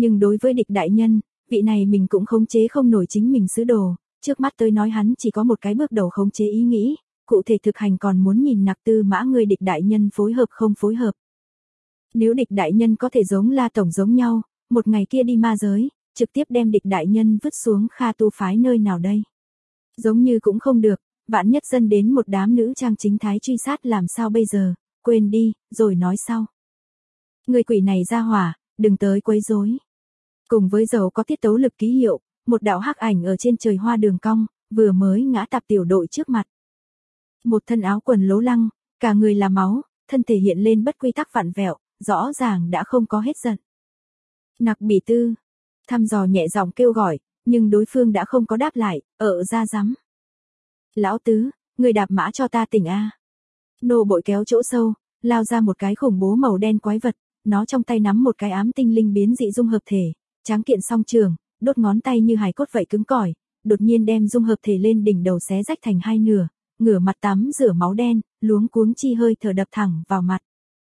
Nhưng đối với địch đại nhân, vị này mình cũng khống chế không nổi chính mình sứ đồ, trước mắt tới nói hắn chỉ có một cái bước đầu khống chế ý nghĩ, cụ thể thực hành còn muốn nhìn Nặc Tư Mã người địch đại nhân phối hợp không phối hợp. Nếu địch đại nhân có thể giống La Tổng giống nhau, một ngày kia đi ma giới, trực tiếp đem địch đại nhân vứt xuống Kha Tu phái nơi nào đây? Giống như cũng không được, vạn nhất dân đến một đám nữ trang chính thái truy sát làm sao bây giờ, quên đi, rồi nói sau. Người quỷ này ra hỏa, đừng tới quấy rối. Cùng với dầu có tiết tấu lực ký hiệu, một đạo hắc ảnh ở trên trời hoa đường cong, vừa mới ngã tạp tiểu đội trước mặt. Một thân áo quần lố lăng, cả người là máu, thân thể hiện lên bất quy tắc vặn vẹo, rõ ràng đã không có hết giận. Nặc Bỉ Tư, thăm dò nhẹ giọng kêu gọi, nhưng đối phương đã không có đáp lại, ở ra rắm. Lão tứ, người đạp mã cho ta tỉnh a. Nô bội kéo chỗ sâu, lao ra một cái khủng bố màu đen quái vật, nó trong tay nắm một cái ám tinh linh biến dị dung hợp thể, tráng kiện song trường, đốt ngón tay như hài cốt vậy cứng cỏi, đột nhiên đem dung hợp thể lên đỉnh đầu xé rách thành hai nửa, ngửa mặt tắm rửa máu đen, luống cuống chi hơi thở đập thẳng vào mặt.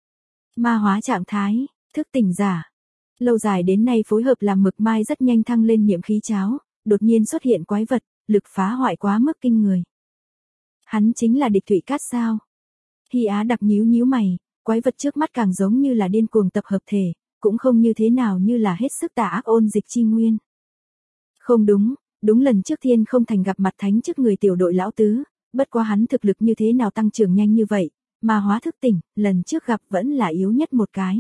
Ma hóa trạng thái, thức tỉnh giả. Lâu dài đến nay phối hợp làm Mực Mai rất nhanh thăng lên niệm khí cháo, đột nhiên xuất hiện quái vật, lực phá hoại quá mức kinh người. Hắn chính là địch Thụy Cát sao? Hy Á đặc nhíu nhíu mày, quái vật trước mắt càng giống như là điên cuồng tập hợp thể, cũng không như thế nào như là hết sức tà ác ôn dịch chi nguyên. Không đúng, đúng lần trước Thiên Không Thành gặp mặt thánh trước người tiểu đội lão tứ, bất quá hắn thực lực như thế nào tăng trưởng nhanh như vậy, ma hóa thức tỉnh, lần trước gặp vẫn là yếu nhất một cái.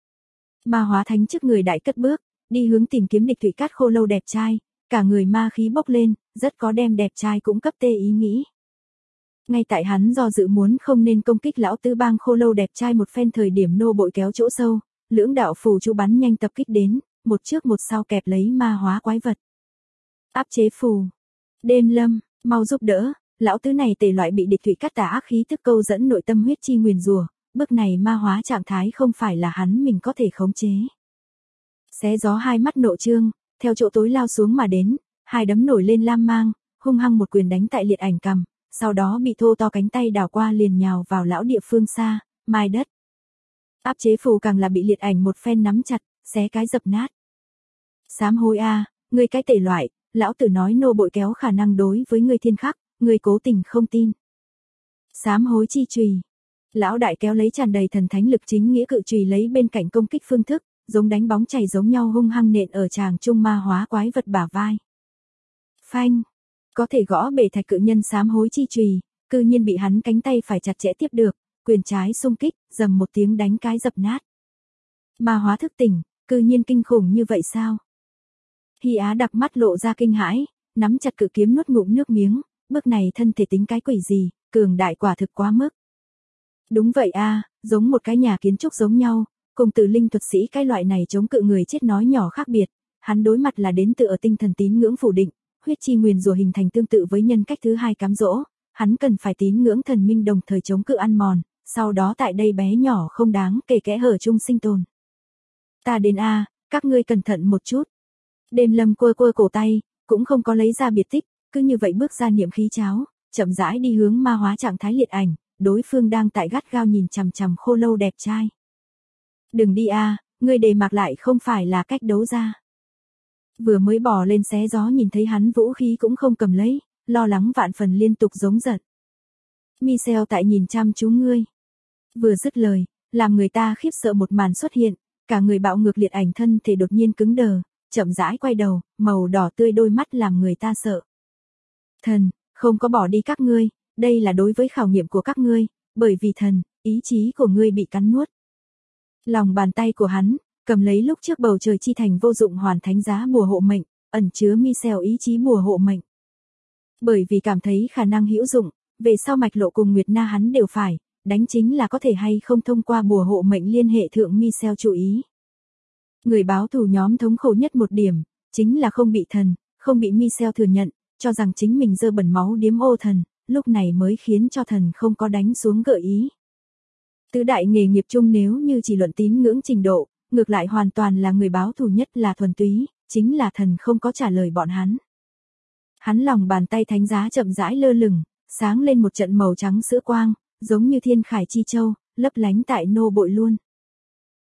Ma hóa thánh trước người đại cất bước, đi hướng tìm kiếm địch Thụy Cát khô lâu đẹp trai, cả người ma khí bốc lên, rất có đem đẹp trai cũng cấp tê ý nghĩ. Ngay tại hắn do dự muốn không nên công kích lão tứ bang khô lâu đẹp trai một phen thời điểm nô bội kéo chỗ sâu, lưỡng đạo phù chú bắn nhanh tập kích đến, một trước một sau kẹp lấy ma hóa quái vật. Áp chế phù. Đêm Lâm, mau giúp đỡ, lão tứ này tề loại bị địch Thụy Cát tà ác khí tức câu dẫn nội tâm huyết chi nguyền rủa, bước này ma hóa trạng thái không phải là hắn mình có thể khống chế. Xé gió hai mắt nộ trương, theo chỗ tối lao xuống mà đến, hai đấm nổi lên lam mang, hung hăng một quyền đánh tại liệt ảnh cằm, sau đó bị thô to cánh tay đảo qua liền nhào vào lão địa phương xa, mai đất. Áp chế phù càng là bị liệt ảnh một phen nắm chặt, xé cái dập nát. Sám hối a, ngươi cái tể loại, lão tử nói nô bội kéo khả năng đối với ngươi thiên khắc, ngươi cố tình không tin. Sám hối chi chùy. Lão đại kéo lấy tràn đầy thần thánh lực chính nghĩa cự chùy lấy bên cạnh công kích phương thức, giống đánh bóng chày giống nhau hung hăng nện ở tràng trung ma hóa quái vật bả vai. Phanh, có thể gõ bể thạch cự nhân sám hối chi chùy, cư nhiên bị hắn cánh tay phải chặt chẽ tiếp được, quyền trái xung kích, dầm một tiếng đánh cái dập nát. Ma hóa thức tỉnh, cư nhiên kinh khủng như vậy sao? Hy Á đặc mắt lộ ra kinh hãi, nắm chặt cự kiếm nuốt ngụm nước miếng, bước này thân thể tính cái quỷ gì, cường đại quả thực quá mức. Đúng vậy a, giống một cái nhà kiến trúc giống nhau, cùng từ linh thuật sĩ cái loại này chống cự người chết nói nhỏ khác biệt, hắn đối mặt là đến từ ở tinh thần tín ngưỡng phủ định, huyết chi nguyền rủa hình thành tương tự với nhân cách thứ hai cám dỗ, hắn cần phải tín ngưỡng thần minh đồng thời chống cự ăn mòn, sau đó tại đây bé nhỏ không đáng kể kẽ hở chung sinh tồn. Ta đến a, các ngươi cẩn thận một chút. Đêm Lâm quơ quơ cổ tay, cũng không có lấy ra biệt tích, cứ như vậy bước ra niệm khí cháo, chậm rãi đi hướng ma hóa trạng thái liệt ảnh, đối phương đang tại gắt gao nhìn chằm chằm khô lâu đẹp trai. Đừng đi a, ngươi đề mạc lại không phải là cách đấu ra. Vừa mới bò lên xé gió nhìn thấy hắn vũ khí cũng không cầm lấy, lo lắng vạn phần liên tục giống giận. Michel tại nhìn chăm chú ngươi. Vừa dứt lời, làm người ta khiếp sợ một màn xuất hiện, cả người bạo ngược liệt ảnh thân thể đột nhiên cứng đờ, chậm rãi quay đầu, màu đỏ tươi đôi mắt làm người ta sợ. Thần, không có bỏ đi các ngươi, đây là đối với khảo nghiệm của các ngươi, bởi vì thần, ý chí của ngươi bị cắn nuốt. Lòng bàn tay của hắn, cầm lấy lúc trước bầu trời chi thành vô dụng hoàn thánh giá bùa hộ mệnh, ẩn chứa Michel ý chí bùa hộ mệnh. Bởi vì cảm thấy khả năng hữu dụng, về sau mạch lộ cùng Nguyệt Na hắn đều phải, đánh chính là có thể hay không thông qua bùa hộ mệnh liên hệ thượng Michel chú ý. Người báo thù nhóm thống khổ nhất một điểm, chính là không bị thần, không bị Michel thừa nhận, cho rằng chính mình dơ bẩn máu điếm ô thần, lúc này mới khiến cho thần không có đánh xuống gợi ý. Tứ đại nghề nghiệp chung nếu như chỉ luận tín ngưỡng trình độ, ngược lại hoàn toàn là người báo thù nhất là thuần túy, chính là thần không có trả lời bọn hắn. Hắn lòng bàn tay thánh giá chậm rãi lơ lửng, sáng lên một trận màu trắng sữa quang, giống như thiên khải chi châu, lấp lánh tại nô bội luôn.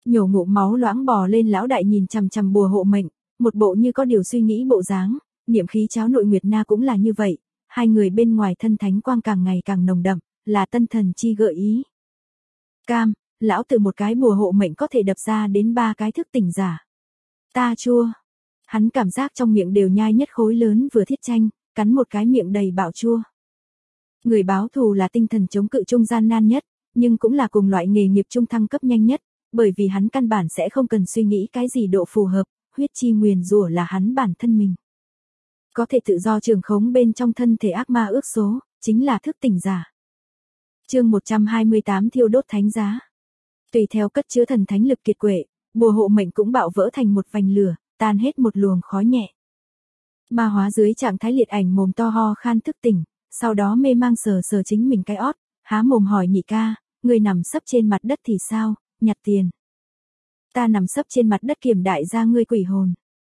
Nhổ ngụm máu loãng bò lên, lão đại nhìn chằm chằm bùa hộ mệnh, một bộ như có điều suy nghĩ bộ dáng, niệm khí cháo nội Nguyệt Na cũng là như vậy, hai người bên ngoài thân thánh quang càng ngày càng nồng đậm, là tân thần chi gợi ý. Cam, lão tự một cái bùa hộ mệnh có thể đập ra đến 3 cái thức tỉnh giả. Ta chua. Hắn cảm giác trong miệng đều nhai nhất khối lớn vừa thiết chanh, cắn một cái miệng đầy bạo chua. Người báo thù là tinh thần chống cự trung gian nan nhất, nhưng cũng là cùng loại nghề nghiệp trung thăng cấp nhanh nhất, bởi vì hắn căn bản sẽ không cần suy nghĩ cái gì độ phù hợp, huyết chi nguyền rủa là hắn bản thân mình. Có thể tự do trường khống bên trong thân thể ác ma ước số, chính là thức tỉnh giả. Chương 128 thiêu đốt thánh giá. Tùy theo cất chứa thần thánh lực kiệt quệ, bùa hộ mệnh cũng bạo vỡ thành một vành lửa, tan hết một luồng khói nhẹ. Ma hóa dưới trạng thái liệt ảnh mồm to ho khan thức tỉnh, sau đó mê mang sờ sờ chính mình cái ót, há mồm hỏi nhị ca, người nằm sấp trên mặt đất thì sao, nhặt tiền. Ta nằm sấp trên mặt đất kiểm đại gia ngươi quỷ hồn.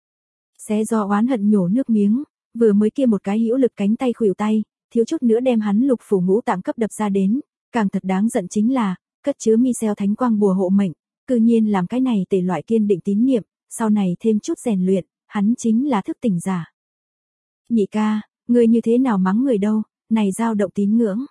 Xé do oán hận nhổ nước miếng, vừa mới kia một cái hữu lực cánh tay khuỷu tay, thiếu chút nữa đem hắn lục phủ ngũ tạng cấp đập ra đến, càng thật đáng giận chính là, cất chứa Michel thánh quang bùa hộ mệnh, cư nhiên làm cái này tề loại kiên định tín niệm, sau này thêm chút rèn luyện, hắn chính là thức tỉnh giả. Nhị ca, ngươi như thế nào mắng người đâu, này dao động tín ngưỡng.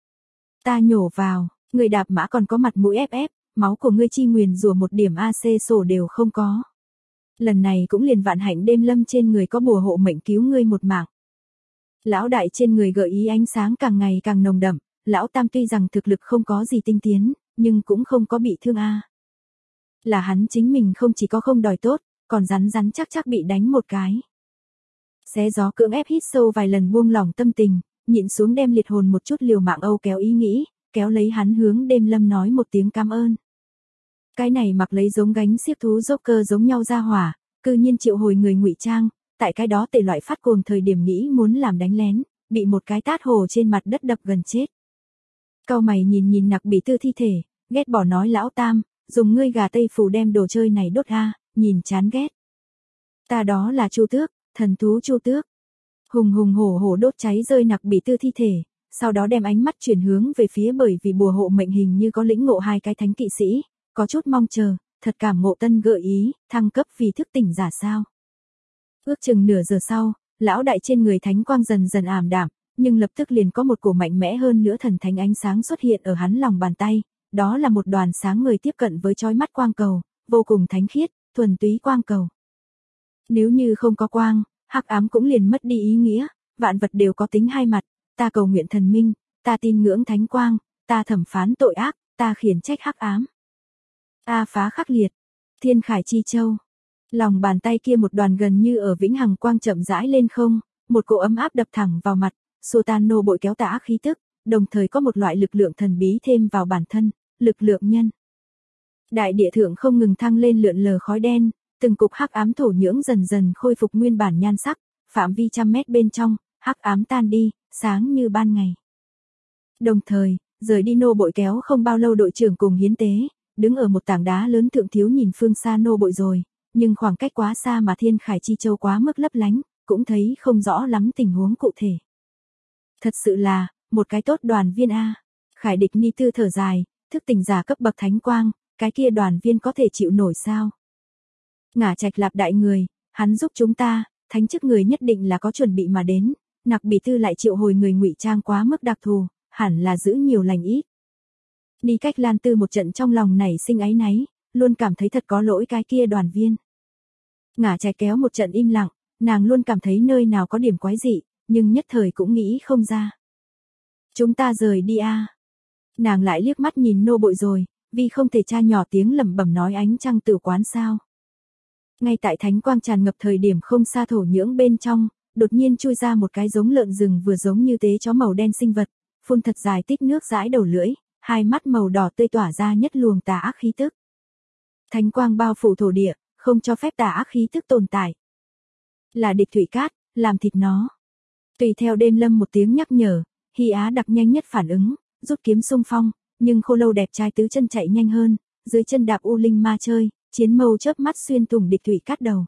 Ta nhổ vào, người đạp mã còn có mặt mũi ép ép, máu của ngươi chi nguyền rủa một điểm AC sổ đều không có. Lần này cũng liền vạn hạnh đêm lâm trên người có bùa hộ mệnh cứu ngươi một mạng. Lão đại trên người gợi ý ánh sáng càng ngày càng nồng đậm, lão tam tuy rằng thực lực không có gì tinh tiến, nhưng cũng không có bị thương a. Là hắn chính mình không chỉ có không đòi tốt, còn rắn rắn chắc chắc bị đánh một cái. Xé gió cưỡng ép hít sâu vài lần buông lỏng tâm tình, nhịn xuống đem liệt hồn một chút liều mạng âu kéo ý nghĩ, kéo lấy hắn hướng đêm lâm nói một tiếng cảm ơn. Cái này mặc lấy giống gánh xiếc thú Joker giống nhau ra hỏa, cư nhiên triệu hồi người ngụy trang, tại cái đó tề loại phát cuồng thời điểm nghĩ muốn làm đánh lén, bị một cái tát hồ trên mặt đất đập gần chết. Cau mày nhìn Nặc Bỉ Tư thi thể, ghét bỏ nói lão tam, dùng ngươi gà tây phủ đem đồ chơi này đốt a, nhìn chán ghét. Ta đó là Chu Tước, thần thú Chu Tước. Hùng hùng hổ hổ đốt cháy rơi Nặc Bỉ Tư thi thể, sau đó đem ánh mắt chuyển hướng về phía bởi vì bùa hộ mệnh hình như có lĩnh ngộ 2 cái thánh kỵ sĩ, có chút mong chờ, thật cảm ngộ tân gợi ý, thăng cấp vì thức tỉnh giả sao. Ước chừng nửa giờ sau, lão đại trên người thánh quang dần dần ảm đạm, nhưng lập tức liền có một cổ mạnh mẽ hơn nữa thần thánh ánh sáng xuất hiện ở hắn lòng bàn tay, đó là một đoàn sáng người tiếp cận với chói mắt quang cầu, vô cùng thánh khiết, thuần túy quang cầu. Nếu như không có quang, hắc ám cũng liền mất đi ý nghĩa, vạn vật đều có tính hai mặt, ta cầu nguyện thần minh, ta tin ngưỡng thánh quang, ta thẩm phán tội ác, ta khiển trách hắc ám. A phá khắc liệt, thiên khải chi châu. Lòng bàn tay kia một đoàn gần như ở vĩnh hằng quang chậm rãi lên không, một cỗ ấm áp đập thẳng vào mặt, xua tan nô bội kéo tà ác khí tức, đồng thời có một loại lực lượng thần bí thêm vào bản thân, lực lượng nhân. Đại địa thượng không ngừng thăng lên lượn lờ khói đen, từng cục hắc ám thổ nhưỡng dần dần khôi phục nguyên bản nhan sắc, phạm vi 100 mét bên trong, hắc ám tan đi, sáng như ban ngày. Đồng thời, rời đi nô bội kéo không bao lâu đội trưởng cùng hiến tế, đứng ở một tảng đá lớn thượng thiếu nhìn phương xa nô bội rồi, nhưng khoảng cách quá xa mà thiên khải chi châu quá mức lấp lánh, cũng thấy không rõ lắm tình huống cụ thể. Thật sự là, một cái tốt đoàn viên A. Khải địch ni tư thở dài, thức tỉnh giả cấp bậc thánh quang, cái kia đoàn viên có thể chịu nổi sao? Ngả Trạch Lạp đại người, hắn giúp chúng ta, thánh chức người nhất định là có chuẩn bị mà đến, Nặc Bỉ Tư lại triệu hồi người ngụy trang quá mức đặc thù, hẳn là giữ nhiều lành ít. Ni Cách Lan Tư một trận trong lòng nảy sinh áy náy, luôn cảm thấy thật có lỗi cái kia đoàn viên. Ngả Trạch kéo một trận im lặng, nàng luôn cảm thấy nơi nào có điểm quái dị, nhưng nhất thời cũng nghĩ không ra. Chúng ta rời đi a. Nàng lại liếc mắt nhìn nô bội rồi, vì không thể cha nhỏ tiếng lẩm bẩm nói ánh trăng tử quán sao. Ngay tại thánh quang tràn ngập thời điểm không xa thổ nhưỡng bên trong, đột nhiên chui ra một cái giống lợn rừng vừa giống như tế chó màu đen sinh vật, phun thật dài tích nước dãi đầu lưỡi, hai mắt màu đỏ tươi tỏa ra nhất luồng tà ác khí tức. Thánh quang bao phủ thổ địa, không cho phép tà ác khí tức tồn tại. Là địch thủy cát, làm thịt nó. Tùy theo đêm lâm một tiếng nhắc nhở, Hy Á đặc nhanh nhất phản ứng, rút kiếm xung phong, nhưng Khô Lâu đẹp trai tứ chân chạy nhanh hơn, dưới chân đạp u linh ma chơi, chiến mâu chớp mắt xuyên thủng địch thủy cát đầu.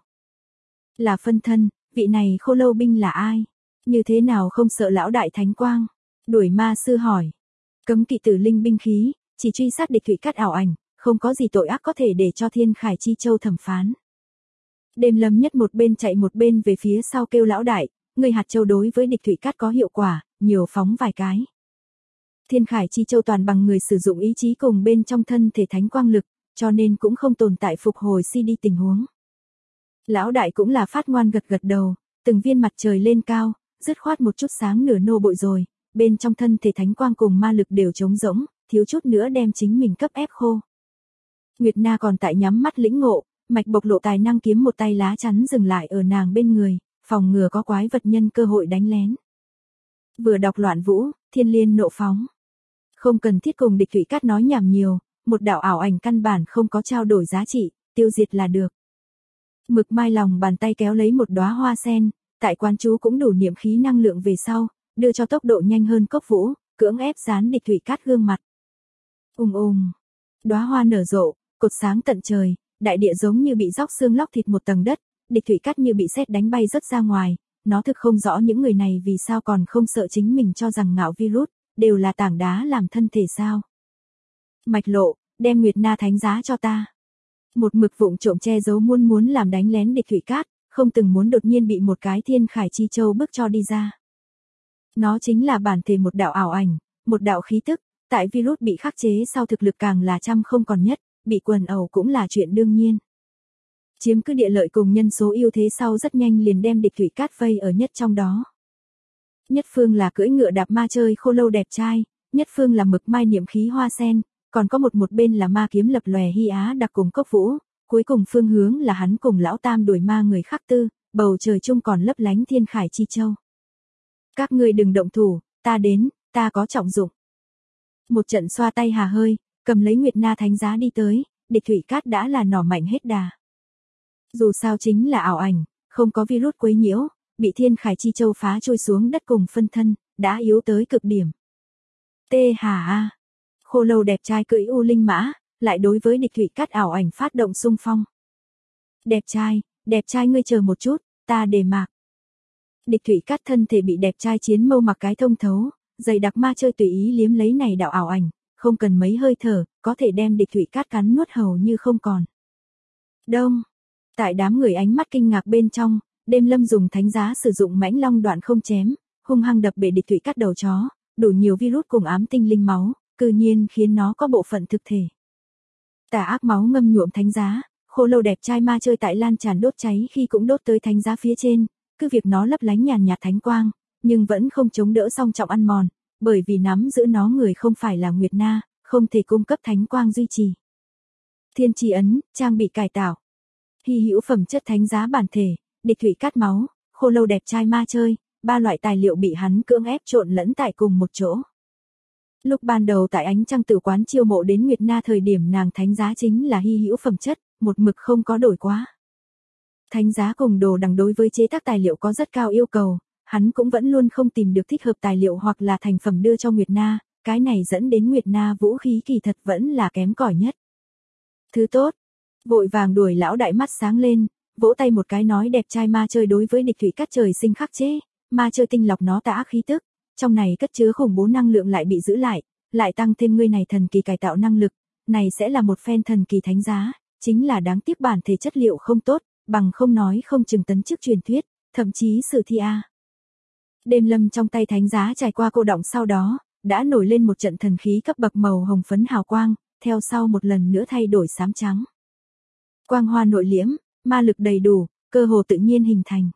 Là phân thân, vị này Khô Lâu binh là ai? Như thế nào không sợ lão đại thánh quang? Đuổi ma sư hỏi. Cấm kỵ tử linh binh khí, chỉ truy sát địch thủy cát ảo ảnh, không có gì tội ác có thể để cho Thiên Khải Chi Châu thẩm phán. Đêm Lâm Nhất một bên chạy một bên về phía sau kêu lão đại, người hạt châu đối với địch thủy cát có hiệu quả, nhiều phóng vài cái. Thiên Khải Chi Châu toàn bằng người sử dụng ý chí cùng bên trong thân thể thánh quang lực, cho nên cũng không tồn tại phục hồi CD tình huống. Lão đại cũng là phát ngoan gật gật đầu, từng viên mặt trời lên cao, dứt khoát một chút sáng nửa nô bội rồi, bên trong thân thể thánh quang cùng ma lực đều trống rỗng, thiếu chút nữa đem chính mình cấp ép khô. Nguyệt Na còn tại nhắm mắt lĩnh ngộ, mạch bộc lộ tài năng kiếm một tay lá chắn dừng lại ở nàng bên người, phòng ngừa có quái vật nhân cơ hội đánh lén. Vừa đọc Loạn Vũ, Thiên Liên nộ phóng. Không cần thiết cùng địch thủy cát nói nhảm nhiều, một đạo ảo ảnh căn bản không có trao đổi giá trị, tiêu diệt là được. Mực Mai lòng bàn tay kéo lấy một đóa hoa sen, tại quán chú cũng đủ niệm khí năng lượng về sau, đưa cho tốc độ nhanh hơn Cốc Vũ, cưỡng ép dán địch thủy cát gương mặt. Đóa hoa nở rộ, cột sáng tận trời, đại địa giống như bị róc xương lóc thịt một tầng đất, địch thủy cát như bị sét đánh bay rất ra ngoài, nó thực không rõ những người này vì sao còn không sợ chính mình cho rằng ngạo virus, đều là tảng đá làm thân thể sao. Mạch Lộ, đem Nguyệt Na thánh giá cho ta. Một mực vụng trộm che giấu muốn làm đánh lén địch thủy cát, không từng muốn đột nhiên bị một cái Thiên Khải Chi Châu bước cho đi ra. Nó chính là bản thể một đạo ảo ảnh, một đạo khí tức, tại virus bị khắc chế sau thực lực càng là trăm không còn nhất, bị quần ẩu cũng là chuyện đương nhiên. Chiếm cứ địa lợi cùng nhân số ưu thế sau rất nhanh liền đem địch thủy cát vây ở nhất trong đó. Nhất phương là cưỡi ngựa đạp ma chơi khô lâu đẹp trai, nhất phương là Mực Mai niệm khí hoa sen, còn có một bên là ma kiếm lập lòe Hy Á đặc cùng Cốc Vũ, cuối cùng phương hướng là hắn cùng lão tam đuổi ma người khắc tư, bầu trời chung còn lấp lánh Thiên Khải Chi Châu. Các ngươi đừng động thủ, ta đến, ta có trọng dụng. Một trận xoa tay hà hơi, cầm lấy Nguyệt Na thánh giá đi tới, địch thủy cát đã là nỏ mạnh hết đà. Dù sao chính là ảo ảnh, không có virus quấy nhiễu, bị Thiên Khải Chi Châu phá trôi xuống đất cùng phân thân, đã yếu tới cực điểm. Tê hà a. Khô lâu đẹp trai cưỡi u linh mã, lại đối với địch thủy cát ảo ảnh phát động xung phong. Đẹp trai ngươi chờ một chút, ta đề mạc. Địch thủy cát thân thể bị đẹp trai chiến mâu mặc cái thông thấu, dày đặc ma chơi tùy ý liếm lấy này đạo ảo ảnh, không cần mấy hơi thở, có thể đem địch thủy cát cắn nuốt hầu như không còn. Đông. Tại đám người ánh mắt kinh ngạc bên trong, Đêm Lâm dùng thánh giá sử dụng mãnh long đoạn không chém, hung hăng đập bể địch thủy cát đầu chó, đủ nhiều virus cùng ám tinh linh máu, cư nhiên khiến nó có bộ phận thực thể. Tà ác máu ngâm nhuộm thánh giá, khô lâu đẹp trai ma chơi tại lan tràn đốt cháy khi cũng đốt tới thánh giá phía trên, cứ việc nó lấp lánh nhàn nhạt thánh quang, nhưng vẫn không chống đỡ song trọng ăn mòn, bởi vì nắm giữ nó người không phải là Nguyệt Na, không thể cung cấp thánh quang duy trì. Thiên Chi ấn, trang bị cải tạo. Hy hữu phẩm chất thánh giá bản thể, địch thủy cát máu, khô lâu đẹp trai ma chơi, ba loại tài liệu bị hắn cưỡng ép trộn lẫn tại cùng một chỗ. Lúc ban đầu tại ánh trăng tử quán chiêu mộ đến Nguyệt Na thời điểm nàng thánh giá chính là hy hữu phẩm chất, một mực không có đổi quá. Thánh giá cùng đồ đằng đối với chế tác tài liệu có rất cao yêu cầu, hắn cũng vẫn luôn không tìm được thích hợp tài liệu hoặc là thành phẩm đưa cho Nguyệt Na, cái này dẫn đến Nguyệt Na vũ khí kỳ thật vẫn là kém cỏi nhất. Thứ tốt, vội vàng đuổi lão đại mắt sáng lên, vỗ tay một cái nói đẹp trai ma chơi đối với địch thủy cát trời sinh khắc chế, ma chơi tinh lọc nó tà ác khí tức, trong này cất chứa khủng bố năng lượng lại bị giữ lại tăng thêm ngươi này thần kỳ cải tạo năng lực, này sẽ là một phen thần kỳ thánh giá, chính là đáng tiếc bản thể chất liệu không tốt, bằng không nói không chừng tấn chức truyền thuyết, thậm chí sử thi a. Đêm Lâm trong tay thánh giá trải qua cô động sau đó, đã nổi lên một trận thần khí cấp bậc màu hồng phấn hào quang, theo sau một lần nữa thay đổi xám trắng. Quang hoa nội liễm, ma lực đầy đủ, cơ hồ tự nhiên hình thành.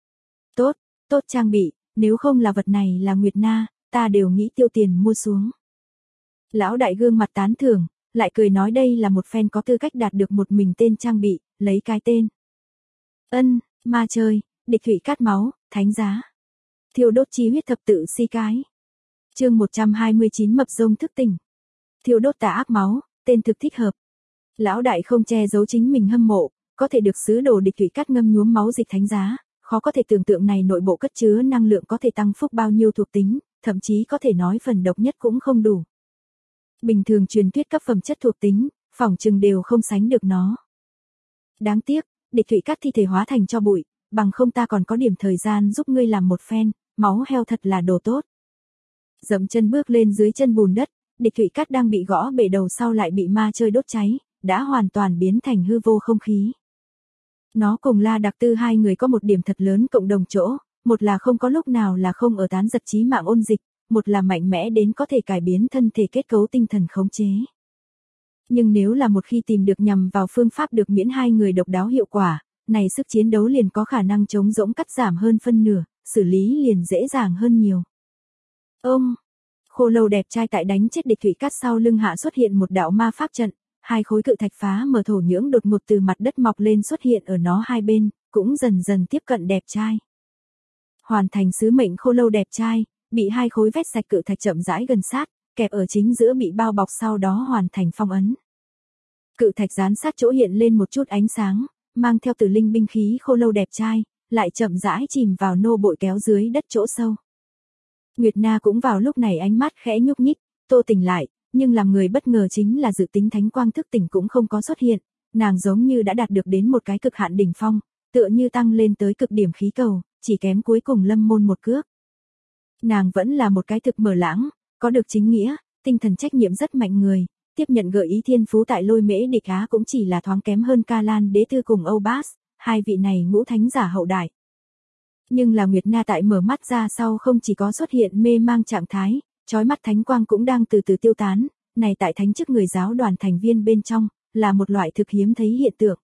Tốt trang bị, nếu không là vật này là Nguyệt Na, ta đều nghĩ tiêu tiền mua xuống. Lão đại gương mặt tán thưởng, lại cười nói đây là một phen có tư cách đạt được một mình tên trang bị, lấy cái tên. Ma chơi, địch thủy cát máu, thánh giá. Thiêu đốt chi huyết thập tự si cái. Chương 129 mập rông thức tỉnh. Thiêu đốt tà ác máu, tên thực thích hợp. Lão đại không che giấu chính mình hâm mộ, có thể được sứ đồ địch thủy cát ngâm nhuốm máu dịch thánh giá, khó có thể tưởng tượng này nội bộ cất chứa năng lượng có thể tăng phúc bao nhiêu thuộc tính, thậm chí có thể nói phần độc nhất cũng không đủ. Bình thường truyền thuyết cấp phẩm chất thuộc tính, phỏng chừng đều không sánh được nó. Đáng tiếc, địch thủy cát thi thể hóa thành cho bụi, bằng không ta còn có điểm thời gian giúp ngươi làm một phen, máu heo thật là đồ tốt. Dậm chân bước lên dưới chân bùn đất, Địch Thụy Cát đang bị gõ bể đầu sau lại bị ma chơi đốt cháy, đã hoàn toàn biến thành hư vô không khí. Nó cùng La Đặc Tư hai người có một điểm thật lớn cộng đồng chỗ, một là không có lúc nào là không ở tán giật chí mạng ôn dịch, một là mạnh mẽ đến có thể cải biến thân thể kết cấu tinh thần khống chế. Nhưng nếu là một khi tìm được nhằm vào phương pháp được miễn hai người độc đáo hiệu quả, này sức chiến đấu liền có khả năng chống rỗng cắt giảm hơn phân nửa, xử lý liền dễ dàng hơn nhiều. Ông, Khô Lâu đẹp trai tại đánh chết Địch Thụy Cát sau lưng hạ xuất hiện một đạo ma pháp trận, hai khối cự thạch phá mở thổ nhưỡng đột ngột từ mặt đất mọc lên xuất hiện ở nó hai bên, cũng dần dần tiếp cận đẹp trai. Hoàn thành sứ mệnh Khô Lâu đẹp trai, bị hai khối vét sạch cự thạch chậm rãi gần sát, kẹp ở chính giữa bị bao bọc sau đó hoàn thành phong ấn. Cự thạch dán sát chỗ hiện lên một chút ánh sáng, mang theo tử linh binh khí Khô Lâu đẹp trai, lại chậm rãi chìm vào nô bội kéo dưới đất chỗ sâu. Nguyệt Na cũng vào lúc này ánh mắt khẽ nhúc nhích, Tô tỉnh lại, nhưng làm người bất ngờ chính là dự tính thánh quang thức tỉnh cũng không có xuất hiện, nàng giống như đã đạt được đến một cái cực hạn đỉnh phong, tựa như tăng lên tới cực điểm khí cầu, chỉ kém cuối cùng lâm môn một cước. Nàng vẫn là một cái thực mở lãng, có được chính nghĩa, tinh thần trách nhiệm rất mạnh người, tiếp nhận gợi ý thiên phú tại Lôi Mễ Địch Á cũng chỉ là thoáng kém hơn Ca Lan Đế Thư cùng Âu Bas, hai vị này ngũ thánh giả hậu đại. Nhưng là Nguyệt Na tại mở mắt ra sau không chỉ có xuất hiện mê mang trạng thái, chói mắt thánh quang cũng đang từ từ tiêu tán, này tại thánh chức người giáo đoàn thành viên bên trong, là một loại thực hiếm thấy hiện tượng.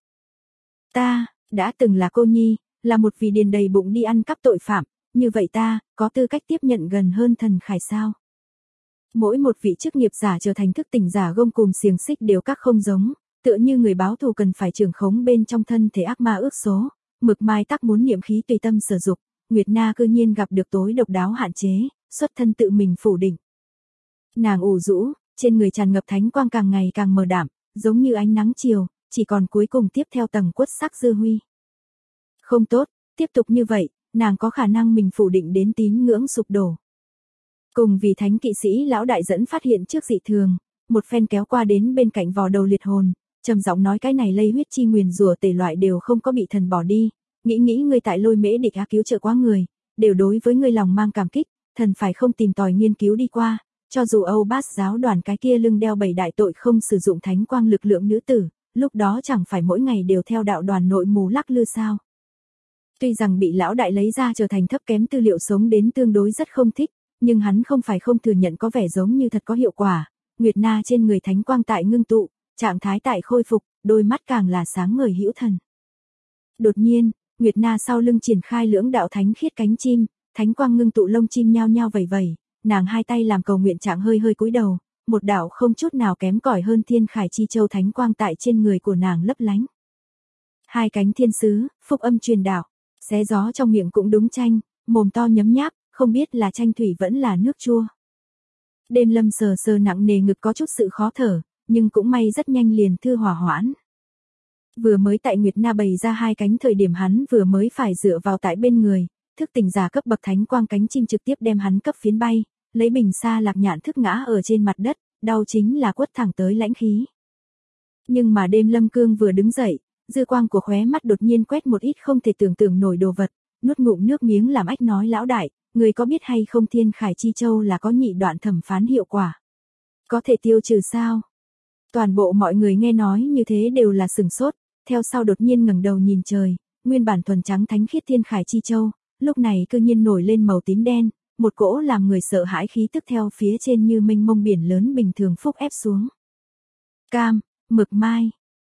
Ta, đã từng là cô nhi, là một vì điền đầy bụng đi ăn cắp tội phạm, như vậy ta, có tư cách tiếp nhận gần hơn thần khải sao? Mỗi một vị chức nghiệp giả trở thành thức tỉnh giả gông cùm xiềng xích đều các không giống, tựa như người báo thù cần phải trưởng khống bên trong thân thể ác ma ước số, Mực Mai tắc muốn niệm khí tùy tâm sử dụng, Nguyệt Na cư nhiên gặp được tối độc đáo hạn chế, xuất thân tự mình phủ định. Nàng ủ rũ, trên người tràn ngập thánh quang càng ngày càng mờ đạm, giống như ánh nắng chiều, chỉ còn cuối cùng tiếp theo tầng quất sắc dư huy. Không tốt, tiếp tục như vậy, nàng có khả năng mình phủ định đến tín ngưỡng sụp đổ. Cùng vì thánh kỵ sĩ lão đại dẫn phát hiện trước dị thường, một phen kéo qua đến bên cạnh vò đầu liệt hồn, trầm giọng nói cái này lây huyết chi nguyền rủa tể loại đều không có bị thần bỏ đi, nghĩ ngươi tại Lôi Mễ Địch Á cứu trợ quá người, đều đối với ngươi lòng mang cảm kích, thần phải không tìm tòi nghiên cứu đi qua, cho dù Âu Bát giáo đoàn cái kia lưng đeo 7 đại tội không sử dụng thánh quang lực lượng nữ tử, lúc đó chẳng phải mỗi ngày đều theo đạo đoàn nội mù lắc lư sao. Tuy rằng bị lão đại lấy ra trở thành thấp kém tư liệu sống đến tương đối rất không thích, nhưng hắn không phải không thừa nhận có vẻ giống như thật có hiệu quả. Nguyệt Na trên người thánh quang tại ngưng tụ, trạng thái tại khôi phục, đôi mắt càng là sáng ngời hữu thần. Đột nhiên, Nguyệt Na sau lưng triển khai lưỡng đạo thánh khiết cánh chim, thánh quang ngưng tụ lông chim nhao nhao vẩy vẩy, nàng hai tay làm cầu nguyện trạng hơi hơi cúi đầu, một đạo không chút nào kém cỏi hơn Thiên Khải Chi Châu thánh quang tại trên người của nàng lấp lánh. Hai cánh thiên sứ, phúc âm truyền đạo, xé gió trong miệng cũng đúng chanh, mồm to nhấm nháp, không biết là chanh thủy vẫn là nước chua. Đêm Lâm sờ sờ nặng nề ngực có chút sự khó thở, nhưng cũng may rất nhanh liền thư hòa hoãn. Vừa mới tại Nguyệt Na bày ra hai cánh thời điểm hắn vừa mới phải dựa vào tại bên người, thức tỉnh giả cấp bậc thánh quang cánh chim trực tiếp đem hắn cấp phiến bay, lấy bình xa lạc nhạn thức ngã ở trên mặt đất, đau chính là quất thẳng tới lãnh khí. Nhưng mà đêm Lâm Cương vừa đứng dậy, dư quang của khóe mắt đột nhiên quét một ít không thể tưởng tượng nổi đồ vật, nuốt ngụm nước miếng làm ách nói lão đại, người có biết hay không Thiên Khải Chi Châu là có nhị đoạn thẩm phán hiệu quả. Có thể tiêu trừ sao? Toàn bộ mọi người nghe nói như thế đều là sửng sốt, theo sau đột nhiên ngẩng đầu nhìn trời, nguyên bản thuần trắng thánh khiết Thiên Khải Chi Châu, lúc này cư nhiên nổi lên màu tím đen, một cỗ làm người sợ hãi khí tức theo phía trên như mênh mông biển lớn bình thường phúc ép xuống. Cam, mực mai,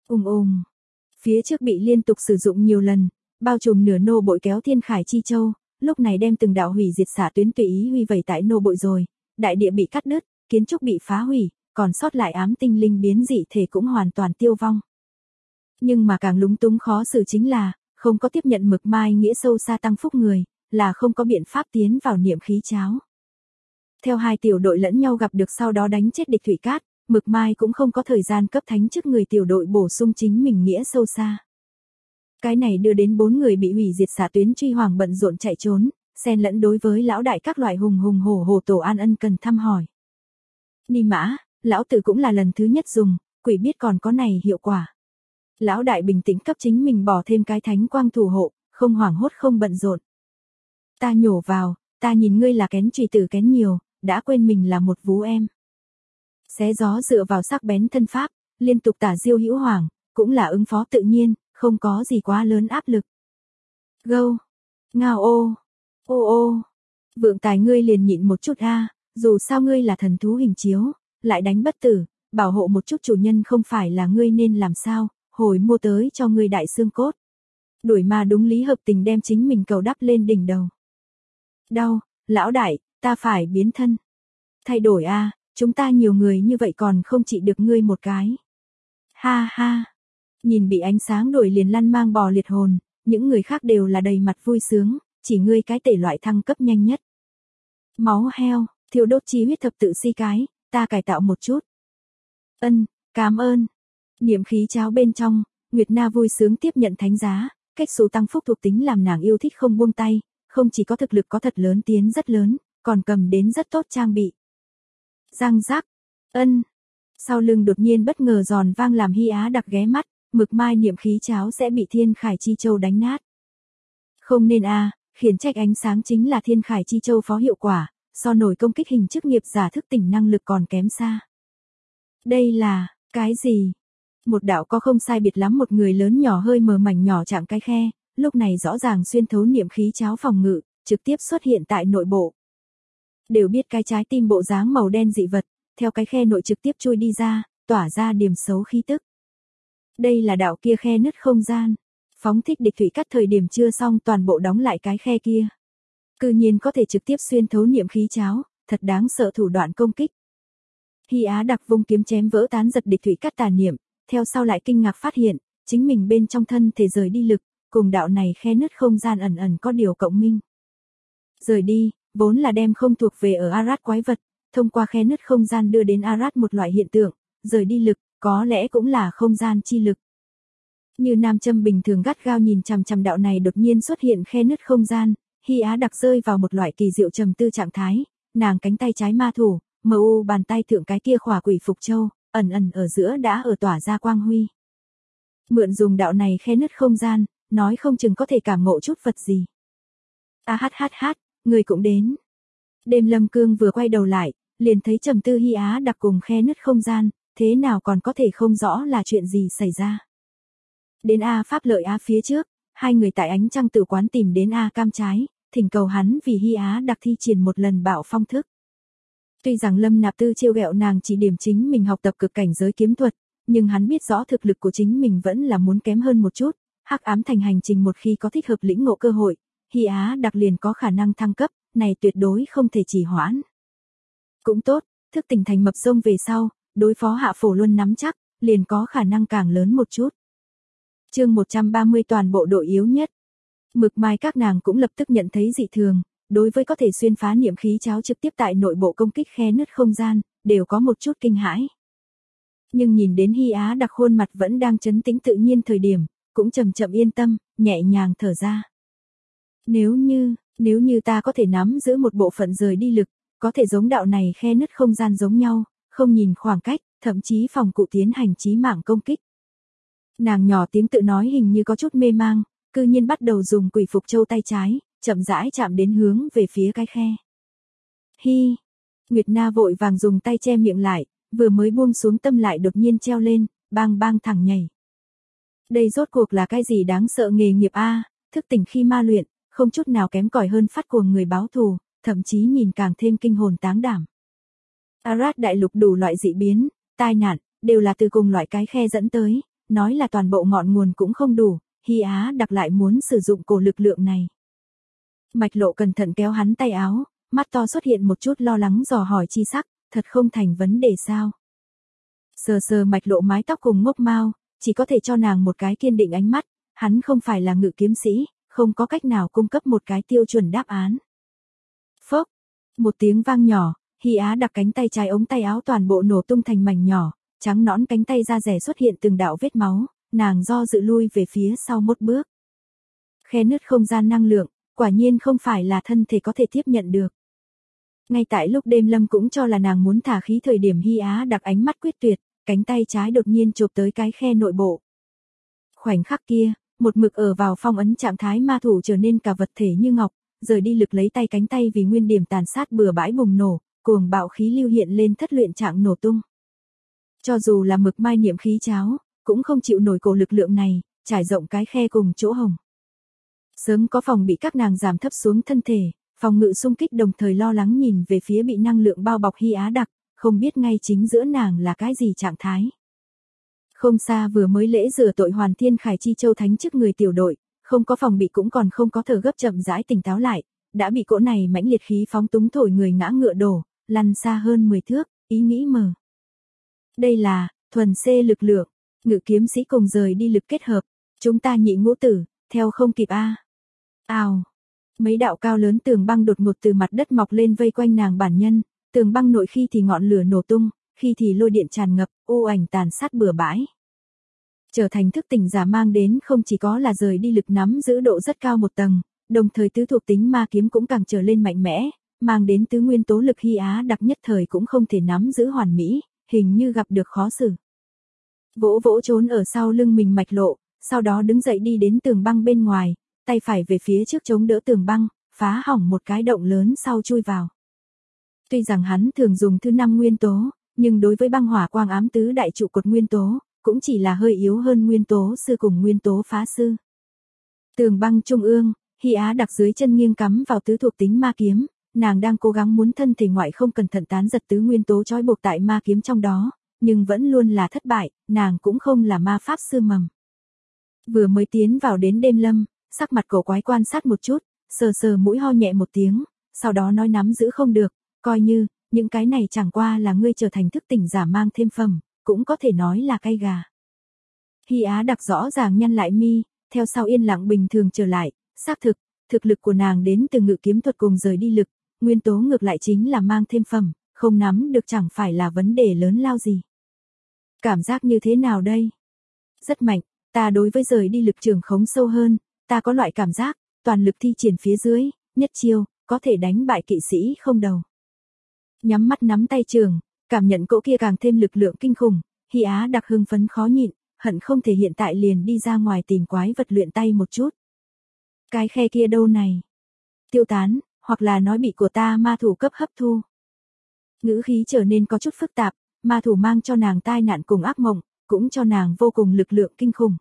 phía trước bị liên tục sử dụng nhiều lần, bao trùm nửa nô bội kéo Thiên Khải Chi Châu, lúc này đem từng đạo hủy diệt xả tuyến tùy ý huy vẩy tại nô bội rồi, đại địa bị cắt đứt, kiến trúc bị phá hủy, còn sót lại ám tinh linh biến dị thể cũng hoàn toàn tiêu vong. Nhưng mà càng lúng túng khó xử chính là, không có tiếp nhận mực mai nghĩa sâu xa tăng phúc người, là không có biện pháp tiến vào niệm khí cháo. Theo hai tiểu đội lẫn nhau gặp được sau đó đánh chết địch Thụy Cát, mực mai cũng không có thời gian cấp thánh chức người tiểu đội bổ sung chính mình nghĩa sâu xa. Cái này đưa đến 4 người bị hủy diệt xả tuyến truy hoàng bận rộn chạy trốn, xen lẫn đối với lão đại các loại hùng hùng hổ hổ tổ an ân cần thăm hỏi. Ni mã, lão tử cũng là lần thứ nhất dùng, quỷ biết còn có này hiệu quả. Lão đại bình tĩnh cấp chính mình bỏ thêm cái thánh quang thủ hộ, không hoảng hốt không bận rộn. Ta nhổ vào, ta nhìn ngươi là kén trùy tử kén nhiều, đã quên mình là một vú em. Xé gió dựa vào sắc bén thân pháp, liên tục tả diêu hữu hoàng, cũng là ứng phó tự nhiên, không có gì quá lớn áp lực. Gâu, ngao ô, ô ô, vượng tài ngươi liền nhịn một chút a, dù sao ngươi là thần thú hình chiếu, lại đánh bất tử, bảo hộ một chút chủ nhân không phải là ngươi nên làm sao, hồi mua tới cho ngươi đại xương cốt. Đuổi mà đúng lý hợp tình đem chính mình cầu đắp lên đỉnh đầu. Đau, lão đại, ta phải biến thân. Thay đổi a, chúng ta nhiều người như vậy còn không trị được ngươi một cái. Ha ha, nhìn bị ánh sáng đổi liền lăn mang bò liệt hồn, những người khác đều là đầy mặt vui sướng, chỉ ngươi cái tể loại thăng cấp nhanh nhất. Máu heo, thiêu đốt chi huyết thập tự si cái, ta cải tạo một chút. Cảm ơn. Niệm khí cháo bên trong, Nguyệt Na vui sướng tiếp nhận thánh giá, cách số tăng phúc thuộc tính làm nàng yêu thích không buông tay, không chỉ có thực lực có thật lớn tiến rất lớn, còn cầm đến rất tốt trang bị. Răng rắc, sau lưng đột nhiên bất ngờ giòn vang làm Hy Á đặc ghé mắt, mực mai niệm khí cháo sẽ bị Thiên Khải Chi Châu đánh nát. Không nên a, khiển trách ánh sáng chính là Thiên Khải Chi Châu phó hiệu quả, so nổi công kích hình chức nghiệp giả thức tỉnh năng lực còn kém xa. Đây là, cái gì? Một đạo có không sai biệt lắm một người lớn nhỏ hơi mờ mảnh nhỏ chạm cái khe, lúc này rõ ràng xuyên thấu niệm khí cháo phòng ngự, trực tiếp xuất hiện tại nội bộ. Đều biết cái trái tim bộ dáng màu đen dị vật, theo cái khe nội trực tiếp chui đi ra, tỏa ra điểm xấu khí tức. Đây là đạo kia khe nứt không gian. Phóng thích địch thủy cắt thời điểm chưa xong toàn bộ đóng lại cái khe kia. Cư nhiên có thể trực tiếp xuyên thấu niệm khí cháo, thật đáng sợ thủ đoạn công kích. Hy Á đặc vung kiếm chém vỡ tán giật địch thủy cắt tà niệm, theo sau lại kinh ngạc phát hiện, chính mình bên trong thân thể rời đi lực, cùng đạo này khe nứt không gian ẩn ẩn có điều cộng minh. Rời đi, vốn là đem không thuộc về ở Arad quái vật, thông qua khe nứt không gian đưa đến Arad một loại hiện tượng, rời đi lực, có lẽ cũng là không gian chi lực. Như nam châm bình thường gắt gao nhìn chằm chằm đạo này đột nhiên xuất hiện khe nứt không gian, Hy Á đặc rơi vào một loại kỳ diệu trầm tư trạng thái, nàng cánh tay trái ma thủ, MU bàn tay thượng cái kia khỏa quỷ phục châu, ẩn ẩn ở giữa đã ở tỏa ra quang huy. Mượn dùng đạo này khe nứt không gian, nói không chừng có thể cảm ngộ chút vật gì. Người cũng đến. Đêm Lâm Cương vừa quay đầu lại, liền thấy trầm tư Hy Á đặc cùng khe nứt không gian, thế nào còn có thể không rõ là chuyện gì xảy ra. Đến A Pháp Lợi Á phía trước, hai người tại ánh trăng tử quán tìm đến A Cam trái, thỉnh cầu hắn vì Hy Á đặc thi triển một lần bạo phong thức. Tuy rằng Lâm Nạp Tư trêu ghẹo nàng chỉ điểm chính mình học tập cực cảnh giới kiếm thuật, nhưng hắn biết rõ thực lực của chính mình vẫn là muốn kém hơn một chút, hắc ám thành hành trình một khi có thích hợp lĩnh ngộ cơ hội, Hy Á đặc liền có khả năng thăng cấp, này tuyệt đối không thể trì hoãn. Cũng tốt, thức tỉnh thành mập rông về sau, đối phó Hạ Phổ Luân nắm chắc, liền có khả năng càng lớn một chút. Chương 130 toàn bộ đội yếu nhất. Mực mai các nàng cũng lập tức nhận thấy dị thường, đối với có thể xuyên phá niệm khí cháo trực tiếp tại nội bộ công kích khe nứt không gian, đều có một chút kinh hãi. Nhưng nhìn đến Hy Á đặc khuôn mặt vẫn đang trấn tĩnh tự nhiên thời điểm, cũng chậm chậm yên tâm, nhẹ nhàng thở ra. Nếu như ta có thể nắm giữ một bộ phận rời đi lực, có thể giống đạo này khe nứt không gian giống nhau, không nhìn khoảng cách, thậm chí phòng cụ tiến hành chí mạng công kích. Nàng nhỏ tiếng tự nói hình như có chút mê mang, cư nhiên bắt đầu dùng quỷ phục châu tay trái, chậm rãi chạm đến hướng về phía cái khe. Hi! Nguyệt Na vội vàng dùng tay che miệng lại, vừa mới buông xuống tâm lại đột nhiên treo lên, bang bang thẳng nhảy. Đây rốt cuộc là cái gì đáng sợ nghề nghiệp a, thức tỉnh khi ma luyện, không chút nào kém cỏi hơn phát cuồng người báo thù, thậm chí nhìn càng thêm kinh hồn táng đảm. Arad đại lục đủ loại dị biến, tai nạn, đều là từ cùng loại cái khe dẫn tới, nói là toàn bộ ngọn nguồn cũng không đủ, Hy Á đặc lại muốn sử dụng cổ lực lượng này. Mạch Lộ cẩn thận kéo hắn tay áo, mắt to xuất hiện một chút lo lắng dò hỏi chi sắc, thật không thành vấn đề sao. Sờ sờ Mạch Lộ mái tóc cùng ngốc mao, chỉ có thể cho nàng một cái kiên định ánh mắt, hắn không phải là ngự kiếm sĩ, không có cách nào cung cấp một cái tiêu chuẩn đáp án. Phốc, một tiếng vang nhỏ, Hy Á đặc cánh tay trái ống tay áo toàn bộ nổ tung thành mảnh nhỏ, trắng nõn cánh tay da rẻ xuất hiện từng đạo vết máu, nàng do dự lui về phía sau một bước. Khe nứt không gian năng lượng, quả nhiên không phải là thân thể có thể tiếp nhận được. Ngay tại lúc Đêm Lâm cũng cho là nàng muốn thả khí thời điểm Hy Á đặc ánh mắt quyết tuyệt, cánh tay trái đột nhiên chộp tới cái khe nội bộ. Khoảnh khắc kia, một mực ở vào phong ấn trạng thái ma thủ trở nên cả vật thể như ngọc, rời đi lực lấy tay cánh tay vì nguyên điểm tàn sát bừa bãi bùng nổ, cuồng bạo khí lưu hiện lên thất luyện trạng nổ tung. Cho dù là mực mai niệm khí cháo, cũng không chịu nổi cổ lực lượng này, trải rộng cái khe cùng chỗ hồng. Sớm có phòng bị các nàng giảm thấp xuống thân thể, phòng ngự xung kích đồng thời lo lắng nhìn về phía bị năng lượng bao bọc Hy Á Đặc, không biết ngay chính giữa nàng là cái gì trạng thái. Không xa vừa mới lễ rửa tội Hoàn Thiên Khải Chi Châu Thánh trước người tiểu đội, không có phòng bị cũng còn không có thở gấp chậm rãi tỉnh táo lại, đã bị cỗ này mãnh liệt khí phóng túng thổi người ngã ngựa đổ, lăn xa hơn 10 thước, ý nghĩ mờ. Đây là thuần C lực lượng, ngự kiếm sĩ cùng rời đi lực kết hợp, chúng ta nhị ngũ tử, theo không kịp a. Ào. Mấy đạo cao lớn tường băng đột ngột từ mặt đất mọc lên vây quanh nàng bản nhân, tường băng nội khi thì ngọn lửa nổ tung, khi thì lôi điện tràn ngập, ô ảnh tàn sát bừa bãi. Trở thành thức tỉnh giả mang đến không chỉ có là rời đi lực nắm giữ độ rất cao một tầng, đồng thời tứ thuộc tính ma kiếm cũng càng trở lên mạnh mẽ, mang đến tứ nguyên tố lực Hy Á Đặc nhất thời cũng không thể nắm giữ hoàn mỹ, hình như gặp được khó xử. Vỗ vỗ trốn ở sau lưng mình mạch lộ, sau đó đứng dậy đi đến tường băng bên ngoài, tay phải về phía trước chống đỡ tường băng, phá hỏng một cái động lớn sau chui vào. Tuy rằng hắn thường dùng thứ 5 nguyên tố, nhưng đối với băng hỏa quang ám tứ đại trụ cột nguyên tố, cũng chỉ là hơi yếu hơn nguyên tố sư cùng nguyên tố phá sư. Tường băng trung ương, Hy Á Đặc dưới chân nghiêng cắm vào tứ thuộc tính ma kiếm, nàng đang cố gắng muốn thân thể ngoại không cẩn thận tán giật tứ nguyên tố trói buộc tại ma kiếm trong đó, nhưng vẫn luôn là thất bại, nàng cũng không là ma pháp sư mầm. Vừa mới tiến vào đến đêm lâm, sắc mặt cổ quái quan sát một chút, sờ sờ mũi ho nhẹ một tiếng, sau đó nói nắm giữ không được, coi như, những cái này chẳng qua là ngươi trở thành thức tỉnh giả mang thêm phẩm, cũng có thể nói là cay gà. Hy Á Đặc rõ ràng nhăn lại mi, theo sau yên lặng bình thường trở lại, xác thực lực của nàng đến từ ngự kiếm thuật cùng rời đi lực, nguyên tố ngược lại chính là mang thêm phẩm, không nắm được chẳng phải là vấn đề lớn lao gì. Cảm giác như thế nào đây? Rất mạnh, ta đối với rời đi lực trường khống sâu hơn, ta có loại cảm giác, toàn lực thi triển phía dưới, nhất chiêu, có thể đánh bại kỵ sĩ không đầu. Nhắm mắt nắm tay trường, cảm nhận cỗ kia càng thêm lực lượng kinh khủng, Hy Á Đặc hưng phấn khó nhịn, hận không thể hiện tại liền đi ra ngoài tìm quái vật luyện tay một chút. Cái khe kia đâu này? Tiêu tán, hoặc là nói bị của ta ma thủ cấp hấp thu. Ngữ khí trở nên có chút phức tạp, ma thủ mang cho nàng tai nạn cùng ác mộng, cũng cho nàng vô cùng lực lượng kinh khủng.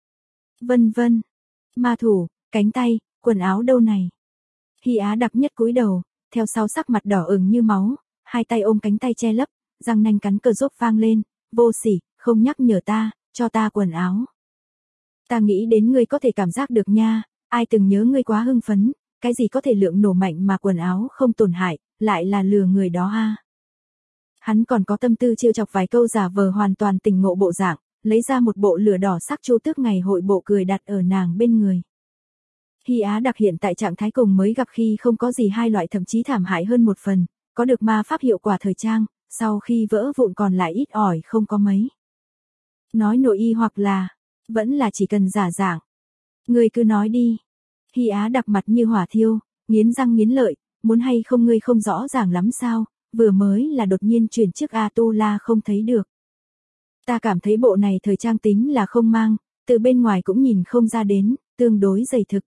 Vân vân, ma thủ, cánh tay, quần áo đâu này? Hy Á Đặc nhất cúi đầu, theo sau sắc mặt đỏ ửng như máu, hai tay ôm cánh tay che lấp, răng nanh cắn cơ rốt vang lên, vô sỉ, không nhắc nhở ta, cho ta quần áo. Ta nghĩ đến ngươi có thể cảm giác được nha, ai từng nhớ ngươi quá hưng phấn, cái gì có thể lượng nổ mạnh mà quần áo không tổn hại, lại là lừa người đó ha. Hắn còn có tâm tư trêu chọc vài câu giả vờ hoàn toàn tỉnh ngộ bộ dạng, lấy ra một bộ lửa đỏ sắc chu tước ngày hội bộ cười đặt ở nàng bên người. Hy Á Đặc hiện tại trạng thái cùng mới gặp khi không có gì hai loại thậm chí thảm hại hơn một phần, có được ma pháp hiệu quả thời trang, sau khi vỡ vụn còn lại ít ỏi không có mấy. Nói nội y hoặc là, vẫn là chỉ cần giả dạng. Ngươi cứ nói đi. Hy Á Đặc mặt như hỏa thiêu, nghiến răng nghiến lợi, muốn hay không ngươi không rõ ràng lắm sao, vừa mới là đột nhiên chuyển chiếc A-tu-la không thấy được. Ta cảm thấy bộ này thời trang tính là không mang, từ bên ngoài cũng nhìn không ra đến, tương đối dày thực.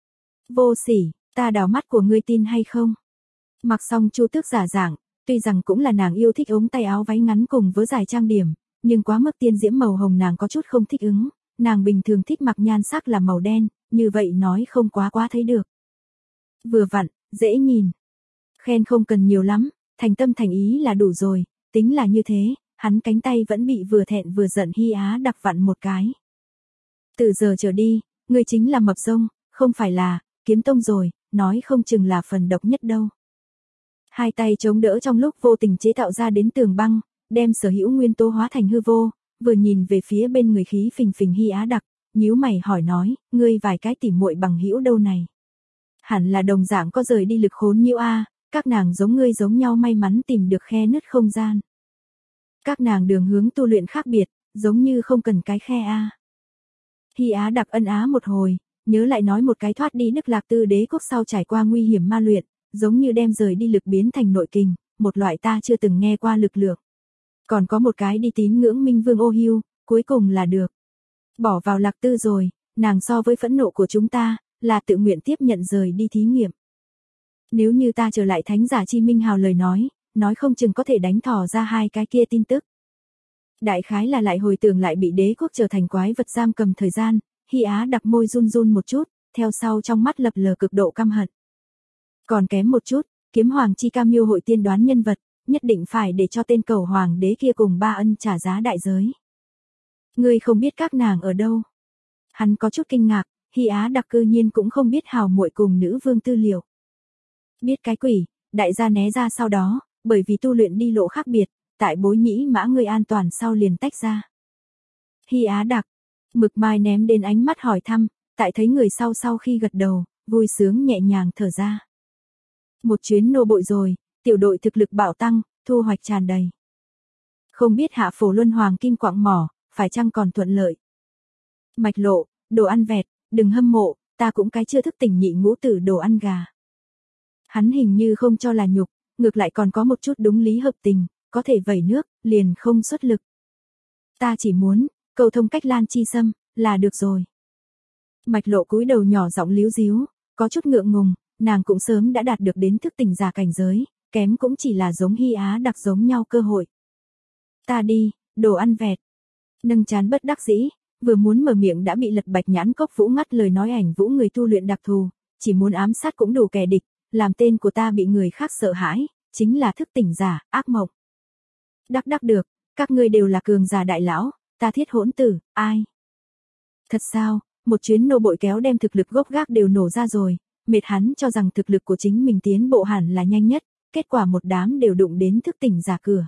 Vô sỉ, ta đào mắt của ngươi tin hay không? Mặc xong chu tước giả dạng, tuy rằng cũng là nàng yêu thích ống tay áo váy ngắn cùng với dài trang điểm, nhưng quá mức tiên diễm màu hồng nàng có chút không thích ứng, nàng bình thường thích mặc nhan sắc là màu đen, như vậy nói không quá thấy được. Vừa vặn, dễ nhìn. Khen không cần nhiều lắm, thành tâm thành ý là đủ rồi, tính là như thế, hắn cánh tay vẫn bị vừa thẹn vừa giận Hy Á Đặc vặn một cái. Từ giờ trở đi, ngươi chính là mập rông, không phải là, kiếm tông rồi, nói không chừng là phần độc nhất đâu. Hai tay chống đỡ trong lúc vô tình chế tạo ra đến tường băng, đem sở hữu nguyên tố hóa thành hư vô, vừa nhìn về phía bên người khí phình phình Hy Á Đặc, nhíu mày hỏi nói, ngươi vài cái tỉ muội bằng hữu đâu này? Hẳn là đồng dạng có rời đi lực khốn nhiễu a, các nàng giống ngươi giống nhau may mắn tìm được khe nứt không gian. Các nàng đường hướng tu luyện khác biệt, giống như không cần cái khe a. Hy Á Đặc ân á một hồi, nhớ lại nói một cái thoát đi Đức Lạc Tư Đế quốc sau trải qua nguy hiểm ma luyện, giống như đem rời đi lực biến thành nội kình, một loại ta chưa từng nghe qua lực lượng. Còn có một cái đi tín ngưỡng Minh Vương Ô Hưu, cuối cùng là được. Bỏ vào Lạc Tư rồi, nàng so với phẫn nộ của chúng ta, là tự nguyện tiếp nhận rời đi thí nghiệm. Nếu như ta trở lại Thánh giả chi Minh Hào lời nói không chừng có thể đánh thỏ ra hai cái kia tin tức. Đại khái là lại hồi tưởng lại bị đế quốc trở thành quái vật giam cầm thời gian, Hy Á Đặc môi run run một chút, theo sau trong mắt lập lờ cực độ căm hận. Còn kém một chút, kiếm hoàng chi ca miêu hội tiên đoán nhân vật, nhất định phải để cho tên cầu hoàng đế kia cùng Ba Ân trả giá đại giới. Ngươi không biết các nàng ở đâu. Hắn có chút kinh ngạc, Hy Á Đặc cư nhiên cũng không biết hào muội cùng nữ vương tư liệu. Biết cái quỷ, đại gia né ra sau đó, bởi vì tu luyện đi lộ khác biệt, tại Bối Nhĩ Mã ngươi an toàn sau liền tách ra. Hy Á Đặc, Mực Mai ném đến ánh mắt hỏi thăm, tại thấy người sau khi gật đầu, vui sướng nhẹ nhàng thở ra. Một chuyến nô bội rồi, tiểu đội thực lực bạo tăng, thu hoạch tràn đầy. Không biết Hạ Phổ Luân Hoàng Kim Quạng Mỏ, phải chăng còn thuận lợi. Mạch Lộ, đồ ăn vẹt, đừng hâm mộ, ta cũng cái chưa thức tỉnh nhị ngũ tử đồ ăn gà. Hắn hình như không cho là nhục, ngược lại còn có một chút đúng lý hợp tình, có thể vẩy nước, liền không xuất lực. Ta chỉ muốn, cầu thông cách Lan Chi Sâm, là được rồi. Mạch Lộ cúi đầu nhỏ giọng líu díu, có chút ngượng ngùng, nàng cũng sớm đã đạt được đến thức tỉnh giả cảnh giới, kém cũng chỉ là giống Hy Á Đặc giống nhau cơ hội. Ta đi, đồ ăn vẹt. Nâng chán bất đắc dĩ, vừa muốn mở miệng đã bị Lật Bạch Nhãn Cốc Vũ ngắt lời nói ảnh Vũ người tu luyện đặc thù, chỉ muốn ám sát cũng đủ kẻ địch, làm tên của ta bị người khác sợ hãi, chính là thức tỉnh giả, ác mộng. Đắc được, các ngươi đều là cường giả đại lão, ta thiết hỗn tử, ai? Thật sao, một chuyến nô bội kéo đem thực lực gốc gác đều nổ ra rồi, mệt hắn cho rằng thực lực của chính mình tiến bộ hẳn là nhanh nhất, kết quả một đám đều đụng đến thức tỉnh giả cửa.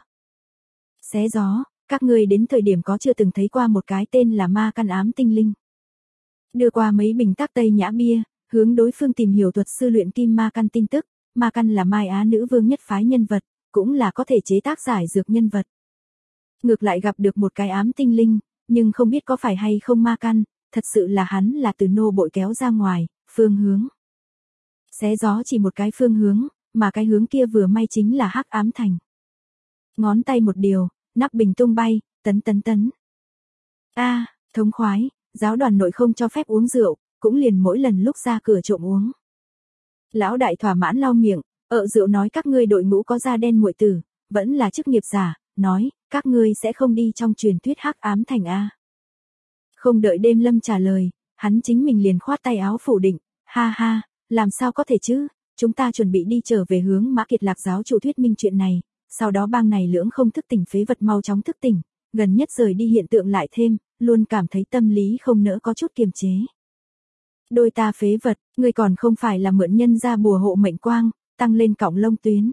Xé gió, các ngươi đến thời điểm có chưa từng thấy qua một cái tên là ma căn ám tinh linh. Đưa qua mấy bình tắc Tây Nhã bia, hướng đối phương tìm hiểu thuật sư luyện kim ma căn tin tức, ma căn là Mai Á nữ vương nhất phái nhân vật, cũng là có thể chế tác giải dược nhân vật. Ngược lại gặp được một cái ám tinh linh, nhưng không biết có phải hay không ma căn, thật sự là hắn là từ nô bội kéo ra ngoài, phương hướng. Xé gió chỉ một cái phương hướng, mà cái hướng kia vừa may chính là Hắc Ám Thành. Ngón tay một điều, nắp bình tung bay, tấn. Thống khoái, giáo đoàn nội không cho phép uống rượu, cũng liền mỗi lần lúc ra cửa trộm uống. Lão đại thỏa mãn lau miệng, rượu nói các ngươi đội ngũ có da đen muội tử, vẫn là chức nghiệp giả, nói, các ngươi sẽ không đi trong truyền thuyết Hắc Ám Thành a. Không đợi Đêm Lâm trả lời, hắn chính mình liền khoát tay áo phủ định, ha, làm sao có thể chứ, chúng ta chuẩn bị đi trở về hướng Mã Kiệt Lạc giáo chủ thuyết minh chuyện này, sau đó bang này lưỡng không thức tỉnh phế vật mau chóng thức tỉnh, gần nhất rời đi hiện tượng lại thêm, luôn cảm thấy tâm lý không nỡ có chút kiềm chế. Đôi ta phế vật, ngươi còn không phải là mượn nhân ra bùa hộ mệnh quang, tăng lên cọng lông tuyến.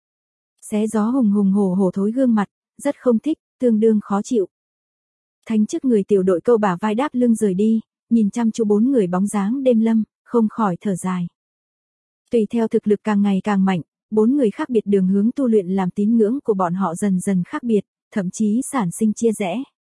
Xé gió hùng hổ thối gương mặt, rất không thích, tương đương khó chịu. Thanh trước người tiểu đội câu bả vai đáp lưng rời đi, nhìn chăm chú bốn người bóng dáng Đêm Lâm, không khỏi thở dài. Tùy theo thực lực càng ngày càng mạnh, bốn người khác biệt đường hướng tu luyện làm tín ngưỡng của bọn họ dần dần khác biệt, thậm chí sản sinh chia rẽ.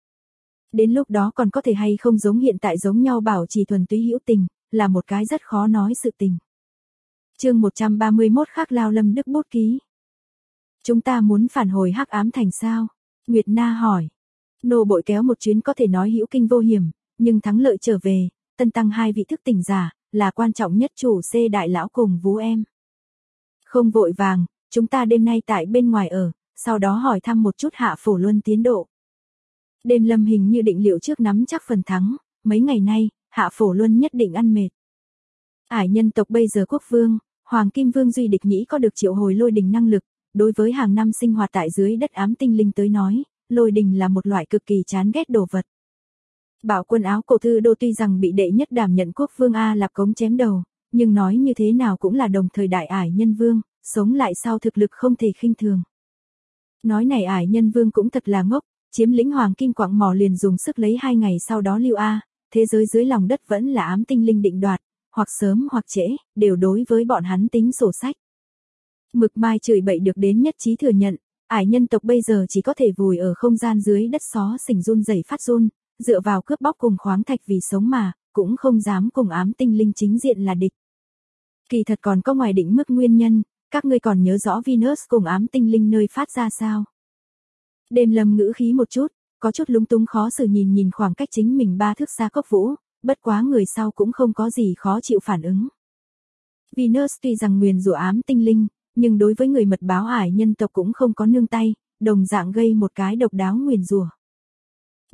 Đến lúc đó còn có thể hay không giống hiện tại giống nhau bảo trì thuần túy hữu tình, là một cái rất khó nói sự tình. Chương 131 Khắc Lao Lâm Đức bút ký. Chúng ta muốn phản hồi Hắc Ám Thành sao? Nguyệt Na hỏi. Nô bội kéo một chuyến có thể nói hữu kinh vô hiểm, nhưng thắng lợi trở về, tân tăng hai vị thức tỉnh giả, là quan trọng nhất chủ C đại lão cùng Vú em. Không vội vàng, chúng ta đêm nay tại bên ngoài ở, sau đó hỏi thăm một chút Hạ Phổ Luân tiến độ. Đêm Lâm hình như định liệu trước nắm chắc phần thắng, mấy ngày nay, Hạ Phổ Luân nhất định ăn mệt. Ải nhân tộc bây giờ quốc vương, Hoàng Kim Vương Duy Địch Nhĩ có được triệu hồi lôi đình năng lực, đối với hàng năm sinh hoạt tại dưới đất ám tinh linh tới nói, lôi đình là một loại cực kỳ chán ghét đồ vật. Bảo Quân Áo Cổ Thư Đô tuy rằng bị đệ nhất đảm nhận quốc vương A Lạp Cống chém đầu, nhưng nói như thế nào cũng là đồng thời đại ải nhân vương, sống lại sau thực lực không thể khinh thường. Nói này ải nhân vương cũng thật là ngốc, chiếm lĩnh Hoàng Kim Quạng Mỏ liền dùng sức lấy 2 ngày sau đó lưu A, thế giới dưới lòng đất vẫn là ám tinh linh định đoạt, hoặc sớm hoặc trễ, đều đối với bọn hắn tính sổ sách. Mực Mai chửi bậy được đến nhất trí thừa nhận, ải nhân tộc bây giờ chỉ có thể vùi ở không gian dưới đất xó xỉnh run rẩy phát run, dựa vào cướp bóc cùng khoáng thạch vì sống mà, cũng không dám cùng ám tinh linh chính diện là địch. Kỳ thật còn có ngoài định mức nguyên nhân, các ngươi còn nhớ rõ Venus cùng ám tinh linh nơi phát ra sao? Đêm Lâm ngữ khí một chút, có chút lúng túng khó xử nhìn khoảng cách chính mình 3 thước xa Cốc Vũ, bất quá người sau cũng không có gì khó chịu phản ứng. Venus tuy rằng nguyền rủa ám tinh linh, nhưng đối với người mật báo ải nhân tộc cũng không có nương tay, đồng dạng gây một cái độc đáo nguyền rủa.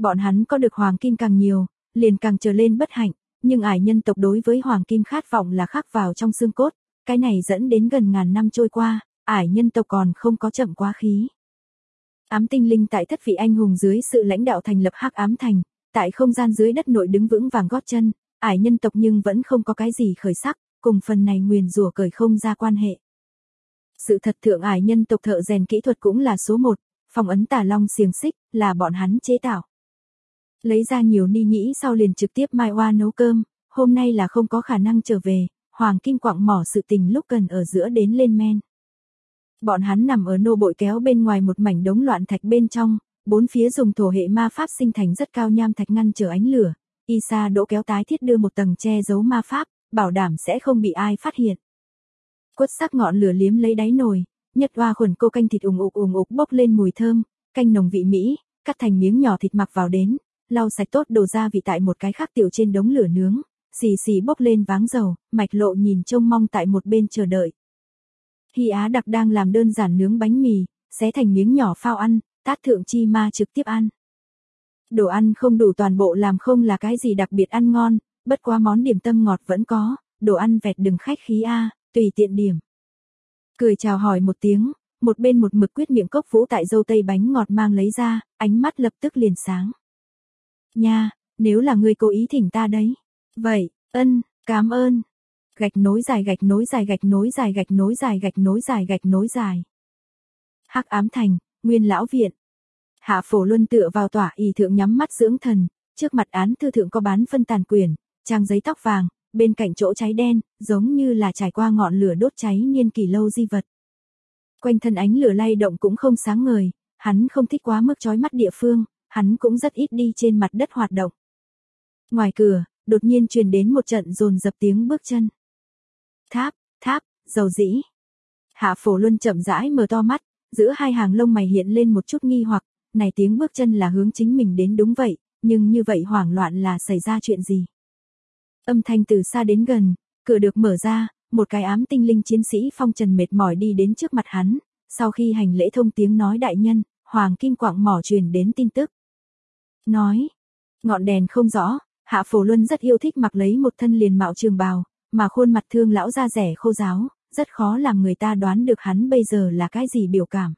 Bọn hắn có được hoàng kim càng nhiều, liền càng trở lên bất hạnh, nhưng ải nhân tộc đối với hoàng kim khát vọng là khắc vào trong xương cốt, cái này dẫn đến gần ngàn năm trôi qua, ải nhân tộc còn không có chậm quá khí. Ám tinh linh tại thất vị anh hùng dưới sự lãnh đạo thành lập Hắc Ám Thành, tại không gian dưới đất nội đứng vững vàng gót chân, ải nhân tộc nhưng vẫn không có cái gì khởi sắc, cùng phần này nguyền rủa cởi không ra quan hệ. Sự thật thượng ải nhân tộc thợ rèn kỹ thuật cũng là số 1, phong ấn tà long xiềng xích là bọn hắn chế tạo. Lấy ra nhiều ni nhĩ sau liền trực tiếp mai oa nấu cơm, hôm nay là không có khả năng trở về, hoàng kim quặng mỏ sự tình lúc cần ở giữa đến lên men. Bọn hắn nằm ở nô bội kéo bên ngoài một mảnh đống loạn thạch bên trong, bốn phía dùng thổ hệ ma pháp sinh thành rất cao nham thạch ngăn trở ánh lửa, Isa đỗ kéo tái thiết đưa một tầng che giấu ma pháp, bảo đảm sẽ không bị ai phát hiện. Quất sắc ngọn lửa liếm lấy đáy nồi, nhật hoa khuẩn cô canh thịt ủng ục bốc lên mùi thơm, canh nồng vị mỹ, cắt thành miếng nhỏ thịt mặc vào đến, lau sạch tốt đồ gia vị tại một cái khác tiểu trên đống lửa nướng, xì xì bốc lên váng dầu, Mạch Lộ nhìn trông mong tại một bên chờ đợi. Hy Á Đặc đang làm đơn giản nướng bánh mì, xé thành miếng nhỏ phao ăn, tát thượng chi ma trực tiếp ăn. Đồ ăn không đủ toàn bộ làm không là cái gì đặc biệt ăn ngon, bất quá món điểm tâm ngọt vẫn có, đồ ăn vẹt đừng khách khí a, tùy tiện điểm. Cười chào hỏi một tiếng, một bên một mực quyết miệng cốc vũ tại dâu tây bánh ngọt mang lấy ra, ánh mắt lập tức liền sáng. Nha, nếu là ngươi cố ý thỉnh ta đấy. Vậy, cảm ơn. Gạch nối dài gạch nối dài gạch nối dài gạch nối dài gạch nối dài gạch nối dài. Hắc Ám Thành, Nguyên Lão Viện. Hạ Phổ Luân tựa vào tỏa ỷ thượng nhắm mắt dưỡng thần, trước mặt án thư thượng có bán phân tàn quyển, trang giấy tóc vàng, bên cạnh chỗ cháy đen, giống như là trải qua ngọn lửa đốt cháy niên kỳ lâu di vật. Quanh thân ánh lửa lay động cũng không sáng ngời, hắn không thích quá mức chói mắt địa phương, hắn cũng rất ít đi trên mặt đất hoạt động. Ngoài cửa, đột nhiên truyền đến một trận dồn dập tiếng bước chân. Tháp, dầu dĩ. Hạ Phổ Luân chậm rãi mở to mắt, giữa hai hàng lông mày hiện lên một chút nghi hoặc, này tiếng bước chân là hướng chính mình đến đúng vậy, nhưng như vậy hoảng loạn là xảy ra chuyện gì? Âm thanh từ xa đến gần, cửa được mở ra, một cái ám tinh linh chiến sĩ phong trần mệt mỏi đi đến trước mặt hắn, sau khi hành lễ thông tiếng nói đại nhân, hoàng kim quặng mỏ truyền đến tin tức. Nói, ngọn đèn không rõ, Hạ Phổ Luân rất yêu thích mặc lấy một thân liền mạo trường bào, mà khuôn mặt thương lão da rẻ khô ráo, rất khó làm người ta đoán được hắn bây giờ là cái gì biểu cảm.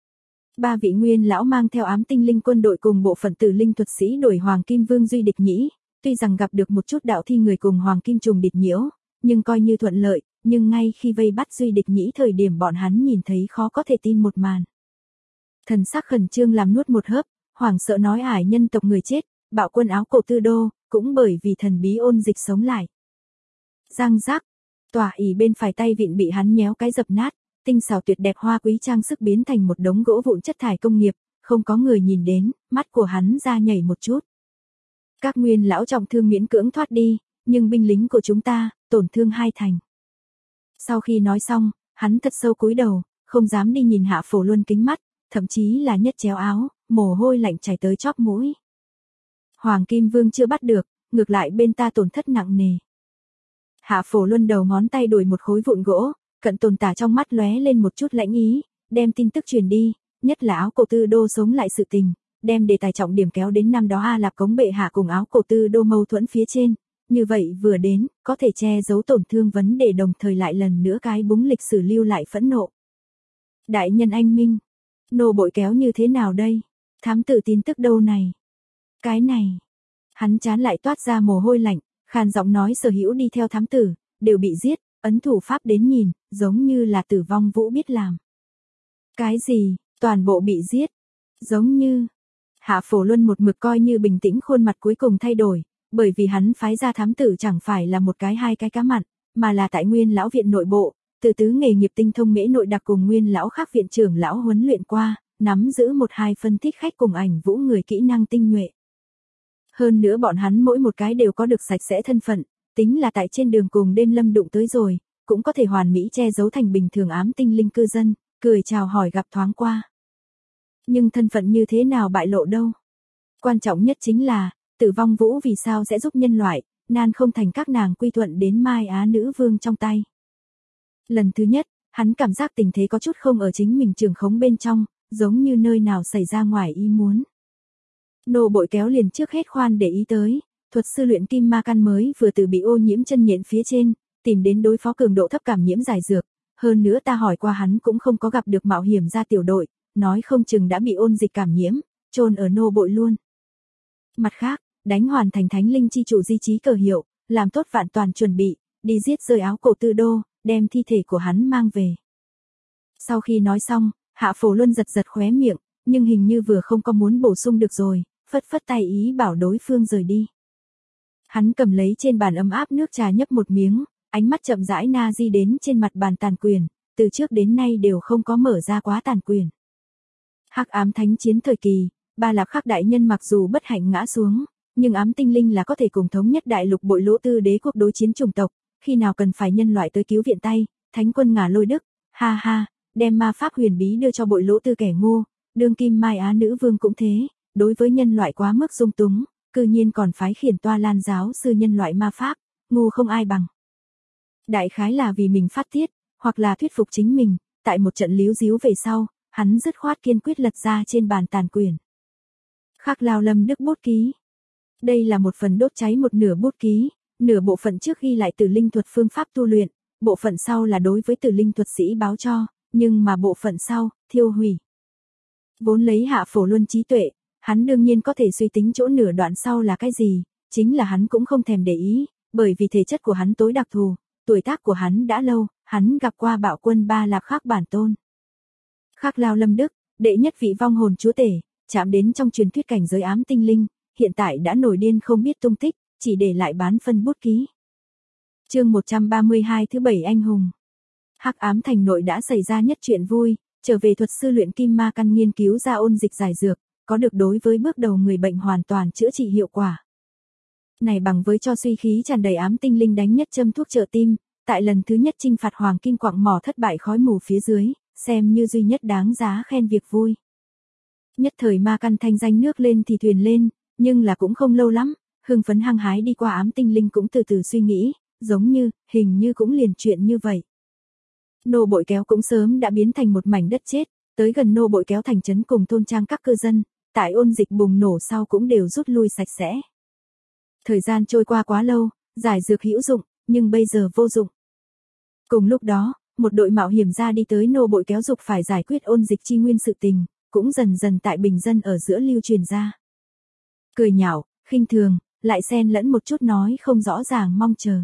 Ba vị nguyên lão mang theo ám tinh linh quân đội cùng bộ phận tử linh thuật sĩ đuổi Hoàng Kim Vương Duy địch nhĩ, tuy rằng gặp được một chút đạo thi người cùng Hoàng Kim trùng địch nhiễu, nhưng coi như thuận lợi, nhưng ngay khi vây bắt Duy địch nhĩ thời điểm bọn hắn nhìn thấy khó có thể tin một màn. Thần sắc khẩn trương làm nuốt một hớp, hoảng sợ nói ải nhân tộc người chết, bạo quân áo cổ tư đô, cũng bởi vì thần bí ôn dịch sống lại. Răng rác, tỏa ỷ bên phải tay vịn bị hắn nhéo cái dập nát, tinh xảo tuyệt đẹp hoa quý trang sức biến thành một đống gỗ vụn chất thải công nghiệp, không có người nhìn đến, mắt của hắn ra nhảy một chút. Các nguyên lão trọng thương miễn cưỡng thoát đi, nhưng binh lính của chúng ta, tổn thương 2 thành. Sau khi nói xong, hắn thật sâu cúi đầu, không dám đi nhìn Hạ Phổ Luân kính mắt, thậm chí là nhất chéo áo, mồ hôi lạnh chảy tới chóp mũi. Hoàng Kim Vương chưa bắt được, ngược lại bên ta tổn thất nặng nề. Hạ Phổ Luân đầu ngón tay đuổi một khối vụn gỗ, cận tồn tả trong mắt lóe lên một chút lãnh ý, đem tin tức truyền đi, nhất là áo cổ tư đô sống lại sự tình, đem đề tài trọng điểm kéo đến năm đó A Lạp Cống bệ hạ cùng áo cổ tư đô mâu thuẫn phía trên, như vậy vừa đến, có thể che giấu tổn thương vấn đề đồng thời lại lần nữa cái búng lịch sử lưu lại phẫn nộ. Đại nhân anh minh, nô bội kéo như thế nào đây? Thám tử tin tức đâu này? Cái này, hắn chán lại toát ra mồ hôi lạnh, khàn giọng nói sở hữu đi theo thám tử, đều bị giết, ấn thủ pháp đến nhìn, giống như là Tử Vong Vũ biết làm. Cái gì, toàn bộ bị giết, giống như. Hạ Phổ Luân một mực coi như bình tĩnh khuôn mặt cuối cùng thay đổi, bởi vì hắn phái ra thám tử chẳng phải là một cái hai cái cá mặn, mà là tại Nguyên lão viện nội bộ, từ tứ nghề nghiệp tinh thông mễ nội đặc cùng Nguyên lão khác viện trưởng lão huấn luyện qua, nắm giữ một hai phân tích khách cùng ảnh vũ người kỹ năng tinh nhuệ. Hơn nữa bọn hắn mỗi một cái đều có được sạch sẽ thân phận, tính là tại trên đường cùng đêm lâm đụng tới rồi, cũng có thể hoàn mỹ che giấu thành bình thường ám tinh linh cư dân, cười chào hỏi gặp thoáng qua. Nhưng thân phận như thế nào bại lộ đâu? Quan trọng nhất chính là, Tử Vong Vũ vì sao sẽ giúp nhân loại, nan không thành các nàng quy thuận đến Mai Á nữ vương trong tay. Lần thứ nhất, hắn cảm giác tình thế có chút không ở chính mình trường khống bên trong, giống như nơi nào xảy ra ngoài ý muốn. Nô bội kéo liền trước hết khoan để ý tới, thuật sư luyện kim ma căn mới vừa từ bị ô nhiễm chân nhện phía trên, tìm đến đối phó cường độ thấp cảm nhiễm giải dược, hơn nữa ta hỏi qua hắn cũng không có gặp được mạo hiểm ra tiểu đội, nói không chừng đã bị ôn dịch cảm nhiễm, chôn ở nô bội luôn. Mặt khác, đánh hoàn thành thánh linh chi chủ di chí cờ hiệu, làm tốt vạn toàn chuẩn bị, đi giết rơi áo cổ tư đô, đem thi thể của hắn mang về. Sau khi nói xong, Hạ Phổ Luân giật giật khóe miệng, nhưng hình như vừa không có muốn bổ sung được rồi, phất phất tay ý bảo đối phương rời đi. Hắn cầm lấy trên bàn ấm áp nước trà nhấp một miếng, ánh mắt chậm rãi na di đến trên mặt bàn tàn quyền, từ trước đến nay đều không có mở ra quá tàn quyền. Hắc ám thánh chiến thời kỳ, Ba Lạp Khắc đại nhân mặc dù bất hạnh ngã xuống, nhưng ám tinh linh là có thể cùng thống nhất đại lục bội lỗ tư đế quốc đối chiến chủng tộc, khi nào cần phải nhân loại tới cứu viện tay, thánh quân ngả lôi đức, ha ha, đem ma pháp huyền bí đưa cho bội lỗ tư kẻ ngu, đương kim Mai Á nữ vương cũng thế, đối với nhân loại quá mức dung túng, cư nhiên còn phái khiển toa lan giáo sư nhân loại ma pháp, ngu không ai bằng. Đại khái là vì mình phát tiết, hoặc là thuyết phục chính mình, tại một trận líu díu về sau, hắn dứt khoát kiên quyết lật ra trên bàn tàn quyền. Khắc Lao Lâm Đức bút ký. Đây là một phần đốt cháy một nửa bút ký, nửa bộ phận trước ghi lại tử linh thuật phương pháp tu luyện, bộ phận sau là đối với tử linh thuật sĩ báo cho, nhưng mà bộ phận sau, thiêu hủy. Vốn lấy Hạ Phổ Luân trí tuệ, hắn đương nhiên có thể suy tính chỗ nửa đoạn sau là cái gì, chính là hắn cũng không thèm để ý, bởi vì thể chất của hắn tối đặc thù, tuổi tác của hắn đã lâu, hắn gặp qua bạo quân Ba Lạp Khắc bản tôn. Khắc Lao Lâm Đức, đệ nhất vị vong hồn chúa tể, chạm đến trong truyền thuyết cảnh giới ám tinh linh, hiện tại đã nổi điên không biết tung tích, chỉ để lại bán phân bút ký. Chương 132 thứ 7 anh hùng. Hắc ám thành nội đã xảy ra nhất chuyện vui, trở về thuật sư luyện kim ma căn nghiên cứu ra ôn dịch giải dược, có được đối với bước đầu người bệnh hoàn toàn chữa trị hiệu quả. Này bằng với cho suy khí tràn đầy ám tinh linh đánh nhất châm thuốc trợ tim, tại lần thứ nhất chinh phạt hoàng kim quặng mỏ thất bại khói mù phía dưới, xem như duy nhất đáng giá khen việc vui. Nhất thời ma căn thanh danh nước lên thì thuyền lên, nhưng là cũng không lâu lắm, hưng phấn hăng hái đi qua ám tinh linh cũng từ từ suy nghĩ, giống như, hình như cũng liền chuyện như vậy. Nô bội kéo cũng sớm đã biến thành một mảnh đất chết, tới gần nô bội kéo thành trấn cùng thôn trang các cư dân, tại ôn dịch bùng nổ sau cũng đều rút lui sạch sẽ. Thời gian trôi qua quá lâu, giải dược hữu dụng, nhưng bây giờ vô dụng. Cùng lúc đó, một đội mạo hiểm ra đi tới nô bội kéo dục phải giải quyết ôn dịch chi nguyên sự tình, cũng dần dần tại bình dân ở giữa lưu truyền ra. Cười nhạo, khinh thường, lại xen lẫn một chút nói không rõ ràng mong chờ.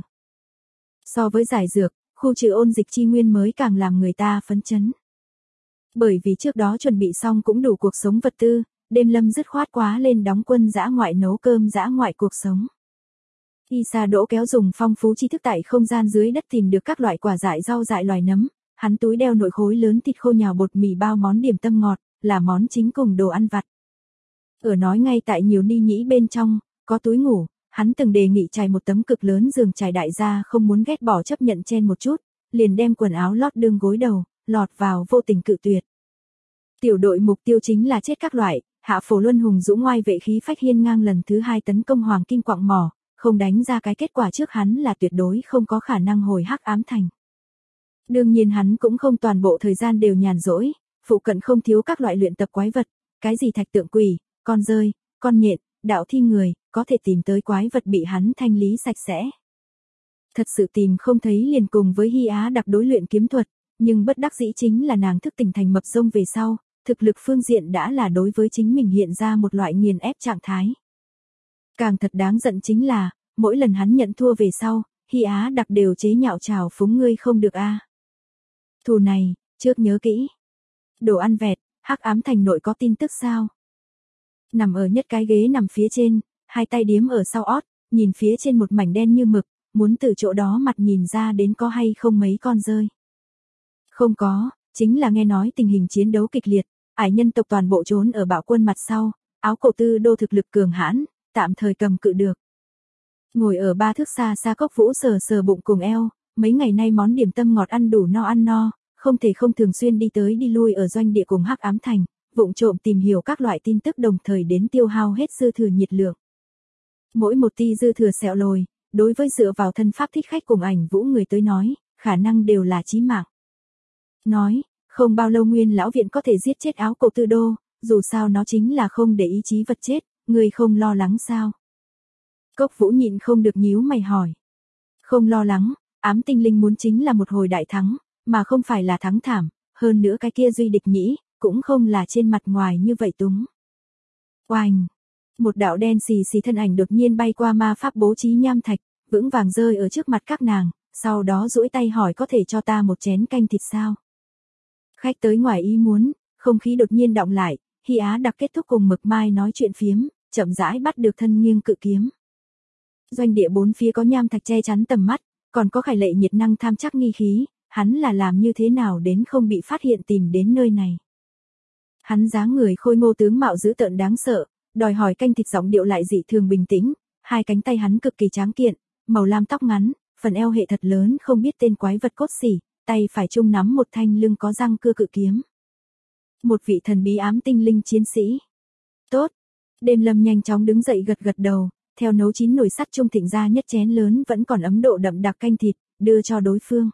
So với giải dược, khu trừ ôn dịch chi nguyên mới càng làm người ta phấn chấn. Bởi vì trước đó chuẩn bị xong cũng đủ cuộc sống vật tư, đêm lâm dứt khoát quá lên đóng quân dã ngoại nấu cơm dã ngoại cuộc sống. Isa Đỗ kéo dùng phong phú tri thức tại không gian dưới đất tìm được các loại quả dại rau dại loài nấm, hắn túi đeo nội khối lớn thịt khô nhào bột mì bao món điểm tâm ngọt, là món chính cùng đồ ăn vặt. Ở nói ngay tại nhiều ni nhĩ bên trong, có túi ngủ, hắn từng đề nghị trải một tấm cực lớn giường trải đại gia không muốn ghét bỏ chấp nhận chen một chút, liền đem quần áo lót đương gối đầu, lọt vào vô tình cự tuyệt. Tiểu đội mục tiêu chính là chết các loại, Hạ Phổ Luân hùng dũng ngoai vệ khí phách hiên ngang lần thứ 2 tấn công hoàng kim quặng mỏ, không đánh ra cái kết quả trước hắn là tuyệt đối không có khả năng hồi hắc ám thành. Đương nhiên hắn cũng không toàn bộ thời gian đều nhàn rỗi, phụ cận không thiếu các loại luyện tập quái vật, cái gì thạch tượng quỷ, con rơi, con nhện, đạo thi người, có thể tìm tới quái vật bị hắn thanh lý sạch sẽ. Thật sự tìm không thấy liền cùng với Hy Á đặc đối luyện kiếm thuật, nhưng bất đắc dĩ chính là nàng thức tỉnh thành mập rông về sau, thực lực phương diện đã là đối với chính mình hiện ra một loại nghiền ép trạng thái. Càng thật đáng giận chính là, mỗi lần hắn nhận thua về sau, Hy Á đặc đều chế nhạo trào phúng ngươi không được a. Thù này, trước nhớ kỹ. Đồ ăn vẹt, hắc ám thành nội có tin tức sao? Nằm ở nhất cái ghế nằm phía trên, hai tay điếm ở sau ót, nhìn phía trên một mảnh đen như mực, muốn từ chỗ đó mặt nhìn ra đến có hay không mấy con rơi. Không có, chính là nghe nói tình hình chiến đấu kịch liệt, ải nhân tộc toàn bộ trốn ở bạo quân mặt sau, áo cổ tư đô thực lực cường hãn, tạm thời cầm cự được. Ngồi ở 3 thước xa xa cốc vũ sờ sờ bụng cùng eo, mấy ngày nay món điểm tâm ngọt ăn đủ no ăn no, không thể không thường xuyên đi tới đi lui ở doanh địa cùng hắc ám thành, vụng trộm tìm hiểu các loại tin tức đồng thời đến tiêu hao hết dư thừa nhiệt lượng. Mỗi một ti dư thừa sẹo lồi, đối với dựa vào thân pháp thích khách cùng ảnh vũ người tới nói, khả năng đều là chí mạng. Nói, không bao lâu nguyên lão viện có thể giết chết áo cổ tư đô, dù sao nó chính là không để ý chí vật chết, ngươi không lo lắng sao? Cốc Vũ nhịn không được nhíu mày hỏi. Không lo lắng, ám tinh linh muốn chính là một hồi đại thắng, mà không phải là thắng thảm, hơn nữa cái kia Duy Địch Nhĩ, cũng không là trên mặt ngoài như vậy túng. Oanh! Một đạo đen xì xì thân ảnh đột nhiên bay qua ma pháp bố trí nham thạch, vững vàng rơi ở trước mặt các nàng, sau đó duỗi tay hỏi có thể cho ta một chén canh thịt sao? Khách tới ngoài ý muốn, không khí đột nhiên đọng lại, Hy Á Đặc kết thúc cùng Mực Mai nói chuyện phiếm, chậm rãi bắt được thân nghiêng cự kiếm. Doanh địa bốn phía có nham thạch che chắn tầm mắt, còn có Khải Lệ nhiệt năng tham chắc nghi khí, hắn là làm như thế nào đến không bị phát hiện tìm đến nơi này. Hắn dáng người khôi ngô tướng mạo dữ tợn đáng sợ, đòi hỏi canh thịt giọng điệu lại dị thường bình tĩnh, hai cánh tay hắn cực kỳ tráng kiện, màu lam tóc ngắn, phần eo hệ thật lớn không biết tên quái vật cốt xỉ, tay phải chung nắm một thanh lưng có răng cưa cự kiếm. Một vị thần bí ám tinh linh chiến sĩ. Tốt. Đêm Lâm nhanh chóng đứng dậy gật gật đầu, theo nấu chín nồi sắt chung thịnh ra nhất chén lớn vẫn còn ấm độ đậm đặc canh thịt, đưa cho đối phương.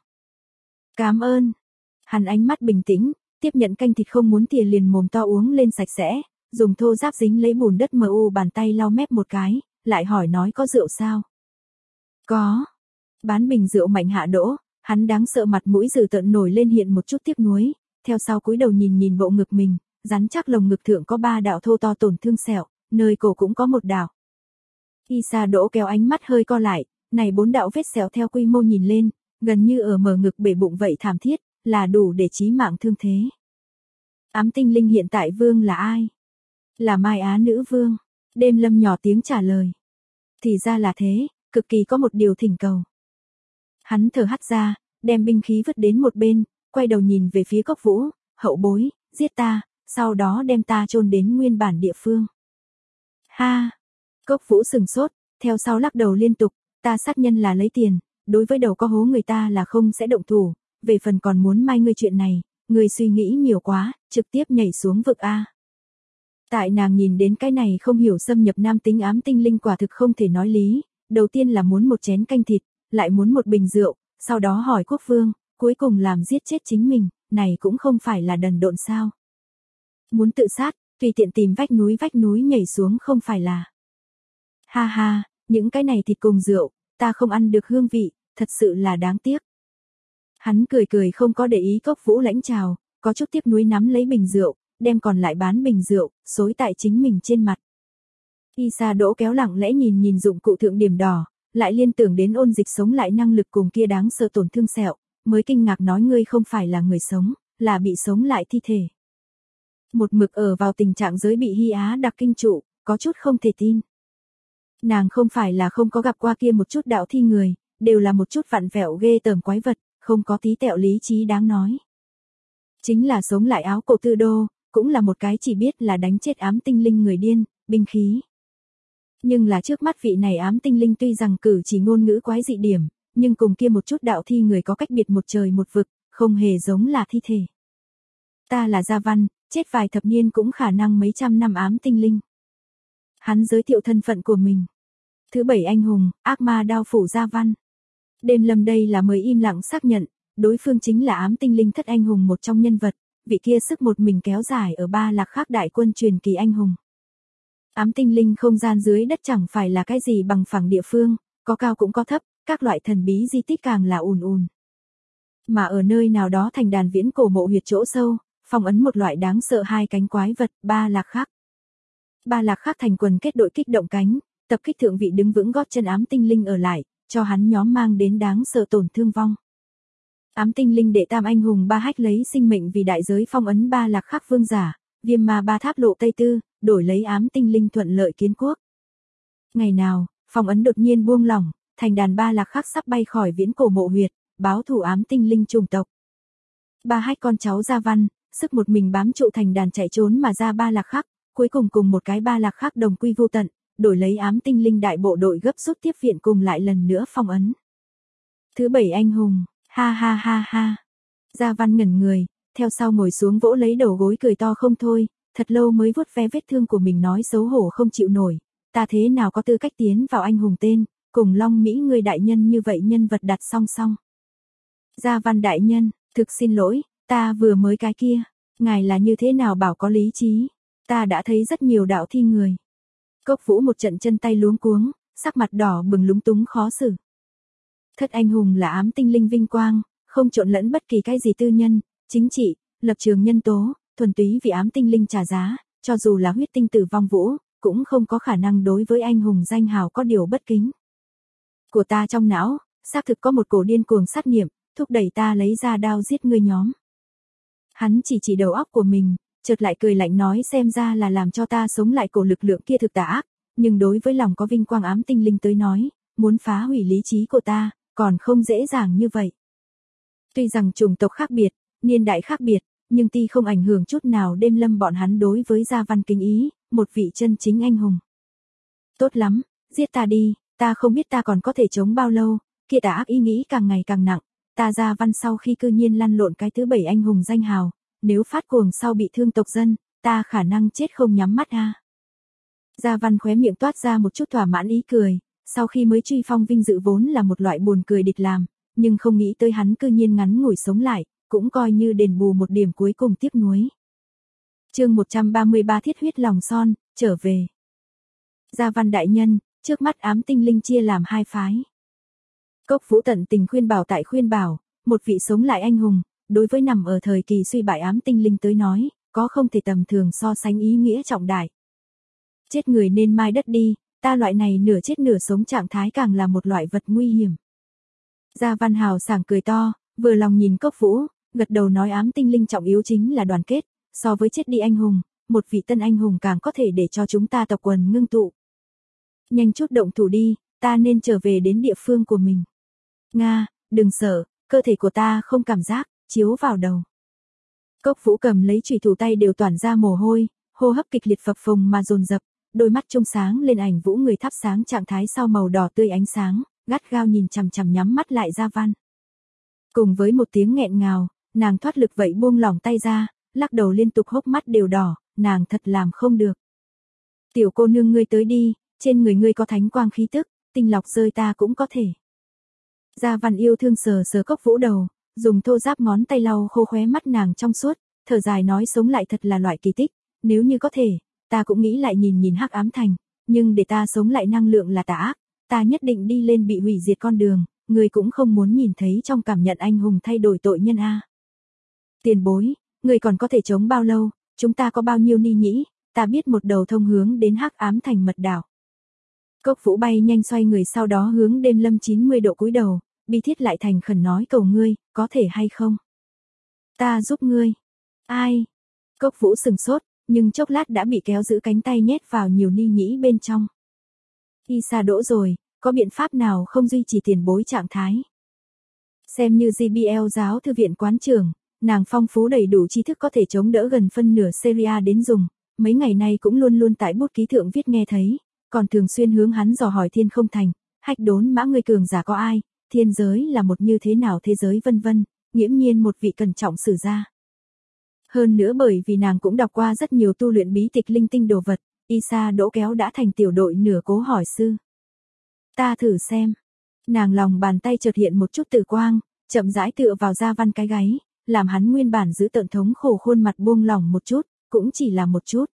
Cảm ơn. Hắn ánh mắt bình tĩnh, tiếp nhận canh thịt không muốn thìa liền mồm to uống lên sạch sẽ, dùng thô giáp dính lấy bùn đất bàn tay lau mép một cái, lại hỏi nói có rượu sao? Có. Bán bình rượu mạnh hạ đỗ, hắn đáng sợ mặt mũi dữ tợn nổi lên hiện một chút tiếc nuối, theo sau cúi đầu nhìn bộ ngực mình, rắn chắc lồng ngực thượng có 3 đạo thô to tổn thương sẹo, nơi cổ cũng có một đạo. Isa Đỗ kéo ánh mắt hơi co lại, này 4 đạo vết sẹo theo quy mô nhìn lên, gần như ở mở ngực bể bụng vậy thảm thiết, là đủ để chí mạng thương thế. Ám tinh linh hiện tại vương là ai? Là Mai Á nữ vương. Đêm Lâm nhỏ tiếng trả lời. Thì ra là thế, cực kỳ có một điều thỉnh cầu. Hắn thở hắt ra, đem binh khí vứt đến một bên, quay đầu nhìn về phía Cốc Vũ, hậu bối, giết ta, sau đó đem ta chôn đến nguyên bản địa phương. Ha! Cốc Vũ sừng sốt, theo sau lắc đầu liên tục, ta sát nhân là lấy tiền, đối với đầu có hố người ta là không sẽ động thủ, về phần còn muốn mai ngươi chuyện này, ngươi suy nghĩ nhiều quá, trực tiếp nhảy xuống vực A. Tại nàng nhìn đến cái này không hiểu xâm nhập nam tính ám tinh linh quả thực không thể nói lý, đầu tiên là muốn một chén canh thịt, lại muốn một bình rượu, sau đó hỏi quốc vương, cuối cùng làm giết chết chính mình, này cũng không phải là đần độn sao. Muốn tự sát, tùy tiện tìm vách núi nhảy xuống không phải là. Ha ha, những cái này thịt cùng rượu, ta không ăn được hương vị, thật sự là đáng tiếc. Hắn cười không có để ý Cốc Vũ lãnh chào, có chút tiếc nuối nắm lấy bình rượu, đem còn lại bán bình rượu, xối tại chính mình trên mặt. Isa Đỗ kéo lặng lẽ nhìn dụng cụ thượng điểm đỏ, lại liên tưởng đến ôn dịch sống lại năng lực cùng kia đáng sợ tổn thương sẹo, mới kinh ngạc nói ngươi không phải là người sống, là bị sống lại thi thể. Một mực ở vào tình trạng giới bị Hy Á Đặc kinh trụ, có chút không thể tin. Nàng không phải là không có gặp qua kia một chút đạo thi người, đều là một chút vặn vẹo ghê tởm quái vật, không có tí tẹo lý trí đáng nói. Chính là sống lại áo cổ tư đô, cũng là một cái chỉ biết là đánh chết ám tinh linh người điên, binh khí. Nhưng là trước mắt vị này ám tinh linh tuy rằng cử chỉ ngôn ngữ quái dị điểm, nhưng cùng kia một chút đạo thi người có cách biệt một trời một vực, không hề giống là thi thể. Ta là Gia Văn, chết vài thập niên cũng khả năng mấy trăm năm ám tinh linh. Hắn giới thiệu thân phận của mình. Thứ 7 anh hùng, ác ma đao phủ Gia Văn. Đêm Lâm đây là mới im lặng xác nhận, đối phương chính là ám tinh linh thất anh hùng một trong nhân vật, vị kia sức một mình kéo dài ở Ba Lạc Khác đại quân truyền kỳ anh hùng. Ám tinh linh không gian dưới đất chẳng phải là cái gì bằng phẳng địa phương, có cao cũng có thấp, các loại thần bí di tích càng là ùn. Mà ở nơi nào đó thành đàn viễn cổ mộ huyệt chỗ sâu, phong ấn một loại đáng sợ hai cánh quái vật, Ba Lạc Khác. Ba Lạc Khác thành quần kết đội kích động cánh, tập kích thượng vị đứng vững gót chân ám tinh linh ở lại, cho hắn nhóm mang đến đáng sợ tổn thương vong. Ám tinh linh đệ tam anh hùng Ba Hách lấy sinh mệnh vì đại giới phong ấn Ba Lạc Khác vương giả, Viêm Ma Ba Tháp Lộ Tây Tư, đổi lấy ám tinh linh thuận lợi kiến quốc. Ngày nào, phong ấn đột nhiên buông lỏng, thành đàn Ba Lạc Khác sắp bay khỏi viễn cổ mộ huyệt, báo thù ám tinh linh chủng tộc. Ba Hách con cháu Gia Văn, sức một mình bám trụ thành đàn chạy trốn mà ra Ba Lạc Khác, cuối cùng cùng một cái Ba Lạc Khác đồng quy vô tận, đổi lấy ám tinh linh đại bộ đội gấp rút tiếp viện cùng lại lần nữa phong ấn. Thứ 7 anh hùng, ha ha ha ha. Gia Văn ngẩn người, theo sau ngồi xuống vỗ lấy đầu gối cười to không thôi, thật lâu mới vuốt ve vết thương của mình nói xấu hổ không chịu nổi, ta thế nào có tư cách tiến vào anh hùng tên, cùng Long Mỹ người đại nhân như vậy nhân vật đặt song song. Gia Văn đại nhân, thực xin lỗi, ta vừa mới cái kia, ngài là như thế nào bảo có lý trí, ta đã thấy rất nhiều đạo thi người. Cốc Vũ một trận chân tay luống cuống, sắc mặt đỏ bừng lúng túng khó xử. Thất anh hùng là ám tinh linh vinh quang, không trộn lẫn bất kỳ cái gì tư nhân, chính trị, lập trường nhân tố, thuần túy vì ám tinh linh trả giá, cho dù là huyết tinh tử vong vũ, cũng không có khả năng đối với anh hùng danh hào có điều bất kính. Của ta trong não, xác thực có một cổ điên cuồng sát niệm, thúc đẩy ta lấy ra đao giết ngươi nhóm. Hắn chỉ đầu óc của mình, chợt lại cười lạnh nói xem ra là làm cho ta sống lại cổ lực lượng kia thực tà ác, nhưng đối với lòng có vinh quang ám tinh linh tới nói, muốn phá hủy lý trí của ta, còn không dễ dàng như vậy. Tuy rằng chủng tộc khác biệt, niên đại khác biệt, nhưng ti không ảnh hưởng chút nào đêm lâm bọn hắn đối với Gia Văn kính ý, một vị chân chính anh hùng. Tốt lắm, giết ta đi, ta không biết ta còn có thể chống bao lâu, kia tà ác ý nghĩ càng ngày càng nặng, ta Gia Văn sau khi cư nhiên lăn lộn cái thứ 7 anh hùng danh hào, nếu phát cuồng sau bị thương tộc dân, ta khả năng chết không nhắm mắt ha. Gia Văn khóe miệng toát ra một chút thỏa mãn ý cười, sau khi mới truy phong vinh dự vốn là một loại buồn cười địch làm, nhưng không nghĩ tới hắn cư nhiên ngắn ngủi sống lại, cũng coi như đền bù một điểm cuối cùng tiếc nuối. Chương 133 Thiết huyết lòng son, trở về. Gia Văn đại nhân, trước mắt ám tinh linh chia làm hai phái. Cốc Vũ tận tình khuyên bảo, một vị sống lại anh hùng, đối với nằm ở thời kỳ suy bại ám tinh linh tới nói, có không thể tầm thường so sánh ý nghĩa trọng đại. Chết người nên mai đất đi, ta loại này nửa chết nửa sống trạng thái càng là một loại vật nguy hiểm. Gia Văn hào sảng cười to, vừa lòng nhìn Cốc Vũ, gật đầu nói ám tinh linh trọng yếu chính là đoàn kết, so với chết đi anh hùng, một vị tân anh hùng càng có thể để cho chúng ta tộc quần ngưng tụ. Nhanh chút động thủ đi, ta nên trở về đến địa phương của mình. Nga, đừng sợ, cơ thể của ta không cảm giác, chiếu vào đầu. Cốc Vũ cầm lấy chùy thủ tay đều toản ra mồ hôi, hô hấp kịch liệt phập phồng mà dồn dập, đôi mắt trông sáng lên ảnh Vũ người thắp sáng trạng thái sau màu đỏ tươi ánh sáng, gắt gao nhìn chằm chằm nhắm mắt lại Gia Văn. Cùng với một tiếng nghẹn ngào, nàng thoát lực vậy buông lỏng tay ra, lắc đầu liên tục hốc mắt đều đỏ, nàng thật làm không được. Tiểu cô nương ngươi tới đi, trên người ngươi có thánh quang khí tức, tinh lọc rơi ta cũng có thể. Gia Văn yêu thương sờ sờ Cốc Vũ đầu, dùng thô ráp ngón tay lau khô khóe mắt nàng trong suốt, thở dài nói sống lại thật là loại kỳ tích, nếu như có thể, ta cũng nghĩ lại nhìn Hắc Ám Thành, nhưng để ta sống lại năng lượng là tà ác, ta nhất định đi lên bị hủy diệt con đường, người cũng không muốn nhìn thấy trong cảm nhận anh hùng thay đổi tội nhân a. Tiền bối, người còn có thể chống bao lâu, chúng ta có bao nhiêu ni nhĩ, ta biết một đầu thông hướng đến Hắc Ám Thành mật đảo. Cốc Vũ bay nhanh xoay người sau đó hướng đêm lâm 90 độ cúi đầu, bi thiết lại thành khẩn nói cầu ngươi, có thể hay không? Ta giúp ngươi. Ai? Cốc Vũ sừng sốt, nhưng chốc lát đã bị kéo giữ cánh tay nhét vào nhiều ni nhĩ bên trong. Y xa đỗ rồi, có biện pháp nào không duy trì tiền bối trạng thái? Xem như GBL giáo thư viện quán trưởng, nàng phong phú đầy đủ tri thức có thể chống đỡ gần phân nửa Syria đến dùng, mấy ngày nay cũng luôn luôn tại bút ký thượng viết nghe thấy, còn thường xuyên hướng hắn dò hỏi Thiên Không Thành, Hách Đốn Mã người cường giả có ai, thiên giới là một như thế nào thế giới vân vân, nghiễm nhiên một vị cẩn trọng sử gia. Hơn nữa bởi vì nàng cũng đọc qua rất nhiều tu luyện bí tịch linh tinh đồ vật, Isa Đỗ kéo đã thành tiểu đội nửa cố hỏi sư. Ta thử xem. Nàng lòng bàn tay chợt hiện một chút tử quang, chậm rãi tựa vào Gia Văn cái gáy, làm hắn nguyên bản giữ tợn thống khổ khuôn mặt buông lỏng một chút, cũng chỉ là một chút.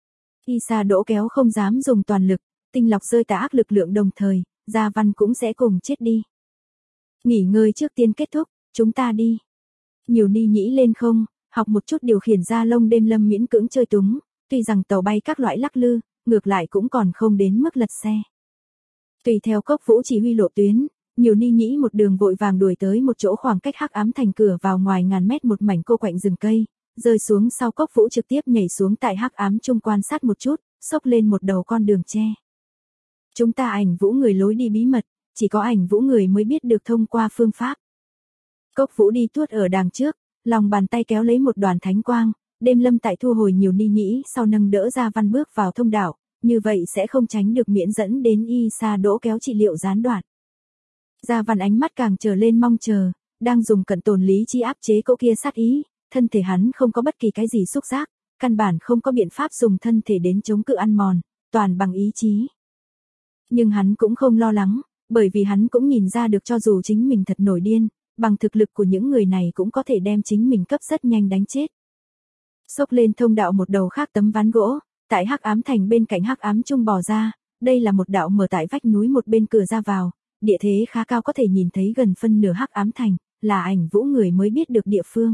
Isa Đỗ kéo không dám dùng toàn lực, tinh lọc rơi tà ác lực lượng đồng thời, Gia Văn cũng sẽ cùng chết đi. Nghỉ ngơi trước tiên kết thúc, chúng ta đi. Nhiều ni nhĩ lên không, học một chút điều khiển ra lông đêm lâm miễn cưỡng chơi túng, tuy rằng tàu bay các loại lắc lư, ngược lại cũng còn không đến mức lật xe. Tùy theo Cốc Vũ chỉ huy lộ tuyến, nhiều ni nhĩ một đường vội vàng đuổi tới một chỗ khoảng cách Hắc Ám Thành cửa vào ngoài ngàn mét một mảnh cô quạnh rừng cây, rơi xuống sau Cốc Vũ trực tiếp nhảy xuống tại Hắc Ám trung quan sát một chút, xốc lên một đầu con đường tre. Chúng ta ảnh Vũ người lối đi bí mật, chỉ có ảnh Vũ người mới biết được thông qua phương pháp. Cốc Vũ đi tuốt ở đằng trước, lòng bàn tay kéo lấy một đoàn thánh quang, đêm lâm tại thu hồi nhiều ni nhĩ sau nâng đỡ Gia Văn bước vào thông đạo, như vậy sẽ không tránh được miễn dẫn đến Isa Đỗ kéo trị liệu gián đoạn. Gia Văn ánh mắt càng trở lên mong chờ, đang dùng cận tồn lý trí áp chế cỗ kia sát ý, thân thể hắn không có bất kỳ cái gì xúc giác, căn bản không có biện pháp dùng thân thể đến chống cự ăn mòn, toàn bằng ý chí. Nhưng hắn cũng không lo lắng, bởi vì hắn cũng nhìn ra được cho dù chính mình thật nổi điên, bằng thực lực của những người này cũng có thể đem chính mình cấp rất nhanh đánh chết. Xốc lên thông đạo một đầu khác tấm ván gỗ, tại hắc ám thành bên cạnh hắc ám trung bò ra, đây là một đạo mở tại vách núi một bên cửa ra vào, địa thế khá cao có thể nhìn thấy gần phân nửa hắc ám thành, là Ảnh Vũ người mới biết được địa phương.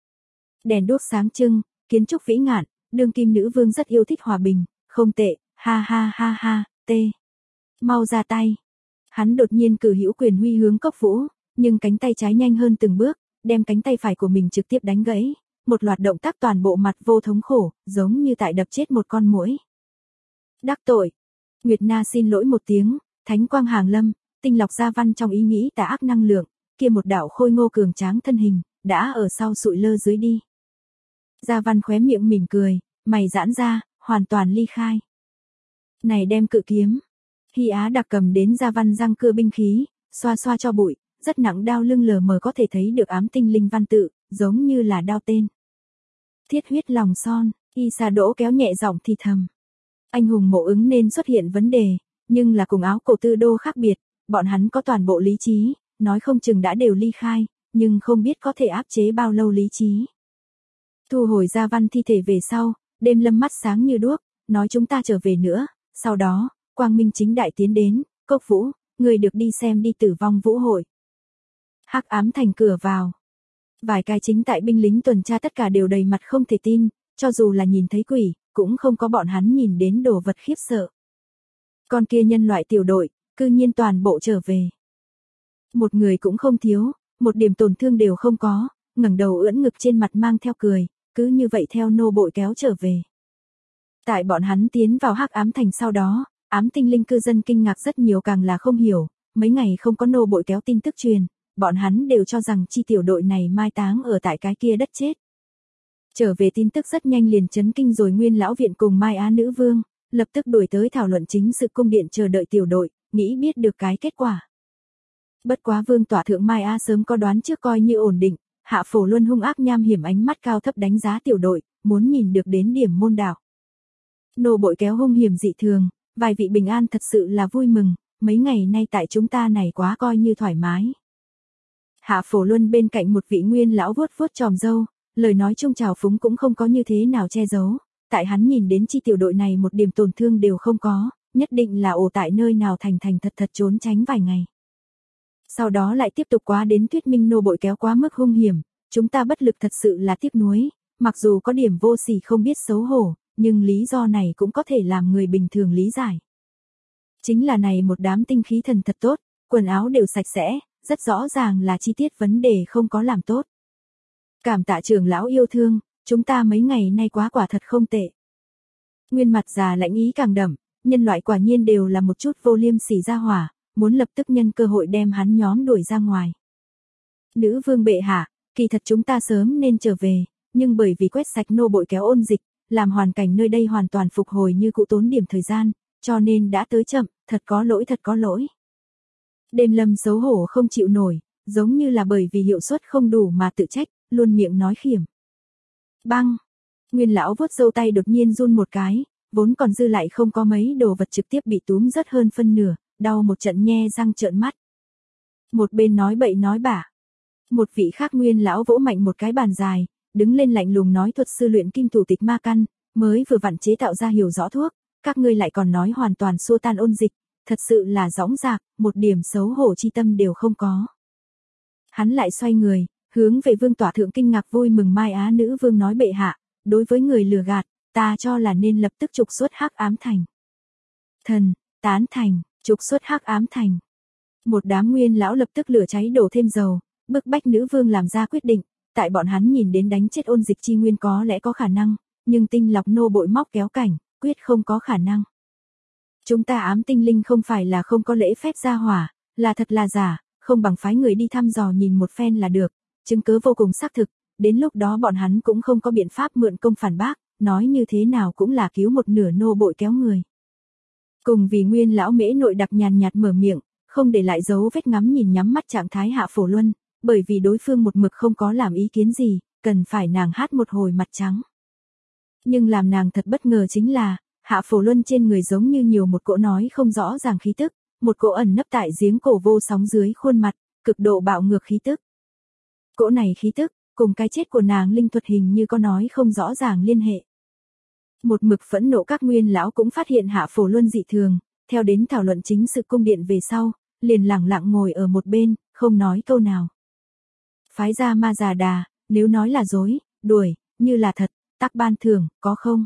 Đèn đuốc sáng trưng, kiến trúc vĩ ngạn, đương kim nữ vương rất yêu thích hòa bình, không tệ, ha ha ha ha, tê. Mau ra tay. Hắn đột nhiên cử hữu quyền huy hướng Cốc Vũ, nhưng cánh tay trái nhanh hơn từng bước, đem cánh tay phải của mình trực tiếp đánh gãy, một loạt động tác toàn bộ mặt vô thống khổ, giống như tại đập chết một con muỗi. Đắc tội. Nguyệt Na xin lỗi một tiếng, thánh quang hàng lâm, tinh lọc Gia Văn trong ý nghĩ tà ác năng lượng, kia một đạo khôi ngô cường tráng thân hình, đã ở sau sụi lơ dưới đi. Gia Văn khóe miệng mỉm cười, mày giãn ra, hoàn toàn ly khai. Này đem cự kiếm. Hy Á đặc cầm đến Gia Văn răng cưa binh khí, xoa xoa cho bụi, rất nặng đao lưng lờ mờ có thể thấy được ám tinh linh văn tự, giống như là đao tên. Thiết huyết lòng son, Y Sa Đỗ kéo nhẹ giọng thì thầm. Anh hùng mộ ứng nên xuất hiện vấn đề, nhưng là cùng áo cổ tư đô khác biệt, bọn hắn có toàn bộ lý trí, nói không chừng đã đều ly khai, nhưng không biết có thể áp chế bao lâu lý trí. Thu hồi Gia Văn thi thể về sau, đêm lâm mắt sáng như đuốc, nói chúng ta trở về nữa, sau đó, quang minh chính đại tiến đến, Cốc Vũ, người được đi xem đi tử vong vũ hội. Hắc ám thành cửa vào. Vài cái chính tại binh lính tuần tra tất cả đều đầy mặt không thể tin, cho dù là nhìn thấy quỷ, cũng không có bọn hắn nhìn đến đồ vật khiếp sợ. Con kia nhân loại tiểu đội, cư nhiên toàn bộ trở về. Một người cũng không thiếu, một điểm tổn thương đều không có, ngẩng đầu ưỡn ngực trên mặt mang theo cười, cứ như vậy theo nô bội kéo trở về. Tại bọn hắn tiến vào hắc ám thành sau đó, ám tinh linh cư dân kinh ngạc rất nhiều càng là không hiểu, mấy ngày không có nô bội kéo tin tức truyền, bọn hắn đều cho rằng chi tiểu đội này mai táng ở tại cái kia đất chết. Trở về tin tức rất nhanh liền chấn kinh rồi Nguyên lão viện cùng Mai Á nữ vương, lập tức đuổi tới thảo luận chính sự cung điện chờ đợi tiểu đội, nghĩ biết được cái kết quả. Bất quá vương tỏa thượng Mai Á sớm có đoán trước coi như ổn định, Hạ Phổ Luân hung ác nham hiểm ánh mắt cao thấp đánh giá tiểu đội, muốn nhìn được đến điểm môn đạo. Nô bội kéo hung hiểm dị thường, vài vị bình an thật sự là vui mừng, mấy ngày nay tại chúng ta này quá coi như thoải mái. Hạ Phổ Luân bên cạnh một vị nguyên lão vuốt vuốt tròm râu, lời nói chung trào phúng cũng không có như thế nào che giấu, tại hắn nhìn đến chi tiểu đội này một điểm tổn thương đều không có, nhất định là ổ tại nơi nào thành thật thật trốn tránh vài ngày. Sau đó lại tiếp tục quá đến thuyết minh nô bội kéo quá mức hung hiểm, chúng ta bất lực thật sự là tiếc nuối, mặc dù có điểm vô sỉ không biết xấu hổ, nhưng lý do này cũng có thể làm người bình thường lý giải. Chính là này một đám tinh khí thần thật tốt, quần áo đều sạch sẽ, rất rõ ràng là chi tiết vấn đề không có làm tốt. Cảm tạ trưởng lão yêu thương, chúng ta mấy ngày nay quá quả thật không tệ. Nguyên mặt già lãnh ý càng đậm, nhân loại quả nhiên đều là một chút vô liêm sỉ ra hỏa, muốn lập tức nhân cơ hội đem hắn nhóm đuổi ra ngoài. Nữ vương bệ hạ, kỳ thật chúng ta sớm nên trở về, nhưng bởi vì quét sạch nô bội kéo ôn dịch, làm hoàn cảnh nơi đây hoàn toàn phục hồi như cũ tốn điểm thời gian, cho nên đã tới chậm, thật có lỗi. Đêm lâm xấu hổ không chịu nổi, giống như là bởi vì hiệu suất không đủ mà tự trách, luôn miệng nói khiểm. Băng! Nguyên lão vuốt râu tay đột nhiên run một cái, vốn còn dư lại không có mấy đồ vật trực tiếp bị túm rất hơn phân nửa, đau một trận nhe răng trợn mắt. Một bên nói bậy nói bạ. Một vị khác nguyên lão vỗ mạnh một cái bàn dài, đứng lên lạnh lùng nói thuật sư luyện kim thủ tịch ma căn, mới vừa vặn chế tạo ra hiểu rõ thuốc, các ngươi lại còn nói hoàn toàn xua tan ôn dịch, thật sự là dõng dạc, một điểm xấu hổ chi tâm đều không có. Hắn lại xoay người, hướng về vương tỏa thượng kinh ngạc vui mừng Mai Á nữ vương nói bệ hạ, đối với người lừa gạt, ta cho là nên lập tức trục xuất hắc ám thành. Thần, tán thành, trục xuất hắc ám thành. Một đám nguyên lão lập tức lửa cháy đổ thêm dầu, bức bách nữ vương làm ra quyết định, tại bọn hắn nhìn đến đánh chết ôn dịch chi nguyên có lẽ có khả năng, nhưng tinh lọc nô bội móc kéo cảnh, quyết không có khả năng. Chúng ta ám tinh linh không phải là không có lễ phép ra hỏa, là thật là giả, không bằng phái người đi thăm dò nhìn một phen là được, chứng cứ vô cùng xác thực, đến lúc đó bọn hắn cũng không có biện pháp mượn công phản bác, nói như thế nào cũng là cứu một nửa nô bội kéo người. Cùng vì nguyên lão mễ nội đặc nhàn nhạt mở miệng, không để lại dấu vết ngắm nhìn nhắm mắt trạng thái Hạ Phổ Luân, bởi vì đối phương một mực không có làm ý kiến gì, cần phải nàng hát một hồi mặt trắng. Nhưng làm nàng thật bất ngờ chính là, Hạ Phổ Luân trên người giống như nhiều một cỗ nói không rõ ràng khí tức, một cỗ ẩn nấp tại giếng cổ vô sóng dưới khuôn mặt, cực độ bạo ngược khí tức. Cỗ này khí tức, cùng cái chết của nàng linh thuật hình như có nói không rõ ràng liên hệ. Một mực phẫn nộ các nguyên lão cũng phát hiện Hạ Phổ Luân dị thường, theo đến thảo luận chính sự cung điện về sau, liền lẳng lặng ngồi ở một bên, không nói câu nào. Phái ra ma già đà, nếu nói là dối, đuổi, như là thật, tắc ban thưởng, có không?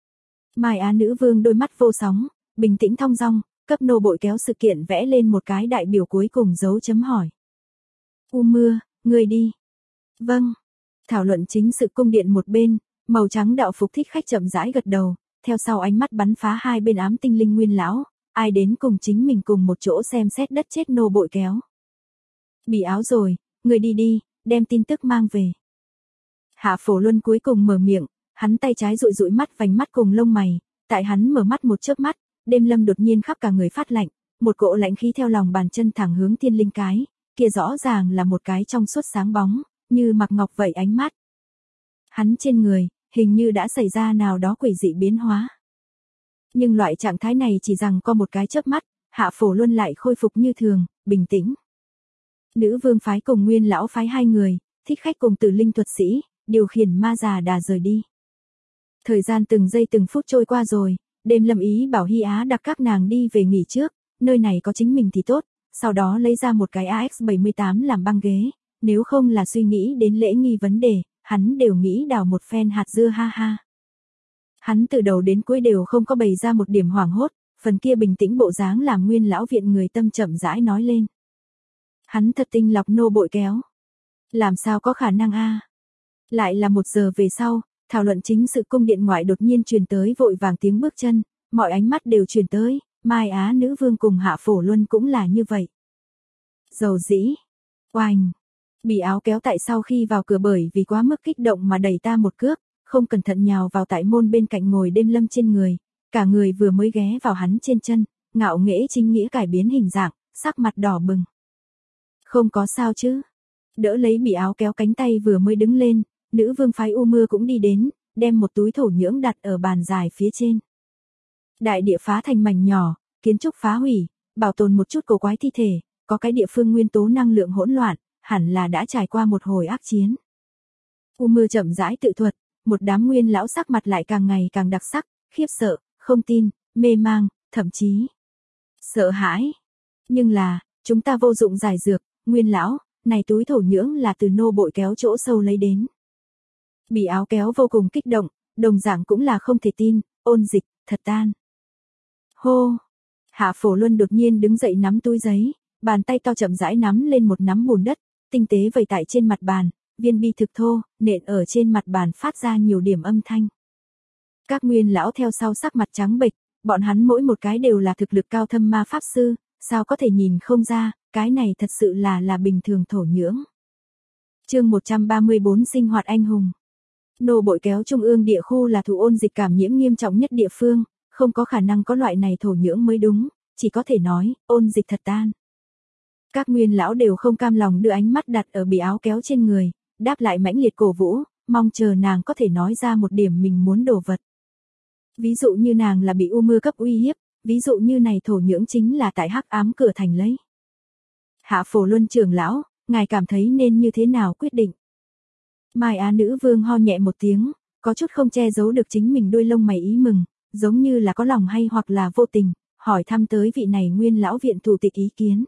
Mai Á nữ vương đôi mắt vô sóng, bình tĩnh thong dong, cấp nô bội kéo sự kiện vẽ lên một cái đại biểu cuối cùng dấu chấm hỏi. U Mưa, người đi. Vâng. Thảo luận chính sự cung điện một bên, màu trắng đạo phục thích khách chậm rãi gật đầu, theo sau ánh mắt bắn phá hai bên ám tinh linh nguyên lão, ai đến cùng chính mình cùng một chỗ xem xét đất chết nô bội kéo. Bị áo rồi, người đi đi, đem tin tức mang về. Hạ Phổ Luân cuối cùng mở miệng, hắn tay trái dụi dụi mắt vành mắt cùng lông mày, tại hắn mở mắt một chớp mắt, đêm lâm đột nhiên khắp cả người phát lạnh, một cỗ lãnh khí theo lòng bàn chân thẳng hướng thiên linh cái, kia rõ ràng là một cái trong suốt sáng bóng, như mặc ngọc vậy ánh mắt. Hắn trên người, hình như đã xảy ra nào đó quỷ dị biến hóa. Nhưng loại trạng thái này chỉ rằng có một cái chớp mắt, Hạ Phổ Luân lại khôi phục như thường, bình tĩnh. Nữ vương phái cùng nguyên lão phái hai người, thích khách cùng tử linh thuật sĩ, điều khiển ma già đà rời đi. Thời gian từng giây từng phút trôi qua rồi, đêm lâm ý bảo Hy Á đặt các nàng đi về nghỉ trước, nơi này có chính mình thì tốt, sau đó lấy ra một cái AX78 làm băng ghế, nếu không là suy nghĩ đến lễ nghi vấn đề, hắn đều nghĩ đào một phen hạt dưa ha ha. Hắn từ đầu đến cuối đều không có bày ra một điểm hoảng hốt, phần kia bình tĩnh bộ dáng làm nguyên lão viện người tâm chậm rãi nói lên. Hắn thật tinh lọc nô bội kéo. Làm sao có khả năng a? Lại là 1 giờ về sau, thảo luận chính sự cung điện ngoại đột nhiên truyền tới vội vàng tiếng bước chân, mọi ánh mắt đều truyền tới, Mai Á nữ vương cùng Hạ Phổ Luân cũng là như vậy. Dầu dĩ, oanh, bị áo kéo tại sau khi vào cửa bởi vì quá mức kích động mà đẩy ta một cước, không cẩn thận nhào vào tại môn bên cạnh ngồi đêm lâm trên người, cả người vừa mới ghé vào hắn trên chân, ngạo nghễ chính nghĩa cải biến hình dạng, sắc mặt đỏ bừng. Không có sao chứ? Đỡ lấy bị áo kéo cánh tay vừa mới đứng lên, nữ vương phái U Mưa cũng đi đến, đem một túi thổ nhưỡng đặt ở bàn dài phía trên. Đại địa phá thành mảnh nhỏ, kiến trúc phá hủy, bảo tồn một chút cổ quái thi thể, có cái địa phương nguyên tố năng lượng hỗn loạn, hẳn là đã trải qua một hồi ác chiến. U Mưa chậm rãi tự thuật, một đám nguyên lão sắc mặt lại càng ngày càng đặc sắc, khiếp sợ, không tin, mê mang, thậm chí sợ hãi. Nhưng là, chúng ta vô dụng giải dược, nguyên lão, này túi thổ nhưỡng là từ nô bội kéo chỗ sâu lấy đến. Bị áo kéo vô cùng kích động, đồng dạng cũng là không thể tin, ôn dịch, thật tan. Hô! Hạ Phổ Luân đột nhiên đứng dậy nắm túi giấy, bàn tay to chậm rãi nắm lên một nắm bùn đất, tinh tế vẩy tại trên mặt bàn, viên bi thực thô, nện ở trên mặt bàn phát ra nhiều điểm âm thanh. Các nguyên lão theo sau sắc mặt trắng bệch, bọn hắn mỗi một cái đều là thực lực cao thâm ma pháp sư, sao có thể nhìn không ra, cái này thật sự là bình thường thổ nhưỡng. Chương 134 sinh hoạt anh hùng. Nô bội kéo trung ương địa khu là thủ ôn dịch cảm nhiễm nghiêm trọng nhất địa phương, không có khả năng có loại này thổ nhưỡng mới đúng, chỉ có thể nói, ôn dịch thật tan. Các nguyên lão đều không cam lòng đưa ánh mắt đặt ở bị áo kéo trên người, đáp lại mãnh liệt cổ vũ, mong chờ nàng có thể nói ra một điểm mình muốn đồ vật. Ví dụ như nàng là bị U Mưa cấp uy hiếp, ví dụ như này thổ nhưỡng chính là tại hắc ám cửa thành lấy. Hạ Phổ Luân trưởng lão, ngài cảm thấy nên như thế nào quyết định? Mai Á nữ vương ho nhẹ một tiếng, có chút không che giấu được chính mình đuôi lông mày ý mừng, giống như là có lòng hay hoặc là vô tình, hỏi thăm tới vị này nguyên lão viện thủ tịch ý kiến.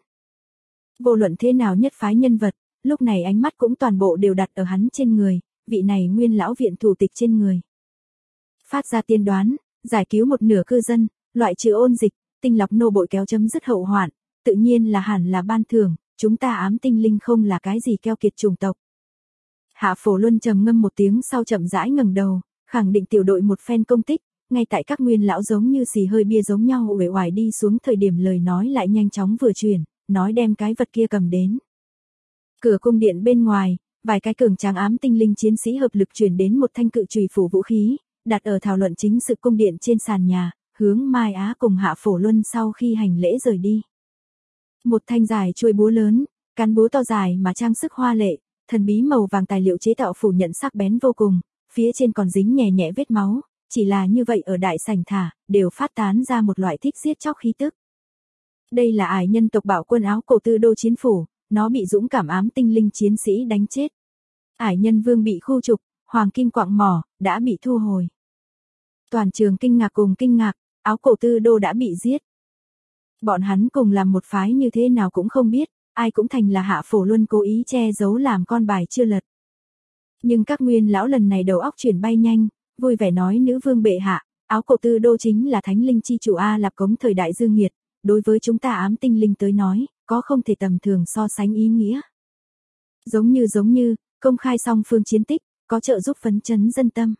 Vô luận thế nào nhất phái nhân vật, lúc này ánh mắt cũng toàn bộ đều đặt ở hắn trên người, vị này nguyên lão viện thủ tịch trên người. Phát ra tiên đoán, giải cứu một nửa cư dân, loại trừ ôn dịch, tinh lọc nô bội kéo chấm dứt hậu hoạn, tự nhiên là hẳn là ban thưởng, chúng ta ám tinh linh không là cái gì keo kiệt chủng tộc. Hạ Phổ Luân trầm ngâm một tiếng sau chậm rãi ngẩng đầu, khẳng định tiểu đội một phen công tích, ngay tại các nguyên lão giống như xì hơi bia giống nhau uể oải đi xuống thời điểm lời nói lại nhanh chóng vừa chuyển, nói đem cái vật kia cầm đến. Cửa cung điện bên ngoài, vài cái cường tráng ám tinh linh chiến sĩ hợp lực chuyển đến một thanh cự chùy phủ vũ khí, đặt ở thảo luận chính sự cung điện trên sàn nhà, hướng Mai Á cùng Hạ Phổ Luân sau khi hành lễ rời đi. Một thanh dài chuôi búa lớn, cán búa to dài mà trang sức hoa lệ, thần bí màu vàng tài liệu chế tạo phủ nhận sắc bén vô cùng, phía trên còn dính nhẹ nhẹ vết máu, chỉ là như vậy ở đại sảnh thả, đều phát tán ra một loại thích giết chóc khí tức. Đây là ải nhân tộc bảo quân áo cổ tư đô chiến phủ, nó bị dũng cảm ám tinh linh chiến sĩ đánh chết. Ải nhân vương bị khu trục, hoàng kim quạng mỏ, đã bị thu hồi. Toàn trường kinh ngạc cùng kinh ngạc, Áo Cổ Tư Đô đã bị giết. Bọn hắn cùng làm một phái như thế nào cũng không biết, ai cũng thành là Hạ Phổ Luân cố ý che giấu làm con bài chưa lật. Nhưng các nguyên lão lần này đầu óc chuyển bay nhanh, vui vẻ nói nữ vương bệ hạ, Áo Cổ Tư Đô chính là thánh linh chi chủ A Lạp Cống thời đại dương nghiệt, đối với chúng ta ám tinh linh tới nói, có không thể tầm thường so sánh ý nghĩa. Giống như, công khai song phương chiến tích, có trợ giúp phấn chấn dân tâm.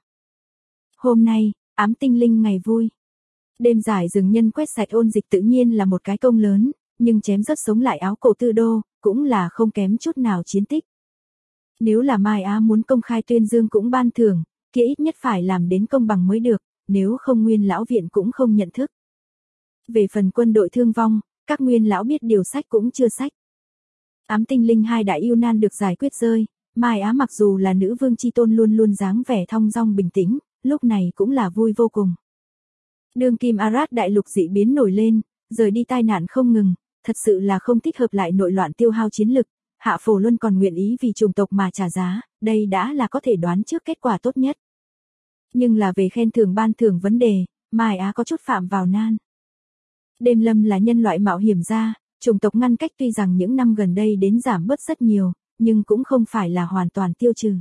Hôm nay, ám tinh linh ngày vui. Đêm giải rừng nhân quét sạch ôn dịch tự nhiên là một cái công lớn, nhưng chém rất sống lại Áo Cổ Tư Đô, cũng là không kém chút nào chiến tích. Nếu là Mai Á muốn công khai tuyên dương cũng ban thưởng, kia ít nhất phải làm đến công bằng mới được, nếu không nguyên lão viện cũng không nhận thức. Về phần quân đội thương vong, các nguyên lão biết điều sách cũng chưa sách. Ám tinh linh hai đại yêu nan được giải quyết rơi, Mai Á mặc dù là nữ vương chi tôn luôn luôn dáng vẻ thong dong bình tĩnh, lúc này cũng là vui vô cùng. Đương kim Arad đại lục dị biến nổi lên, rời đi tai nạn không ngừng, thật sự là không thích hợp lại nội loạn tiêu hao chiến lực, Hạ Phổ Luân còn nguyện ý vì chủng tộc mà trả giá, đây đã là có thể đoán trước kết quả tốt nhất. Nhưng là về khen thưởng ban thưởng vấn đề, Mai Á có chút phạm vào nan. Đêm lâm là nhân loại mạo hiểm gia, chủng tộc ngăn cách tuy rằng những năm gần đây đến giảm bớt rất nhiều, nhưng cũng không phải là hoàn toàn tiêu trừ.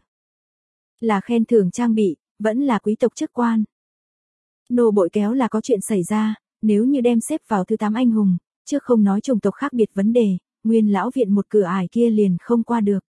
Là khen thưởng trang bị, vẫn là quý tộc chức quan. Nô bội kéo là có chuyện xảy ra, nếu như đem xếp vào thứ 8 anh hùng, chứ không nói chủng tộc khác biệt vấn đề, nguyên lão viện một cửa ải kia liền không qua được.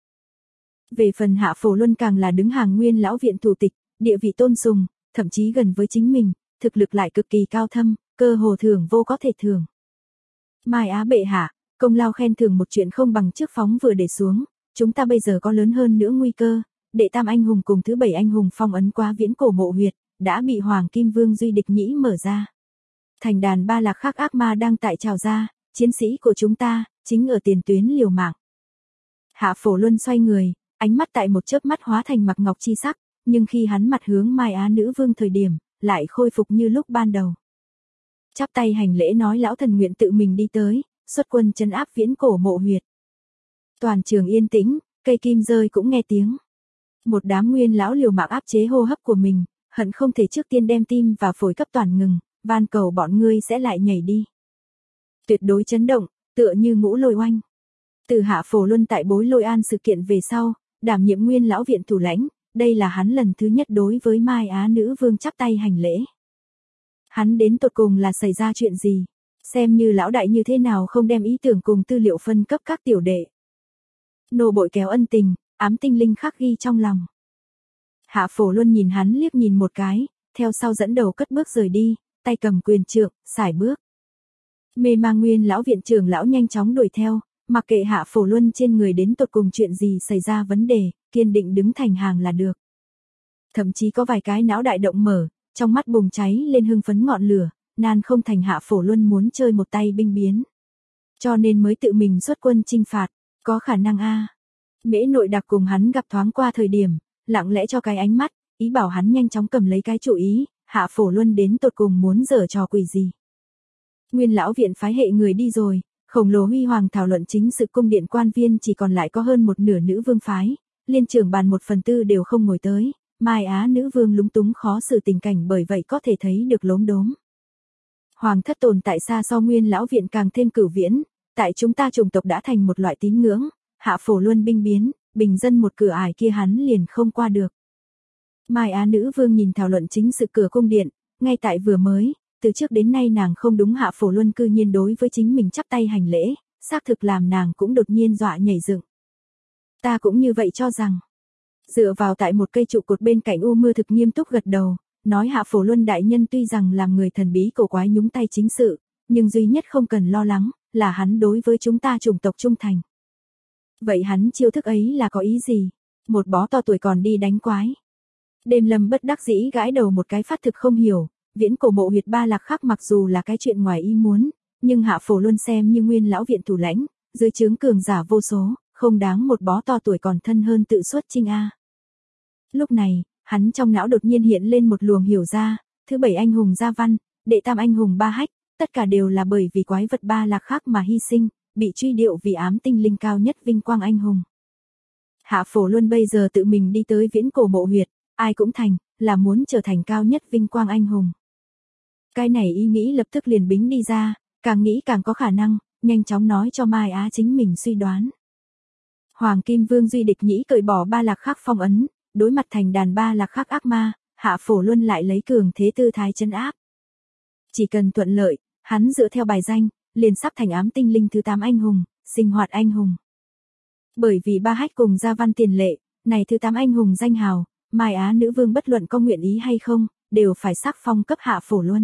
Về phần Hạ Phổ Luân càng là đứng hàng nguyên lão viện thủ tịch, địa vị tôn sùng, thậm chí gần với chính mình, thực lực lại cực kỳ cao thâm, cơ hồ thưởng vô có thể thưởng. Mai Á bệ hạ, công lao khen thưởng một chuyện không bằng trước phóng vừa để xuống, chúng ta bây giờ có lớn hơn nữa nguy cơ, đệ tam anh hùng cùng thứ 7 anh hùng phong ấn qua viễn cổ mộ huyệt, đã bị Hoàng Kim Vương Duy Địch Nhĩ mở ra. Thành đàn ba lạc khác ác ma đang tại trào ra, chiến sĩ của chúng ta, chính ở tiền tuyến liều mạng. Hạ Phổ Luân xoay người, ánh mắt tại một chớp mắt hóa thành mặc ngọc chi sắc, nhưng khi hắn mặt hướng Mai Á nữ vương thời điểm, lại khôi phục như lúc ban đầu. Chắp tay hành lễ nói lão thần nguyện tự mình đi tới, xuất quân trấn áp viễn cổ mộ huyệt. Toàn trường yên tĩnh, cây kim rơi cũng nghe tiếng. Một đám nguyên lão liều mạng áp chế hô hấp của mình, hận không thể trước tiên đem tim và phổi cấp toàn ngừng, van cầu bọn ngươi sẽ lại nhảy đi. Tuyệt đối chấn động, tựa như ngũ lôi oanh. Từ Hạ Phổ Luân tại Bối Lôi An sự kiện về sau, đảm nhiệm nguyên lão viện thủ lãnh, đây là hắn lần thứ nhất đối với Mai Á nữ vương chắp tay hành lễ. Hắn đến tột cùng là xảy ra chuyện gì, xem như lão đại như thế nào không đem ý tưởng cùng tư liệu phân cấp các tiểu đệ. Nô bội kéo ân tình, ám tinh linh khắc ghi trong lòng. Hạ Phổ Luân nhìn hắn liếc nhìn một cái, theo sau dẫn đầu cất bước rời đi, tay cầm quyền trượng, sải bước. Mê mang nguyên lão viện trưởng lão nhanh chóng đuổi theo, mặc kệ Hạ Phổ Luân trên người đến tột cùng chuyện gì xảy ra vấn đề, kiên định đứng thành hàng là được. Thậm chí có vài cái não đại động mở, trong mắt bùng cháy lên hưng phấn ngọn lửa, nan không thành Hạ Phổ Luân muốn chơi một tay binh biến. Cho nên mới tự mình xuất quân chinh phạt, có khả năng a. Mễ nội đặc cùng hắn gặp thoáng qua thời điểm, lặng lẽ cho cái ánh mắt, ý bảo hắn nhanh chóng cầm lấy cái chủ ý, Hạ Phổ Luân đến tột cùng muốn giở trò quỷ gì. Nguyên lão viện phái hệ người đi rồi, khổng lồ huy hoàng thảo luận chính sự cung điện quan viên chỉ còn lại có hơn một nửa nữ vương phái, liên trưởng bàn 1/4 đều không ngồi tới, Mai Á nữ vương lúng túng khó xử tình cảnh bởi vậy có thể thấy được lốm đốm. Hoàng thất tồn tại xa so nguyên lão viện càng thêm cửu viễn, tại chúng ta chủng tộc đã thành một loại tín ngưỡng, Hạ Phổ Luân binh biến, bình dân một cửa ải kia hắn liền không qua được. Mai Á nữ vương nhìn thảo luận chính sự cửa cung điện, ngay tại vừa mới, từ trước đến nay nàng không đúng Hạ Phổ Luân cư nhiên đối với chính mình chắp tay hành lễ, xác thực làm nàng cũng đột nhiên dọa nhảy dựng. Ta cũng như vậy cho rằng. Dựa vào tại một cây trụ cột bên cạnh U Mưa thực nghiêm túc gật đầu, nói Hạ Phổ Luân đại nhân tuy rằng làm người thần bí cổ quái nhúng tay chính sự, nhưng duy nhất không cần lo lắng, là hắn đối với chúng ta chủng tộc trung thành. Vậy hắn chiêu thức ấy là có ý gì? Một bó to tuổi còn đi đánh quái. Đêm lâm bất đắc dĩ gãi đầu một cái phát thực không hiểu, viễn cổ mộ huyệt ba lạc khác mặc dù là cái chuyện ngoài ý muốn, nhưng Hạ Phổ Luân xem như nguyên lão viện thủ lãnh, dưới trướng cường giả vô số, không đáng một bó to tuổi còn thân hơn tự xuất chinh a. Lúc này, hắn trong não đột nhiên hiện lên một luồng hiểu ra, thứ 7 anh hùng Gia Văn, đệ tam anh hùng Ba Hách, tất cả đều là bởi vì quái vật ba lạc khác mà hy sinh, bị truy điệu vì ám tinh linh cao nhất vinh quang anh hùng. Hạ Phổ Luân bây giờ tự mình đi tới viễn cổ mộ huyệt, ai cũng thành, là muốn trở thành cao nhất vinh quang anh hùng. Cái này ý nghĩ lập tức liền bính đi ra, càng nghĩ càng có khả năng, nhanh chóng nói cho Mai Á chính mình suy đoán. Hoàng Kim Vương Duy Địch Nhĩ cởi bỏ Ba Lạc Khắc phong ấn, đối mặt thành đàn Ba Lạc Khắc ác ma, Hạ Phổ Luân lại lấy cường thế tư thái trấn áp. Chỉ cần thuận lợi, hắn dựa theo bài danh, liền sắp thành ám tinh linh thứ 8 anh hùng, sinh hoạt anh hùng. Bởi vì Ba Hách cùng Gia Văn tiền lệ, này thứ 8 anh hùng danh hào, Mai Á nữ vương bất luận có nguyện ý hay không, đều phải sắc phong cấp Hạ Phổ Luân.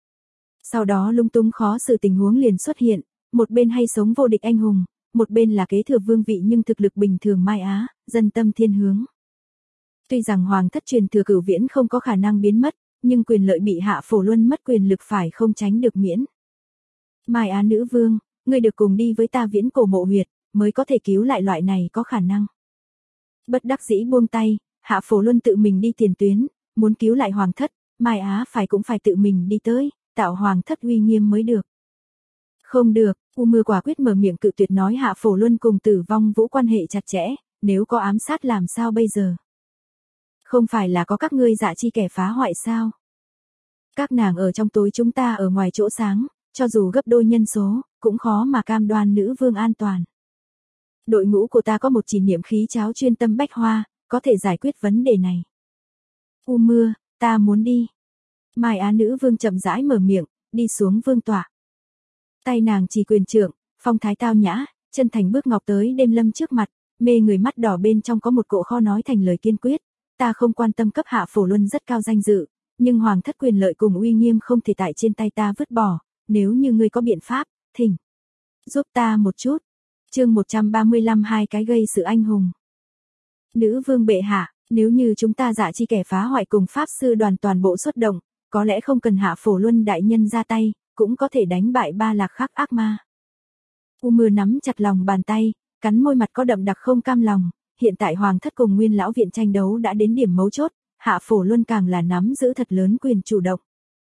Sau đó lung tung khó xử tình huống liền xuất hiện, một bên hay sống vô địch anh hùng, một bên là kế thừa vương vị nhưng thực lực bình thường Mai Á, dân tâm thiên hướng. Tuy rằng hoàng thất truyền thừa cửu viễn không có khả năng biến mất, nhưng quyền lợi bị Hạ Phổ Luân mất quyền lực phải không tránh được miễn. Mai Á nữ vương, ngươi được cùng đi với ta viễn cổ mộ huyệt, mới có thể cứu lại loại này có khả năng. Bất đắc dĩ buông tay, Hạ Phổ Luân tự mình đi tiền tuyến, muốn cứu lại hoàng thất, Mai Á cũng phải tự mình đi tới, tạo hoàng thất uy nghiêm mới được. Không được, U Mưa quả quyết mở miệng cự tuyệt nói Hạ Phổ Luân cùng Tử Vong Vũ quan hệ chặt chẽ, nếu có ám sát làm sao bây giờ? Không phải là có các ngươi dạ chi kẻ phá hoại sao? Các nàng ở trong tối chúng ta ở ngoài chỗ sáng, cho dù gấp đôi nhân số, cũng khó mà cam đoan nữ vương an toàn. Đội ngũ của ta có một chỉ niệm khí cháo chuyên tâm bách hoa, có thể giải quyết vấn đề này. U Mưa, ta muốn đi. Mai Á nữ vương chậm rãi mở miệng, đi xuống vương tọa. Tay nàng chỉ quyền trượng, phong thái tao nhã, chân thành bước ngọc tới Đêm Lâm trước mặt, mê người mắt đỏ bên trong có một cỗ kho nói thành lời kiên quyết. Ta không quan tâm cấp Hạ Phổ Luân rất cao danh dự, nhưng hoàng thất quyền lợi cùng uy nghiêm không thể tại trên tay ta vứt bỏ, nếu như ngươi có biện pháp, thỉnh giúp ta một chút. Chương 135 hai cái gây sự anh hùng. Nữ vương bệ hạ, nếu như chúng ta dạ chi kẻ phá hoại cùng pháp sư đoàn toàn bộ xuất động, có lẽ không cần Hạ Phổ Luân đại nhân ra tay, cũng có thể đánh bại Ba Lạc Khắc ác ma. U Mưa nắm chặt lòng bàn tay, cắn môi mặt có đậm đặc không cam lòng, hiện tại hoàng thất cùng Nguyên lão viện tranh đấu đã đến điểm mấu chốt, Hạ Phổ Luân càng là nắm giữ thật lớn quyền chủ động.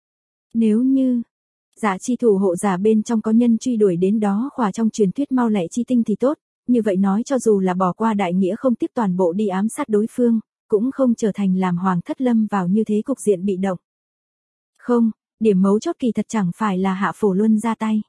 Nếu như dạ chi thủ hộ giả bên trong có nhân truy đuổi đến đó khỏa trong truyền thuyết mau lẹ chi tinh thì tốt, như vậy nói cho dù là bỏ qua đại nghĩa không tiếp toàn bộ đi ám sát đối phương, cũng không trở thành làm hoàng thất lâm vào như thế cục diện bị động. Không, điểm mấu chốt kỳ thật chẳng phải là Hạ Phổ Luân ra tay.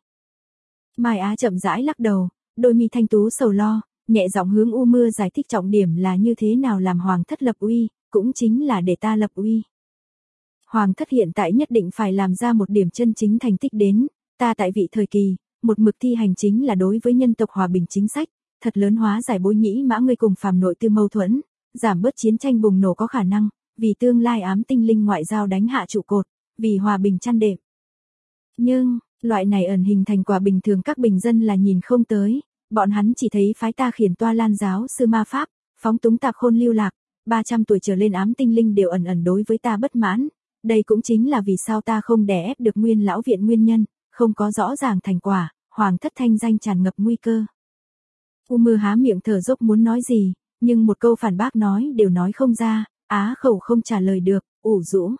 Mai Á chậm rãi lắc đầu, đôi mi thanh tú sầu lo, nhẹ giọng hướng U Mưa giải thích trọng điểm là như thế nào làm hoàng thất lập uy, cũng chính là để ta lập uy. Hoàng thất hiện tại nhất định phải làm ra một điểm chân chính thành tích đến, ta tại vị thời kỳ, một mực thi hành chính là đối với nhân tộc hòa bình chính sách, thật lớn hóa giải bối nhĩ mã ngươi cùng phàm nội tư mâu thuẫn, giảm bớt chiến tranh bùng nổ có khả năng, vì tương lai ám tinh linh ngoại giao đánh hạ trụ cột, vì hòa bình chăn đệm. Nhưng, loại này ẩn hình thành quả bình thường các bình dân là nhìn không tới, bọn hắn chỉ thấy phái ta khiển toa lan giáo sư ma pháp, phóng túng tạc khôn lưu lạc, 300 tuổi trở lên ám tinh linh đều ẩn ẩn đối với ta bất mãn, đây cũng chính là vì sao ta không đè ép được Nguyên lão viện nguyên nhân, không có rõ ràng thành quả, hoàng thất thanh danh tràn ngập nguy cơ. U Mưa há miệng thở dốc muốn nói gì, nhưng một câu phản bác nói đều nói không ra, á khẩu không trả lời được, ủ rũ.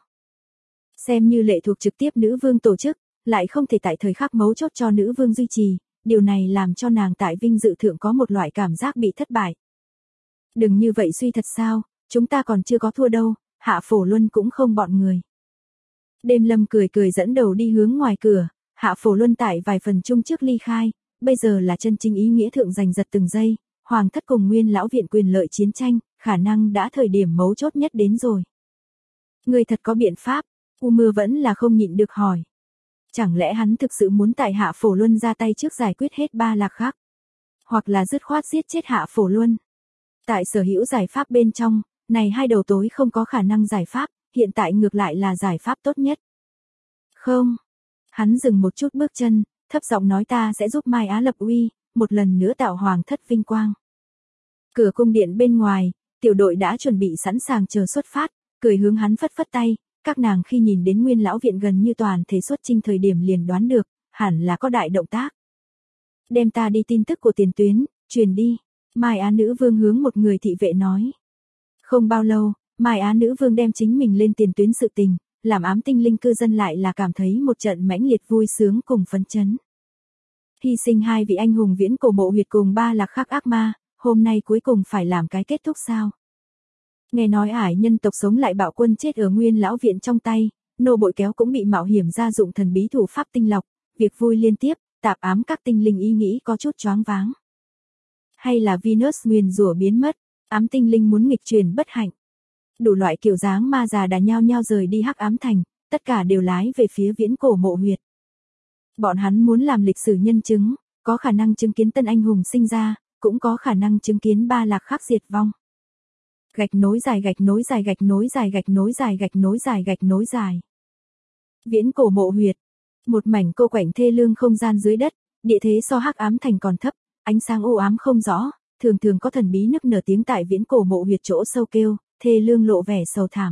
Xem như lệ thuộc trực tiếp nữ vương tổ chức, lại không thể tại thời khắc mấu chốt cho nữ vương duy trì, điều này làm cho nàng tại vinh dự thượng có một loại cảm giác bị thất bại. Đừng như vậy suy thật sao, chúng ta còn chưa có thua đâu, Hạ Phổ Luân cũng không bọn người. Đêm Lâm cười cười dẫn đầu đi hướng ngoài cửa, Hạ Phổ Luân tại vài phần chung trước ly khai, bây giờ là chân chính ý nghĩa thượng giành giật từng giây, hoàng thất cùng Nguyên lão viện quyền lợi chiến tranh, khả năng đã thời điểm mấu chốt nhất đến rồi. Người thật có biện pháp, U Mưa vẫn là không nhịn được hỏi. Chẳng lẽ hắn thực sự muốn tại Hạ Phổ Luân ra tay trước giải quyết hết Ba Lạc Khắc? Hoặc là dứt khoát giết chết Hạ Phổ Luân? Tại sở hữu giải pháp bên trong, này hai đầu tối không có khả năng giải pháp, hiện tại ngược lại là giải pháp tốt nhất. Không. Hắn dừng một chút bước chân, thấp giọng nói ta sẽ giúp Mai Á lập uy, một lần nữa tạo hoàng thất vinh quang. Cửa cung điện bên ngoài, tiểu đội đã chuẩn bị sẵn sàng chờ xuất phát, cười hướng hắn phất phất tay, các nàng khi nhìn đến Nguyên lão viện gần như toàn thể xuất chinh thời điểm liền đoán được, hẳn là có đại động tác. Đem ta đi tin tức của tiền tuyến, truyền đi, Mai Á nữ vương hướng một người thị vệ nói. Không bao lâu, Mai Á nữ vương đem chính mình lên tiền tuyến sự tình, làm ám tinh linh cư dân lại là cảm thấy một trận mãnh liệt vui sướng cùng phấn chấn. Hy sinh hai vị anh hùng viễn cổ mộ huyệt cùng Ba Lạc Khắc ác ma, hôm nay cuối cùng phải làm cái kết thúc sao? Nghe nói ải nhân tộc sống lại bạo quân chết ở Nguyên lão viện trong tay, nô bội kéo cũng bị mạo hiểm ra dụng thần bí thủ pháp tinh lọc, việc vui liên tiếp, tạp ám các tinh linh ý nghĩ có chút choáng váng. Hay là Venus nguyền rủa biến mất, ám tinh linh muốn nghịch truyền bất hạnh. Đủ loại kiểu dáng ma già đã nhao nhao rời đi Hắc Ám Thành, tất cả đều lái về phía Viễn Cổ Mộ Huyệt. Bọn hắn muốn làm lịch sử nhân chứng, có khả năng chứng kiến tân anh hùng sinh ra, cũng có khả năng chứng kiến ba lạc khác diệt vong. Gạch nối dài gạch nối dài gạch nối dài gạch nối dài gạch nối dài gạch nối dài. Viễn Cổ Mộ Huyệt, một mảnh cô quạnh thê lương không gian dưới đất, địa thế so Hắc Ám Thành còn thấp, ánh sáng u ám không rõ, thường thường có thần bí nức nở tiếng tại Viễn Cổ Mộ Huyệt chỗ sâu kêu, thê lương lộ vẻ sầu thảm.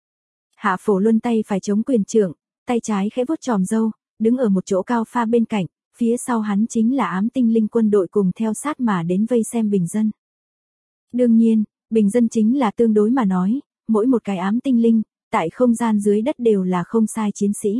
Hạ Phổ Luân tay phải chống quyền trượng, tay trái khẽ vuốt chòm râu, đứng ở một chỗ cao pha bên cạnh, phía sau hắn chính là ám tinh linh quân đội cùng theo sát mà đến vây xem bình dân. Đương nhiên, bình dân chính là tương đối mà nói, mỗi một cái ám tinh linh, tại không gian dưới đất đều là không sai chiến sĩ.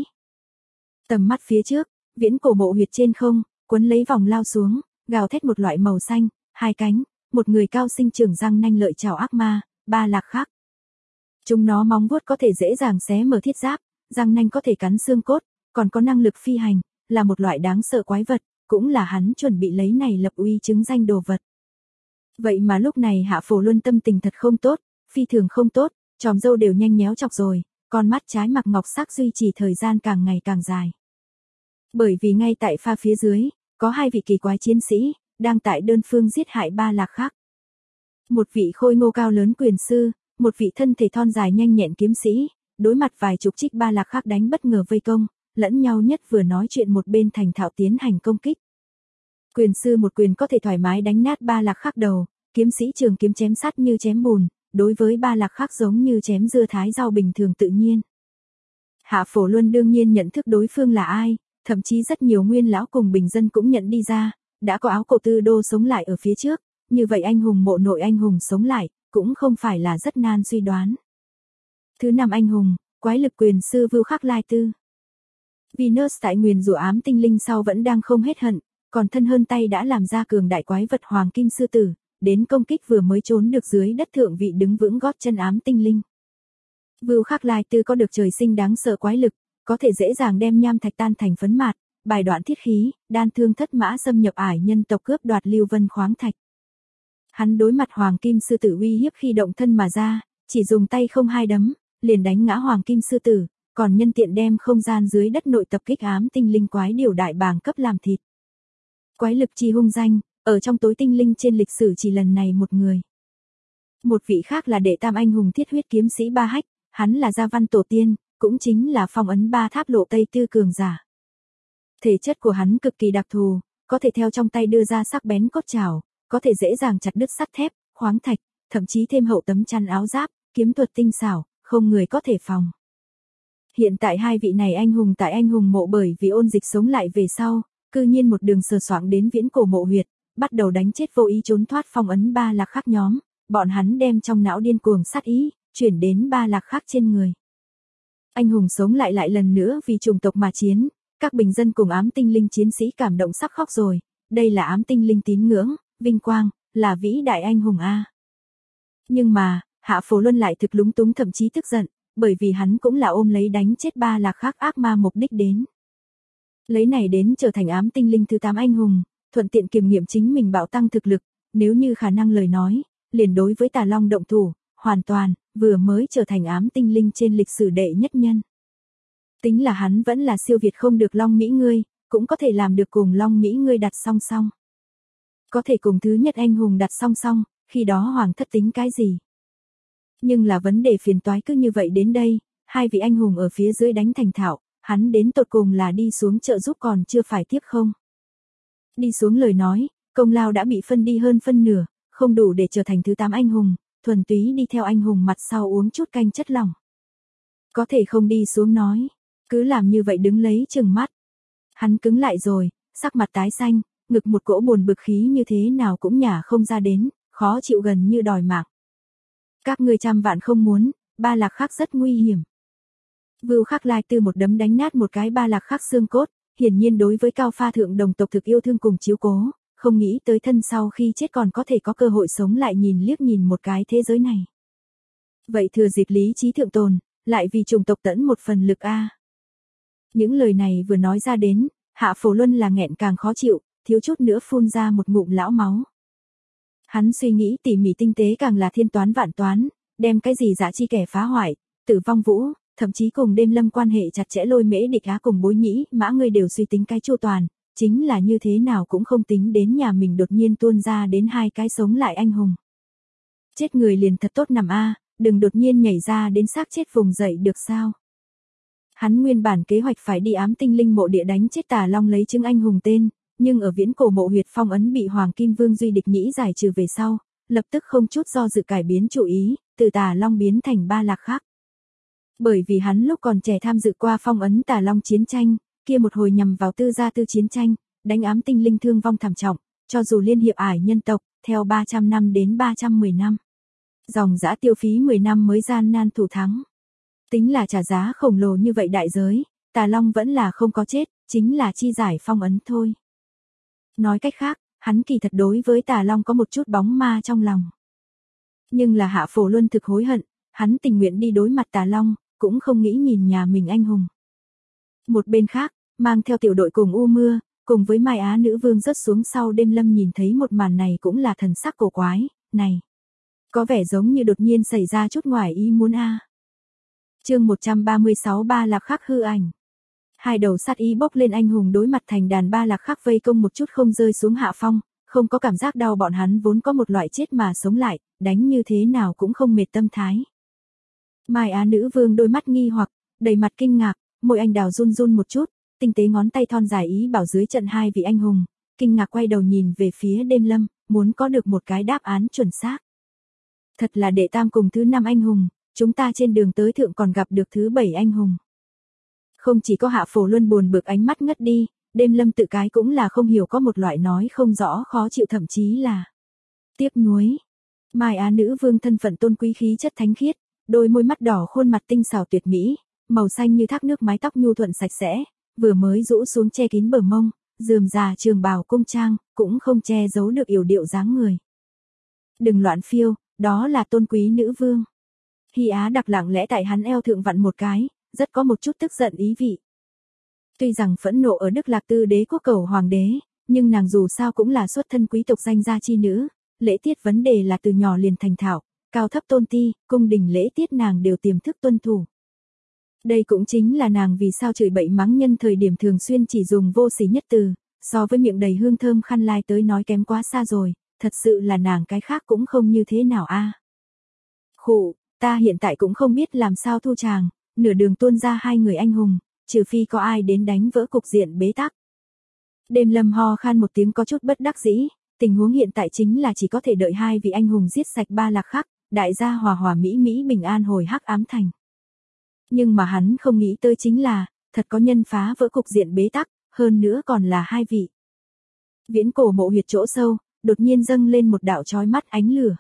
Tầm mắt phía trước, Viễn Cổ Mộ Huyệt trên không, quấn lấy vòng lao xuống, gào thét một loại màu xanh, hai cánh, một người cao sinh trưởng răng nanh lợi chào ác ma, ba lạc khác. Chúng nó móng vuốt có thể dễ dàng xé mở thiết giáp, răng nanh có thể cắn xương cốt, còn có năng lực phi hành, là một loại đáng sợ quái vật, cũng là hắn chuẩn bị lấy này lập uy chứng danh đồ vật. Vậy mà lúc này Hạ Phổ Luân tâm tình thật không tốt, phi thường không tốt, chòm râu đều nhanh méo chọc rồi, con mắt trái mặc ngọc sắc duy trì thời gian càng ngày càng dài. Bởi vì ngay tại pha phía dưới, có hai vị kỳ quái chiến sĩ, đang tại đơn phương giết hại ba lạc khác. Một vị khôi ngô cao lớn quyền sư, một vị thân thể thon dài nhanh nhẹn kiếm sĩ, đối mặt vài chục trích ba lạc khác đánh bất ngờ vây công, lẫn nhau nhất vừa nói chuyện một bên thành thạo tiến hành công kích. Quyền sư một quyền có thể thoải mái đánh nát ba lạc khác đầu, kiếm sĩ trường kiếm chém sắt như chém bùn, đối với ba lạc khác giống như chém dưa thái rau bình thường tự nhiên. Hạ Phổ Luân đương nhiên nhận thức đối phương là ai, thậm chí rất nhiều nguyên lão cùng bình dân cũng nhận đi ra, đã có áo cổ tư đô sống lại ở phía trước, như vậy anh hùng mộ nội anh hùng sống lại, cũng không phải là rất nan suy đoán. Thứ năm anh hùng, quái lực quyền sư Vưu Khắc Lai Tư. Venus tại nguyền rủa ám tinh linh sau vẫn đang không hết hận, còn thân hơn tay đã làm ra cường đại quái vật hoàng kim sư tử, đến công kích vừa mới trốn được dưới đất thượng vị đứng vững gót chân ám tinh linh. Vưu Khắc Lai Tư có được trời sinh đáng sợ quái lực, có thể dễ dàng đem nham thạch tan thành phấn mạt, bài đoạn thiết khí, đan thương thất mã xâm nhập ải nhân tộc cướp đoạt lưu vân khoáng thạch. Hắn đối mặt hoàng kim sư tử uy hiếp khi động thân mà ra, chỉ dùng tay không hai đấm, liền đánh ngã hoàng kim sư tử, còn nhân tiện đem không gian dưới đất nội tập kích ám tinh linh quái điều đại bàng cấp làm thịt. Quái lực chi hung danh, ở trong tối tinh linh trên lịch sử chỉ lần này một người. Một vị khác là đệ tam anh hùng thiết huyết kiếm sĩ Ba Hách, hắn là gia văn tổ tiên, cũng chính là phong ấn ba tháp lộ Tây Tư cường giả. Thể chất của hắn cực kỳ đặc thù, có thể theo trong tay đưa ra sắc bén cốt trảo, có thể dễ dàng chặt đứt sắt thép, khoáng thạch, thậm chí thêm hậu tấm chắn áo giáp, kiếm thuật tinh xảo, không người có thể phòng. Hiện tại hai vị này anh hùng tại anh hùng mộ bởi vì ôn dịch sống lại về sau, cư nhiên một đường sờ soạng đến Viễn Cổ Mộ Huyệt, bắt đầu đánh chết vô ý trốn thoát phong ấn ba lạc khác nhóm, bọn hắn đem trong não điên cuồng sát ý, chuyển đến ba lạc khác trên người. Anh hùng sống lại lại lần nữa vì chủng tộc mà chiến, các bình dân cùng ám tinh linh chiến sĩ cảm động sắp khóc rồi, đây là ám tinh linh tín ngưỡng, vinh quang, là vĩ đại anh hùng A. Nhưng mà, Hạ Phổ Luân lại thực lúng túng thậm chí tức giận, bởi vì hắn cũng là ôm lấy đánh chết ba lạc khác ác ma mục đích đến. Lấy này đến trở thành ám tinh linh thứ 8 anh hùng, thuận tiện kiểm nghiệm chính mình bạo tăng thực lực, nếu như khả năng lời nói, liền đối với Tà Long động thủ, hoàn toàn, vừa mới trở thành ám tinh linh trên lịch sử đệ nhất nhân. Tính là hắn vẫn là siêu việt không được Long Mỹ ngươi, cũng có thể làm được cùng Long Mỹ ngươi đặt song song. Có thể cùng thứ nhất anh hùng đặt song song, khi đó hoàng thất tính cái gì? Nhưng là vấn đề phiền toái cứ như vậy đến đây, hai vị anh hùng ở phía dưới đánh thành thạo, hắn đến tột cùng là đi xuống trợ giúp còn chưa phải tiếp không? Đi xuống lời nói, công lao đã bị phân đi hơn phân nửa, không đủ để trở thành thứ 8 anh hùng, thuần túy đi theo anh hùng mặt sau uống chút canh chất lỏng. Có thể không đi xuống nói, cứ làm như vậy đứng lấy chừng mắt. Hắn cứng lại rồi, sắc mặt tái xanh, ngực một cỗ buồn bực khí như thế nào cũng nhả không ra đến, khó chịu gần như đòi mạng. Các ngươi trăm vạn không muốn, ba lạc khác rất nguy hiểm. Vưu Khắc Lai Tư một đấm đánh nát một cái ba lạc khác xương cốt, hiển nhiên đối với cao pha thượng đồng tộc thực yêu thương cùng chiếu cố, không nghĩ tới thân sau khi chết còn có thể có cơ hội sống lại nhìn liếc nhìn một cái thế giới này. Vậy thừa dịp lý trí thượng tồn, lại vì chủng tộc tẫn một phần lực a. Những lời này vừa nói ra đến, Hạ Phổ Luân là nghẹn càng khó chịu, thiếu chút nữa phun ra một ngụm lão máu. Hắn suy nghĩ tỉ mỉ tinh tế càng là thiên toán vạn toán, đem cái gì dã chi kẻ phá hoại, Tử Vong Vũ, thậm chí cùng Đêm Lâm quan hệ chặt chẽ Lôi Mễ Địch Á cùng Bối Nhĩ, Mã ngươi đều suy tính cái chu toàn, chính là như thế nào cũng không tính đến nhà mình đột nhiên tuôn ra đến hai cái sống lại anh hùng. Chết người liền thật tốt nằm a, đừng đột nhiên nhảy ra đến xác chết vùng dậy được sao? Hắn nguyên bản kế hoạch phải đi ám tinh linh mộ địa đánh chết Tà Long lấy chứng anh hùng tên, nhưng ở viễn cổ mộ huyệt phong ấn bị Hoàng Kim Vương Duy Địch Nhĩ giải trừ về sau, lập tức không chút do dự cải biến chủ ý, từ Tà Long biến thành Ba Lạc Khắc. Bởi vì hắn lúc còn trẻ tham dự qua phong ấn Tà Long chiến tranh, kia một hồi nhằm vào Tư Gia Tư chiến tranh, đánh ám tinh linh thương vong thảm trọng, cho dù liên hiệp ải nhân tộc, theo 300 năm đến 310 năm. Dòng dã tiêu phí 10 năm mới gian nan thủ thắng. Tính là trả giá khổng lồ như vậy đại giới, Tà Long vẫn là không có chết, chính là chi giải phong ấn thôi. Nói cách khác, hắn kỳ thật đối với Tà Long có một chút bóng ma trong lòng. Nhưng là Hạ Phổ Luân thực hối hận, hắn tình nguyện đi đối mặt Tà Long, cũng không nghĩ nhìn nhà mình anh hùng. Một bên khác, mang theo tiểu đội cùng U Mưa, cùng với Mai Á nữ vương rớt xuống sau Đêm Lâm nhìn thấy một màn này cũng là thần sắc cổ quái, này. Có vẻ giống như đột nhiên xảy ra chút ngoài ý muốn a. Chương 136 Ba Lạc Khắc hư ảnh. Hai đầu sát ý bốc lên anh hùng đối mặt thành đàn Ba Lạc Khắc vây công một chút không rơi xuống hạ phong, không có cảm giác đau bọn hắn vốn có một loại chết mà sống lại, đánh như thế nào cũng không mệt tâm thái. Mai Á nữ vương đôi mắt nghi hoặc, đầy mặt kinh ngạc, môi anh đào run run một chút, tinh tế ngón tay thon dài ý bảo dưới trận hai vị anh hùng, kinh ngạc quay đầu nhìn về phía Đêm Lâm, muốn có được một cái đáp án chuẩn xác. Thật là đệ tam cùng thứ năm anh hùng, chúng ta trên đường tới thượng còn gặp được thứ bảy anh hùng. Không chỉ có Hạ Phổ Luân buồn bực ánh mắt ngất đi, Đêm Lâm tự cái cũng là không hiểu có một loại nói không rõ khó chịu thậm chí là tiếc nuối. Mai Á nữ vương thân phận tôn quý khí chất thánh khiết, đôi môi mắt đỏ khuôn mặt tinh xảo tuyệt mỹ, màu xanh như thác nước mái tóc nhu thuận sạch sẽ, vừa mới rũ xuống che kín bờ mông, rườm rà trường bào cung trang, cũng không che giấu được yểu điệu dáng người. Đừng loạn phiêu, đó là tôn quý nữ vương. Hy Á đặc lặng lẽ tại hắn eo thượng vặn một cái, rất có một chút tức giận ý vị. Tuy rằng phẫn nộ ở Đức Lạc Tư đế quốc cầu hoàng đế, nhưng nàng dù sao cũng là xuất thân quý tộc danh gia chi nữ, lễ tiết vấn đề là từ nhỏ liền thành thạo, cao thấp tôn ti, cung đình lễ tiết nàng đều tiềm thức tuân thủ. Đây cũng chính là nàng vì sao chửi bậy mắng nhân thời điểm thường xuyên chỉ dùng vô sỉ nhất từ, so với miệng đầy hương thơm khăn lai tới nói kém quá xa rồi, thật sự là nàng cái khác cũng không như thế nào a. Khụ, ta hiện tại cũng không biết làm sao thu chàng, nửa đường tuôn ra hai người anh hùng, trừ phi có ai đến đánh vỡ cục diện bế tắc. Đêm Lâm ho khan một tiếng có chút bất đắc dĩ, tình huống hiện tại chính là chỉ có thể đợi hai vị anh hùng giết sạch Ba Lạc Khắc, đại gia hòa hòa mỹ mỹ bình an hồi Hắc Ám Thành. Nhưng mà hắn không nghĩ tới chính là, thật có nhân phá vỡ cục diện bế tắc, hơn nữa còn là hai vị. Viễn cổ mộ huyệt chỗ sâu, đột nhiên dâng lên một đạo chói mắt ánh lửa.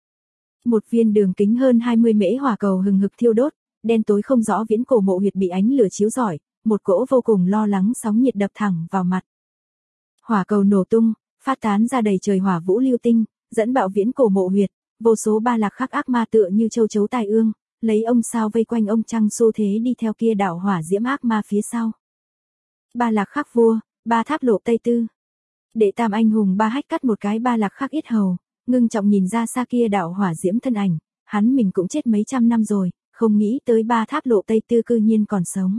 Một viên đường kính hơn 20 mễ hỏa cầu hừng hực thiêu đốt, đen tối không rõ viễn cổ mộ huyệt bị ánh lửa chiếu rọi, một cỗ vô cùng lo lắng sóng nhiệt đập thẳng vào mặt. Hỏa cầu nổ tung, phát tán ra đầy trời hỏa vũ lưu tinh, dẫn bạo viễn cổ mộ huyệt, vô số Ba Lạc Khắc ác ma tựa như châu chấu tai ương, lấy ông sao vây quanh ông trăng xu thế đi theo kia đạo hỏa diễm ác ma phía sau. Ba Lạc Khắc vua, Ba Tháp Lộ Tây Tư. Đệ tam anh hùng Ba Hách cắt một cái Ba Lạc Khắc yết hầu, ngưng trọng nhìn ra xa kia đạo hỏa diễm thân ảnh, hắn mình cũng chết mấy trăm năm rồi, không nghĩ tới Ba Tháp Lộ Tây Tư cư nhiên còn sống.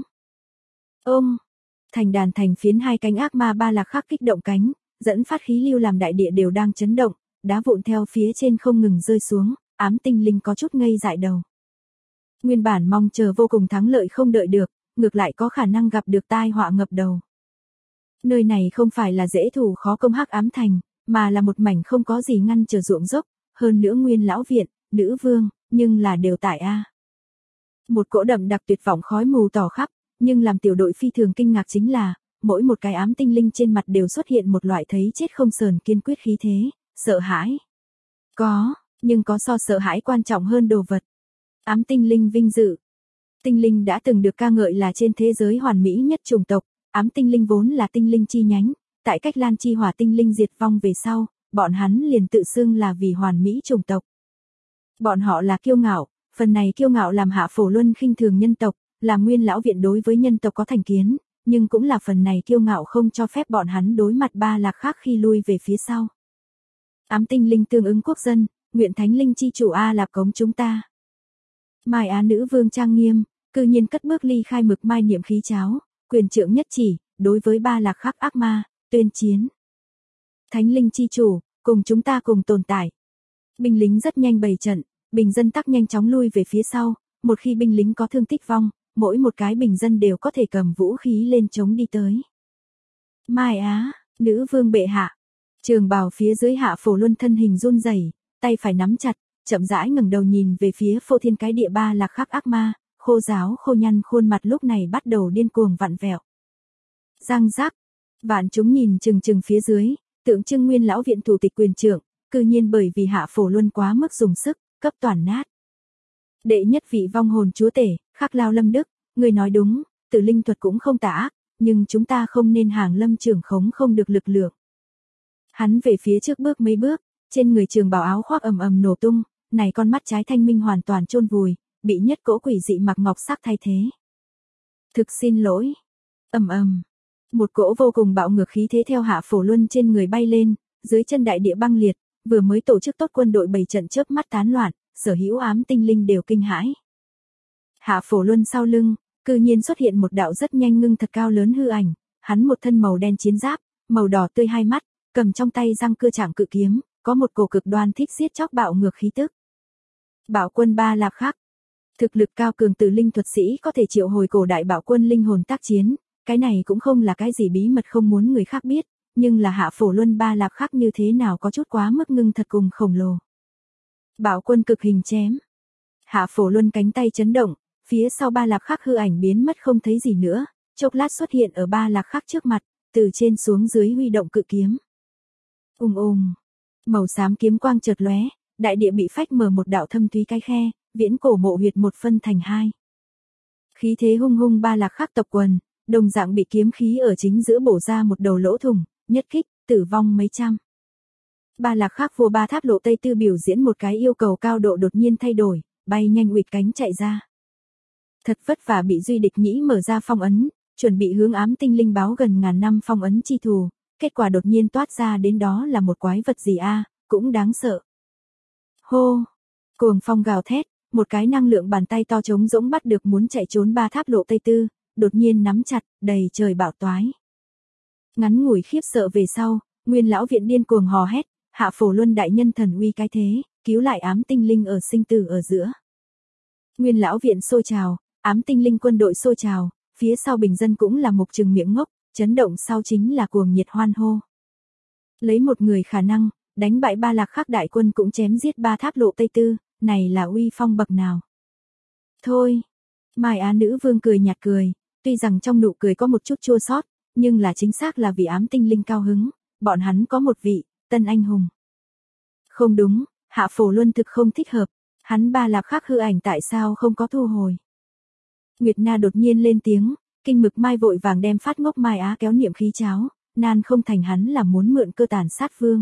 Thành đàn thành phiến hai cánh ác ma Ba Lạc Khắc kích động cánh, dẫn phát khí lưu làm đại địa đều đang chấn động, đá vụn theo phía trên không ngừng rơi xuống, ám tinh linh có chút ngây dại đầu. Nguyên bản mong chờ vô cùng thắng lợi không đợi được, ngược lại có khả năng gặp được tai họa ngập đầu. Nơi này không phải là dễ thủ khó công Hắc Ám Thành, mà là một mảnh không có gì ngăn trở ruộng dốc, hơn nữa nguyên lão viện, nữ vương, nhưng là đều tại a. Một cỗ đậm đặc tuyệt vọng khói mù tỏ khắp, nhưng làm tiểu đội phi thường kinh ngạc chính là, mỗi một cái ám tinh linh trên mặt đều xuất hiện một loại thấy chết không sờn kiên quyết khí thế, sợ hãi. Nhưng có so sợ hãi quan trọng hơn đồ vật. Ám tinh linh vinh dự. Tinh linh đã từng được ca ngợi là trên thế giới hoàn mỹ nhất chủng tộc, ám tinh linh vốn là tinh linh chi nhánh, tại cách Lan Chi Hỏa tinh linh diệt vong về sau, bọn hắn liền tự xưng là vì hoàn mỹ chủng tộc. Bọn họ là kiêu ngạo, Phần này kiêu ngạo làm Hạ Phổ Luân khinh thường nhân tộc, làm Nguyên lão viện đối với nhân tộc có thành kiến, nhưng cũng là phần này kiêu ngạo không cho phép bọn hắn đối mặt ba lạc khác khi lui về phía sau. Ám tinh linh tương ứng quốc dân, nguyện thánh linh chi chủ A Lạp cống chúng ta. Mai Á nữ vương trang nghiêm, cư nhiên cất bước ly khai mực mai niệm khí cháo, quyền trượng nhất chỉ, đối với ba lạc khác ác ma, tuyên chiến. Thánh linh chi chủ, cùng chúng ta cùng tồn tại. Binh lính rất nhanh bày trận, bình dân tắc nhanh chóng lui về phía sau, một khi binh lính có thương tích vong, mỗi một cái bình dân đều có thể cầm vũ khí lên chống đi tới. Mai Á, nữ vương bệ hạ. Trường bào phía dưới Hạ Phổ Luân thân hình run rẩy, tay phải nắm chặt, chậm rãi ngẩng đầu nhìn về phía phô thiên cái địa ba lạc khắc ác ma, khô ráo khô nhăn khuôn mặt lúc này bắt đầu điên cuồng vặn vẹo. Răng rắc, vạn chúng nhìn chừng chừng phía dưới, tượng trưng Nguyên lão viện thủ tịch quyền trưởng, cư nhiên bởi vì Hạ Phổ Luân quá mức dùng sức, cấp toàn nát. Đệ nhất vị vong hồn chúa tể, Khắc Lao Lâm Đức, người nói đúng, Tử linh thuật cũng không tà ác, nhưng chúng ta không nên hàng lâm trưởng khống không được lực lượng. Hắn về phía trước bước mấy bước, trên người trường bào áo khoác ầm ầm nổ tung, này con mắt trái thanh minh hoàn toàn chôn vùi, bị nhất cỗ quỷ dị mặc ngọc sắc thay thế. Thực xin lỗi. Ầm ầm. Một cỗ vô cùng bạo ngược khí thế theo Hạ Phổ Luân trên người bay lên, dưới chân đại địa băng liệt, vừa mới tổ chức tốt quân đội bày trận chớp mắt tán loạn, sở hữu ám tinh linh đều kinh hãi. Hạ Phổ Luân sau lưng, cư nhiên xuất hiện một đạo rất nhanh ngưng thật cao lớn hư ảnh, hắn một thân màu đen chiến giáp, màu đỏ tươi hai mắt, cầm trong tay răng cưa trạng cự kiếm, có một cổ cực đoan thích giết chóc bạo ngược khí tức. Bạo quân ba lạc khắc. Thực lực cao cường từ linh thuật sĩ có thể triệu hồi cổ đại bạo quân linh hồn tác chiến, cái này cũng không là cái gì bí mật không muốn người khác biết, nhưng là Hạ Phổ Luân ba lạc khắc như thế nào có chút quá mức ngưng thật cùng khổng lồ. Bạo quân cực hình chém. Hạ Phổ Luân cánh tay chấn động, phía sau ba lạc khắc hư ảnh biến mất không thấy gì nữa, chốc lát xuất hiện ở ba lạc khắc trước mặt, từ trên xuống dưới huy động cự kiếm. Màu xám kiếm quang chợt lóe, đại địa bị phách mở một đạo thâm thúy cái khe, viễn cổ mộ huyệt một phân thành hai. Khí thế hung hung ba lạc khắc tộc quần, đồng dạng bị kiếm khí ở chính giữa bổ ra một đầu lỗ thủng, nhất kích, tử vong mấy trăm. Ba lạc khắc vua ba tháp lộ Tây Tư biểu diễn một cái yêu cầu cao độ đột nhiên thay đổi, bay nhanh uỵt cánh chạy ra. Thật vất vả bị Duy Địch Nhĩ mở ra phong ấn, chuẩn bị hướng ám tinh linh báo gần ngàn năm phong ấn chi thù, kết quả đột nhiên toát ra đến đó là một quái vật gì a, cũng đáng sợ. Hô, cuồng phong gào thét, một cái năng lượng bàn tay to trống rỗng bắt được muốn chạy trốn ba tháp lộ Tây Tư, đột nhiên nắm chặt, đầy trời bạo toái. Ngắn ngủi khiếp sợ về sau, Nguyên lão viện điên cuồng hò hét, Hạ Phổ Luân đại nhân thần uy cái thế, cứu lại ám tinh linh ở sinh tử ở giữa. Nguyên lão viện sôi trào, ám tinh linh quân đội sôi trào, phía sau bình dân cũng là mục trừng miệng ngốc, chấn động sau chính là cuồng nhiệt hoan hô. Lấy một người khả năng, đánh bại ba lạc khắc đại quân cũng chém giết ba tháp lộ Tây Tư, này là uy phong bậc nào. Thôi, Mai Á nữ vương cười nhạt cười, tuy rằng trong nụ cười có một chút chua xót, nhưng là chính xác là vì ám tinh linh cao hứng, bọn hắn có một vị, tân anh hùng. Không đúng, Hạ Phổ Luân thực không thích hợp, hắn ba lạc khắc hư ảnh tại sao không có thu hồi. Nguyệt Na đột nhiên lên tiếng, Kinh Mực Mai vội vàng đem phát ngốc Mai Á kéo niệm khí cháo, nan không thành hắn là muốn mượn cơ tàn sát vương.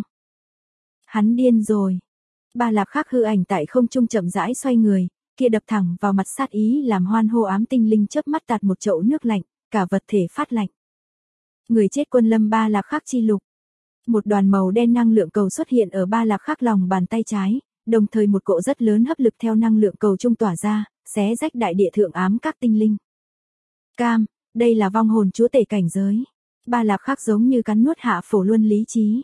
Hắn điên rồi. Ba lạc khắc hư ảnh tại không trung chậm rãi xoay người, kia đập thẳng vào mặt sát ý làm hoan hô ám tinh linh chớp mắt tạt một chậu nước lạnh, cả vật thể phát lạnh. Người chết quân lâm ba lạc khắc chi lục. Một đoàn màu đen năng lượng cầu xuất hiện ở ba lạc khắc lòng bàn tay trái, đồng thời một cỗ rất lớn hấp lực theo năng lượng cầu trung tỏa ra, xé rách đại địa thượng ám các tinh linh. Cam, đây là vong hồn chúa tể cảnh giới. Ba lạc khắc giống như cắn nuốt Hạ Phổ Luân lý trí.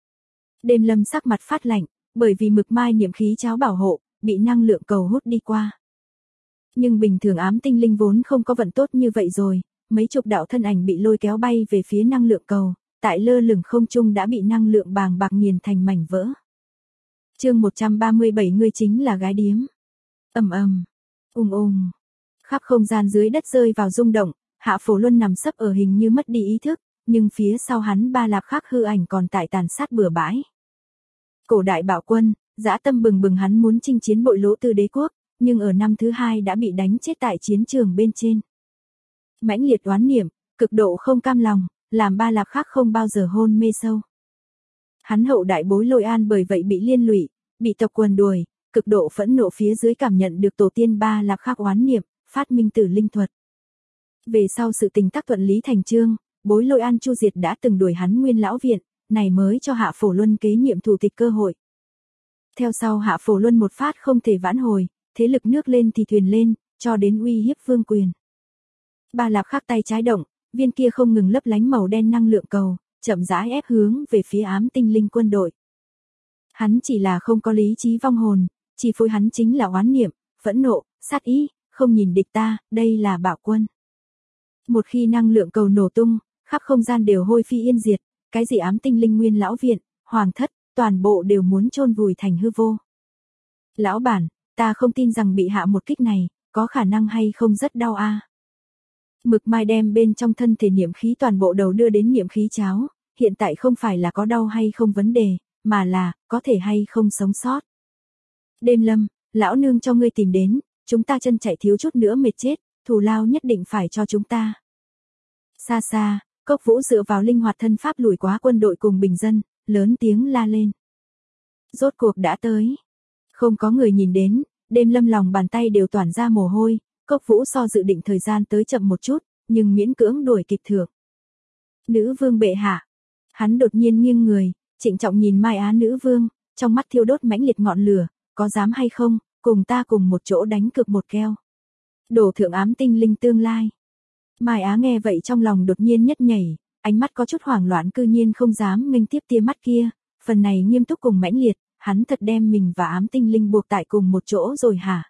Đêm Lâm sắc mặt phát lạnh, bởi vì mực mai niệm khí cháo bảo hộ, bị năng lượng cầu hút đi qua. Nhưng bình thường ám tinh linh vốn không có vận tốt như vậy rồi, mấy chục đạo thân ảnh bị lôi kéo bay về phía năng lượng cầu, tại lơ lửng không trung đã bị năng lượng bàng bạc nghiền thành mảnh vỡ. Chương 137 ngươi chính là gái điếm. Ầm ầm, khắp không gian dưới đất rơi vào rung động, Hạ Phổ Luân nằm sấp ở hình như mất đi ý thức, nhưng phía sau hắn ba lạc khắc hư ảnh còn tại tàn sát bừa bãi. Cổ đại bạo quân, dã tâm bừng bừng hắn muốn chinh chiến bội lỗ Tư đế quốc, nhưng ở năm thứ hai đã bị đánh chết tại chiến trường bên trên. Mãnh liệt oán niệm, cực độ không cam lòng, làm ba lạc khắc không bao giờ hôn mê sâu. Hắn hậu đại bối Lôi An bởi vậy bị liên lụy, bị tộc quần đuổi, cực độ phẫn nộ phía dưới cảm nhận được tổ tiên Ba Lạp Khắc oán niệm, phát minh tử linh thuật. Về sau sự tình tác thuận lý thành chương, Bối Lôi An Chu Diệt đã từng đuổi hắn Nguyên lão viện, này mới cho Hạ Phổ Luân kế nhiệm thủ tịch cơ hội. Theo sau Hạ Phổ Luân một phát không thể vãn hồi, thế lực nước lên thì thuyền lên, cho đến uy hiếp vương quyền. Ba Lạp Khắc tay trái động, viên kia không ngừng lấp lánh màu đen năng lượng cầu, chậm rãi ép hướng về phía ám tinh linh quân đội. Hắn chỉ là không có lý trí vong hồn, chỉ phối hắn chính là oán niệm, phẫn nộ, sát ý, không nhìn địch ta, đây là bạo quân. Một khi năng lượng cầu nổ tung, khắp không gian đều hôi phi yên diệt, cái gì ám tinh linh Nguyên lão viện, hoàng thất, toàn bộ đều muốn chôn vùi thành hư vô. Lão bản, ta không tin rằng bị hạ một kích này, có khả năng hay không rất đau a. Mực Mai đem bên trong thân thể niệm khí toàn bộ đầu đưa đến niệm khí cháo, hiện tại không phải là có đau hay không vấn đề, mà là, có thể hay không sống sót. Đêm Lâm, lão nương cho ngươi tìm đến, chúng ta chân chạy thiếu chút nữa mệt chết, thù lao nhất định phải cho chúng ta. Xa xa, Cốc Vũ dựa vào linh hoạt thân pháp lùi quá quân đội cùng bình dân, lớn tiếng la lên. Rốt cuộc đã tới. Không có người nhìn đến, Đêm Lâm lòng bàn tay đều toản ra mồ hôi, Cốc Vũ so dự định thời gian tới chậm một chút, nhưng miễn cưỡng đuổi kịp thượng. Nữ vương bệ hạ. Hắn đột nhiên nghiêng người, trịnh trọng nhìn Mai Á nữ vương, trong mắt thiêu đốt mãnh liệt ngọn lửa, có dám hay không, cùng ta cùng một chỗ đánh cược một keo. Đổ thượng ám tinh linh tương lai. Mai Á nghe vậy trong lòng đột nhiên nhất nhảy, ánh mắt có chút hoảng loạn cư nhiên không dám nghênh tiếp tia mắt kia, phần này nghiêm túc cùng mãnh liệt, hắn thật đem mình và ám tinh linh buộc tại cùng một chỗ rồi hả?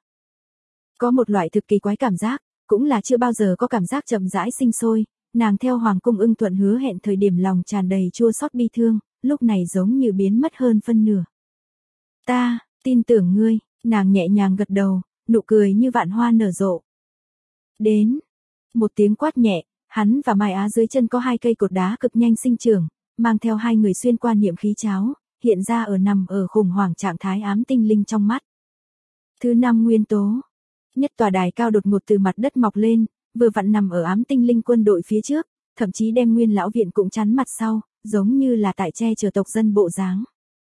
Có một loại thực kỳ quái cảm giác, cũng là chưa bao giờ có cảm giác chậm rãi sinh sôi, nàng theo Hoàng cung ưng thuận hứa hẹn thời điểm lòng tràn đầy chua xót bi thương, lúc này giống như biến mất hơn phân nửa. Ta, tin tưởng ngươi, nàng nhẹ nhàng gật đầu, nụ cười như vạn hoa nở rộ. Đến, một tiếng quát nhẹ, hắn và Mai Á dưới chân có hai cây cột đá cực nhanh sinh trưởng, mang theo hai người xuyên qua niệm khí cháo, hiện ra nằm ở khủng hoảng trạng thái ám tinh linh trong mắt. Thứ 5 nguyên tố. Nhất tòa đài cao đột ngột từ mặt đất mọc lên, vừa vặn nằm ở ám tinh linh quân đội phía trước, thậm chí đem Nguyên lão viện cũng chắn mặt sau, giống như là tại che chở tộc dân bộ dáng.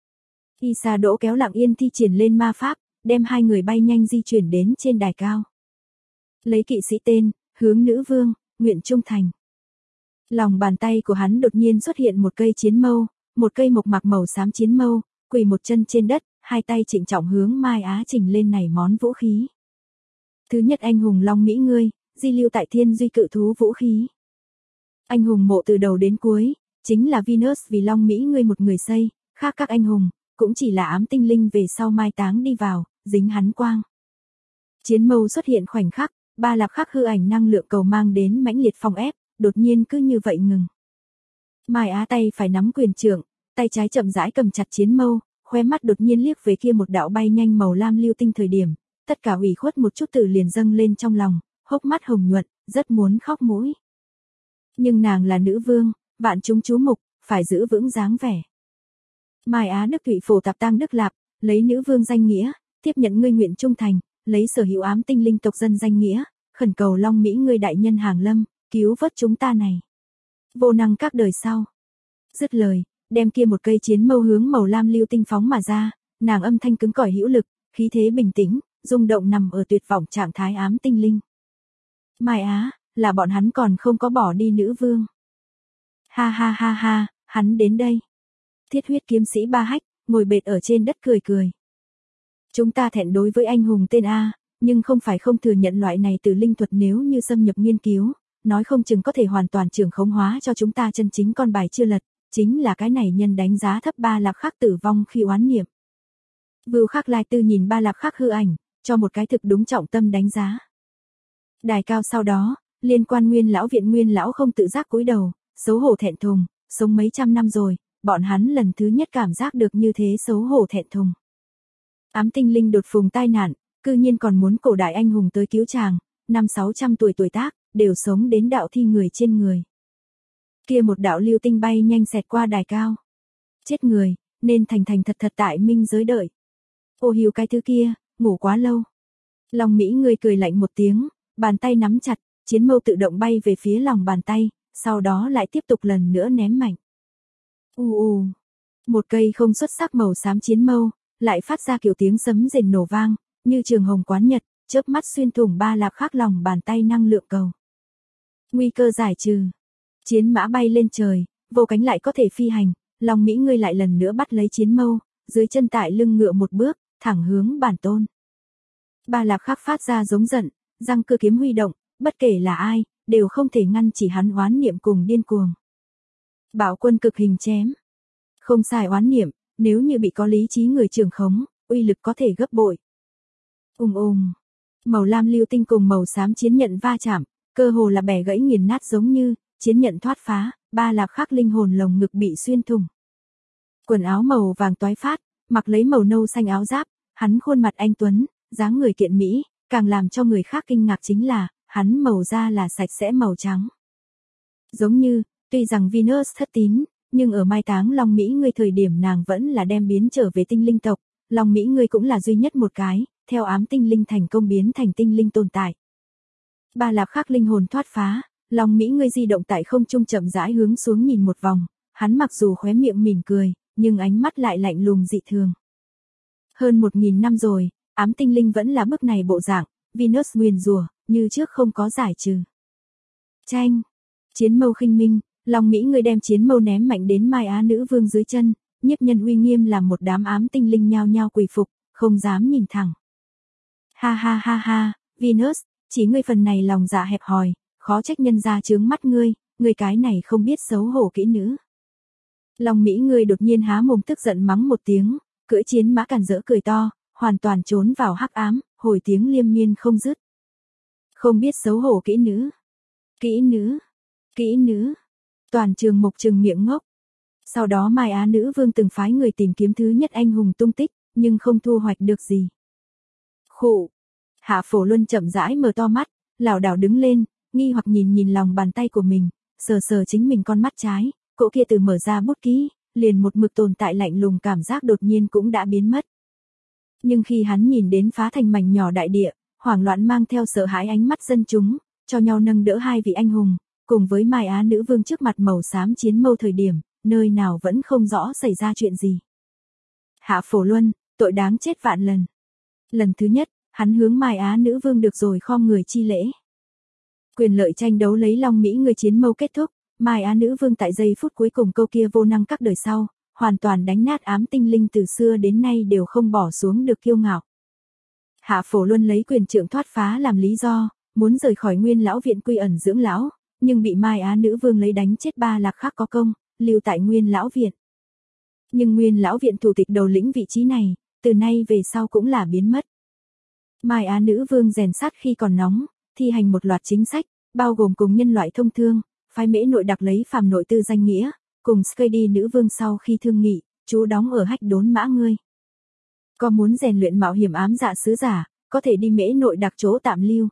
Y Sa Đỗ kéo Lặng Yên thi triển lên ma pháp, đem hai người bay nhanh di chuyển đến trên đài cao. Lấy kỵ sĩ tên, hướng nữ vương, nguyện trung thành. Lòng bàn tay của hắn đột nhiên xuất hiện một cây chiến mâu, một cây mộc mạc màu xám chiến mâu, quỳ một chân trên đất, hai tay trịnh trọng hướng Mai Á trình lên này món vũ khí. Thứ nhất anh hùng Long Mỹ ngươi, di lưu tại thiên duy cự thú vũ khí. Anh hùng mộ từ đầu đến cuối, chính là Venus vì Long Mỹ ngươi một người xây, khác các anh hùng, cũng chỉ là ám tinh linh về sau mai táng đi vào, dính hắn quang. Chiến mâu xuất hiện khoảnh khắc, Ba Lạp Khắc hư ảnh năng lượng cầu mang đến mãnh liệt phong ép, đột nhiên cứ như vậy ngừng. Mai Á tay phải nắm quyền trượng, tay trái chậm rãi cầm chặt chiến mâu, khóe mắt đột nhiên liếc về kia một đạo bay nhanh màu lam lưu tinh thời điểm, tất cả ủy khuất một chút tự liền dâng lên trong lòng, hốc mắt hồng nhuận, rất muốn khóc mũi. Nhưng nàng là nữ vương, vạn chúng chú mục, phải giữ vững dáng vẻ. Mai Á Đức Thụy phổ tạp tang Đức Lạp, lấy nữ vương danh nghĩa, tiếp nhận ngươi nguyện trung thành, lấy sở hữu ám tinh linh tộc dân danh nghĩa, khẩn cầu Long Mỹ ngươi đại nhân hàng lâm, cứu vớt chúng ta này. Vô năng các đời sau. Dứt lời, đem kia một cây chiến mâu hướng màu lam lưu tinh phóng mà ra, nàng âm thanh cứng cỏi hữu lực, khí thế bình tĩnh, rung động nằm ở tuyệt vọng trạng thái ám tinh linh. Mai Á, là bọn hắn còn không có bỏ đi nữ vương. Ha ha ha ha, hắn đến đây. Thiết huyết kiếm sĩ Ba Hách, ngồi bệt ở trên đất cười cười. Chúng ta thẹn đối với anh hùng tên A, nhưng không phải không thừa nhận loại này từ linh thuật nếu như xâm nhập nghiên cứu, nói không chừng có thể hoàn toàn trưởng khống hóa cho chúng ta chân chính con bài chưa lật, chính là cái này nhân đánh giá thấp Ba Lạp Khắc tử vong khi oán niệm. Vưu Khắc Lai Tư nhìn Ba Lạp Khắc hư ảnh, cho một cái thực đúng trọng tâm đánh giá. Đài cao sau đó, liên quan Nguyên lão viện Nguyên lão không tự giác cúi đầu, xấu hổ thẹn thùng, sống mấy trăm năm rồi, bọn hắn lần thứ nhất cảm giác được như thế xấu hổ thẹn thùng. Ám tinh linh đột phùng tai nạn, cư nhiên còn muốn cổ đại anh hùng tới cứu chàng, 500-600 tuổi tuổi tác, đều sống đến đạo thi người trên người. Kia một đạo lưu tinh bay nhanh xẹt qua đài cao. Chết người, nên thành thành thật thật tại minh giới đợi. Ô hiu cái thứ kia, ngủ quá lâu. Long Mỹ ngươi cười lạnh một tiếng, bàn tay nắm chặt, chiến mâu tự động bay về phía lòng bàn tay, sau đó lại tiếp tục lần nữa ném mạnh. Một cây không xuất sắc màu xám chiến mâu, lại phát ra kiểu tiếng sấm rền nổ vang, như trường hồng quán nhật, chớp mắt xuyên thủng Ba Lạp Khắc lòng bàn tay năng lượng cầu. Nguy cơ giải trừ. Chiến mã bay lên trời, vô cánh lại có thể phi hành, Long Mỹ ngươi lại lần nữa bắt lấy chiến mâu, dưới chân tại lưng ngựa một bước, thẳng hướng bản tôn. Ba Lạp Khắc phát ra giống giận, răng cưa kiếm huy động, bất kể là ai, đều không thể ngăn chỉ hắn oán niệm cùng điên cuồng. Bạo quân cực hình chém. Không sai oán niệm, nếu như bị có lý trí người trưởng khống, uy lực có thể gấp bội. Màu lam lưu tinh cùng màu xám chiến nhận va chạm, cơ hồ là bẻ gãy nghiền nát giống như, chiến nhận thoát phá, Ba Lạp Khắc linh hồn lồng ngực bị xuyên thủng. Quần áo màu vàng toái phát, mặc lấy màu nâu xanh áo giáp, hắn khuôn mặt anh tuấn, dáng người kiện mỹ, càng làm cho người khác kinh ngạc chính là, hắn màu da là sạch sẽ màu trắng. Giống như, tuy rằng Venus thất tín, nhưng ở mai táng Long Mỹ ngươi thời điểm nàng vẫn là đem biến trở về tinh linh tộc, Long Mỹ ngươi cũng là duy nhất một cái, theo ám tinh linh thành công biến thành tinh linh tồn tại. Ba Lạp Khắc linh hồn thoát phá, Long Mỹ ngươi di động tại không trung chậm rãi hướng xuống nhìn một vòng, hắn mặc dù khóe miệng mỉm cười, nhưng ánh mắt lại lạnh lùng dị thường. Hơn 1000 năm rồi, ám tinh linh vẫn là bức này bộ dạng, Venus nguyền rủa, như trước không có giải trừ. Chanh, chiến mâu khinh minh, Long Mỹ ngươi đem chiến mâu ném mạnh đến Mai Á nữ vương dưới chân, nhiếp nhân uy nghiêm làm một đám ám tinh linh nhao nhao quỳ phục, không dám nhìn thẳng. Ha, Venus, chỉ ngươi phần này lòng dạ hẹp hòi, khó trách nhân gia chướng mắt ngươi cái này không biết xấu hổ kỹ nữ. Long Mỹ ngươi đột nhiên há mồm tức giận mắng một tiếng, cưỡi chiến mã càn rỡ cười to, hoàn toàn trốn vào hắc ám, hồi tiếng liêm miên không dứt. Không biết xấu hổ kỹ nữ. Toàn trường mục trừng miệng ngốc. Sau đó Mai Á nữ vương từng phái người tìm kiếm thứ nhất anh hùng tung tích, nhưng không thu hoạch được gì. Khụ. Hạ Phổ Luân chậm rãi mở to mắt, lảo đảo đứng lên, nghi hoặc nhìn lòng bàn tay của mình, sờ chính mình con mắt trái, cỗ kia từ mở ra bút ký, liền một mực tồn tại lạnh lùng cảm giác đột nhiên cũng đã biến mất. Nhưng khi hắn nhìn đến phá thành mảnh nhỏ đại địa, hoảng loạn mang theo sợ hãi ánh mắt dân chúng, cho nhau nâng đỡ hai vị anh hùng, cùng với Mai Á nữ vương trước mặt màu xám chiến mâu thời điểm, nơi nào vẫn không rõ xảy ra chuyện gì. Hạ Phổ Luân, tội đáng chết vạn lần. Lần thứ nhất, hắn hướng Mai Á nữ vương được rồi khom người chi lễ. Quyền lợi tranh đấu lấy Long Mỹ người chiến mâu kết thúc, Mai Á nữ vương tại giây phút cuối cùng câu kia vô năng các đời sau, hoàn toàn đánh nát ám tinh linh từ xưa đến nay đều không bỏ xuống được kiêu ngạo. Hạ Phổ Luân lấy quyền trượng thoát phá làm lý do, muốn rời khỏi Nguyên lão viện quy ẩn dưỡng lão, nhưng bị Mai Á nữ vương lấy đánh chết Ba Lạp Khắc có công, lưu tại Nguyên lão viện. Nhưng Nguyên lão viện thủ tịch đầu lĩnh vị trí này, từ nay về sau cũng là biến mất. Mai Á nữ vương rèn sát khi còn nóng, thi hành một loạt chính sách, bao gồm cùng nhân loại thông thương, phái Mễ Nội đặc lấy phàm nội tư danh nghĩa, cùng Skady nữ vương sau khi thương nghị, trú đóng ở Hách Đốn Mã ngươi. Có muốn rèn luyện mạo hiểm ám dạ sứ giả, có thể đi Mễ Nội đặc chỗ tạm lưu.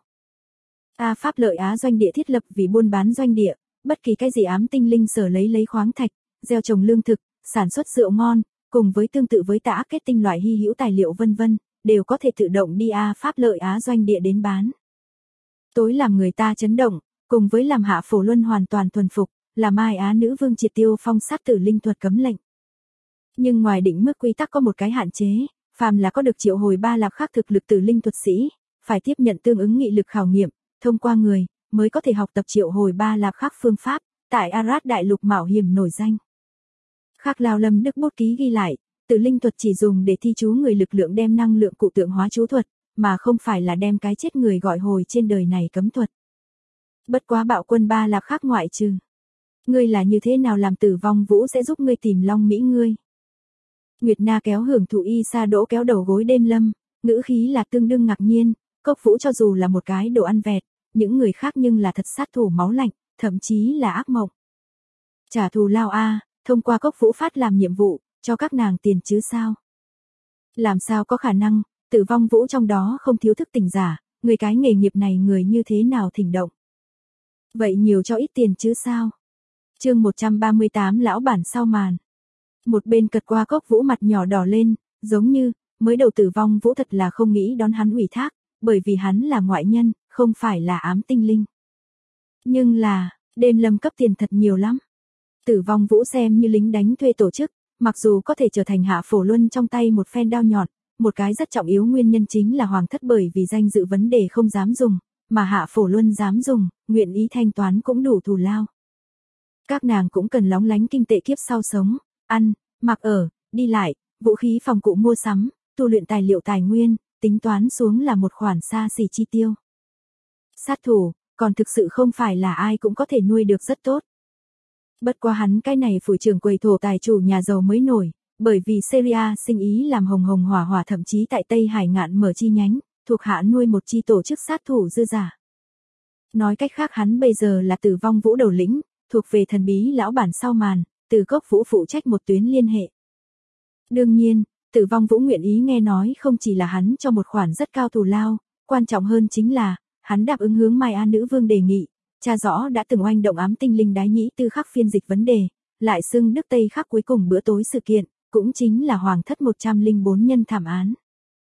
Pháp lợi Á doanh địa thiết lập vì buôn bán doanh địa, bất kỳ cái gì ám tinh linh sở lấy khoáng thạch, gieo trồng lương thực, sản xuất rượu ngon, cùng với tương tự với tã kết tinh loại hy hữu tài liệu vân vân, đều có thể tự động đi Pháp lợi Á doanh địa đến bán. Tối làm người ta chấn động, cùng với làm Hạ Phổ Luân hoàn toàn thuần phục, là Mai Á nữ vương triệt tiêu phong sát tử linh thuật cấm lệnh. Nhưng ngoài định mức quy tắc có một cái hạn chế, phàm là có được triệu hồi Ba Lạp Khắc thực lực tử linh thuật sĩ, phải tiếp nhận tương ứng nghị lực khảo nghiệm, thông qua người, mới có thể học tập triệu hồi Ba Lạp Khắc phương pháp, tại Arad đại lục mạo hiểm nổi danh. Khắc Lao Lâm Đức bút ký ghi lại, tử linh thuật chỉ dùng để thi chú người lực lượng đem năng lượng cụ tượng hóa chú thuật, mà không phải là đem cái chết người gọi hồi trên đời này cấm thuật. Bất quá bạo quân Ba Lạp Khắc ngoại trừ. Ngươi là như thế nào làm Tử Vong Vũ sẽ giúp ngươi tìm Long Mỹ ngươi? Nguyệt Na kéo hưởng thụ y sa đỗ kéo đầu gối đêm lâm, ngữ khí là tương đương ngạc nhiên, Cốc Vũ cho dù là một cái đồ ăn vẹt, những người khác nhưng là thật sát thủ máu lạnh, thậm chí là ác mộng. Trả thù lao thông qua Cốc Vũ phát làm nhiệm vụ, cho các nàng tiền chứ sao? Làm sao có khả năng, Tử Vong Vũ trong đó không thiếu thức tỉnh giả, người cái nghề nghiệp này người như thế nào thỉnh động? Vậy nhiều cho ít tiền chứ sao? Chương 138 lão bản sau màn. Một bên cật qua Cốc Vũ mặt nhỏ đỏ lên, giống như, mới đầu Tử Vong Vũ thật là không nghĩ đón hắn ủy thác, bởi vì hắn là ngoại nhân, không phải là ám tinh linh. Nhưng là, đêm lâm cấp tiền thật nhiều lắm. Tử Vong Vũ xem như lính đánh thuê tổ chức, Mặc dù có thể trở thành Hạ Phổ Luân trong tay một phen đao nhọn, một cái rất trọng yếu nguyên nhân chính là hoàng thất bởi vì danh dự vấn đề không dám dùng, mà Hạ Phổ Luân dám dùng, nguyện ý thanh toán cũng đủ thù lao. Các nàng cũng cần lóng lánh kim tệ kiếp sau sống, ăn, mặc ở, đi lại, vũ khí phòng cụ mua sắm, tu luyện tài liệu tài nguyên, tính toán xuống là một khoản xa xỉ chi tiêu. Sát thủ, còn thực sự không phải là ai cũng có thể nuôi được rất tốt. Bất quá hắn cái này phủ trưởng quầy thổ tài chủ nhà giàu mới nổi, bởi vì Syria sinh ý làm hồng hồng hỏa hỏa, thậm chí tại Tây Hải Ngạn mở chi nhánh, thuộc hạ nuôi một chi tổ chức sát thủ dư giả. Nói cách khác hắn bây giờ là Tử Vong Vũ đầu lĩnh, thuộc về thần bí lão bản sau màn, Từ Cốc Vũ phụ trách một tuyến liên hệ. Đương nhiên, Tử Vong Vũ nguyện ý nghe nói không chỉ là hắn cho một khoản rất cao thù lao, quan trọng hơn chính là, hắn đáp ứng hướng Mai Á Nữ Vương đề nghị, tra rõ đã từng oanh động ám tinh linh đái nhĩ tư khắc phiên dịch vấn đề, lại xưng Đức Tây khắc cuối cùng bữa tối sự kiện, cũng chính là hoàng thất 104 nhân thảm án.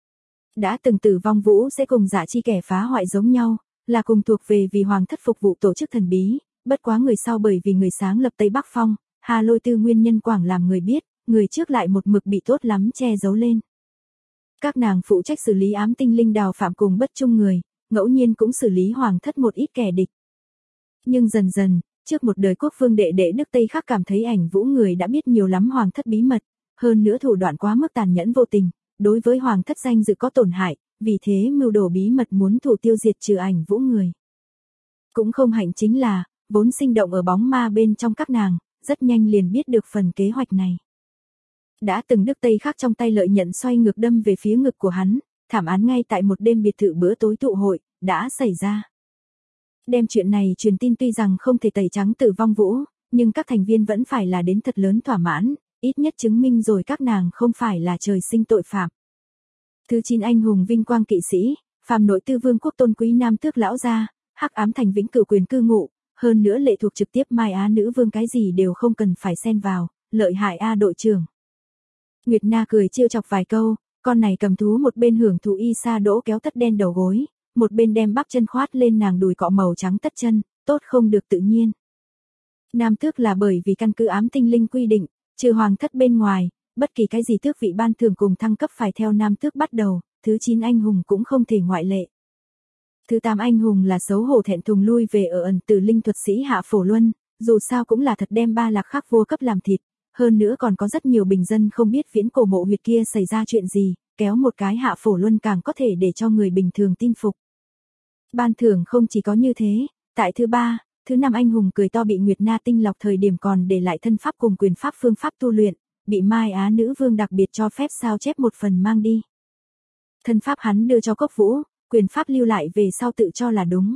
Đã từng Tử Vong Vũ sẽ cùng Dạ Chi kẻ phá hoại giống nhau, là cùng thuộc về vì hoàng thất phục vụ tổ chức thần bí, bất quá người sau bởi vì người sáng lập Tây Bắc Phong, Hà Lôi Tư nguyên nhân quảng làm người biết, người trước lại một mực bị tốt lắm che giấu lên. Các nàng phụ trách xử lý ám tinh linh đào phạm cùng bất trung người, ngẫu nhiên cũng xử lý hoàng thất một ít kẻ địch. Nhưng dần dần, trước một đời quốc vương đệ đệ Đức Tây Khắc cảm thấy Ảnh Vũ người đã biết nhiều lắm hoàng thất bí mật, hơn nữa thủ đoạn quá mức tàn nhẫn vô tình, đối với hoàng thất danh dự có tổn hại, vì thế mưu đồ bí mật muốn thủ tiêu diệt trừ Ảnh Vũ người. Cũng không hạnh chính là, vốn sinh động ở bóng ma bên trong các nàng, rất nhanh liền biết được phần kế hoạch này. Đã từng Đức Tây Khắc trong tay lợi nhận xoay ngược đâm về phía ngực của hắn, thảm án ngay tại một đêm biệt thự bữa tối tụ hội, đã xảy ra. Đem chuyện này truyền tin tuy rằng không thể tẩy trắng Tử Vong Vũ, nhưng các thành viên vẫn phải là đến thật lớn thỏa mãn, ít nhất chứng minh rồi các nàng không phải là trời sinh tội phạm. Thứ 9 anh hùng vinh quang kỵ sĩ, phàm nội tư vương quốc tôn quý nam tước lão gia, hắc ám thành vĩnh cửu quyền cư ngụ, hơn nữa lệ thuộc trực tiếp Mai Á Nữ Vương cái gì đều không cần phải xen vào, lợi hại a đội trưởng. Nguyệt Na cười trêu chọc vài câu, con này cầm thú một bên hưởng thụ y sa đỗ kéo tất đen đầu gối, một bên đem bắp chân khoát lên nàng đùi cọ màu trắng tất chân, tốt không được tự nhiên. Nam tước là bởi vì căn cứ ám tinh linh quy định, trừ hoàng thất bên ngoài, bất kỳ cái gì tước vị ban thưởng cùng thăng cấp phải theo nam tước bắt đầu, thứ 9 anh hùng cũng không thể ngoại lệ. Thứ 8 anh hùng là xấu hổ thẹn thùng lui về ở ẩn tử linh thuật sĩ Hạ Phổ Luân, dù sao cũng là thật đem ba lạc khắc vua cấp làm thịt, hơn nữa còn có rất nhiều bình dân không biết viễn cổ mộ huyệt kia xảy ra chuyện gì, kéo một cái Hạ Phổ Luân càng có thể để cho người bình thường tin phục. Ban thưởng không chỉ có như thế, tại thứ 3, thứ 5 anh hùng cười to bị Nguyệt Na tinh lọc thời điểm còn để lại thân pháp cùng quyền pháp phương pháp tu luyện, bị Mai Á Nữ Vương đặc biệt cho phép sao chép một phần mang đi. Thân pháp hắn đưa cho Cốc Vũ, quyền pháp lưu lại về sau tự cho là đúng.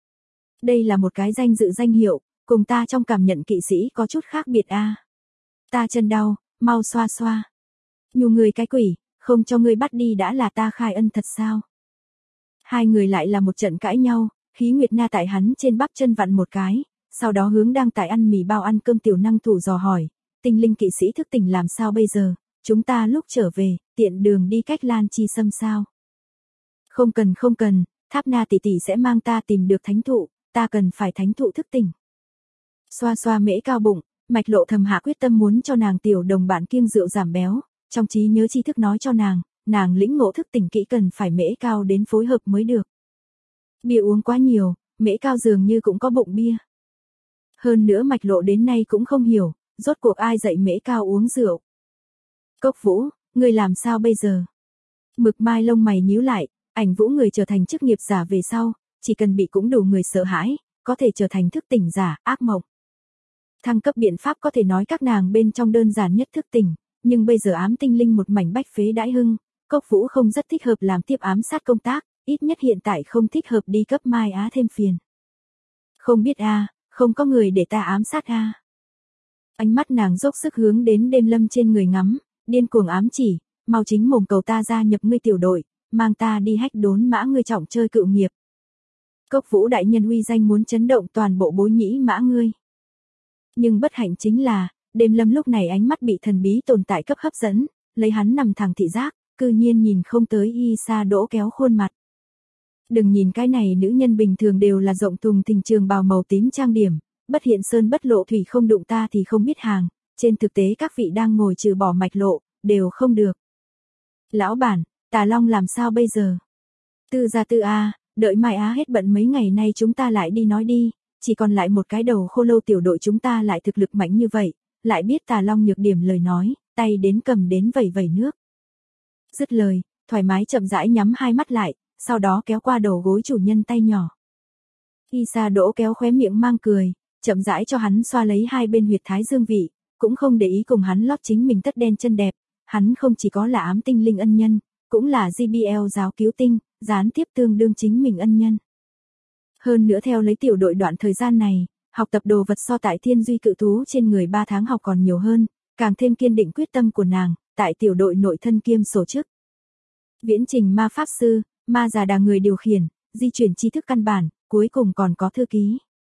Đây là một cái danh dự danh hiệu, cùng ta trong cảm nhận kỵ sĩ có chút khác biệt a. Ta chân đau, mau xoa xoa. Nhu người cái quỷ, không cho ngươi bắt đi đã là ta khai ân thật sao? Hai người lại là một trận cãi nhau, khí Nguyệt Na tại hắn trên bắp chân vặn một cái, sau đó hướng đang tại ăn mì bao ăn cơm tiểu năng thủ dò hỏi, tinh linh kỵ sĩ thức tỉnh làm sao bây giờ, chúng ta lúc trở về, tiện đường đi cách Lan Chi Sâm sao? Không cần, Tháp Na tỷ tỷ sẽ mang ta tìm được thánh thụ, ta cần phải thánh thụ thức tỉnh. Xoa xoa mễ cao bụng, Mạch Lộ thầm hạ quyết tâm muốn cho nàng tiểu đồng bạn kiêng rượu giảm béo, trong trí nhớ tri thức nói cho nàng lĩnh ngộ thức tỉnh kỹ cần phải mễ cao đến phối hợp mới được. Bia uống quá nhiều, mễ cao dường như cũng có bụng bia. Hơn nữa Mạch Lộ đến nay cũng không hiểu, rốt cuộc ai dạy mễ cao uống rượu. Cốc Vũ, ngươi làm sao bây giờ? Mực mai lông mày nhíu lại, Ảnh Vũ người trở thành chức nghiệp giả về sau, chỉ cần bị cũng đủ người sợ hãi, có thể trở thành thức tỉnh giả, ác mộng. Thăng cấp biện pháp có thể nói các nàng bên trong đơn giản nhất thức tỉnh, nhưng bây giờ ám tinh linh một mảnh bách phế đãi hưng, Cốc Vũ không rất thích hợp làm tiếp ám sát công tác, ít nhất hiện tại không thích hợp đi cấp Mai Á thêm phiền. Không biết a, không có người để ta ám sát a. Ánh mắt nàng dốc sức hướng đến Đêm Lâm trên người ngắm, điên cuồng ám chỉ, mau chính mồm cầu ta gia nhập ngươi tiểu đội, mang ta đi hách đốn mã ngươi trọng chơi cựu nghiệp. Cốc Vũ đại nhân uy danh muốn chấn động toàn bộ Bối Nhĩ Mã ngươi. Nhưng bất hạnh chính là, Đêm Lâm lúc này ánh mắt bị thần bí tồn tại cấp hấp dẫn, lấy hắn nằm thẳng thị giác, cư nhiên nhìn không tới y sa đỗ kéo khuôn mặt. Đừng nhìn cái này nữ nhân bình thường đều là rộng thùng thình trường bào màu tím trang điểm, bất hiện sơn bất lộ thủy không đụng ta thì không biết hàng, trên thực tế các vị đang ngồi trừ bỏ Mạch Lộ, đều không được. Lão bản, Tà Long làm sao bây giờ? Tư gia Tư a, đợi Mai Á hết bận mấy ngày nay chúng ta lại đi nói đi, chỉ còn lại một cái đầu khô lâu tiểu đội chúng ta lại thực lực mạnh như vậy, lại biết Tà Long nhược điểm lời nói, tay đến cầm đến vẩy vẩy nước. Dứt lời, thoải mái chậm rãi nhắm hai mắt lại, sau đó kéo qua đầu gối chủ nhân tay nhỏ. Y Sa Đỗ kéo khóe miệng mang cười, chậm rãi cho hắn xoa lấy hai bên huyệt thái dương vị, cũng không để ý cùng hắn lót chính mình tất đen chân đẹp, hắn không chỉ có là ám tinh linh ân nhân, cũng là GBL giáo cứu tinh, gián tiếp tương đương chính mình ân nhân. Hơn nữa theo lấy tiểu đội đoạn thời gian này, học tập đồ vật so tại Thiên Duy cự thú trên người 3 tháng học còn nhiều hơn, càng thêm kiên định quyết tâm của nàng, tại tiểu đội nội thân kiêm tổ chức. Viễn trình ma pháp sư, ma già đà người điều khiển, di chuyển tri thức căn bản, cuối cùng còn có thư ký.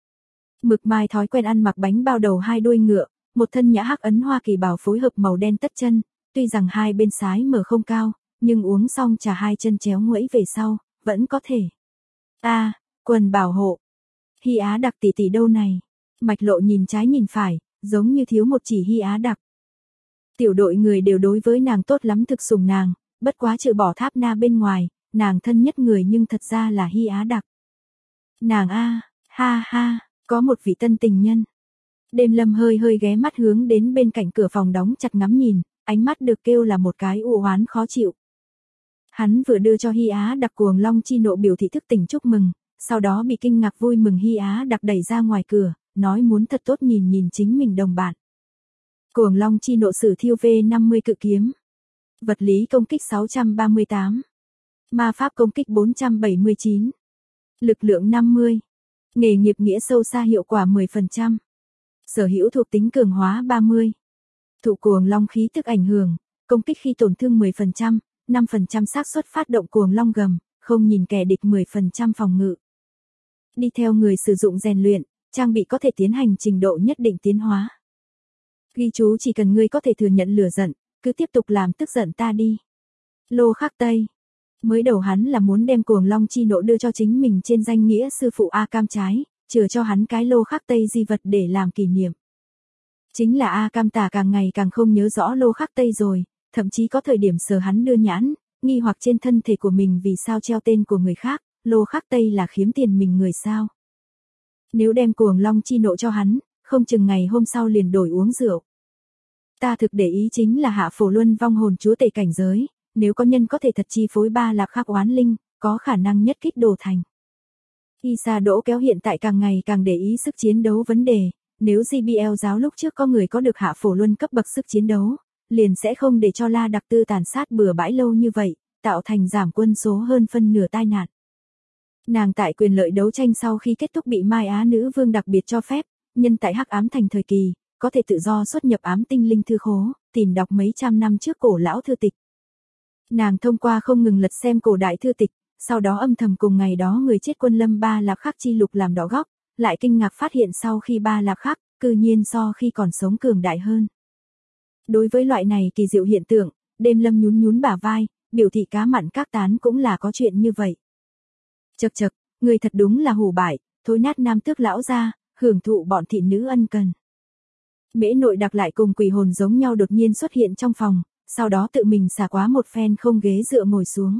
Mực Mai thói quen ăn mặc bánh bao đầu hai đuôi ngựa, một thân nhã hắc ấn Hoa Kỳ bào phối hợp màu đen tất chân, tuy rằng hai bên sái mở không cao, nhưng uống xong trà hai chân chéo nguẫy về sau, vẫn có thể. Quần bảo hộ. Hy Á Đặc tỷ tỷ đâu này? Mạch Lộ nhìn trái nhìn phải, giống như thiếu một chỉ Hy Á Đặc. Tiểu đội người đều đối với nàng tốt lắm thực sủng nàng, bất quá trừ bỏ Tháp Na bên ngoài, nàng thân nhất người nhưng thật ra là Hy Á Đặc. Nàng ha ha, có một vị tân tình nhân. Đêm Lâm hơi ghé mắt hướng đến bên cạnh cửa phòng đóng chặt ngắm nhìn, ánh mắt được kêu là một cái u oán khó chịu. Hắn vừa đưa cho Hy Á Đặc cuồng long chi nộ biểu thị thức tỉnh chúc mừng, sau đó bị kinh ngạc vui mừng Hy Á Đặc đẩy ra ngoài cửa, nói muốn thật tốt nhìn chính mình đồng bạn. Cuồng long chi nộ sử thiêu V50 cự kiếm. Vật lý công kích 638. Ma pháp công kích 479. Lực lượng 50. Nghề nghiệp nghĩa sâu xa hiệu quả 10%. Sở hữu thuộc tính cường hóa 30. Thụ cuồng long khí tức ảnh hưởng, công kích khi tổn thương 10%, 5% xác suất phát động cuồng long gầm, không nhìn kẻ địch 10% phòng ngự. Đi theo người sử dụng rèn luyện, trang bị có thể tiến hành trình độ nhất định tiến hóa. Ghi chú chỉ cần ngươi có thể thừa nhận lửa giận, cứ tiếp tục làm tức giận ta đi. Lô Khắc Tây. Mới đầu hắn là muốn đem cuồng long chi nộ đưa cho chính mình trên danh nghĩa sư phụ A Cam trái, chừa cho hắn cái Lô Khắc Tây di vật để làm kỷ niệm. Chính là A Cam tả càng ngày càng không nhớ rõ Lô Khắc Tây rồi, thậm chí có thời điểm sờ hắn đưa nhãn, nghi hoặc trên thân thể của mình vì sao treo tên của người khác, Lô Khắc Tây là khiếm tiền mình người sao. Nếu đem cuồng long chi nộ cho hắn, không chừng ngày hôm sau liền đổi uống rượu. Ta thực để ý chính là hạ phổ luân vong hồn chúa tể cảnh giới, nếu có nhân có thể thật chi phối ba lạc khắc oán linh, có khả năng nhất kích đồ thành. Y Sa Đỗ kéo hiện tại càng ngày càng để ý sức chiến đấu vấn đề, nếu GBL giáo lúc trước có người có được hạ phổ luân cấp bậc sức chiến đấu, liền sẽ không để cho La Đặc Tư tàn sát bừa bãi lâu như vậy, tạo thành giảm quân số hơn phân nửa tai nạn. Nàng tại quyền lợi đấu tranh sau khi kết thúc bị Mai Á nữ vương đặc biệt cho phép, nhân tại Hắc Ám Thành thời kỳ, có thể tự do xuất nhập ám tinh linh thư khố, tìm đọc mấy trăm năm trước cổ lão thư tịch. Nàng thông qua không ngừng lật xem cổ đại thư tịch, sau đó âm thầm cùng ngày đó người chết quân lâm ba lạc khắc chi lục làm đỏ góc, lại kinh ngạc phát hiện sau khi ba lạc khắc, cư nhiên so khi còn sống cường đại hơn. Đối với loại này kỳ diệu hiện tượng, Đêm Lâm nhún bả vai, biểu thị cá mặn các tán cũng là có chuyện như vậy. Chậc, người thật đúng là hủ bại, thối nát nam tước lão ra, hưởng thụ bọn thị nữ ân cần. Mễ Nội Đặc lại cùng quỷ hồn giống nhau đột nhiên xuất hiện trong phòng, sau đó tự mình xả quá một phen không ghế dựa ngồi xuống.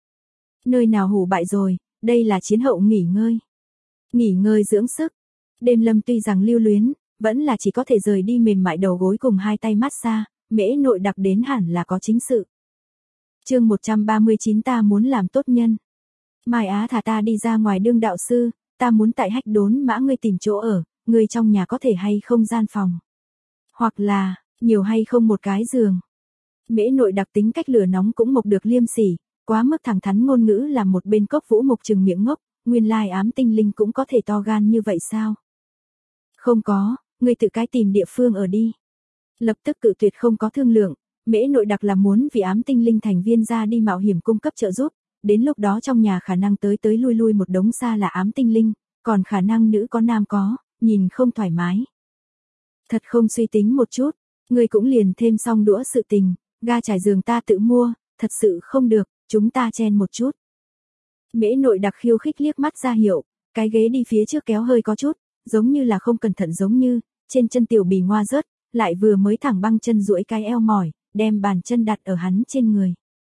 Nơi nào hủ bại rồi, đây là chiến hậu nghỉ ngơi. Nghỉ ngơi dưỡng sức. Đêm Lâm tuy rằng lưu luyến, vẫn là chỉ có thể rời đi mềm mại đầu gối cùng hai tay massage, Mễ Nội Đặc đến hẳn là có chính sự. Chương 139 ta muốn làm tốt nhân. Mai Á thả ta đi ra ngoài đương đạo sư, ta muốn tại Hách Đốn Mã ngươi tìm chỗ ở, ngươi trong nhà có thể hay không gian phòng. Hoặc là, nhiều hay không một cái giường. Mễ Nội Đặc tính cách lửa nóng cũng mộc được liêm sỉ, quá mức thẳng thắn ngôn ngữ làm một bên Cốc Vũ Mục trừng miệng ngốc, nguyên lai ám tinh linh cũng có thể to gan như vậy sao? Không có, ngươi tự cái tìm địa phương ở đi. Lập tức cự tuyệt không có thương lượng, Mễ Nội Đặc là muốn vì ám tinh linh thành viên ra đi mạo hiểm cung cấp trợ giúp, đến lúc đó trong nhà khả năng tới lui một đống xa là ám tinh linh, còn khả năng nữ có nam có, nhìn không thoải mái. Thật không suy tính một chút, ngươi cũng liền thêm xong đũa sự tình, ga trải giường ta tự mua, thật sự không được, chúng ta chen một chút. Mễ Nội Đặc khiêu khích liếc mắt ra hiệu, cái ghế đi phía trước kéo hơi có chút, giống như là không cẩn thận giống như, trên chân tiểu bì ngoa rớt, lại vừa mới thẳng băng chân duỗi cái eo mỏi, đem bàn chân đặt ở hắn trên người.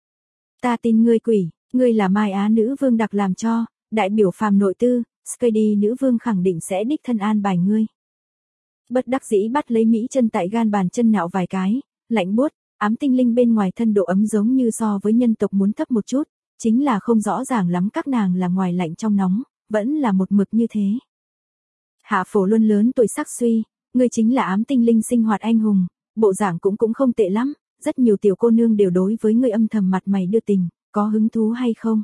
Ta tin ngươi quỷ, ngươi là Mai Á nữ vương đặc làm cho, đại biểu phàm nội tư, Skady nữ vương khẳng định sẽ đích thân an bài ngươi. Bất đắc dĩ bắt lấy Mỹ chân tại gan bàn chân nạo vài cái, lạnh buốt, ám tinh linh bên ngoài thân độ ấm giống như so với nhân tộc muốn thấp một chút, chính là không rõ ràng lắm các nàng là ngoài lạnh trong nóng, vẫn là một mực như thế. Hạ Phổ Luân lớn tuổi sắc suy, ngươi chính là ám tinh linh sinh hoạt anh hùng, bộ dạng cũng không tệ lắm, rất nhiều tiểu cô nương đều đối với ngươi âm thầm mặt mày đưa tình, có hứng thú hay không?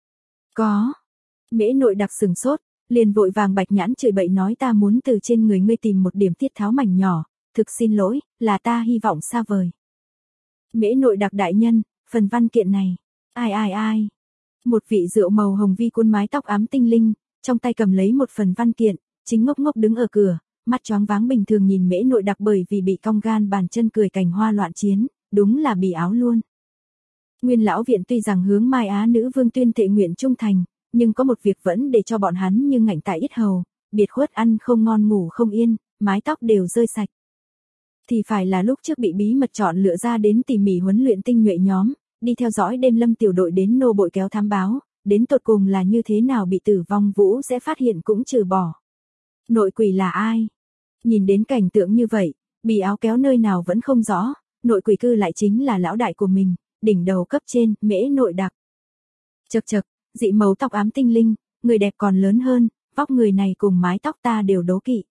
Có. Mễ Nội Đặc sừng sốt, liền vội vàng bạch nhãn chửi bậy nói ta muốn từ trên người ngươi tìm một điểm tiết tháo mảnh nhỏ, thực xin lỗi, là ta hy vọng xa vời. Mễ Nội Đặc đại nhân, phần văn kiện này, ai. Một vị rượu màu hồng vi cuốn mái tóc ám tinh linh, trong tay cầm lấy một phần văn kiện, chính ngốc ngốc đứng ở cửa, mắt choáng váng bình thường nhìn Mễ Nội Đặc bởi vì bị cong gan bàn chân cười cảnh hoa loạn chiến, đúng là bì áo luôn. Nguyên lão viện tuy rằng hướng Mai Á nữ vương tuyên thệ nguyện trung thành, nhưng có một việc vẫn để cho bọn hắn như ngạnh tại yết hầu, biệt khuất ăn không ngon ngủ không yên, mái tóc đều rơi sạch. Thì phải là lúc trước bị bí mật chọn lựa ra đến tỉ mỉ huấn luyện tinh nhuệ nhóm, đi theo dõi đêm lâm tiểu đội đến nô bội kéo thám báo, đến tột cùng là như thế nào bị Tử Vong Vũ sẽ phát hiện cũng trừ bỏ. Nội quỷ là ai? Nhìn đến cảnh tượng như vậy, bì áo kéo nơi nào vẫn không rõ, nội quỷ cư lại chính là lão đại của mình, đỉnh đầu cấp trên, Mễ Nội Đặc. Chậc, dị màu tóc ám tinh linh, người đẹp còn lớn hơn, vóc người này cùng mái tóc ta đều đố kỵ.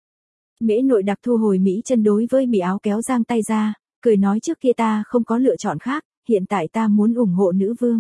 Mễ Nội Đặc thu hồi Mỹ chân đối với bì áo kéo giang tay ra, cười nói trước kia ta không có lựa chọn khác, hiện tại ta muốn ủng hộ nữ vương.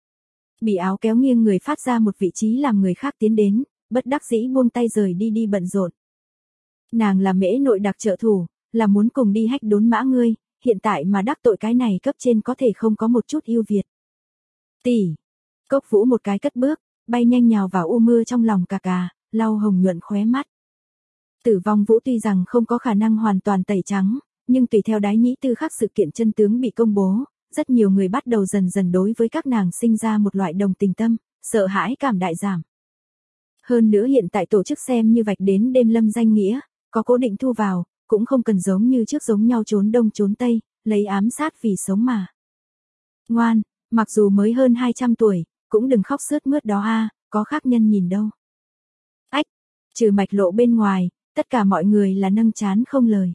Bì áo kéo nghiêng người phát ra một vị trí làm người khác tiến đến, bất đắc dĩ buông tay rời đi bận rộn. Nàng là Mễ Nội Đặc trợ thủ, là muốn cùng đi hách đốn mã ngươi, hiện tại mà đắc tội cái này cấp trên có thể không có một chút ưu việt. Tỷ. Cốc Vũ một cái cất bước, bay nhanh nhào vào u mưa trong lòng cà, lau hồng nhuận khóe mắt. Tử Vong Vũ tuy rằng không có khả năng hoàn toàn tẩy trắng, nhưng tùy theo đái nhĩ tư khắc sự kiện chân tướng bị công bố, rất nhiều người bắt đầu dần đối với các nàng sinh ra một loại đồng tình tâm, sợ hãi cảm đại giảm. Hơn nữa hiện tại tổ chức xem như vạch đến đêm lâm danh nghĩa, có cố định thu vào, cũng không cần giống như trước giống nhau trốn đông trốn tây, lấy ám sát vì sống mà. Ngoan, mặc dù mới hơn 200 tuổi, cũng đừng khóc sướt mướt đó a, có khác nhân nhìn đâu. Ách, trừ Mạch Lộ bên ngoài, tất cả mọi người là nâng chán không lời.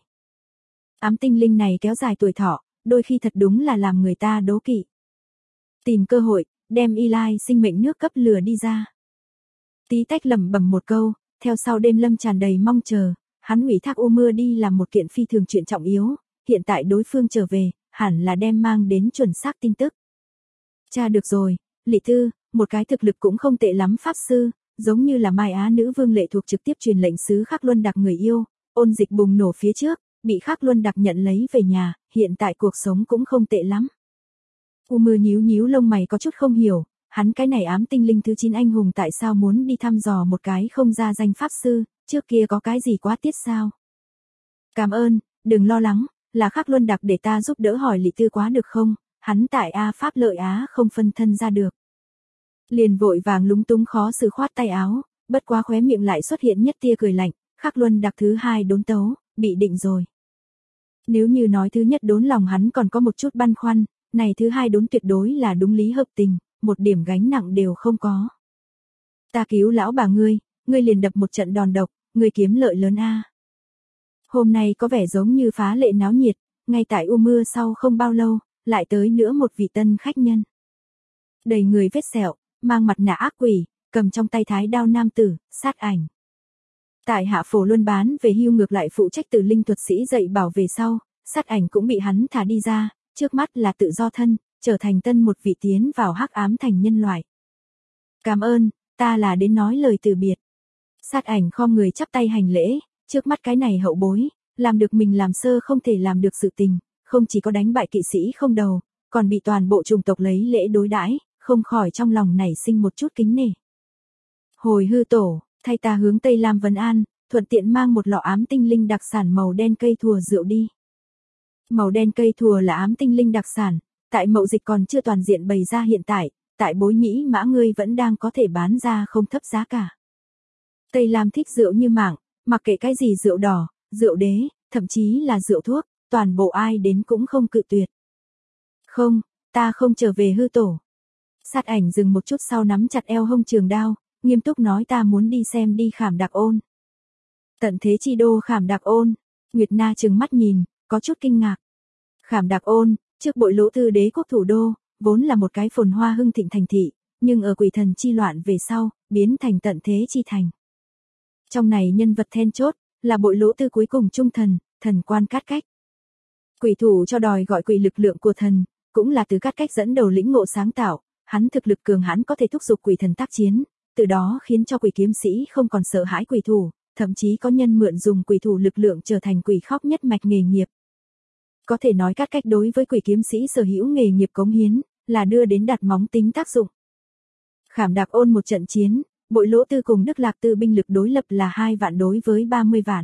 Ám tinh linh này kéo dài tuổi thọ, đôi khi thật đúng là làm người ta đố kỵ. Tìm cơ hội, đem Eli sinh mệnh nước cấp lửa đi ra. Tí Tách lẩm bẩm một câu, theo sau đêm lâm tràn đầy mong chờ, hắn ủy thác U Mưa đi làm một kiện phi thường chuyện trọng yếu, hiện tại đối phương trở về, hẳn là đem mang đến chuẩn xác tin tức. Cha được rồi, Lị Tư, một cái thực lực cũng không tệ lắm pháp sư, giống như là Mai Á nữ vương lệ thuộc trực tiếp truyền lệnh sứ Khắc Luân Đặc người yêu, ôn dịch bùng nổ phía trước, bị Khắc Luân Đặc nhận lấy về nhà, hiện tại cuộc sống cũng không tệ lắm. U Mưa nhíu lông mày có chút không hiểu, hắn cái này ám tinh linh thứ 9 anh hùng tại sao muốn đi thăm dò một cái không ra danh pháp sư, trước kia có cái gì quá tiết sao? Cảm ơn, đừng lo lắng, là Khắc Luân Đặc để ta giúp đỡ hỏi Lị Tư quá được không, hắn tại A Pháp Lợi Á không phân thân ra được. Liền vội vàng lúng túng khó xử khoát tay áo, bất quá khóe miệng lại xuất hiện nhất tia cười lạnh, Khắc Luân Đặc thứ 2 đốn tấu, bị định rồi. Nếu như nói thứ nhất đốn lòng hắn còn có một chút băn khoăn, này thứ 2 đốn tuyệt đối là đúng lý hợp tình, một điểm gánh nặng đều không có. Ta cứu lão bà ngươi liền đập một trận đòn độc, ngươi kiếm lợi lớn a. Hôm nay có vẻ giống như phá lệ náo nhiệt, ngay tại U Mưa sau không bao lâu, lại tới nữa một vị tân khách nhân. Đầy người vết sẹo, mang mặt nạ ác quỷ, cầm trong tay thái đao nam tử, Sát Ảnh. Tại Hạ Phổ Luân bán về hưu ngược lại phụ trách Tử Linh thuật sĩ dạy bảo về sau, Sát Ảnh cũng bị hắn thả đi ra, trước mắt là tự do thân, trở thành tân một vị tiến vào hắc ám thành nhân loại. Cảm ơn, ta là đến nói lời từ biệt. Sát Ảnh khom người chắp tay hành lễ, trước mắt cái này hậu bối, làm được mình làm sơ không thể làm được sự tình, không chỉ có đánh bại kỵ sĩ không đầu, còn bị toàn bộ chủng tộc lấy lễ đối đãi, không khỏi trong lòng nảy sinh một chút kính nể. Hồi hư tổ, thay ta hướng Tây Lam vấn an, thuận tiện mang một lọ ám tinh linh đặc sản màu đen cây thùa rượu đi. Màu đen cây thùa là ám tinh linh đặc sản, tại mậu dịch còn chưa toàn diện bày ra hiện tại Bối Nhĩ Mã ngươi vẫn đang có thể bán ra không thấp giá cả. Tây Lam thích rượu như mạng, mặc kệ cái gì rượu đỏ, rượu đế, thậm chí là rượu thuốc, toàn bộ ai đến cũng không cự tuyệt. Không, ta không trở về hư tổ. Sát ảnh dừng một chút sau nắm chặt eo hông trường đao, nghiêm túc nói ta muốn đi xem đi Khảm Đạc Ôn. Tận thế chi đô Khảm Đạc Ôn, Nguyệt Na trừng mắt nhìn, có chút kinh ngạc. Khảm Đạc Ôn, trước Bội Lỗ Tư đế quốc thủ đô, vốn là một cái phồn hoa hưng thịnh thành thị, nhưng ở quỷ thần chi loạn về sau, biến thành tận thế chi thành. Trong này nhân vật then chốt, là Bội Lỗ Tư cuối cùng trung thần, thần quan Cát Cách. Quỷ thủ cho đòi gọi quỷ lực lượng của thần, cũng là từ Cát Cách dẫn đầu lĩnh ngộ sáng tạo, hắn thực lực cường hãn có thể thúc giục quỷ thần tác chiến, từ đó khiến cho quỷ kiếm sĩ không còn sợ hãi quỷ thủ, thậm chí có nhân mượn dùng quỷ thủ lực lượng trở thành quỷ khóc nhất mạch nghề nghiệp. Có thể nói Cát Cách đối với quỷ kiếm sĩ sở hữu nghề nghiệp cống hiến, là đưa đến đặt móng tính tác dụng. Khảm Đạc Ôn một trận chiến, Bội Lỗ Tư cùng Đức Lạc Tư binh lực đối lập là 2 vạn đối với 30 vạn.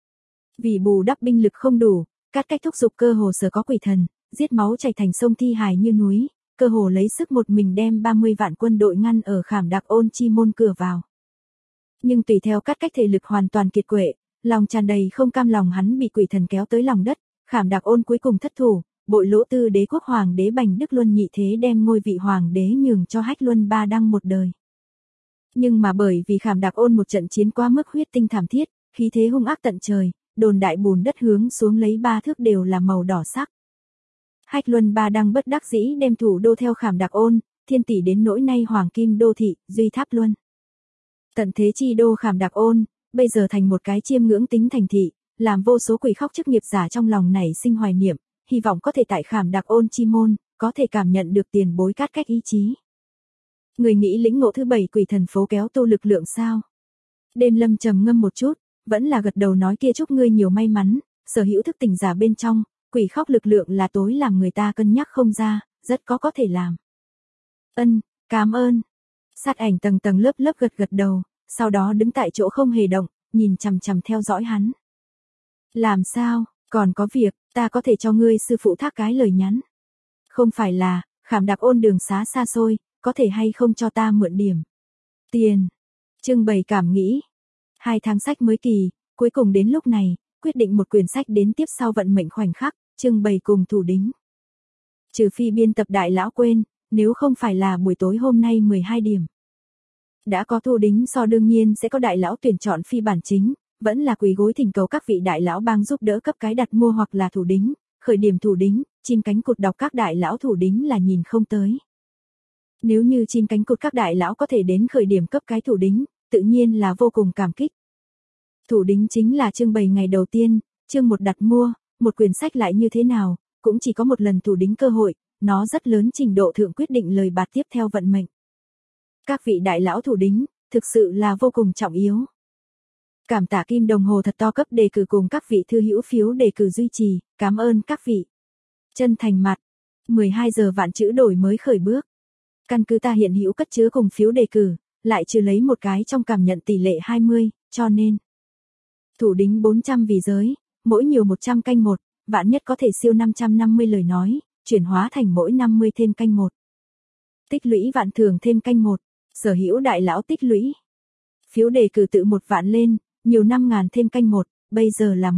Vì bù đắp binh lực không đủ, Cát Cách thúc giục cơ hồ sở có quỷ thần, giết máu chảy thành sông thi hài như núi, cơ hồ lấy sức một mình đem 30 vạn quân đội ngăn ở Khảm Đạc Ôn chi môn cửa vào. Nhưng tùy theo Cát Cách thể lực hoàn toàn kiệt quệ, lòng tràn đầy không cam lòng hắn bị quỷ thần kéo tới lòng đất, Khảm Đạc Ôn cuối cùng thất thủ, Bội Lỗ Tư đế quốc hoàng đế Bành Đức Luân nhị thế đem ngôi vị hoàng đế nhường cho Hách Luân Ba Đăng một đời. Nhưng mà bởi vì Khảm Đạc Ôn một trận chiến quá mức huyết tinh thảm thiết, khí thế hung ác tận trời, đồn đại bùn đất hướng xuống lấy 3 thước đều là màu đỏ sắc. Hách Luân Ba Đăng bất đắc dĩ đem thủ đô theo Khảm Đạc Ôn, thiên tỷ đến nỗi nay hoàng kim đô thị, Duy Tháp Luân. Tận thế chi đô Khảm Đạc Ôn, bây giờ thành một cái chiêm ngưỡng tính thành thị, làm vô số quỷ khóc chức nghiệp giả trong lòng nảy sinh hoài niệm, hy vọng có thể tại Khảm Đạc Ôn chi môn, có thể cảm nhận được tiền bối Cát Cách ý chí. Người nghĩ lĩnh ngộ thứ 7 quỷ thần phố kéo tu lực lượng sao? Đêm Lâm trầm ngâm một chút, vẫn là gật đầu nói kia chúc ngươi nhiều may mắn, sở hữu thức tỉnh giả bên trong, quỷ khóc lực lượng là tối làm người ta cân nhắc không ra, rất có thể làm. Cảm ơn. Sát ảnh tầng tầng lớp lớp gật gật đầu, sau đó đứng tại chỗ không hề động, nhìn chằm chằm theo dõi hắn. Làm sao, còn có việc, ta có thể cho ngươi sư phụ thác cái lời nhắn. Không phải là, Khảm Đạc Ôn đường xá xa xôi, có thể hay không cho ta mượn điểm tiền. Trưng bày cảm nghĩ. 2 tháng sách mới kỳ, cuối cùng đến lúc này, quyết định một quyển sách đến tiếp sau vận mệnh khoảnh khắc, trưng bày cùng thủ đính. Trừ phi biên tập đại lão quên, nếu không phải là buổi tối hôm nay 12 điểm. Đã có thủ đính so đương nhiên sẽ có đại lão tuyển chọn phi bản chính, vẫn là quỳ gối thỉnh cầu các vị đại lão bang giúp đỡ cấp cái đặt mua hoặc là thủ đính, khởi điểm thủ đính, chim cánh cụt đọc các đại lão thủ đính là nhìn không tới. Nếu như chim cánh cụt các đại lão có thể đến khởi điểm cấp cái thủ đính, tự nhiên là vô cùng cảm kích. Thủ đính chính là trưng bày ngày đầu tiên, chương 1 đặt mua, một quyển sách lại như thế nào, cũng chỉ có một lần thủ đính cơ hội, nó rất lớn trình độ thượng quyết định lời bạt tiếp theo vận mệnh. Các vị đại lão thủ đính, thực sự là vô cùng trọng yếu. Cảm tạ kim đồng hồ thật to cấp đề cử cùng các vị thư hữu phiếu đề cử duy trì, cảm ơn các vị. Chân thành mặt, 12 giờ vạn chữ đổi mới khởi bước. Căn cứ ta hiện hữu cất chứa cùng phiếu đề cử, lại trừ lấy một cái trong cảm nhận tỷ lệ 20, cho nên thủ đính 400 vì giới, mỗi nhiều 100 canh 1, vạn nhất có thể siêu 550 lời nói, chuyển hóa thành mỗi 50 thêm canh 1. Tích lũy vạn thường thêm canh 1, sở hữu đại lão tích lũy. Phiếu đề cử tự 1 vạn lên, nhiều 5.000 thêm canh 1, bây giờ là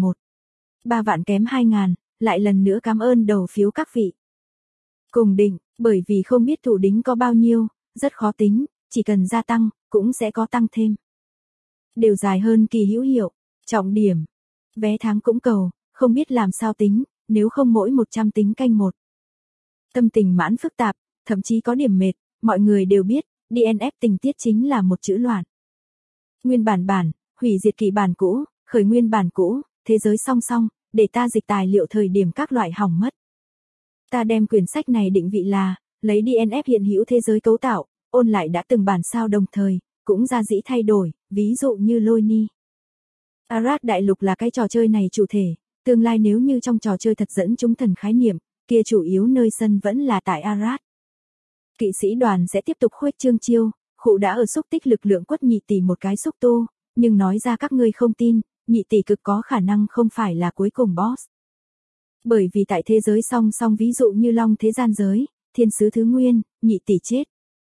3 vạn kém 2.000, lại lần nữa cảm ơn đầu phiếu các vị. Cùng định, bởi vì không biết thủ đính có bao nhiêu, rất khó tính, chỉ cần gia tăng, cũng sẽ có tăng thêm. Đều dài hơn kỳ hữu hiệu, trọng điểm. Vé tháng cũng cầu, không biết làm sao tính, nếu không mỗi 100 tính canh 1. Tâm tình mãn phức tạp, thậm chí có điểm mệt, mọi người đều biết, DNF tình tiết chính là một chữ loạn. Nguyên bản, hủy diệt kỳ bản cũ, khởi nguyên bản cũ, thế giới song song, để ta dịch tài liệu thời điểm các loại hỏng mất. Ta đem quyển sách này định vị là, lấy DNF hiện hữu thế giới cấu tạo, ôn lại đã từng bản sao đồng thời, cũng ra dĩ thay đổi, ví dụ như Lôi Ni. Arad đại lục là cái trò chơi này chủ thể, tương lai nếu như trong trò chơi thật dẫn chúng thần khái niệm, kia chủ yếu nơi sân vẫn là tại Arad. Kỵ sĩ đoàn sẽ tiếp tục khuếch trương chiêu, khụ đã ở xúc tích lực lượng quất nhị tỷ một cái xúc tu, nhưng nói ra các ngươi không tin, nhị tỷ cực có khả năng không phải là cuối cùng boss. Bởi vì tại thế giới song song ví dụ như Long thế gian giới, thiên sứ thứ nguyên, nhị tỷ chết.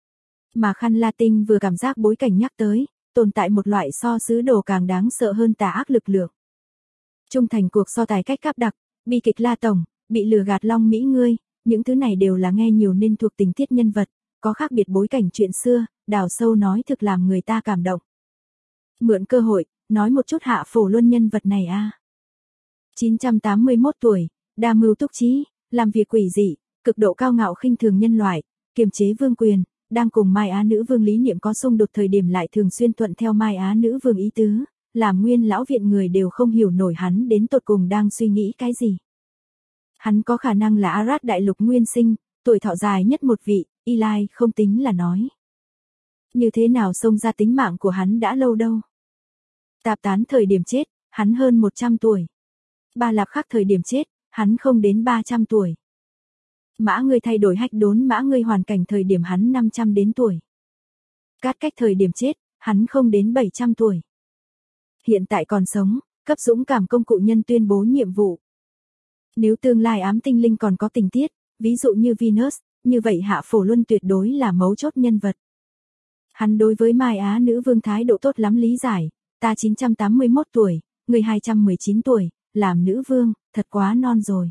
Mà Khăn La Tinh vừa cảm giác bối cảnh nhắc tới, tồn tại một loại so sứ đồ càng đáng sợ hơn tà ác lực lượng. Trung thành cuộc so tài cách cáp đặc, bi kịch La Tổng, bị lừa gạt Long Mỹ ngươi, những thứ này đều là nghe nhiều nên thuộc tình tiết nhân vật, có khác biệt bối cảnh chuyện xưa, đào sâu nói thực làm người ta cảm động. Mượn cơ hội, nói một chút Hạ Phổ Luân nhân vật này a. 981 tuổi, đa mưu túc trí, làm việc quỷ dị, cực độ cao ngạo khinh thường nhân loại, kiềm chế vương quyền, đang cùng Mai Á Nữ Vương lý niệm có xung đột thời điểm lại thường xuyên thuận theo Mai Á Nữ Vương ý tứ, làm nguyên lão viện người đều không hiểu nổi hắn đến tột cùng đang suy nghĩ cái gì. Hắn có khả năng là Arad đại lục nguyên sinh, tuổi thọ dài nhất một vị, Eli không tính là nói. Như thế nào xông ra tính mạng của hắn đã lâu đâu. Tạp tán thời điểm chết, hắn hơn 100 tuổi. Ba Lạc Khắc thời điểm chết, hắn không đến 300 tuổi. Mã ngươi thay đổi hách đốn mã ngươi hoàn cảnh thời điểm hắn 500 đến tuổi. Cát cách thời điểm chết, hắn không đến 700 tuổi. Hiện tại còn sống, cấp dũng cảm công cụ nhân tuyên bố nhiệm vụ. Nếu tương lai ám tinh linh còn có tình tiết, ví dụ như Venus, như vậy Hạ Phổ Luân tuyệt đối là mấu chốt nhân vật. Hắn đối với Mai Á Nữ Vương thái độ tốt lắm lý giải, ta 981 tuổi, người 219 tuổi, làm nữ vương, thật quá non rồi.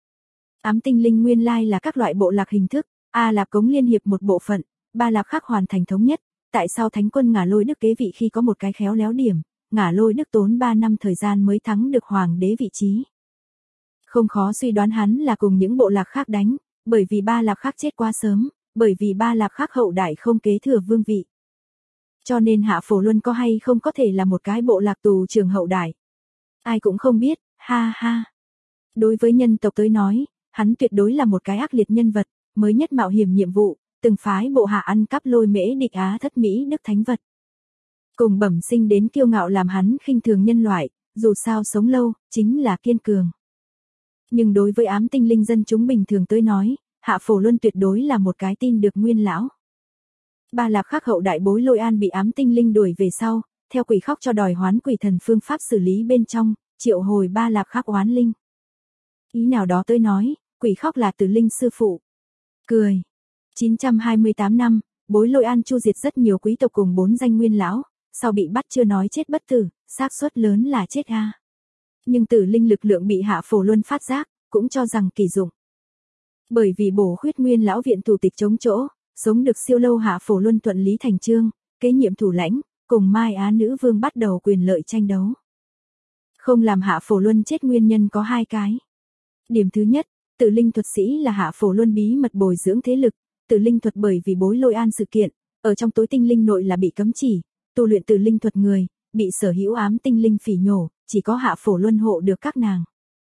Ám tinh linh nguyên lai là các loại bộ lạc hình thức, A Lạc Cống Liên Hiệp một bộ phận, Ba Lạc Khắc hoàn thành thống nhất, tại sao Thánh quân Ngả Lôi Đức kế vị khi có một cái khéo léo điểm, Ngả Lôi Đức tốn 3 năm thời gian mới thắng được hoàng đế vị trí. Không khó suy đoán hắn là cùng những bộ lạc khác đánh, bởi vì Ba Lạc Khắc chết quá sớm, bởi vì Ba Lạc Khắc hậu đại không kế thừa vương vị. Cho nên Hạ Phổ Luân có hay không có thể là một cái bộ lạc tù trưởng hậu đại. Ai cũng không biết, ha ha. Đối với nhân tộc tới nói, hắn tuyệt đối là một cái ác liệt nhân vật, mới nhất mạo hiểm nhiệm vụ, từng phái bộ hạ ăn cắp Lôi Mễ địch Á thất Mỹ đức thánh vật. Cùng bẩm sinh đến kiêu ngạo làm hắn khinh thường nhân loại, dù sao sống lâu, chính là kiên cường. Nhưng đối với ám tinh linh dân chúng bình thường tới nói, Hạ Phổ Luân tuyệt đối là một cái tin được nguyên lão. Ba Lạc Khắc hậu đại bối Lôi An bị ám tinh linh đuổi về sau, theo quỷ khóc cho đòi hoán quỷ thần phương pháp xử lý bên trong, triệu hồi Ba Lạc Khắc oán linh. Ý nào đó tới nói, quỷ khóc là Tử Linh sư phụ. Cười. 928 năm, bối Lôi An chu diệt rất nhiều quý tộc cùng 4 danh nguyên lão, sau bị bắt chưa nói chết bất tử, xác suất lớn là chết a. Nhưng Tử Linh lực lượng bị Hạ Phổ Luân phát giác, cũng cho rằng kỳ dụng. Bởi vì bổ khuyết nguyên lão viện thủ tịch chống chỗ, sống được siêu lâu Hạ Phổ Luân thuận lý thành chương, kế nhiệm thủ lãnh, cùng Mai Á Nữ Vương bắt đầu quyền lợi tranh đấu. Không làm Hạ Phổ Luân chết nguyên nhân có 2 cái. Điểm thứ nhất, Tử Linh thuật sĩ là Hạ Phổ Luân bí mật bồi dưỡng thế lực, Tử Linh thuật bởi vì bối Lôi An sự kiện, ở trong tối tinh linh nội là bị cấm chỉ, tu luyện Tử Linh thuật người, bị sở hữu ám tinh linh phỉ nhổ, chỉ có Hạ Phổ Luân hộ được các nàng.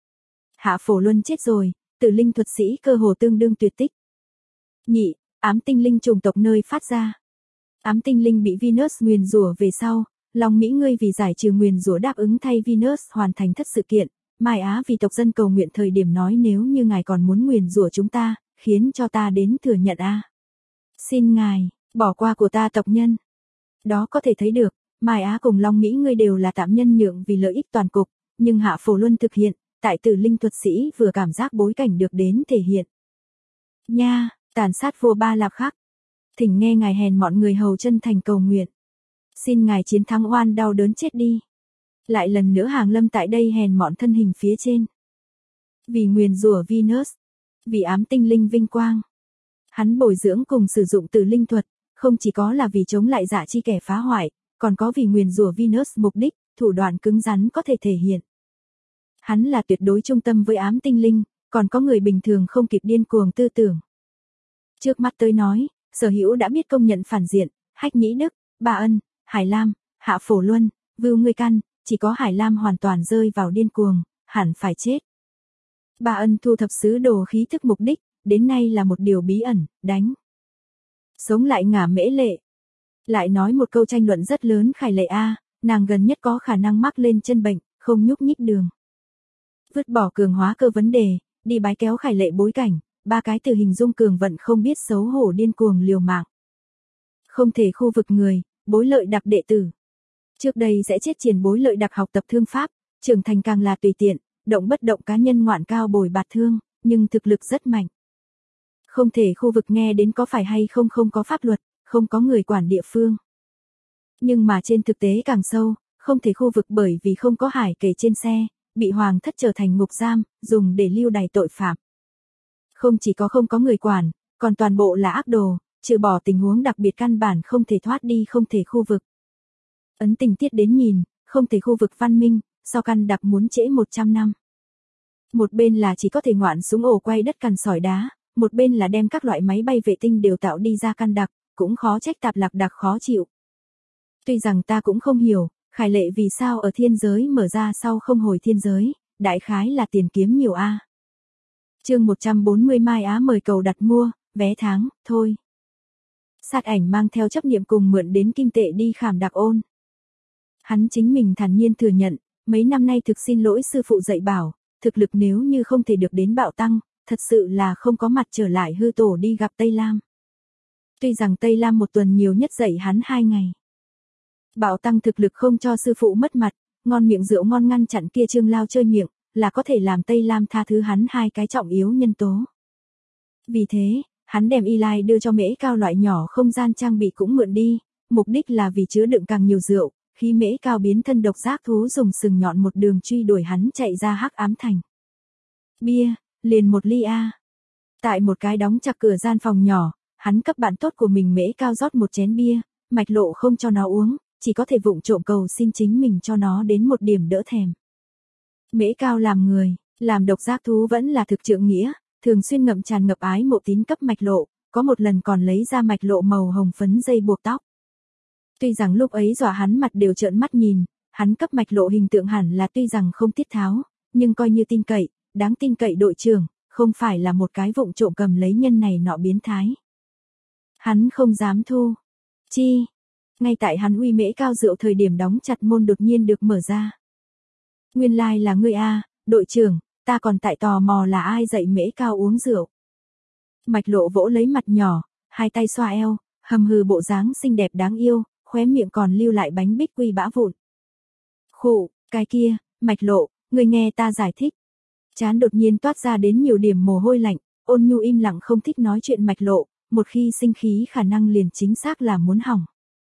Hạ Phổ Luân chết rồi, Tử Linh thuật sĩ cơ hồ tương đương tuyệt tích. Nhị, ám tinh linh chủng tộc nơi phát ra. Ám tinh linh bị Venus nguyền rủa về sau, Long Mỹ ngươi vì giải trừ nguyền rủa đáp ứng thay Venus hoàn thành thất sự kiện, Mai Á vì tộc dân cầu nguyện thời điểm nói nếu như ngài còn muốn nguyền rủa chúng ta, khiến cho ta đến thừa nhận a. Xin ngài, bỏ qua của ta tộc nhân. Đó có thể thấy được, Mai Á cùng Long Mỹ ngươi đều là tạm nhân nhượng vì lợi ích toàn cục, nhưng Hạ Phổ Luân thực hiện, tại Tử Linh thuật sĩ vừa cảm giác bối cảnh được đến thể hiện. Nha, tàn sát vua Ba Lạc Khắc. Thỉnh nghe ngài hèn mọn người hầu chân thành cầu nguyện. Xin ngài chiến thắng oan đau đớn chết đi. Lại lần nữa hàng lâm tại đây hèn mọn thân hình phía trên. Vì nguyền rủa Venus, vì ám tinh linh vinh quang. Hắn bồi dưỡng cùng sử dụng Tử Linh thuật, không chỉ có là vì chống lại dạ chi kẻ phá hoại, còn có vì nguyền rủa Venus mục đích, thủ đoạn cứng rắn có thể thể hiện. Hắn là tuyệt đối trung tâm với ám tinh linh, còn có người bình thường không kịp điên cuồng tư tưởng. Trước mắt tới nói, sở hữu đã biết công nhận phản diện, Hách Nhĩ Đức, Ba Ân, Hải Lam, Hạ Phổ Luân, Vưu Ngươi Căn, chỉ có Hải Lam hoàn toàn rơi vào điên cuồng, hẳn phải chết. Ba Ân thu thập sứ đồ khí thức mục đích, đến nay là một điều bí ẩn, đánh. Sống lại Ngả Mễ Lệ. Lại nói một câu tranh luận rất lớn Khải Lệ A, nàng gần nhất có khả năng mắc lên chân bệnh, không nhúc nhích đường. Vứt bỏ cường hóa cơ vấn đề, đi bái kéo Khải Lệ bối cảnh, 3 cái từ hình dung cường vận không biết xấu hổ điên cuồng liều mạng. Không thể khu vực người, bối lợi đặc đệ tử. Trước đây sẽ chết triển bối lợi đặc học tập thương pháp, trưởng thành càng là tùy tiện, động bất động cá nhân ngoạn cao bồi bạt thương, nhưng thực lực rất mạnh. Không thể khu vực nghe đến có phải hay không không có pháp luật, không có người quản địa phương. Nhưng mà trên thực tế càng sâu, không thể khu vực bởi vì không có hải kể trên xe, bị hoàng thất trở thành ngục giam, dùng để lưu đày tội phạm. Không chỉ có không có người quản, còn toàn bộ là ác đồ, trừ bỏ tình huống đặc biệt căn bản không thể thoát đi không thể khu vực. Ấn tình tiết đến nhìn, không thể khu vực văn minh, so căn đặc muốn trễ 100 năm. Một bên là chỉ có thể ngoạn súng ổ quay đất cằn sỏi đá, một bên là đem các loại máy bay vệ tinh đều tạo đi ra căn đặc, cũng khó trách Tạp Lạc Đặc khó chịu. Tuy rằng ta cũng không hiểu, Khải Lệ vì sao ở thiên giới mở ra sau không hồi thiên giới, đại khái là tiền kiếm nhiều a. Chương 140 Mai Á mời cầu đặt mua, vé tháng, thôi. Sát Ảnh mang theo chấp niệm cùng mượn đến kim tệ đi khảm đặc ôn. Hắn chính mình thản nhiên thừa nhận, mấy năm nay thực xin lỗi sư phụ dạy bảo, thực lực nếu như không thể được đến bạo tăng, thật sự là không có mặt trở lại hư tổ đi gặp Tây Lam. Tuy rằng Tây Lam một tuần nhiều nhất dạy hắn 2 ngày. Bạo tăng thực lực không cho sư phụ mất mặt, ngon miệng rượu ngon ngăn chặn kia Trương Lao chơi miệng, là có thể làm Tây Lam tha thứ hắn 2 cái trọng yếu nhân tố. Vì thế, hắn đem Y Lai đưa cho Mễ Cao loại nhỏ không gian trang bị cũng mượn đi, mục đích là vì chứa đựng càng nhiều rượu, khi Mễ Cao biến thân độc giác thú dùng sừng nhọn một đường truy đuổi hắn chạy ra Hắc Ám Thành. Bia, liền 1 ly a. Tại một cái đóng chặt cửa gian phòng nhỏ, hắn cấp bạn tốt của mình Mễ Cao rót một chén bia, Mạch Lộ không cho nó uống, chỉ có thể vụng trộm cầu xin chính mình cho nó đến một điểm đỡ thèm. Mễ Cao làm người, làm độc giác thú vẫn là thực trượng nghĩa, thường xuyên ngậm tràn ngập ái mộ tín cấp Mạch Lộ, có một lần còn lấy ra Mạch Lộ màu hồng phấn dây buộc tóc. Tuy rằng lúc ấy dọa hắn mặt đều trợn mắt nhìn, hắn cấp Mạch Lộ hình tượng hẳn là tuy rằng không tiết tháo, nhưng coi như tin cậy, đáng tin cậy đội trưởng, không phải là một cái vụng trộm cầm lấy nhân này nọ biến thái. Hắn không dám thu. Chi? Ngay tại hắn uy Mễ Cao rượu thời điểm đóng chặt môn đột nhiên được mở ra. Nguyên lai là ngươi a, đội trưởng, ta còn tại tò mò là ai dạy Mễ Cao uống rượu. Mạch Lộ vỗ lấy mặt nhỏ, 2 tay xoa eo, hầm hừ bộ dáng xinh đẹp đáng yêu, khóe miệng còn lưu lại bánh bích quy bã vụn. Khụ, cái kia, Mạch Lộ, ngươi nghe ta giải thích. Trán đột nhiên toát ra đến nhiều điểm mồ hôi lạnh, Ôn Nhu im lặng không thích nói chuyện Mạch Lộ, một khi sinh khí khả năng liền chính xác là muốn hỏng.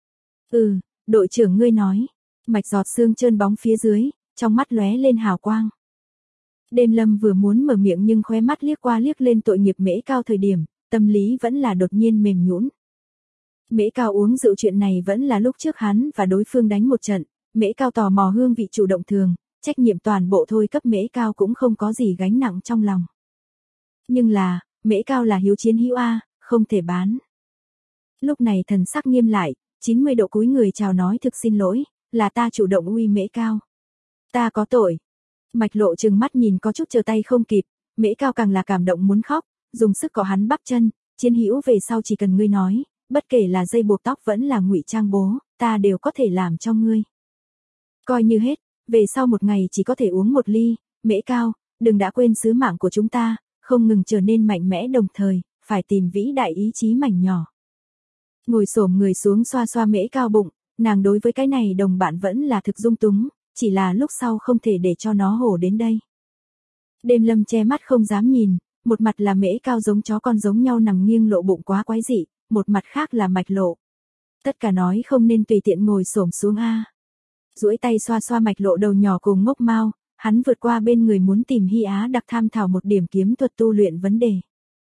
Đội trưởng ngươi nói. Mạch Giọt xương trơn bóng phía dưới, trong mắt lóe lên hào quang. Đêm Lâm vừa muốn mở miệng nhưng khóe mắt liếc qua liếc lên tội nghiệp Mễ Cao thời điểm, tâm lý vẫn là đột nhiên mềm nhũn. Mễ Cao uống rượu chuyện này vẫn là lúc trước hắn và đối phương đánh một trận, Mễ Cao tò mò hương vị chủ động thường, trách nhiệm toàn bộ thôi cấp Mễ Cao cũng không có gì gánh nặng trong lòng. Nhưng là, Mễ Cao là hiếu chiến hữu a, không thể bán. Lúc này thần sắc nghiêm lại, 90 độ cúi người chào nói thực xin lỗi, là ta chủ động uy Mễ Cao. Ta có tội. Mạch Lộ trừng mắt nhìn có chút chờ tay không kịp, Mễ Cao càng là cảm động muốn khóc, dùng sức cọ hắn bắp chân, chiến hữu về sau chỉ cần ngươi nói, bất kể là dây buộc tóc vẫn là ngụy trang bố, ta đều có thể làm cho ngươi. Coi như hết, về sau một ngày chỉ có thể uống 1 ly, Mễ Cao, đừng đã quên sứ mạng của chúng ta, không ngừng trở nên mạnh mẽ đồng thời, phải tìm vĩ đại ý chí mảnh nhỏ. Ngồi xổm người xuống xoa xoa Mễ Cao bụng, nàng đối với cái này đồng bạn vẫn là thực dung túng, chỉ là lúc sau không thể để cho nó hổ đến đây. Đêm Lâm che mắt không dám nhìn, một mặt là Mễ Cao giống chó con giống nhau nằm nghiêng lộ bụng quá quái dị, một mặt khác là Mạch Lộ. Tất cả nói không nên tùy tiện ngồi xổm xuống a. Duỗi tay xoa xoa Mạch Lộ đầu nhỏ cùng ngốc mao, hắn vượt qua bên người muốn tìm Hy Á đặc tham thảo một điểm kiếm thuật tu luyện vấn đề.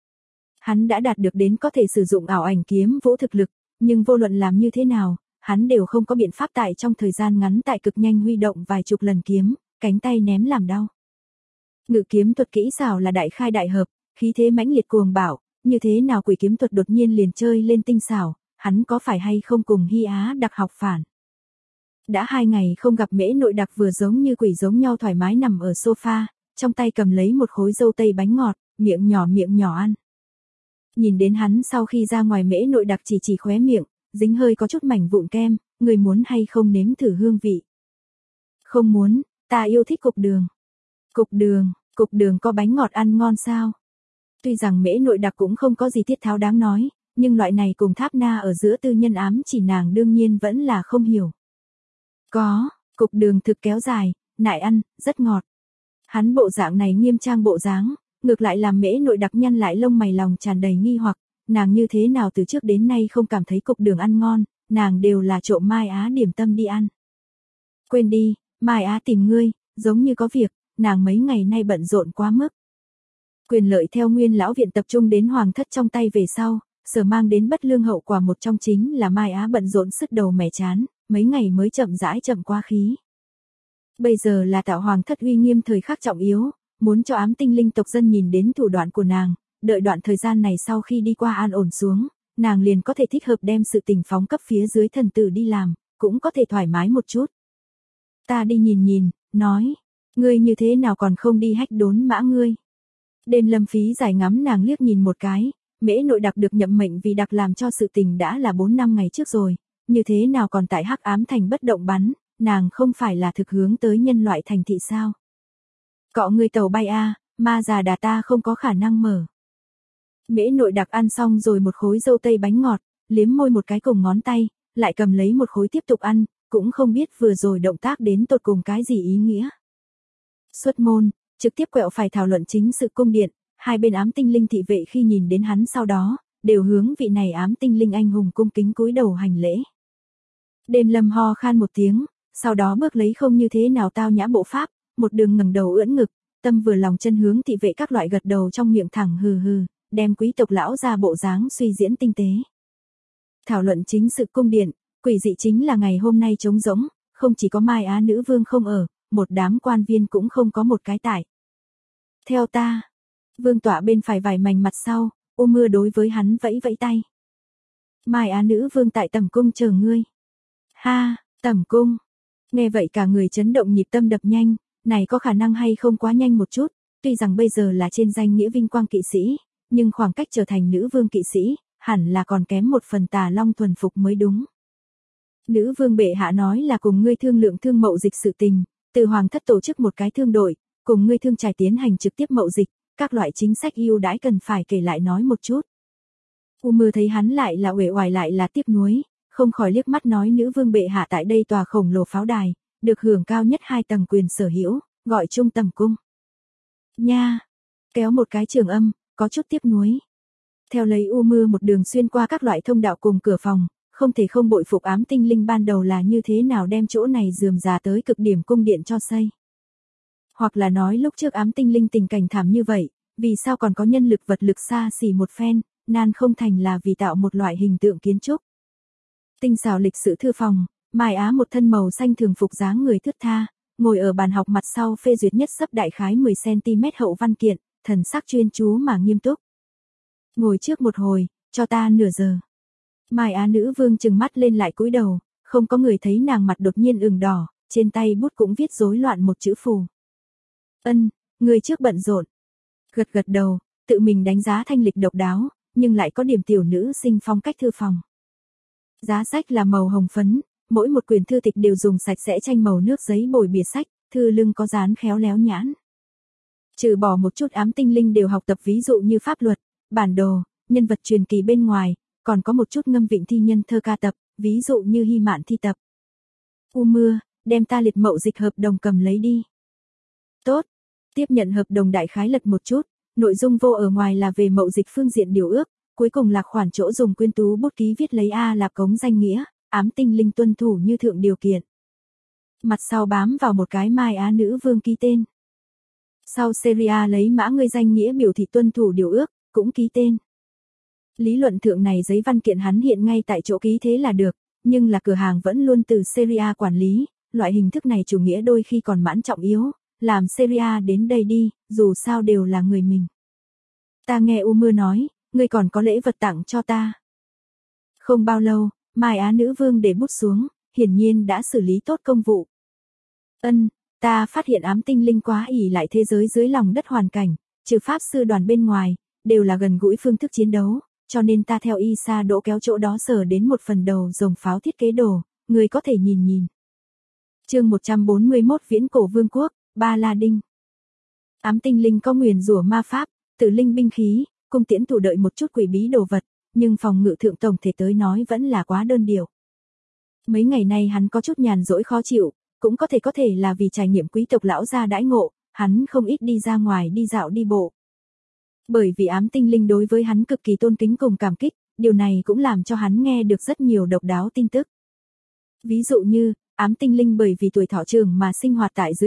Hắn đã đạt được đến có thể sử dụng ảo ảnh kiếm vũ thực lực, nhưng vô luận làm như thế nào, hắn đều không có biện pháp tại trong thời gian ngắn tại cực nhanh huy động vài chục lần kiếm, cánh tay ném làm đau. Ngự kiếm thuật kỹ xảo là đại khai đại hợp, khí thế mãnh liệt cuồng bạo, như thế nào quỷ kiếm thuật đột nhiên liền chơi lên tinh xảo, hắn có phải hay không cùng Hy Á đặc học phản. Đã 2 ngày không gặp Mễ Nội Đặc vừa giống như quỷ giống nhau thoải mái nằm ở sofa, trong tay cầm lấy một khối dâu tây bánh ngọt, miệng nhỏ ăn. Nhìn đến hắn sau khi ra ngoài Mễ Nội Đặc chỉ khóe miệng, dính hơi có chút mảnh vụn kem, người muốn hay không nếm thử hương vị. Không muốn, ta yêu thích cục đường. Cục đường có bánh ngọt ăn ngon sao? Tuy rằng Mễ Nội Đặc cũng không có gì tiết tháo đáng nói, nhưng loại này cùng Tháp Na ở giữa tư nhân ám chỉ nàng đương nhiên vẫn là không hiểu. Có, cục đường thực kéo dài, nại ăn, rất ngọt. Hắn bộ dạng này nghiêm trang bộ dáng, ngược lại làm Mễ Nội Đặc nhăn lại lông mày lòng tràn đầy nghi hoặc, nàng như thế nào từ trước đến nay không cảm thấy cục đường ăn ngon, nàng đều là trộm Mai Á điểm tâm đi ăn. Quên đi, Mai Á tìm ngươi, giống như có việc, nàng mấy ngày nay bận rộn quá mức. Quyền lợi theo Nguyên lão viện tập trung đến hoàng thất trong tay về sau, sở mang đến bất lương hậu quả một trong chính là Mai Á bận rộn sứt đầu mẻ chán, mấy ngày mới chậm rãi chậm qua khí. Bây giờ là tạo hoàng thất uy nghiêm thời khắc trọng yếu, muốn cho ám tinh linh tộc dân nhìn đến thủ đoạn của nàng, đợi đoạn thời gian này sau khi đi qua an ổn xuống, nàng liền có thể thích hợp đem sự tình phóng cấp phía dưới thần tử đi làm, cũng có thể thoải mái một chút. Ta đi nhìn nhìn, nói, ngươi như thế nào còn không đi hách đốn mã ngươi. Đêm Lâm Phí giải ngắm nàng liếc nhìn một cái, Mễ Nội Đặc được nhậm mệnh vì đặc làm cho sự tình đã là 4 năm ngày trước rồi, như thế nào còn tại Hắc Ám Thành bất động bắn, nàng không phải là thực hướng tới nhân loại thành thị sao? Cọ ngươi tàu bay a, ma già đà ta không có khả năng mở. Mễ Nội Đặc ăn xong rồi một khối dâu tây bánh ngọt, liếm môi một cái cùng ngón tay, lại cầm lấy một khối tiếp tục ăn, cũng không biết vừa rồi động tác đến tột cùng cái gì ý nghĩa. Xuất môn, trực tiếp quẹo phải thảo luận chính sự cung điện, hai bên ám tinh linh thị vệ khi nhìn đến hắn sau đó, đều hướng vị này ám tinh linh anh hùng cung kính cúi đầu hành lễ. Đêm Lâm ho khan một tiếng, sau đó bước lấy không như thế nào tao nhã bộ pháp, một đường ngẩng đầu ưỡn ngực, tâm vừa lòng chân hướng thị vệ các loại gật đầu trong miệng thẳng hừ hừ, đem quý tộc lão ra bộ dáng suy diễn tinh tế. Thảo luận chính sự cung điện, quỷ dị chính là ngày hôm nay trống rỗng, không chỉ có Mai Á nữ vương không ở, một đám quan viên cũng không có một cái tại. Theo ta, vương tọa bên phải vải mảnh mặt sau, Ô Mưa đối với hắn vẫy vẫy tay. Mai Á nữ vương tại tẩm cung chờ ngươi. Ha, tẩm cung. Nghe vậy cả người chấn động nhịp tâm đập nhanh, này có khả năng hay không quá nhanh một chút, tuy rằng bây giờ là trên danh nghĩa vinh quang kỵ sĩ, nhưng khoảng cách trở thành nữ vương kỵ sĩ, hẳn là còn kém một phần tà long thuần phục mới đúng. Nữ vương bệ hạ nói là cùng ngươi thương lượng thương mậu dịch sự tình, từ hoàng thất tổ chức một cái thương đội, cùng ngươi thương trải tiến hành trực tiếp mậu dịch, các loại chính sách ưu đãi cần phải kể lại nói một chút. U Mưa thấy hắn lại là uể oải lại là tiếc nuối, không khỏi liếc mắt nói nữ vương bệ hạ tại đây tòa khổng lồ pháo đài, được hưởng cao nhất 2 tầng quyền sở hữu, gọi chung tầm cung. Nha, kéo một cái trường âm, có chút tiếc nuối. Theo lấy U Mưa một đường xuyên qua các loại thông đạo cùng cửa phòng, không thể không bội phục ám tinh linh ban đầu là như thế nào đem chỗ này rườm rà tới cực điểm cung điện cho xây. Hoặc là nói lúc trước ám tinh linh tình cảnh thảm như vậy, vì sao còn có nhân lực vật lực xa xỉ một phen, nan không thành là vì tạo một loại hình tượng kiến trúc. Tinh xảo lịch sự thư phòng, Mai Á một thân màu xanh thường phục dáng người thướt tha, ngồi ở bàn học mặt sau phê duyệt nhất xấp đại khái 10cm hậu văn kiện, thần sắc chuyên chú mà nghiêm túc. Ngồi trước một hồi, cho ta nửa giờ. Mai Á nữ vương trừng mắt lên lại cúi đầu, không có người thấy nàng mặt đột nhiên ửng đỏ, trên tay bút cũng viết rối loạn một chữ phù. Ân, người trước bận rộn. Gật gật đầu, tự mình đánh giá thanh lịch độc đáo, nhưng lại có điểm tiểu nữ sinh phong cách thư phòng. Giá sách là màu hồng phấn, mỗi một quyển thư tịch đều dùng sạch sẽ tranh màu nước giấy bồi bìa sách, thư lưng có dán khéo léo nhãn. Trừ bỏ một chút ám tinh linh đều học tập ví dụ như pháp luật, bản đồ, nhân vật truyền kỳ bên ngoài, còn có một chút ngâm vịnh thi nhân thơ ca tập, ví dụ như Hy Mạn thi tập. U Mưa, đem ta liệt mậu dịch hợp đồng cầm lấy đi. Tốt, tiếp nhận hợp đồng đại khái lật một chút, nội dung vô ở ngoài là về mậu dịch phương diện điều ước, cuối cùng là khoản chỗ dùng quyên tú bút ký viết lấy A là cống danh nghĩa, ám tinh linh tuân thủ như thượng điều kiện. Mặt sau bám vào một cái Mai Á nữ vương ký tên. Sau Seria lấy mã ngươi danh nghĩa biểu thị tuân thủ điều ước, cũng ký tên. Lý luận thượng này giấy văn kiện hắn hiện ngay tại chỗ ký thế là được, nhưng là cửa hàng vẫn luôn từ Seria quản lý, loại hình thức này chủ nghĩa đôi khi còn mãn trọng yếu, làm Seria đến đây đi, dù sao đều là người mình. Ta nghe U Mưa nói, ngươi còn có lễ vật tặng cho ta. Không bao lâu, Mai Á nữ vương để bút xuống, hiển nhiên đã xử lý tốt công vụ. Ân, ta phát hiện ám tinh linh quá ỷ lại thế giới dưới lòng đất hoàn cảnh, trừ pháp sư đoàn bên ngoài, đều là gần gũi phương thức chiến đấu, cho nên ta theo Isa Đỗ kéo chỗ đó sở đến một phần đầu rồng pháo thiết kế đồ, người có thể nhìn nhìn. Chương 141 Viễn cổ vương quốc, Ba La Đinh. Ám tinh linh có nguyền rủa ma pháp, tử linh binh khí, cung tiễn thủ đợi một chút quỷ bí đồ vật, nhưng phòng ngự thượng tổng thể tới nói vẫn là quá đơn điệu. Mấy ngày nay hắn có chút nhàn rỗi khó chịu, cũng có thể là vì trải nghiệm quý tộc lão gia đãi ngộ, hắn không ít đi ra ngoài đi dạo đi bộ. Bởi vì ám tinh linh đối với hắn cực kỳ tôn kính cùng cảm kích, điều này cũng làm cho hắn nghe được rất nhiều độc đáo tin tức. Ví dụ như, ám tinh linh bởi vì tuổi thọ trường mà sinh hoạt tại dưới đất,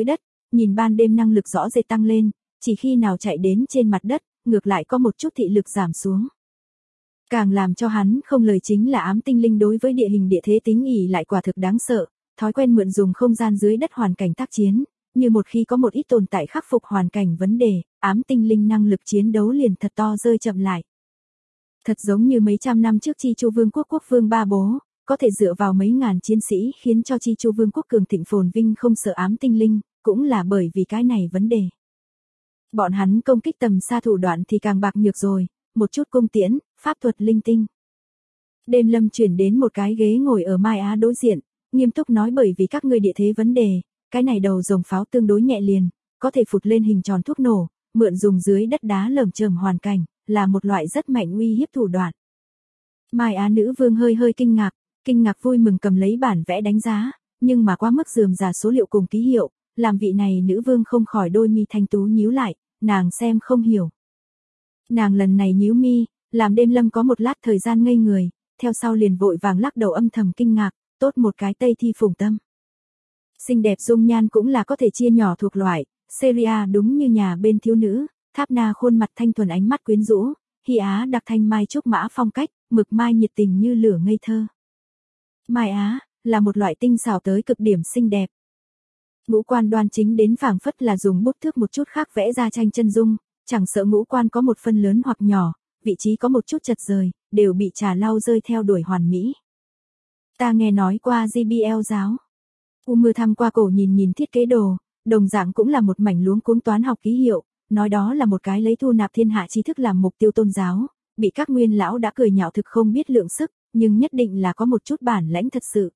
nhìn ban đêm năng lực rõ rệt tăng lên, chỉ khi nào chạy đến trên mặt đất, ngược lại có một chút thị lực giảm xuống. Càng làm cho hắn không lời chính là ám tinh linh đối với địa hình địa thế tính ỉ lại quả thực đáng sợ, thói quen mượn dùng không gian dưới đất hoàn cảnh tác chiến, như một khi có một ít tồn tại khắc phục hoàn cảnh vấn đề, ám tinh linh năng lực chiến đấu liền thật to rơi chậm lại. Thật giống như mấy trăm năm trước Chi Chu Vương quốc quốc vương Ba Bố, có thể dựa vào mấy ngàn chiến sĩ khiến cho Chi Chu Vương quốc cường thịnh phồn vinh không sợ ám tinh linh, cũng là bởi vì cái này vấn đề. Bọn hắn công kích tầm xa thủ đoạn thì càng bạc nhược rồi, một chút cung tiễn, pháp thuật linh tinh. Đêm Lâm chuyển đến một cái ghế ngồi ở Mai Á đối diện, nghiêm túc nói bởi vì các ngươi địa thế vấn đề, cái này đầu rồng pháo tương đối nhẹ liền, có thể phụt lên hình tròn thuốc nổ, mượn dùng dưới đất đá lởm chởm hoàn cảnh, là một loại rất mạnh uy hiếp thủ đoạn. Mai Á nữ vương hơi hơi kinh ngạc vui mừng cầm lấy bản vẽ đánh giá, nhưng mà quá mức rườm rà số liệu cùng ký hiệu, làm vị này nữ vương không khỏi đôi mi thanh tú nhíu lại, nàng xem không hiểu. Nàng lần này nhíu mi, làm Đêm Lâm có một lát thời gian ngây người, theo sau liền vội vàng lắc đầu âm thầm kinh ngạc, tốt một cái Tây Thi phùng tâm. Xinh đẹp dung nhan cũng là có thể chia nhỏ thuộc loại, Syria đúng như nhà bên thiếu nữ, Tháp Na khuôn mặt thanh thuần ánh mắt quyến rũ, Hy Á đặc thanh mai trúc mã phong cách, mực mai nhiệt tình như lửa ngây thơ. Mai Á, là một loại tinh xảo tới cực điểm xinh đẹp. Ngũ quan đoan chính đến phảng phất là dùng bút thước một chút khác vẽ ra tranh chân dung, chẳng sợ ngũ quan có một phân lớn hoặc nhỏ, vị trí có một chút chật rời, đều bị trà lau rơi theo đuổi hoàn mỹ. Ta nghe nói qua GBL giáo. Mưa thăm qua cổ nhìn thiết kế đồ, đồng dạng cũng là một mảnh luống cuống toán học ký hiệu, nói đó là một cái lấy thu nạp thiên hạ tri thức làm mục tiêu tôn giáo, bị các nguyên lão đã cười nhạo thực không biết lượng sức, nhưng nhất định là có một chút bản lãnh thật sự.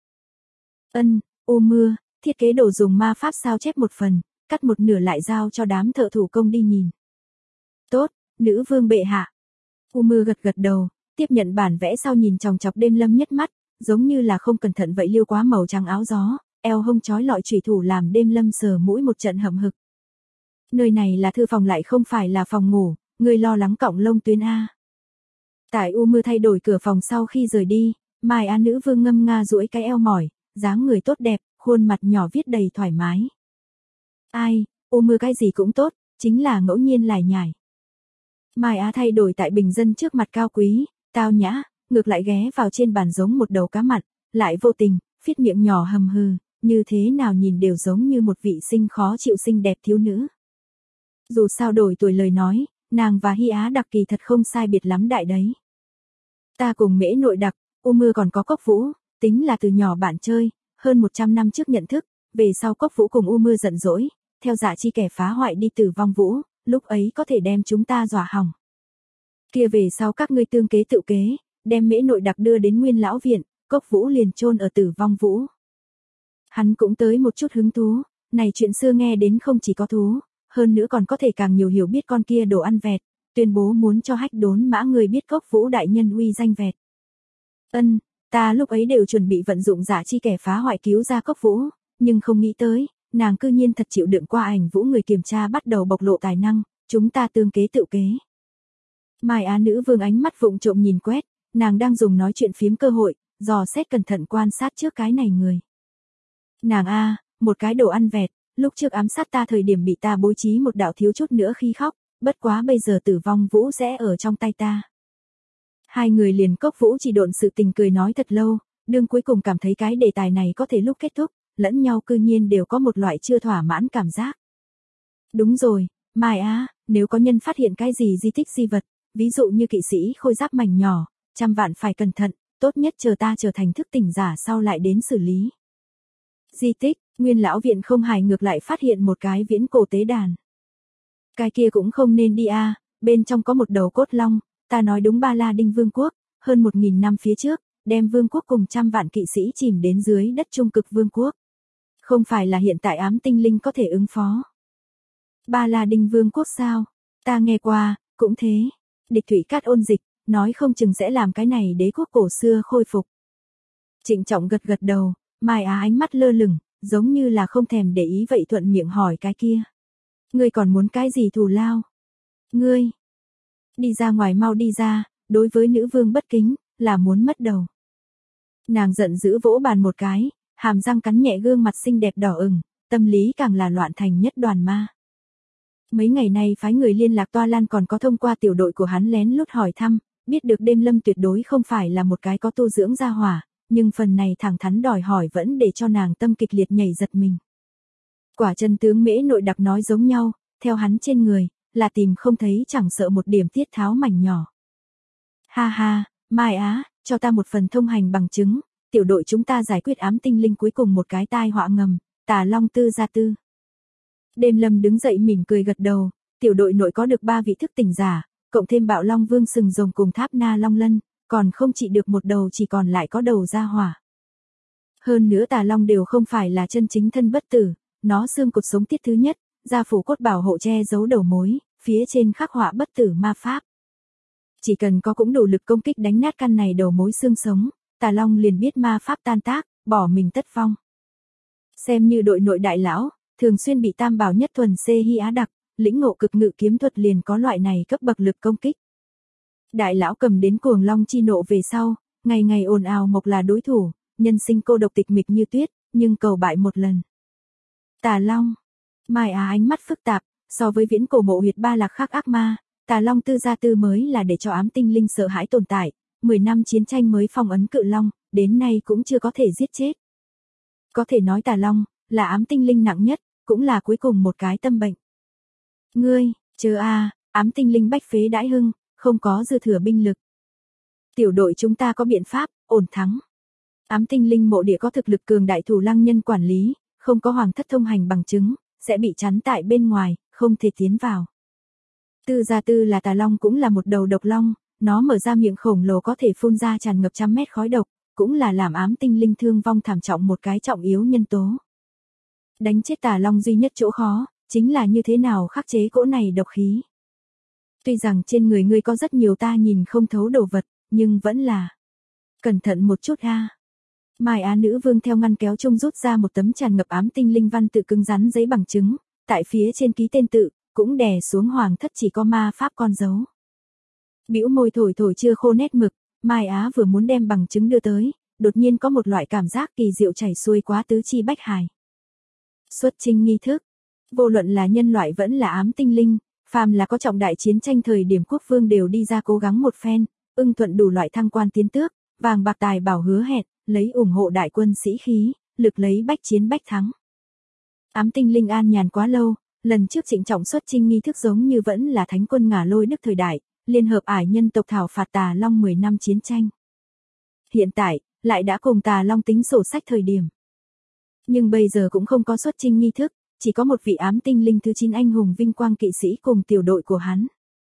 Mưa, thiết kế đồ dùng ma pháp sao chép một phần, cắt một nửa lại giao cho đám thợ thủ công đi nhìn. Tốt, nữ vương bệ hạ. Mưa gật đầu, tiếp nhận bản vẽ sau nhìn chòng chọc Đêm Lâm nhất mắt, giống như là không cẩn thận vậy liêu quá màu trắng áo gió, eo hông chói lọi chủy thủ làm Đêm Lâm sờ mũi một trận hậm hực. Nơi này là thư phòng lại không phải là phòng ngủ, người lo lắng cọng lông tuyến A. Tại Mưa thay đổi cửa phòng sau khi rời đi, Mai Á nữ vương ngâm nga duỗi cái eo mỏi, dáng người tốt đẹp, khuôn mặt nhỏ viết đầy thoải mái. Ai, Mưa cái gì cũng tốt, chính là ngẫu nhiên lải nhải. Mai Á thay đổi tại bình dân trước mặt cao quý, tao nhã, ngược lại ghé vào trên bàn giống một đầu cá mặn, lại vô tình, phít miệng nhỏ hầm hừ, như thế nào nhìn đều giống như một vị xinh khó chịu xinh đẹp thiếu nữ. Dù sao đổi tuổi lời nói, nàng và Hy Á đặc kỳ thật không sai biệt lắm đại đấy. Ta cùng Mễ nội đặc, Mưa còn có Cốc Vũ, tính là từ nhỏ bạn chơi, hơn 100 năm trước nhận thức, về sau Cốc Vũ cùng Mưa giận dỗi, theo dạ chi kẻ phá hoại đi Tử Vong Vũ, lúc ấy có thể đem chúng ta dọa hỏng. Kia về sau các ngươi tương kế tự kế, đem Mễ nội đặc đưa đến Nguyên lão viện, Cốc Vũ liền chôn ở Tử Vong Vũ. Hắn cũng tới một chút hứng thú, này chuyện xưa nghe đến không chỉ có thú, hơn nữa còn có thể càng nhiều hiểu biết con kia đồ ăn vẹt, tuyên bố muốn cho Hách Đốn Mã người biết Cốc Vũ đại nhân uy danh vẹt. Ta lúc ấy đều chuẩn bị vận dụng giả chi kẻ phá hoại cứu ra Cốc Vũ, nhưng không nghĩ tới, nàng cư nhiên thật chịu đựng qua ảnh Vũ người kiểm tra bắt đầu bộc lộ tài năng, chúng ta tương kế tự kế. Mai Á nữ vương ánh mắt vụng trộm nhìn quét, nàng đang dùng nói chuyện phiếm cơ hội, dò xét cẩn thận quan sát trước cái này người. Nàng một cái đồ ăn vẹt, lúc trước ám sát ta thời điểm bị ta bố trí một đạo thiếu chút nữa khi khóc, bất quá bây giờ Tử Vong Vũ sẽ ở trong tay ta. Hai người liền Cốc Vũ chỉ độn sự tình cười nói thật lâu, đương cuối cùng cảm thấy cái đề tài này có thể lúc kết thúc, lẫn nhau cư nhiên đều có một loại chưa thỏa mãn cảm giác. Đúng rồi, Mai Á, nếu có nhân phát hiện cái gì di tích di vật, ví dụ như kỵ sĩ khôi giáp mảnh nhỏ, 100 vạn phải cẩn thận, tốt nhất chờ ta trở thành thức tỉnh giả sau lại đến xử lý. Di tích, Nguyên lão viện không hài ngược lại phát hiện một cái viễn cổ tế đàn. Cái kia cũng không nên đi bên trong có một đầu cốt long, ta nói đúng Ba La Đinh Vương quốc, hơn 1000 năm phía trước, đem vương quốc cùng 100 vạn kỵ sĩ chìm đến dưới đất trung cực vương quốc. Không phải là hiện tại ám tinh linh có thể ứng phó. Ba La Đinh Vương quốc sao? Ta nghe qua, cũng thế. Địch Thủy Cát ôn dịch, nói không chừng sẽ làm cái này đế quốc cổ xưa khôi phục. Trịnh Trọng gật đầu, Mai Á ánh mắt lơ lửng, giống như là không thèm để ý vậy thuận miệng hỏi cái kia. Ngươi còn muốn cái gì thù lao? Ngươi, đi ra ngoài mau đi ra, đối với nữ vương bất kính, là muốn mất đầu. Nàng giận dữ vỗ bàn một cái, hàm răng cắn nhẹ gương mặt xinh đẹp đỏ ửng, tâm lý càng là loạn thành nhất đoàn ma. Mấy ngày nay phái người liên lạc Toa Lan còn có thông qua tiểu đội của hắn lén lút hỏi thăm, biết được Đêm Lâm tuyệt đối không phải là một cái có tu dưỡng gia hỏa, nhưng phần này thẳng thắn đòi hỏi vẫn để cho nàng tâm kịch liệt nhảy giật mình. Quả chân tướng Mễ nội đặc nói giống nhau, theo hắn trên người, là tìm không thấy chẳng sợ một điểm tiết tháo mảnh nhỏ. Ha ha, Mai Á, cho ta một phần thông hành bằng chứng, tiểu đội chúng ta giải quyết ám tinh linh cuối cùng một cái tai họa ngầm, Tà Long Tư gia tư. Đêm Lâm đứng dậy mỉm cười gật đầu, tiểu đội nội có được 3 vị thức tỉnh giả, cộng thêm Bạo Long Vương sừng rồng cùng Tháp Na Long Lân, còn không trị được một đầu chỉ còn lại có đầu gia hỏa. Hơn nữa Tà Long đều không phải là chân chính thân bất tử, nó xương cột sống tiết thứ nhất, gia phủ cốt bảo hộ che giấu đầu mối, phía trên khắc họa bất tử ma pháp. Chỉ cần có cũng đủ lực công kích đánh nát căn này đầu mối xương sống, Tà Long liền biết ma pháp tan tác, bỏ mình tất vong. Xem như đội nội đại lão, thường xuyên bị tam bảo nhất thuần Hi Á đặc, lĩnh ngộ cực ngự kiếm thuật liền có loại này cấp bậc lực công kích. Đại lão cầm đến cuồng long chi nộ về sau, ngày ngày ồn ào mộc là đối thủ, nhân sinh cô độc tịch mịch như tuyết, nhưng cầu bại một lần. Tà Long, Mai Á ánh mắt phức tạp, so với viễn cổ mộ huyệt ba lạc khác ác ma, Tà Long Tư gia tư mới là để cho ám tinh linh sợ hãi tồn tại, 10 năm chiến tranh mới phong ấn cự long, đến nay cũng chưa có thể giết chết. Có thể nói Tà Long là ám tinh linh nặng nhất, cũng là cuối cùng một cái tâm bệnh. Ngươi, chờ ám tinh linh bách phế đãi hưng, không có dư thừa binh lực. Tiểu đội chúng ta có biện pháp, ổn thắng. Ám tinh linh mộ địa có thực lực cường đại thủ lăng nhân quản lý, không có hoàng thất thông hành bằng chứng, sẽ bị chắn tại bên ngoài, không thể tiến vào. Tư gia tư là Tà Long cũng là một đầu độc long, nó mở ra miệng khổng lồ có thể phun ra tràn ngập trăm mét khói độc, cũng là làm ám tinh linh thương vong thảm trọng một cái trọng yếu nhân tố. Đánh chết Tà Long duy nhất chỗ khó, chính là như thế nào khắc chế cỗ này độc khí. Tuy rằng trên người ngươi có rất nhiều ta nhìn không thấu đồ vật, nhưng vẫn là cẩn thận một chút ha. Mai Á nữ vương theo ngăn kéo chung rút ra một tấm tràn ngập ám tinh linh văn tự cứng rắn giấy bằng chứng, tại phía trên ký tên tự, cũng đè xuống hoàng thất chỉ có ma pháp con dấu. Bĩu môi thổi thổi chưa khô nét mực, Mai Á vừa muốn đem bằng chứng đưa tới, đột nhiên có một loại cảm giác kỳ diệu chảy xuôi quá tứ chi bách hải. Xuất chinh nghi thức, vô luận là nhân loại vẫn là ám tinh linh, phàm là có trọng đại chiến tranh thời điểm quốc vương đều đi ra cố gắng một phen, ưng thuận đủ loại thăng quan tiến tước, vàng bạc tài bảo hứa hẹn, lấy ủng hộ đại quân sĩ khí, lực lấy bách chiến bách thắng. Ám tinh linh an nhàn quá lâu, lần trước trịnh trọng xuất chinh nghi thức giống như vẫn là thánh quân Ngả Lôi Đức thời đại, liên hợp ải nhân tộc thảo phạt Tà Long 10 năm chiến tranh. Hiện tại, lại đã cùng Tà Long tính sổ sách thời điểm. Nhưng bây giờ cũng không có xuất chinh nghi thức, chỉ có một vị ám tinh linh thứ 9 anh hùng vinh quang kỵ sĩ cùng tiểu đội của hắn.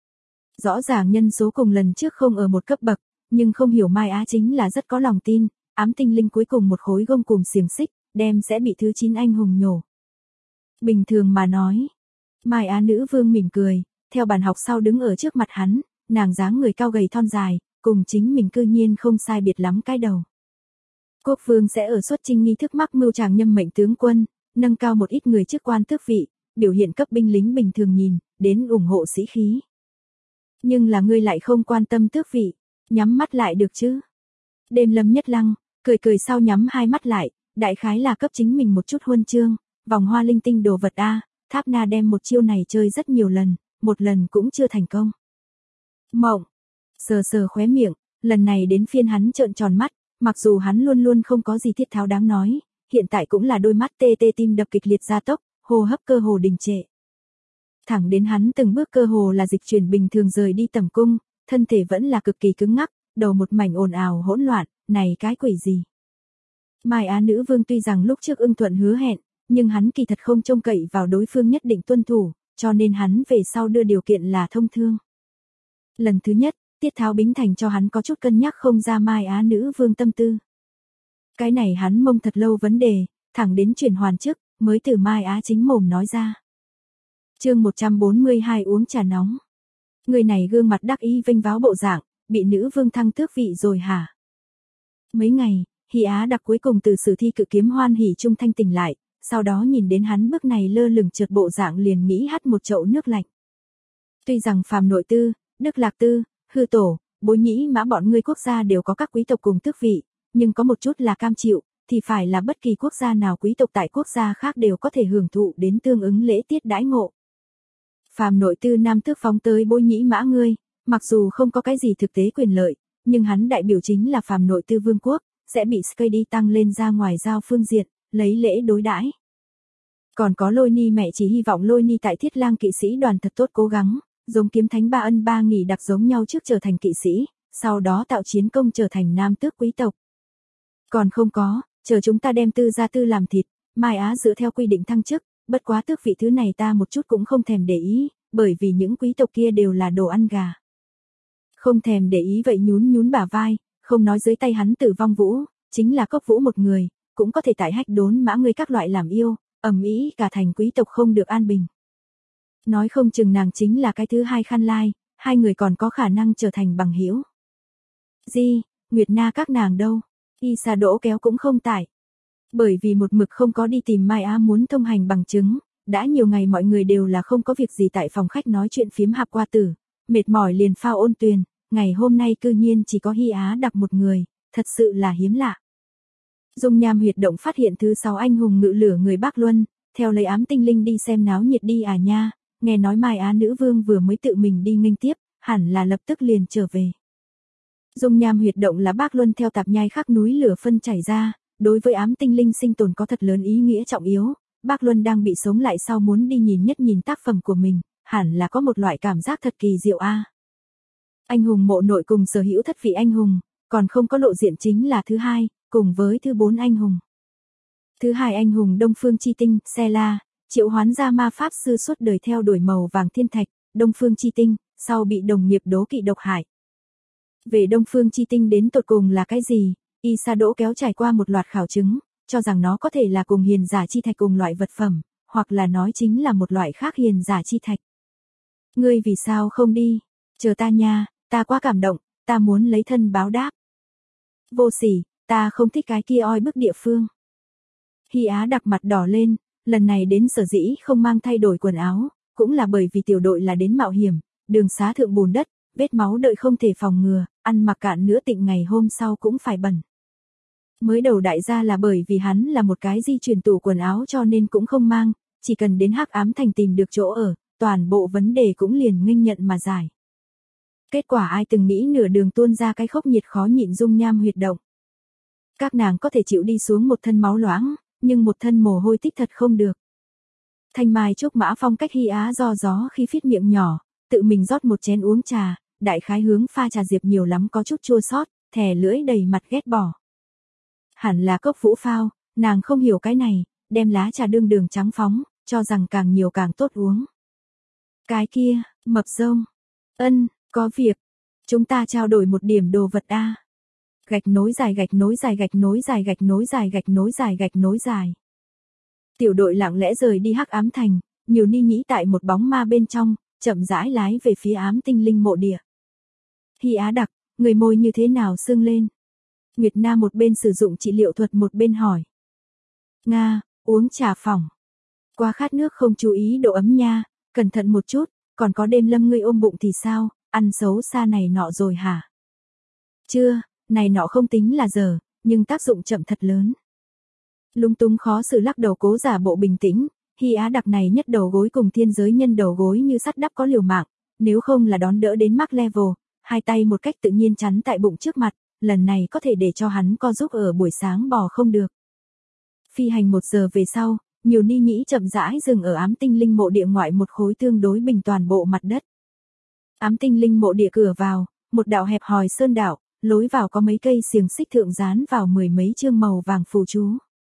Rõ ràng nhân số cùng lần trước không ở một cấp bậc, nhưng không hiểu Mai Á chính là rất có lòng tin, ám tinh linh cuối cùng một khối gông cùng xiềng xích, đem sẽ bị thứ 9 anh hùng nhổ. Bình thường mà nói, Mai Á nữ vương mỉm cười, theo bàn học sau đứng ở trước mặt hắn, nàng dáng người cao gầy thon dài, cùng chính mình cư nhiên không sai biệt lắm cái đầu. Quốc vương sẽ ở xuất chinh nghi thức mắc mưu tràng nhâm mệnh tướng quân, nâng cao một ít người chức quan tước vị, biểu hiện cấp binh lính bình thường nhìn, đến ủng hộ sĩ khí. Nhưng là ngươi lại không quan tâm tước vị, nhắm mắt lại được chứ. Đêm Lâm nhất lăng, cười cười sau nhắm hai mắt lại, đại khái là cấp chính mình một chút huân chương, vòng hoa linh tinh đồ vật Tháp Na đem một chiêu này chơi rất nhiều lần, một lần cũng chưa thành công. Mộng, sờ sờ khóe miệng, lần này đến phiên hắn trợn tròn mắt, mặc dù hắn luôn luôn không có gì thiết tháo đáng nói, hiện tại cũng là đôi mắt tê tê tim đập kịch liệt gia tốc, hô hấp cơ hồ đình trệ. Thẳng đến hắn từng bước cơ hồ là dịch chuyển bình thường rời đi tầm cung, thân thể vẫn là cực kỳ cứng ngắc, đầu một mảnh ồn ào hỗn loạn, này cái quỷ gì. Mai Á nữ vương tuy rằng lúc trước ưng thuận hứa hẹn, nhưng hắn kỳ thật không trông cậy vào đối phương nhất định tuân thủ, cho nên hắn về sau đưa điều kiện là thông thương. Lần thứ nhất, Tiết Tháo Bính Thành cho hắn có chút cân nhắc không ra Mai Á nữ vương tâm tư. Cái này hắn mông thật lâu vấn đề, thẳng đến chuyển hoàn chức, mới từ Mai Á chính mồm nói ra. Chương 142 uống trà nóng. Người này gương mặt đắc ý vênh váo bộ dạng, bị nữ vương thăng tước vị rồi hả? Mấy ngày, Hi Á đặc cuối cùng từ sử thi cự kiếm hoan hỉ trung thanh tỉnh lại, sau đó nhìn đến hắn bước này lơ lửng trượt bộ dạng liền nghĩ hắt một chậu nước lạnh. Tuy rằng phàm nội tư, đức lạc tư, hư tổ, bối nhĩ mã bọn ngươi quốc gia đều có các quý tộc cùng tước vị, nhưng có một chút là cam chịu, thì phải là bất kỳ quốc gia nào quý tộc tại quốc gia khác đều có thể hưởng thụ đến tương ứng lễ tiết đãi ngộ. Phàm nội tư nam tước phóng tới Bối Nhĩ Mã ngươi, mặc dù không có cái gì thực tế quyền lợi, nhưng hắn đại biểu chính là phàm nội tư vương quốc, sẽ bị Skady tăng lên ra ngoài giao phương diện, lấy lễ đối đãi. Còn có Lôi Ni mẹ chỉ hy vọng Lôi Ni tại Thiết Lang kỵ sĩ đoàn thật tốt cố gắng, giống Kiếm Thánh Ba Ân Ba Nghỉ đặc giống nhau trước trở thành kỵ sĩ, sau đó tạo chiến công trở thành nam tước quý tộc. Còn không có, chờ chúng ta đem Tư gia Tư làm thịt, Mai Á dựa theo quy định thăng chức, bất quá tước vị thứ này ta một chút cũng không thèm để ý, bởi vì những quý tộc kia đều là đồ ăn gà. Không thèm để ý vậy nhún nhún bả vai, không nói dưới tay hắn Tử Vong Vũ, chính là Cốc Vũ một người, cũng có thể tại Hách Đốn Mã ngươi các loại làm yêu, ầm ĩ cả thành quý tộc không được an bình. Nói không chừng nàng chính là cái thứ hai Khăn Lai, hai người còn có khả năng trở thành bằng hữu. Di, Nguyệt Na các nàng đâu? Y Sa Đỗ Kéo cũng không tại. Bởi vì một mực không có đi tìm Mai Á muốn thông hành bằng chứng, đã nhiều ngày mọi người đều là không có việc gì tại phòng khách nói chuyện phiếm hạp qua tử, mệt mỏi liền phao ôn tuyền, ngày hôm nay cư nhiên chỉ có Hy Á Đặc một người, thật sự là hiếm lạ. Dung Nham huyệt động phát hiện thứ 6 anh hùng ngự lửa người Bắc Luân, theo lấy ám tinh linh đi xem náo nhiệt đi à nha, nghe nói Mai Á nữ vương vừa mới tự mình đi nghênh tiếp, hẳn là lập tức liền trở về. Dung Nham huyệt động là Bắc Luân theo tạp nhai khắc núi lửa phân chảy ra, đối với ám tinh linh sinh tồn có thật lớn ý nghĩa trọng yếu, Bắc Luân đang bị sống lại sau muốn đi nhìn nhất nhìn tác phẩm của mình, hẳn là có một loại cảm giác thật kỳ diệu a. Anh hùng mộ nội cùng sở hữu thất vị anh hùng, còn không có lộ diện chính là thứ hai, cùng với thứ 4 anh hùng. Thứ hai anh hùng Đông Phương Chi Tinh, Xe La, triệu hoán ra ma pháp sư suốt đời theo đuổi màu vàng thiên thạch, Đông Phương Chi Tinh, sau bị đồng nghiệp đố kỵ độc hại. Về Đông Phương Chi Tinh đến tột cùng là cái gì, Y Sa Đỗ Kéo trải qua một loạt khảo chứng, cho rằng nó có thể là cùng hiền giả chi thạch cùng loại vật phẩm, hoặc là nói chính là một loại khác hiền giả chi thạch. Ngươi vì sao không đi? Chờ ta nha, ta quá cảm động, ta muốn lấy thân báo đáp. Vô sỉ, ta không thích cái kia oi bức địa phương. Hy Á Đặc mặt đỏ lên, lần này đến sở dĩ không mang thay đổi quần áo, cũng là bởi vì tiểu đội là đến mạo hiểm, đường xá thượng bùn đất, vết máu đợi không thể phòng ngừa, ăn mặc cạn nữa tịnh ngày hôm sau cũng phải bẩn. Mới đầu đại gia là bởi vì hắn là một cái di chuyển tủ quần áo cho nên cũng không mang, chỉ cần đến Hắc Ám Thành tìm được chỗ ở, toàn bộ vấn đề cũng liền nghênh nhận mà giải. Kết quả ai từng nghĩ nửa đường tuôn ra cái khốc nhiệt khó nhịn Dung Nham huyệt động. Các nàng có thể chịu đi xuống một thân máu loãng, nhưng một thân mồ hôi tích thật không được. Thanh Mai Trúc Mã phong cách Hy Á do gió khi phít miệng nhỏ, tự mình rót một chén uống trà, đại khái hướng pha trà diệp nhiều lắm có chút chua xót, thè lưỡi đầy mặt ghét bỏ. Hẳn là Cốc Vũ phao, nàng không hiểu cái này, đem lá trà đương đường trắng phóng, cho rằng càng nhiều càng tốt uống. Cái kia, mập rông. Ân, có việc. Chúng ta trao đổi một điểm đồ vật a. Gạch nối dài gạch nối dài gạch nối dài gạch nối dài gạch nối dài gạch nối dài. Tiểu đội lặng lẽ rời đi Hắc Ám Thành, nhiều ni nhĩ tại một bóng ma bên trong, chậm rãi lái về phía ám tinh linh mộ địa. Hy Á Đặc, người môi như thế nào sưng lên? Nguyệt Na một bên sử dụng trị liệu thuật một bên hỏi. Nga, uống trà phỏng. Quá khát nước không chú ý độ ấm nha, cẩn thận một chút, còn có đêm lâm ngươi ôm bụng thì sao, ăn xấu xa này nọ rồi hả? Chưa, này nọ không tính là giờ, nhưng tác dụng chậm thật lớn. Lung tung khó xử lắc đầu cố giả bộ bình tĩnh, Hy Á Đặc này nhất đầu gối cùng thiên giới nhân đầu gối như sắt đắp có liều mạng, nếu không là đón đỡ đến Mark Level, hai tay một cách tự nhiên chắn tại bụng trước mặt, lần này có thể để cho hắn co giúp ở buổi sáng bò không được. Phi hành 1 giờ về sau, nhiều ni nhĩ chậm rãi dừng ở ám tinh linh mộ địa ngoại một khối tương đối bình toàn bộ mặt đất. Ám tinh linh mộ địa cửa vào, một đạo hẹp hòi sơn đạo, lối vào có mấy cây xiềng xích thượng dán vào 10 mấy chương màu vàng phù chú.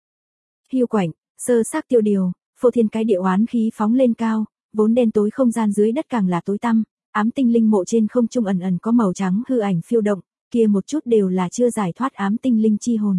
Hiu quạnh, sơ xác tiêu điều, phô thiên cái địa oán khí phóng lên cao, vốn đen tối không gian dưới đất càng là tối tăm, ám tinh linh mộ trên không trung ẩn ẩn có màu trắng hư ảnh phiêu động, kia một chút đều là chưa giải thoát ám tinh linh chi hồn.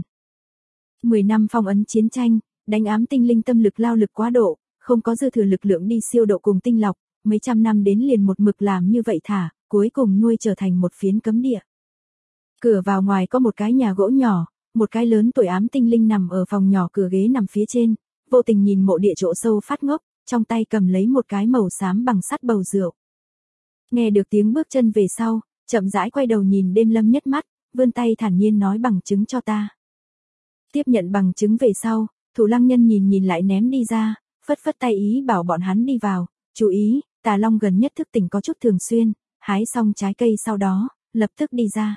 10 năm phong ấn chiến tranh, đánh ám tinh linh tâm lực lao lực quá độ, không có dư thừa lực lượng đi siêu độ cùng tinh lọc, mấy trăm năm đến liền một mực làm như vậy thả, cuối cùng nuôi trở thành một phiến cấm địa. Cửa vào ngoài có một cái nhà gỗ nhỏ, một cái lớn tuổi ám tinh linh nằm ở phòng nhỏ cửa ghế nằm phía trên, vô tình nhìn mộ địa chỗ sâu phát ngốc, trong tay cầm lấy một cái màu xám bằng sắt bầu rượu. Nghe được tiếng bước chân về sau, chậm rãi quay đầu nhìn đêm lâm nhất mắt, vươn tay thản nhiên nói bằng chứng cho ta. Tiếp nhận bằng chứng về sau, Thủ Lăng Nhân nhìn lại ném đi ra, phất phất tay ý bảo bọn hắn đi vào, chú ý, Tà Long gần nhất thức tỉnh có chút thường xuyên, hái xong trái cây sau đó, lập tức đi ra.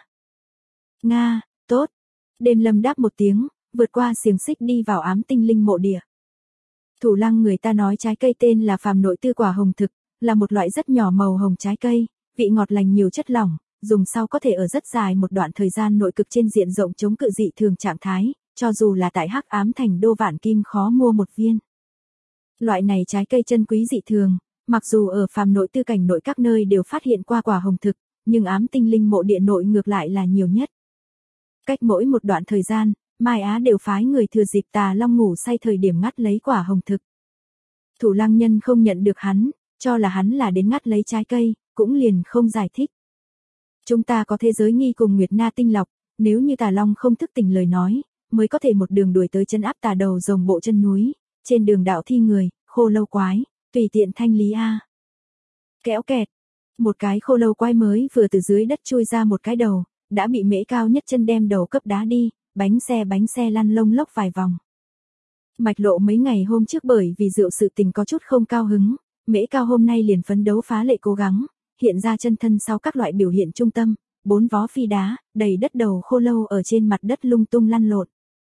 Nga, tốt. Đêm Lâm đáp một tiếng, vượt qua xiềng xích đi vào ám tinh linh mộ địa. Thủ Lăng người ta nói trái cây tên là phàm nội tư quả hồng thực, là một loại rất nhỏ màu hồng trái cây, vị ngọt lành nhiều chất lỏng, dùng sau có thể ở rất dài một đoạn thời gian nội cực trên diện rộng chống cự dị thường trạng thái, cho dù là tại Hắc Ám Thành đô vạn kim khó mua một viên. Loại này trái cây chân quý dị thường, mặc dù ở phàm nội tư cảnh nội các nơi đều phát hiện qua quả hồng thực, nhưng ám tinh linh mộ địa nội ngược lại là nhiều nhất. Cách mỗi một đoạn thời gian, Mai Á đều phái người thừa dịp Tà Long ngủ say thời điểm ngắt lấy quả hồng thực. Thủ Lăng Nhân không nhận được hắn, cho là hắn là đến ngắt lấy trái cây, cũng liền không giải thích. Chúng ta có thế giới nghi cùng Nguyệt Na tinh lọc, nếu như Tà Long không thức tỉnh lời nói, mới có thể một đường đuổi tới chân áp tà đầu rồng bộ chân núi, trên đường đạo thi người, khô lâu quái, tùy tiện thanh lý a. Kéo kẹt, một cái khô lâu quái mới vừa từ dưới đất chui ra một cái đầu, đã bị Mễ Cao nhất chân đem đầu cấp đá đi, bánh xe lăn lông lốc vài vòng. Mạch Lộ mấy ngày hôm trước bởi vì rượu sự tình có chút không cao hứng, Mễ Cao hôm nay liền phấn đấu phá lệ cố gắng, hiện ra chân thân sau các loại biểu hiện trung tâm, 4 vó phi đá, đầy đất đầu khô lâu ở trên mặt đất lung tung lăn lộn.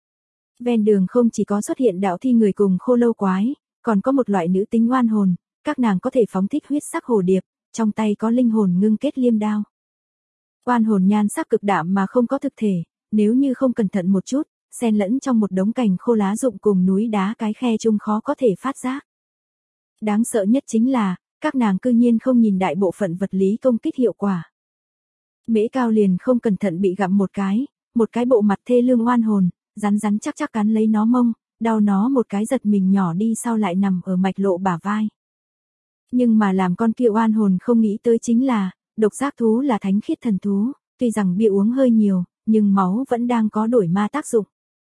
Ven đường không chỉ có xuất hiện đạo thi người cùng khô lâu quái, còn có một loại nữ tính oan hồn, các nàng có thể phóng thích huyết sắc hồ điệp, trong tay có linh hồn ngưng kết liêm đao. Oan hồn nhan sắc cực đạm mà không có thực thể, nếu như không cẩn thận một chút, xen lẫn trong một đống cành khô lá rụng cùng núi đá cái khe chung khó có thể phát giác. Đáng sợ nhất chính là, các nàng cư nhiên không nhìn đại bộ phận vật lý công kích hiệu quả. Mễ Cao liền không cẩn thận bị gặm một cái bộ mặt thê lương oan hồn, rắn chắc cắn lấy nó mông, đau nó một cái giật mình nhỏ đi sau lại nằm ở Mạch Lộ bả vai. Nhưng mà làm con kia oan hồn không nghĩ tới chính là, độc giác thú là thánh khiết thần thú, tuy rằng bia uống hơi nhiều, nhưng máu vẫn đang có đổi ma tác dụng.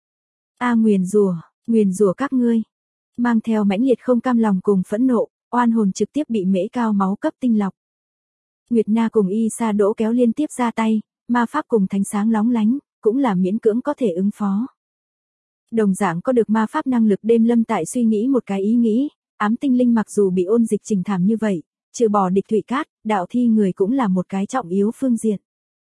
A nguyền rủa các ngươi. Mang theo mãnh liệt không cam lòng cùng phẫn nộ, oan hồn trực tiếp bị Mễ Cao máu cấp tinh lọc. Nguyệt Na cùng Y Sa Đỗ kéo liên tiếp ra tay, ma pháp cùng thánh sáng lóng lánh, cũng là miễn cưỡng có thể ứng phó. Đồng dạng có được ma pháp năng lực Đêm Lâm tại suy nghĩ một cái ý nghĩ, ám tinh linh mặc dù bị ôn dịch trình thảm như vậy, trừ bỏ địch thủy cát, đạo thi người cũng là một cái trọng yếu phương diện.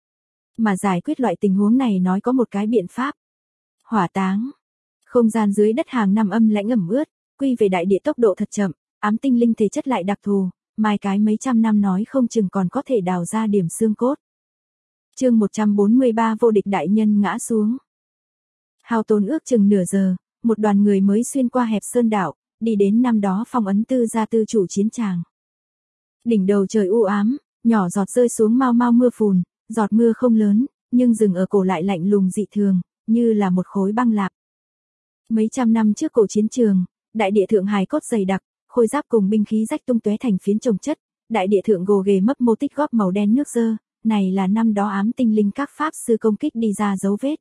Mà giải quyết loại tình huống này nói có một cái biện pháp. Hỏa táng. Không gian dưới đất hàng năm âm lãnh ẩm ướt, quy về đại địa tốc độ thật chậm, ám tinh linh thể chất lại đặc thù, mai cái mấy trăm năm nói không chừng còn có thể đào ra điểm xương cốt. Chương 143 vô địch đại nhân ngã xuống. Hao tốn ước chừng nửa giờ, một đoàn người mới xuyên qua hẹp sơn đảo, đi đến năm đó phong ấn tư gia tư chủ chiến tràng. Đỉnh đầu trời u ám, nhỏ giọt rơi xuống mau mau mưa phùn, giọt mưa không lớn, nhưng dừng ở cổ lại lạnh lùng dị thường, như là một khối băng lạp. Mấy trăm năm trước cổ chiến trường, đại địa thượng hài cốt dày đặc, khôi giáp cùng binh khí rách tung tóe thành phiến chồng chất, đại địa thượng gồ ghề mấp mô tích góp màu đen nước dơ, này là năm đó ám tinh linh các pháp sư công kích đi ra dấu vết.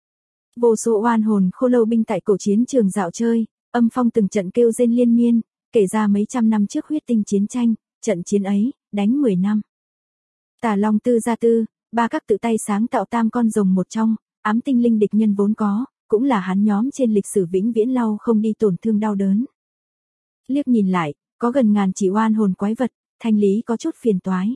Vô số oan hồn khô lâu binh tại cổ chiến trường dạo chơi, âm phong từng trận kêu rên liên miên, kể ra mấy trăm năm trước huyết tinh chiến tranh, trận chiến ấy, đánh 10 năm. Tà Long tư gia tư, ba các tự tay sáng tạo tam con rồng một trong, ám tinh linh địch nhân vốn có, cũng là hắn nhóm trên lịch sử vĩnh viễn lau không đi tổn thương đau đớn. Liếc nhìn lại, có gần ngàn chỉ oan hồn quái vật, thanh lý có chút phiền toái.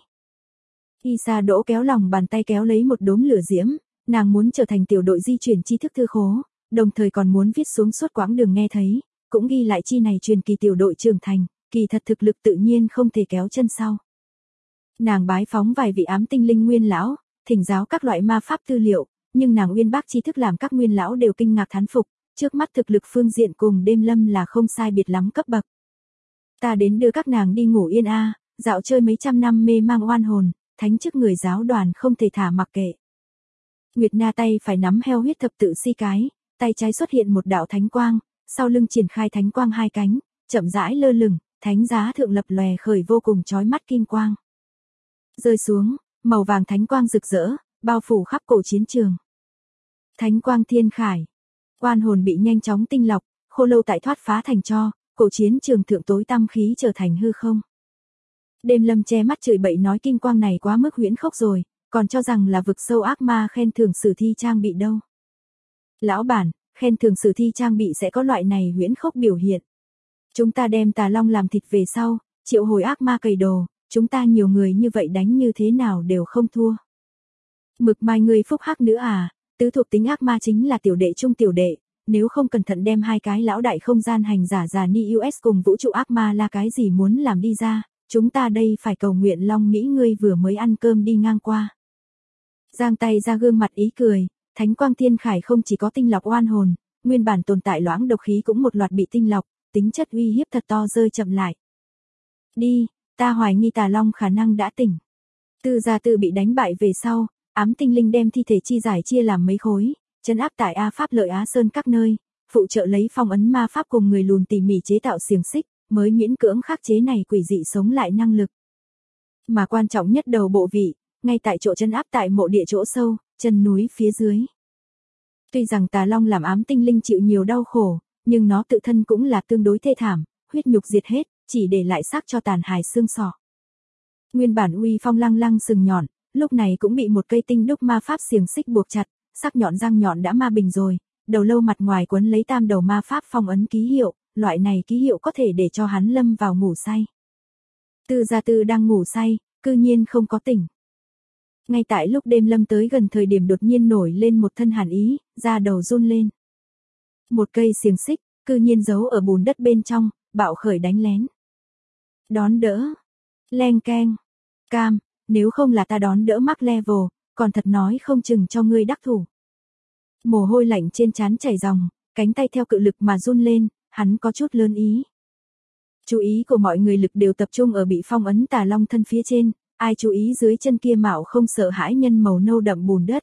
Y Sa Đỗ kéo lòng bàn tay kéo lấy một đốm lửa diễm, nàng muốn trở thành tiểu đội di chuyển tri thức thư khố, đồng thời còn muốn viết xuống suốt quãng đường nghe thấy, cũng ghi lại chi này truyền kỳ tiểu đội trưởng thành, kỳ thật thực lực tự nhiên không thể kéo chân sau. Nàng bái phóng vài vị ám tinh linh nguyên lão, thỉnh giáo các loại ma pháp tư liệu, nhưng nàng uyên bác tri thức làm các nguyên lão đều kinh ngạc thán phục, trước mắt thực lực phương diện cùng Đêm Lâm là không sai biệt lắm cấp bậc. Ta đến đưa các nàng đi ngủ yên a, dạo chơi mấy trăm năm mê mang oan hồn, thánh chức người giáo đoàn không thể thả mặc kệ. Nguyệt Na tay phải nắm heo huyết thập tự si cái, tay trái xuất hiện một đạo thánh quang, sau lưng triển khai thánh quang hai cánh, chậm rãi lơ lửng, thánh giá thượng lập lòe khởi vô cùng chói mắt kim quang. Rơi xuống, màu vàng thánh quang rực rỡ, bao phủ khắp cổ chiến trường. Thánh quang thiên khải. Oan hồn bị nhanh chóng tinh lọc, khô lâu tại thoát phá thành tro, cổ chiến trường thượng tối tăm khí trở thành hư không. Đêm Lâm che mắt chửi bậy nói kim quang này quá mức huyễn khốc rồi, còn cho rằng là vực sâu ác ma khen thưởng sử thi trang bị đâu. Lão bản, khen thưởng sử thi trang bị sẽ có loại này huyễn khốc biểu hiện. Chúng ta đem tà long làm thịt về sau, triệu hồi ác ma cầy đồ, chúng ta nhiều người như vậy đánh như thế nào đều không thua. Mực mai người phúc hắc nữa à, tứ thuộc tính ác ma chính là tiểu đệ trung tiểu đệ, nếu không cẩn thận đem hai cái lão đại không gian hành giả già ni US cùng vũ trụ ác ma là cái gì muốn làm đi ra, chúng ta đây phải cầu nguyện Long Mỹ ngươi vừa mới ăn cơm đi ngang qua. Giang tay ra gương mặt ý cười, thánh quang thiên khải không chỉ có tinh lọc oan hồn, nguyên bản tồn tại loãng độc khí cũng một loạt bị tinh lọc, tính chất uy hiếp thật to rơi chậm lại. Đi, ta hoài nghi tà long khả năng đã tỉnh. Tư gia tư bị đánh bại về sau, ám tinh linh đem thi thể chi giải chia làm mấy khối, trấn áp tại A Pháp Lợi Á Sơn các nơi, phụ trợ lấy phong ấn ma pháp cùng người lùn tỉ mỉ chế tạo xiềng xích, mới miễn cưỡng khắc chế này quỷ dị sống lại năng lực. Mà quan trọng nhất đầu bộ vị, ngay tại chỗ trấn áp tại mộ địa chỗ sâu, chân núi phía dưới. Tuy rằng tà long làm ám tinh linh chịu nhiều đau khổ, nhưng nó tự thân cũng là tương đối thê thảm, huyết nhục diệt hết, chỉ để lại xác cho tàn hài xương sọ. Nguyên bản uy phong lăng lăng sừng nhọn, lúc này cũng bị một cây tinh đúc ma pháp xiềng xích buộc chặt, sắc nhọn răng nhọn đã ma bình rồi, đầu lâu mặt ngoài quấn lấy tam đầu ma pháp phong ấn ký hiệu, loại này ký hiệu có thể để cho hắn lâm vào ngủ say. Tư gia tư đang ngủ say, cư nhiên không có tỉnh. Ngay tại lúc đêm lâm tới gần thời điểm đột nhiên nổi lên một thân hàn ý, da đầu run lên. Một cây xiềng xích, cư nhiên giấu ở bùn đất bên trong, bạo khởi đánh lén. Đón đỡ. Leng keng. Cam, nếu không là ta đón đỡ Mark Level, còn thật nói không chừng cho ngươi đắc thủ. Mồ hôi lạnh trên trán chảy ròng, cánh tay theo cự lực mà run lên, hắn có chút lớn ý. Chú ý của mọi người lực đều tập trung ở bị phong ấn tà long thân phía trên, ai chú ý dưới chân kia mạo không sợ hãi nhân màu nâu đậm bùn đất.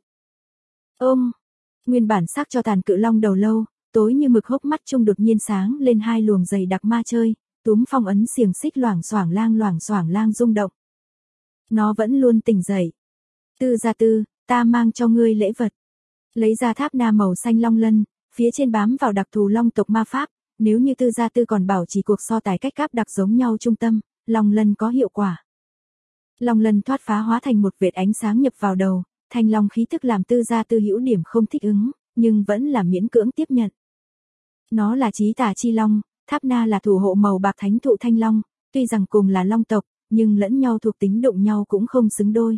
Nguyên bản xác cho tàn cự long đầu lâu, tối như mực hốc mắt trung đột nhiên sáng lên hai luồng dày đặc ma chơi, túm phong ấn xiềng xích loảng xoảng lang rung động. Nó vẫn luôn tỉnh dậy. Tư gia tư, ta mang cho ngươi lễ vật. Lấy ra tháp na màu xanh long lân, phía trên bám vào đặc thù long tộc ma pháp, nếu như tư gia tư còn bảo trì cuộc so tài cách cáp đặc giống nhau trung tâm, long lân có hiệu quả. Long lân thoát phá hóa thành một vệt ánh sáng nhập vào đầu, thanh long khí tức làm tư gia tư hữu điểm không thích ứng, nhưng vẫn là miễn cưỡng tiếp nhận. Nó là chí tà chi long, tháp na là thủ hộ màu bạc thánh thụ thanh long, tuy rằng cùng là long tộc, nhưng lẫn nhau thuộc tính đụng nhau cũng không xứng đôi.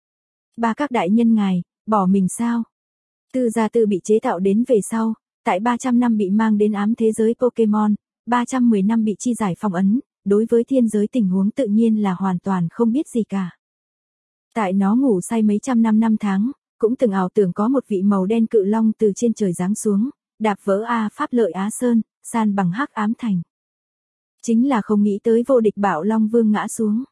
Ba các đại nhân ngài, bỏ mình sao? Tư gia tư bị chế tạo đến về sau, tại 300 năm bị mang đến ám thế giới Pokemon, 310 năm bị chi giải phong ấn, đối với thiên giới tình huống tự nhiên là hoàn toàn không biết gì cả. Tại nó ngủ say mấy trăm năm tháng, cũng từng ảo tưởng có một vị màu đen cự long từ trên trời giáng xuống, đạp vỡ A Pháp Lợi Á Sơn, san bằng hắc ám thành. Chính là không nghĩ tới vô địch Bạo Long Vương ngã xuống.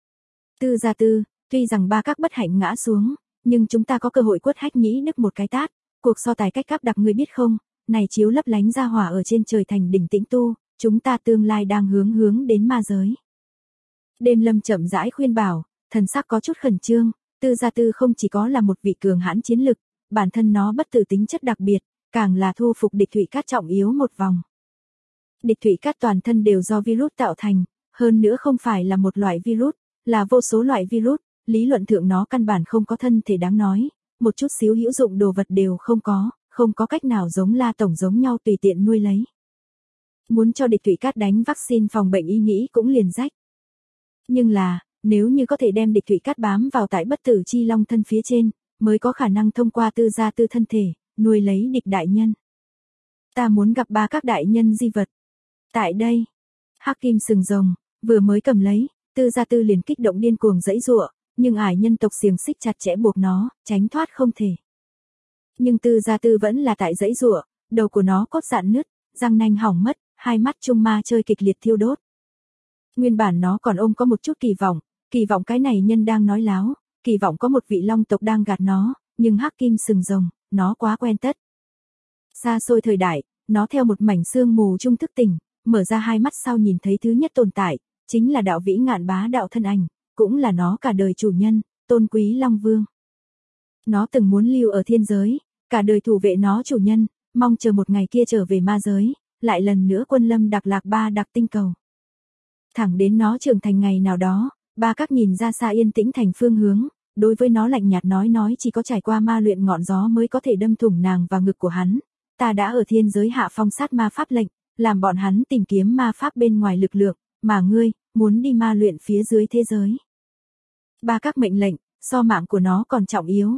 Tư gia tư, tuy rằng ba các bất hạnh ngã xuống, nhưng chúng ta có cơ hội quất hách nhĩ nức một cái tát, cuộc so tài cách cáp đặc ngươi biết không, này chiếu lấp lánh ra hỏa ở trên trời thành đỉnh tĩnh tu, chúng ta tương lai đang hướng đến ma giới. Đêm lâm chậm rãi khuyên bảo, thần sắc có chút khẩn trương, tư gia tư không chỉ có là một vị cường hãn chiến lực, bản thân nó bất tử tính chất đặc biệt, càng là thu phục địch thủy cát trọng yếu một vòng. Địch thủy cát toàn thân đều do virus tạo thành, hơn nữa không phải là một loại virus, là vô số loại virus, lý luận thượng nó căn bản không có thân thể đáng nói, một chút xíu hữu dụng đồ vật đều không có cách nào giống La Tổng giống nhau tùy tiện nuôi lấy. Muốn cho địch thủy cát đánh vaccine phòng bệnh ý nghĩ cũng liền rách. Nhưng là, nếu như có thể đem địch thủy cát bám vào tại bất tử chi long thân phía trên, mới có khả năng thông qua tư gia tư thân thể, nuôi lấy địch đại nhân. Ta muốn gặp ba các đại nhân di vật. Tại đây, hắc kim sừng rồng, vừa mới cầm lấy, tư gia tư liền kích động điên cuồng giãy giụa, nhưng ải nhân tộc xiềng xích chặt chẽ buộc nó, tránh thoát không thể. Nhưng tư gia tư vẫn là tại giãy giụa, đầu của nó cốt rạn nứt, răng nanh hỏng mất, hai mắt trung ma chơi kịch liệt thiêu đốt. Nguyên bản nó còn ôm có một chút kỳ vọng cái này nhân đang nói láo, kỳ vọng có một vị long tộc đang gạt nó, nhưng hắc kim sừng rồng, nó quá quen tất. Xa xôi thời đại, nó theo một mảnh sương mù trung thức tỉnh, mở ra hai mắt sau nhìn thấy thứ nhất tồn tại, chính là đạo vĩ ngạn bá đạo thân ảnh, cũng là nó cả đời chủ nhân, tôn quý Long Vương. Nó từng muốn lưu ở thiên giới, cả đời thủ vệ nó chủ nhân, mong chờ một ngày kia trở về ma giới, lại lần nữa quân lâm đặc lạc ba đặc tinh cầu. Thẳng đến nó trưởng thành ngày nào đó, ba các nhìn ra xa yên tĩnh thành phương hướng, đối với nó lạnh nhạt nói chỉ có trải qua ma luyện ngọn gió mới có thể đâm thủng nàng và ngực của hắn, ta đã ở thiên giới hạ phong sát ma pháp lệnh, làm bọn hắn tìm kiếm ma pháp bên ngoài lực lượng, mà ngươi, muốn đi ma luyện phía dưới thế giới. Ba các mệnh lệnh, so mạng của nó còn trọng yếu.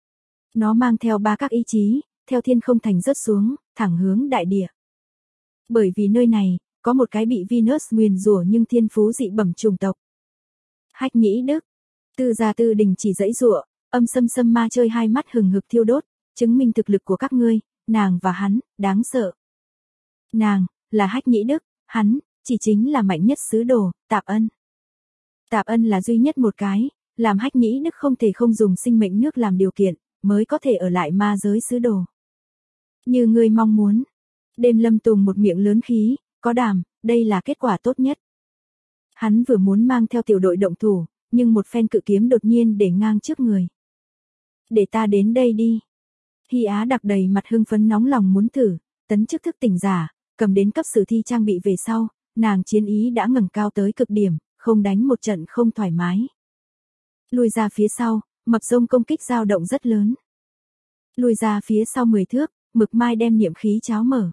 Nó mang theo ba các ý chí, theo thiên không thành rớt xuống, thẳng hướng đại địa. Bởi vì nơi này, có một cái bị Venus nguyền rủa nhưng thiên phú dị bẩm chủng tộc. Hách Nhĩ Đức. Tư Gia Tư đình chỉ dãy giụa, âm sâm ma chơi hai mắt hừng hực thiêu đốt, chứng minh thực lực của các ngươi, nàng và hắn, đáng sợ. Nàng, là Hách Nhĩ Đức, hắn, chỉ chính là mạnh nhất sứ đồ, Tạp Ân. Tạp Ân là duy nhất một cái, làm Hách Nhĩ Đức không thể không dùng sinh mệnh nước làm điều kiện, mới có thể ở lại ma giới sứ đồ. Như ngươi mong muốn. Đêm Lâm Tùng một miệng lớn khí, có đảm, đây là kết quả tốt nhất. Hắn vừa muốn mang theo tiểu đội động thủ, nhưng một phen cự kiếm đột nhiên để ngang trước người. Để ta đến đây đi. Hy Á đặc đầy mặt hưng phấn nóng lòng muốn thử, tấn chức thức tỉnh giả, cầm đến cấp sử thi trang bị về sau, nàng chiến ý đã ngẩng cao tới cực điểm, không đánh một trận không thoải mái. Lùi ra phía sau, mập rông công kích dao động rất lớn. Lùi ra phía sau 10 thước, Mực Mai đem niệm khí cháo mở.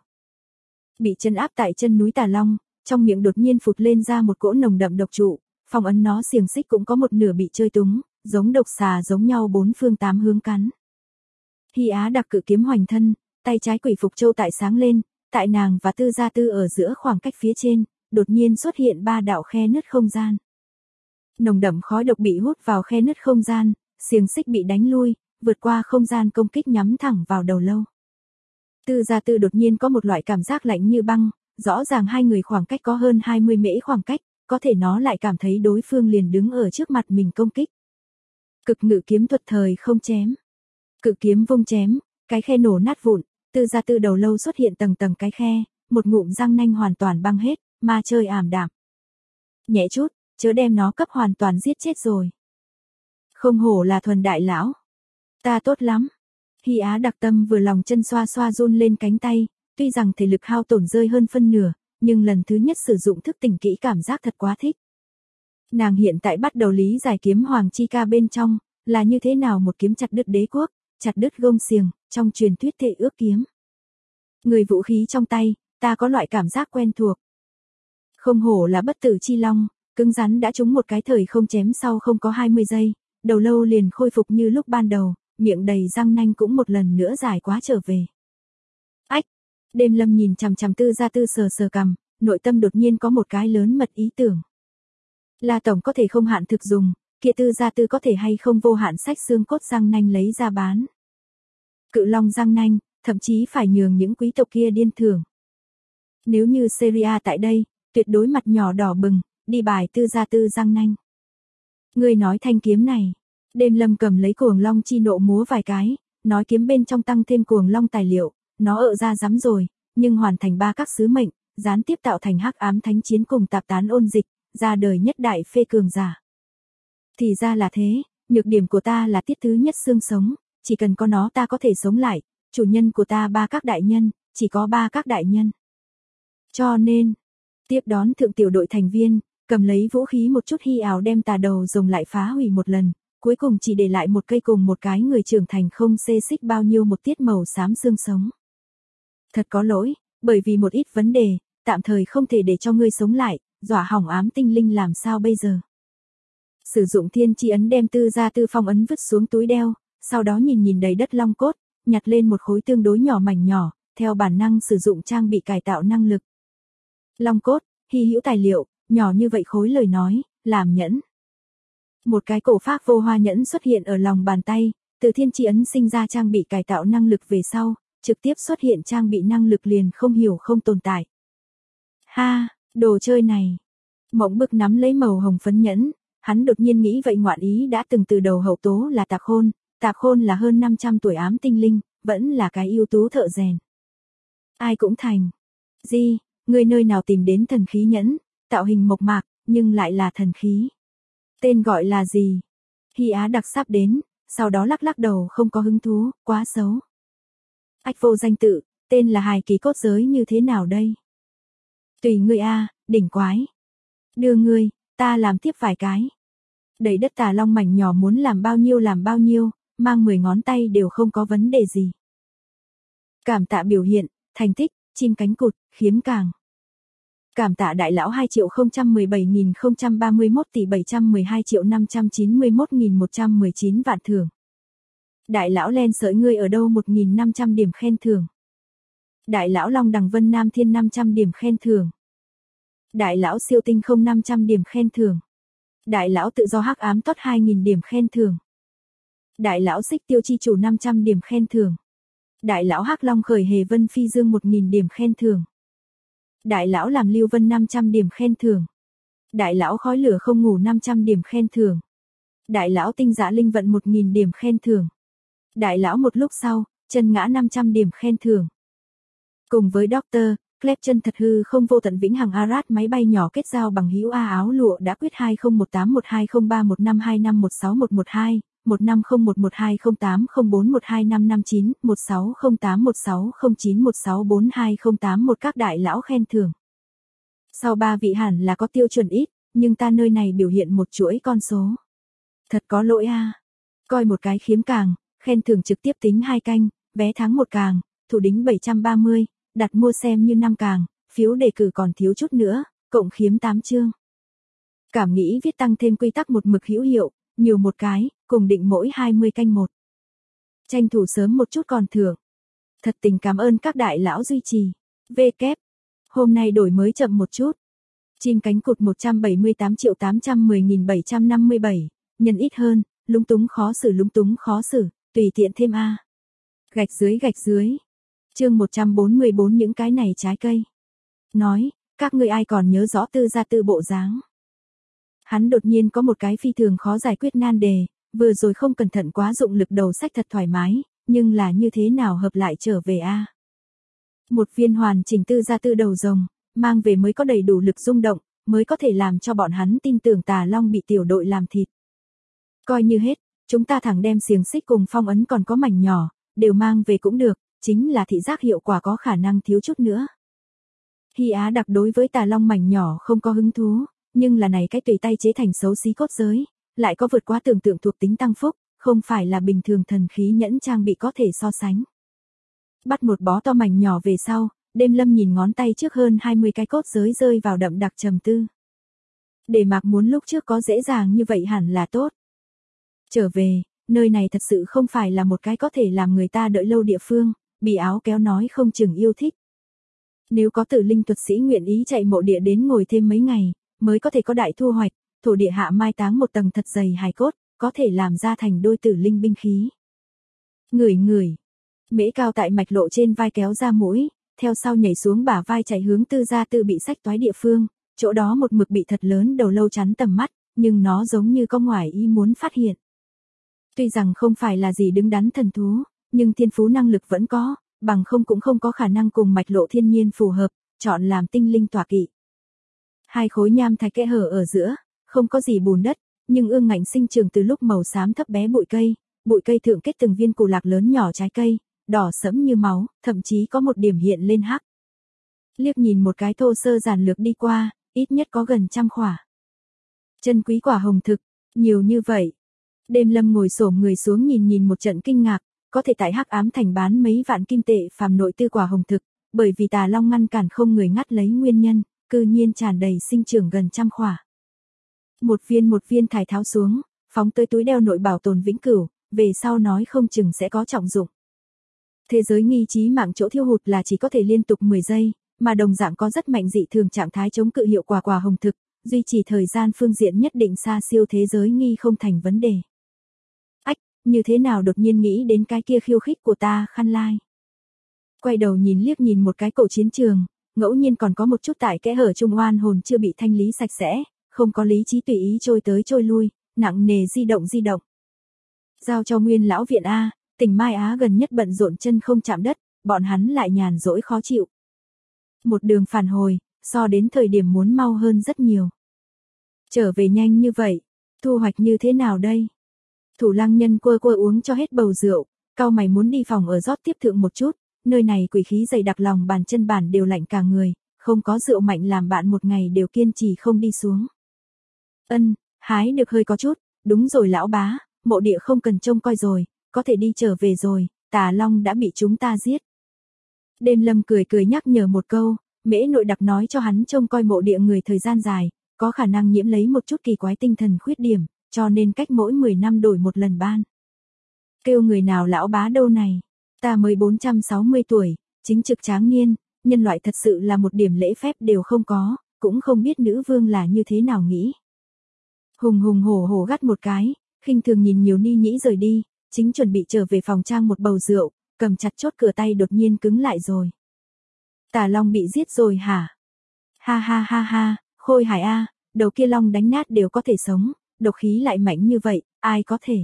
Bị chân áp tại chân núi Tà Long, trong miệng đột nhiên phụt lên ra một cỗ nồng đậm độc trụ, phong ấn nó xiềng xích cũng có một nửa bị chơi túng, giống độc xà giống nhau bốn phương tám hướng cắn. Hy Á đặc cự kiếm hoành thân, tay trái quỷ phục châu tại sáng lên, tại nàng và Tư Gia Tư ở giữa khoảng cách phía trên, đột nhiên xuất hiện ba đạo khe nứt không gian. Nồng đậm khói độc bị hút vào khe nứt không gian, xiềng xích bị đánh lui, vượt qua không gian công kích nhắm thẳng vào đầu lâu. Tư Gia Tư đột nhiên có một loại cảm giác lạnh như băng, rõ ràng hai người khoảng cách có hơn 20 mễ khoảng cách, có thể nó lại cảm thấy đối phương liền đứng ở trước mặt mình công kích. Cực ngự kiếm thuật thời không chém. Cự kiếm vung chém, cái khe nổ nát vụn, Tư Gia Tư đầu lâu xuất hiện tầng tầng cái khe, một ngụm răng nanh hoàn toàn băng hết, ma chơi ảm đạm. Nhẹ chút, chớ đem nó cấp hoàn toàn giết chết rồi. Không hổ là thuần đại lão. Ta tốt lắm. Hy Á đặc tâm vừa lòng chân xoa xoa run lên cánh tay, tuy rằng thể lực hao tổn rơi hơn phân nửa, nhưng lần thứ nhất sử dụng thức tỉnh kỹ cảm giác thật quá thích. Nàng hiện tại bắt đầu lý giải kiếm Hoàng Chi Ca bên trong, là như thế nào một kiếm chặt đứt đế quốc, chặt đứt gông xiềng, trong truyền thuyết thệ ước kiếm. Người vũ khí trong tay, ta có loại cảm giác quen thuộc. Không hổ là bất tử chi long, cứng rắn đã trúng một cái thời không chém sau không có 20 giây, đầu lâu liền khôi phục như lúc ban đầu, miệng đầy răng nanh cũng một lần nữa giải quá trở về. Ách! Đêm Lâm nhìn chằm chằm Tư Gia Tư sờ sờ cằm, nội tâm đột nhiên có một cái lớn mật ý tưởng. La tổng có thể không hạn thực dùng, kia Tư Gia Tư có thể hay không vô hạn sách xương cốt răng nanh lấy ra bán. Cự long răng nanh, thậm chí phải nhường những quý tộc kia điên thưởng. Nếu như Syria tại đây, tuyệt đối mặt nhỏ đỏ bừng, đi bài Tư Gia Tư răng nanh. Ngươi nói thanh kiếm này. Đêm Lâm cầm lấy cuồng long chi nộ múa vài cái, nói kiếm bên trong tăng thêm cuồng long tài liệu, nó ợ ra dám rồi, nhưng hoàn thành ba các sứ mệnh, gián tiếp tạo thành hắc ám thánh chiến cùng tạp tán ôn dịch, ra đời nhất đại phê cường giả. Thì ra là thế, nhược điểm của ta là tiết thứ nhất xương sống, chỉ cần có nó ta có thể sống lại, chủ nhân của ta ba các đại nhân, chỉ có ba các đại nhân. Cho nên, tiếp đón thượng tiểu đội thành viên, cầm lấy vũ khí một chút hy ảo đem tà đầu rồng lại phá hủy một lần, cuối cùng chỉ để lại một cây cùng một cái người trưởng thành không xê xích bao nhiêu một tiết màu xám xương sống. Thật có lỗi, bởi vì một ít vấn đề, tạm thời không thể để cho ngươi sống lại, dọa hỏng ám tinh linh làm sao bây giờ. Sử dụng thiên chi ấn đem Tư Gia Tư phong ấn vứt xuống túi đeo, sau đó nhìn đầy đất long cốt, nhặt lên một khối tương đối nhỏ mảnh nhỏ, theo bản năng sử dụng trang bị cải tạo năng lực. Long cốt, hy hữu tài liệu, nhỏ như vậy khối lời nói, làm nhẫn. Một cái cổ phác vô hoa nhẫn xuất hiện ở lòng bàn tay, từ thiên chi ấn sinh ra trang bị cải tạo năng lực về sau, trực tiếp xuất hiện trang bị năng lực liền không hiểu không tồn tại. Ha, đồ chơi này. Mộng Bức nắm lấy màu hồng phấn nhẫn, hắn đột nhiên nghĩ vậy ngoạn ý đã từng từ đầu hậu tố là Tạp Khôn là hơn 500 tuổi ám tinh linh, vẫn là cái ưu tú thợ rèn. Ai cũng thành. Di, ngươi nơi nào tìm đến thần khí nhẫn, tạo hình mộc mạc, nhưng lại là thần khí. Tên gọi là gì? Hy Á đặc sắp đến, sau đó lắc đầu không có hứng thú, quá xấu. Ách vô danh tự, tên là hài kỳ cốt giới như thế nào đây? Tùy ngươi a, đỉnh quái. Đưa ngươi, ta làm tiếp vài cái. Đầy đất tà long mảnh nhỏ muốn làm bao nhiêu, mang 10 ngón tay đều không có vấn đề gì. Cảm tạ biểu hiện, thành tích, chim cánh cụt, khiếm càng. Cảm tạ đại lão 2.017.031 tỷ 712.591.119 vạn thưởng. Đại lão len sợi ngươi ở đâu 1.500 điểm khen thưởng. Đại lão Long Đằng Vân Nam Thiên 500 điểm khen thưởng. Đại lão Siêu Tinh Không 500 điểm khen thưởng. Đại lão Tự Do Hắc Ám Tốt 2.000 điểm khen thưởng. Đại lão Xích Tiêu Chi Chủ 500 điểm khen thưởng. Đại lão Hắc Long Khởi Hề Vân Phi Dương 1.000 điểm khen thưởng. Đại lão Làm Lưu Vân 500 điểm khen thưởng. Đại lão Khói Lửa Không Ngủ 500 điểm khen thưởng. Đại lão Tinh Dã Linh Vận 1.000 điểm khen thưởng. Đại lão Một Lúc Sau, Chân Ngã 500 điểm khen thưởng. Cùng với Dr. Klep Chân Thật Hư Không Vô Tận Vĩnh Hằng Arad máy bay nhỏ kết giao bằng hữu A áo lụa đã quyết 2018120315161112, 150112080412559160816160916421 các đại lão khen thưởng. Sau 3 vị hẳn là có tiêu chuẩn ít, nhưng ta nơi này biểu hiện một chuỗi con số. Thật có lỗi a. Coi một cái khiếm càng, khen thưởng trực tiếp tính 2 canh, vé thắng 1 càng, thủ đính 730, đặt mua xem như 5 càng, phiếu đề cử còn thiếu chút nữa, cộng khiếm 8 chương. Cảm nghĩ viết tăng thêm quy tắc một mực hữu hiệu, nhiều một cái, cùng định mỗi 20 canh một. Tranh thủ sớm một chút còn thưởng. Thật tình cảm ơn các đại lão duy trì. Kép. Hôm nay đổi mới chậm một chút. Chim cánh cụt 178.810.757, nhân ít hơn, lúng túng khó xử, tùy tiện thêm A. Gạch dưới. Chương 144 những cái này trái cây. Nói, các ngươi ai còn nhớ rõ Tư Gia Tư bộ dáng. Hắn đột nhiên có một cái phi thường khó giải quyết nan đề, vừa rồi không cẩn thận quá dụng lực đầu sách thật thoải mái, nhưng là như thế nào hợp lại trở về a? Một viên hoàn chỉnh Tư Gia Tư đầu rồng, mang về mới có đầy đủ lực rung động, mới có thể làm cho bọn hắn tin tưởng Tà Long bị tiểu đội làm thịt. Coi như hết, chúng ta thẳng đem xiềng xích cùng phong ấn còn có mảnh nhỏ, đều mang về cũng được, chính là thị giác hiệu quả có khả năng thiếu chút nữa. Hy Á Đặc đối với Tà Long mảnh nhỏ không có hứng thú, nhưng là này cái tùy tay chế thành xấu xí cốt giới, lại có vượt quá tưởng tượng thuộc tính tăng phúc, không phải là bình thường thần khí nhẫn trang bị có thể so sánh. Bắt một bó to mảnh nhỏ về sau, Đêm Lâm nhìn ngón tay trước hơn 20 cái cốt giới rơi vào đậm đặc trầm tư. Để Mạc muốn lúc trước có dễ dàng như vậy hẳn là tốt. Trở về, nơi này thật sự không phải là một cái có thể làm người ta đợi lâu địa phương, bị áo kéo nói không chừng yêu thích. Nếu có Tử Linh thuật sĩ nguyện ý chạy mộ địa đến ngồi thêm mấy ngày, mới có thể có đại thu hoạch, thổ địa hạ mai táng một tầng thật dày hài cốt, có thể làm ra thành đôi Tử Linh binh khí. Ngửi, Mễ Cao tại mạch lộ trên vai kéo ra mũi, theo sau nhảy xuống bả vai chạy hướng Tư Gia Tư bị sách toái địa phương, chỗ đó một mực bị thật lớn đầu lâu chắn tầm mắt, nhưng nó giống như có ngoài ý muốn phát hiện. Tuy rằng không phải là gì đứng đắn thần thú, nhưng thiên phú năng lực vẫn có, bằng không cũng không có khả năng cùng mạch lộ thiên nhiên phù hợp, chọn làm tinh linh tọa kỵ. Hai khối nham thạch kẽ hở ở giữa, không có gì bùn đất, nhưng ương ngạnh sinh trưởng từ lúc màu xám thấp bé bụi cây thượng kết từng viên củ lạc lớn nhỏ trái cây, đỏ sẫm như máu, thậm chí có một điểm hiện lên hắc. Liếc nhìn một cái thô sơ giản lược đi qua, ít nhất có gần 100 khỏa. Chân quý quả hồng thực, nhiều như vậy. Đêm Lâm ngồi xổm người xuống nhìn một trận kinh ngạc, có thể tại Hắc Ám Thành bán mấy vạn kim tệ phàm nội tư quả hồng thực, bởi vì Tà Long ngăn cản không người ngắt lấy nguyên nhân, cư nhiên tràn đầy sinh trưởng gần 100 khỏa. Một viên thải tháo xuống, phóng tới túi đeo nội bảo tồn vĩnh cửu, về sau nói không chừng sẽ có trọng dụng. Thế giới nghi trí mạng chỗ thiêu hụt là chỉ có thể liên tục 10 giây, mà đồng dạng có rất mạnh dị thường trạng thái chống cự hiệu quả quả hồng thực, duy trì thời gian phương diện nhất định xa siêu thế giới nghi không thành vấn đề. Ách, như thế nào đột nhiên nghĩ đến cái kia khiêu khích của ta khăn lai. Quay đầu liếc nhìn một cái cổ chiến trường, ngẫu nhiên còn có một chút tại kẽ hở trung oan hồn chưa bị thanh lý sạch sẽ, không có lý trí tùy ý trôi tới trôi lui, nặng nề di động. Giao cho Nguyên lão viện A, Tỉnh Mai Á gần nhất bận rộn chân không chạm đất, bọn hắn lại nhàn rỗi khó chịu. Một đường phản hồi, so đến thời điểm muốn mau hơn rất nhiều. Trở về nhanh như vậy, thu hoạch như thế nào đây? Thủ Lăng Nhân quơ uống cho hết bầu rượu, cau mày muốn đi phòng ở rót tiếp thượng một chút, nơi này quỷ khí dày đặc lòng bàn chân bản đều lạnh cả người, không có rượu mạnh làm bạn một ngày đều kiên trì không đi xuống. Hái được hơi có chút, đúng rồi lão bá, mộ địa không cần trông coi rồi, có thể đi trở về rồi, Tà Long đã bị chúng ta giết. Đêm Lâm cười cười nhắc nhở một câu, Mễ nội đặc nói cho hắn trông coi mộ địa người thời gian dài, có khả năng nhiễm lấy một chút kỳ quái tinh thần khuyết điểm, cho nên cách mỗi 10 năm đổi một lần ban. Kêu người nào lão bá đâu này, ta mới 460 tuổi, chính trực tráng niên, nhân loại thật sự là một điểm lễ phép đều không có, cũng không biết nữ vương là như thế nào nghĩ. Hùng hùng hổ hổ gắt một cái, khinh thường nhìn nhiều ni nhĩ rời đi, chính chuẩn bị trở về phòng trang một bầu rượu, cầm chặt chốt cửa tay đột nhiên cứng lại rồi. Tả Long bị giết rồi hả? Ha ha ha ha, Khôi Hải a, đầu kia long đánh nát đều có thể sống, độc khí lại mạnh như vậy, ai có thể?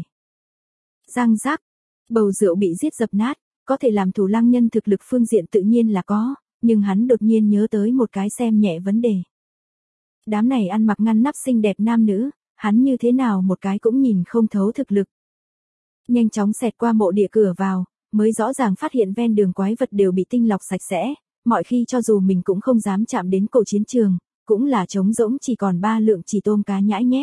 Răng rác, bầu rượu bị giết dập nát, có thể làm thủ lăng nhân thực lực phương diện tự nhiên là có, nhưng hắn đột nhiên nhớ tới một cái xem nhẹ vấn đề. Đám này ăn mặc ngăn nắp xinh đẹp nam nữ, hắn như thế nào một cái cũng nhìn không thấu thực lực. Nhanh chóng xẹt qua mộ địa cửa vào, mới rõ ràng phát hiện ven đường quái vật đều bị tinh lọc sạch sẽ, mọi khi cho dù mình cũng không dám chạm đến cổ chiến trường, cũng là trống rỗng chỉ còn 3 lượng chỉ tôm cá nhãi nhép.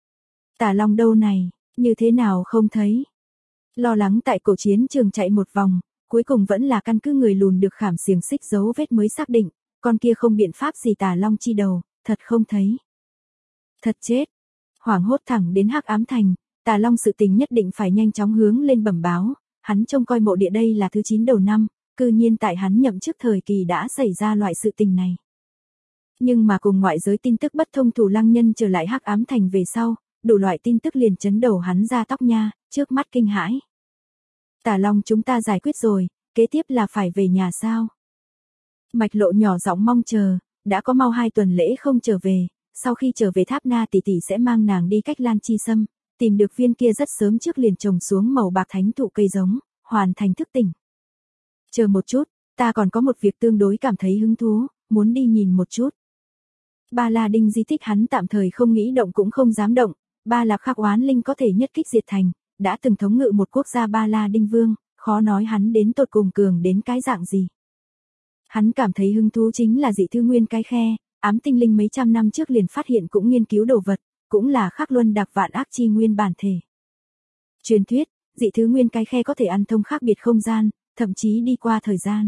Tả Long đâu này, như thế nào không thấy? Lo lắng tại cổ chiến trường chạy một vòng, cuối cùng vẫn là căn cứ người lùn được khảm xiềng xích dấu vết mới xác định, con kia không biện pháp gì Tả Long chi đầu, thật không thấy. Thật chết. Hoảng hốt thẳng đến Hắc Ám Thành, Tả Long sự tình nhất định phải nhanh chóng hướng lên bẩm báo, hắn trông coi mộ địa đây là thứ 9 đầu năm, cư nhiên tại hắn nhậm chức thời kỳ đã xảy ra loại sự tình này. Nhưng mà cùng ngoại giới tin tức bất thông thủ lăng nhân trở lại Hắc Ám Thành về sau, đủ loại tin tức liền chấn đầu hắn ra tóc nha, trước mắt kinh hãi. Tả Long chúng ta giải quyết rồi, kế tiếp là phải về nhà sao? Mạch Lộ nhỏ giọng mong chờ, đã có mau 2 tuần lễ không trở về, sau khi trở về Tháp Na tỷ tỷ sẽ mang nàng đi cách Lan Chi Sâm, tìm được viên kia rất sớm trước liền trồng xuống màu bạc thánh thụ cây giống, hoàn thành thức tỉnh. Chờ một chút, ta còn có một việc tương đối cảm thấy hứng thú, muốn đi nhìn một chút. Ba La Đinh di tích hắn tạm thời không nghĩ động cũng không dám động, Ba Lạc Khắc oán linh có thể nhất kích diệt thành, đã từng thống ngự một quốc gia Ba La Đinh Vương, khó nói hắn đến tột cùng cường đến cái dạng gì. Hắn cảm thấy hứng thú chính là dị thư nguyên cái khe, ám tinh linh mấy trăm năm trước liền phát hiện cũng nghiên cứu đồ vật, cũng là khắc luân đặc vạn ác chi nguyên bản thể. Truyền thuyết, dị thứ nguyên cái khe có thể ăn thông khác biệt không gian, thậm chí đi qua thời gian.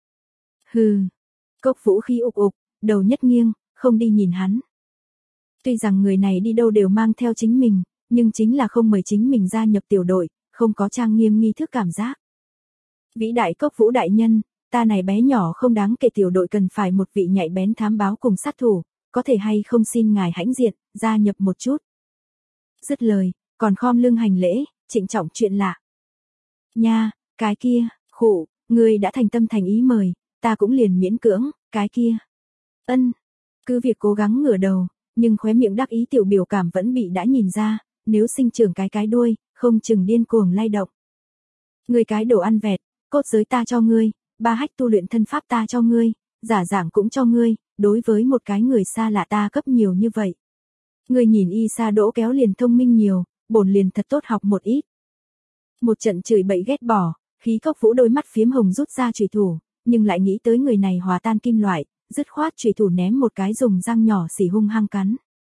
Hừ, Cốc Vũ khí ục ục, đầu nhất nghiêng, không đi nhìn hắn. Tuy rằng người này đi đâu đều mang theo chính mình, nhưng chính là không mời chính mình gia nhập tiểu đội, không có trang nghiêm nghi thức cảm giác. Vĩ đại Cốc Vũ đại nhân, ta này bé nhỏ không đáng kể tiểu đội cần phải một vị nhạy bén thám báo cùng sát thủ, có thể hay không xin ngài hãnh diện, gia nhập một chút. Dứt lời, còn khom lưng hành lễ, trịnh trọng chuyện lạ. Nha, cái kia, khụ, ngươi đã thành tâm thành ý mời, ta cũng liền miễn cưỡng, cái kia. Ân, cứ việc cố gắng ngửa đầu, nhưng khóe miệng đắc ý tiểu biểu cảm vẫn bị đã nhìn ra, nếu sinh trưởng cái đuôi, không chừng điên cuồng lay động. Ngươi cái đồ ăn vẹt, cốt giới ta cho ngươi, 3 hách tu luyện thân pháp ta cho ngươi, giả giảng cũng cho ngươi, đối với một cái người xa lạ ta cấp nhiều như vậy. Ngươi nhìn y xa đỗ kéo liền thông minh nhiều, bổn liền thật tốt học một ít. Một trận chửi bậy ghét bỏ, khí Cốc Vũ đôi mắt phiếm hồng rút ra chùy thủ, nhưng lại nghĩ tới người này hòa tan kim loại, dứt khoát chùy thủ ném một cái dùng răng nhỏ xỉ hung hăng cắn.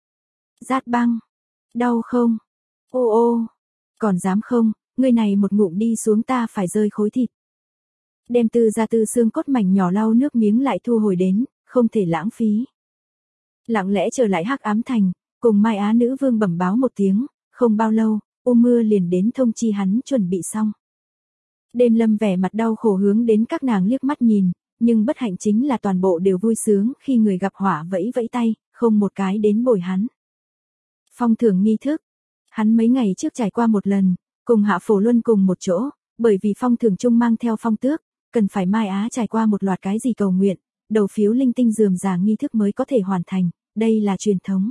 Rát băng, đau không? Ô ô, còn dám không, người này một ngụm đi xuống ta phải rơi khối thịt. Đem từ ra từ xương cốt mảnh nhỏ lau nước miếng lại thu hồi đến, không thể lãng phí. Lặng lẽ trở lại Hắc Ám Thành, cùng Mai Á nữ vương bẩm báo một tiếng, không bao lâu, U Mưa liền đến thông chi hắn chuẩn bị xong. Đêm Lâm vẻ mặt đau khổ hướng đến các nàng liếc mắt nhìn, nhưng bất hạnh chính là toàn bộ đều vui sướng khi người gặp họa vẫy vẫy tay, không một cái đến bồi hắn. Phong thưởng nghi thức, hắn mấy ngày trước trải qua một lần, cùng Hạ Phổ Luân cùng một chỗ, bởi vì phong thưởng chung mang theo phong tước, cần phải Mai Á trải qua một loạt cái gì cầu nguyện, đầu phiếu linh tinh rườm rà nghi thức mới có thể hoàn thành, đây là truyền thống.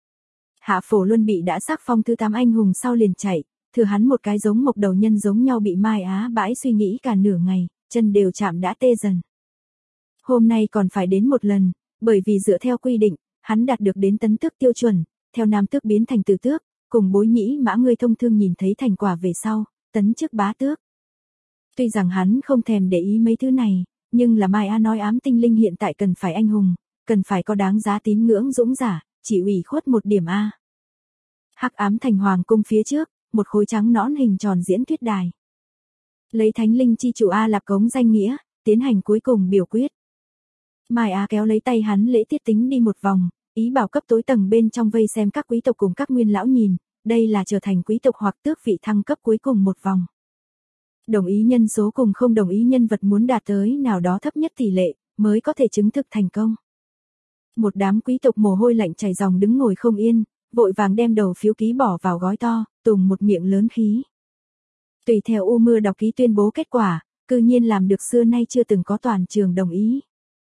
Hạ Phổ Luân bị đã xác phong thứ 8 anh hùng sau liền chạy, thừa hắn một cái giống mộc đầu nhân giống nhau bị Mai Á bãi suy nghĩ cả nửa ngày, chân đều chạm đã tê dần. Hôm nay còn phải đến một lần, bởi vì dựa theo quy định, hắn đạt được đến tấn tước tiêu chuẩn, theo nam tước biến thành tử tước, cùng Bối Nhĩ Mã người thông thương nhìn thấy thành quả về sau, tấn chức bá tước. Tuy rằng hắn không thèm để ý mấy thứ này, nhưng là Mai Á nói ám tinh linh hiện tại cần phải anh hùng, cần phải có đáng giá tín ngưỡng dũng giả, chỉ ủy khuất một điểm A. Hắc Ám Thành hoàng cung phía trước, một khối trắng nõn hình tròn diễn thuyết đài. Lấy thánh linh chi chủ A Lạp Cống danh nghĩa, tiến hành cuối cùng biểu quyết. Mai Á kéo lấy tay hắn lễ tiết tính đi một vòng, ý bảo cấp tối tầng bên trong vây xem các quý tộc cùng các nguyên lão nhìn, đây là trở thành quý tộc hoặc tước vị thăng cấp cuối cùng một vòng. Đồng ý nhân số cùng không đồng ý nhân vật muốn đạt tới nào đó thấp nhất tỷ lệ, mới có thể chứng thực thành công. Một đám quý tộc mồ hôi lạnh chảy ròng đứng ngồi không yên, vội vàng đem đầu phiếu ký bỏ vào gói to, tùng một miệng lớn khí. Tùy theo U Mưa đọc ký tuyên bố kết quả, cư nhiên làm được xưa nay chưa từng có toàn trường đồng ý.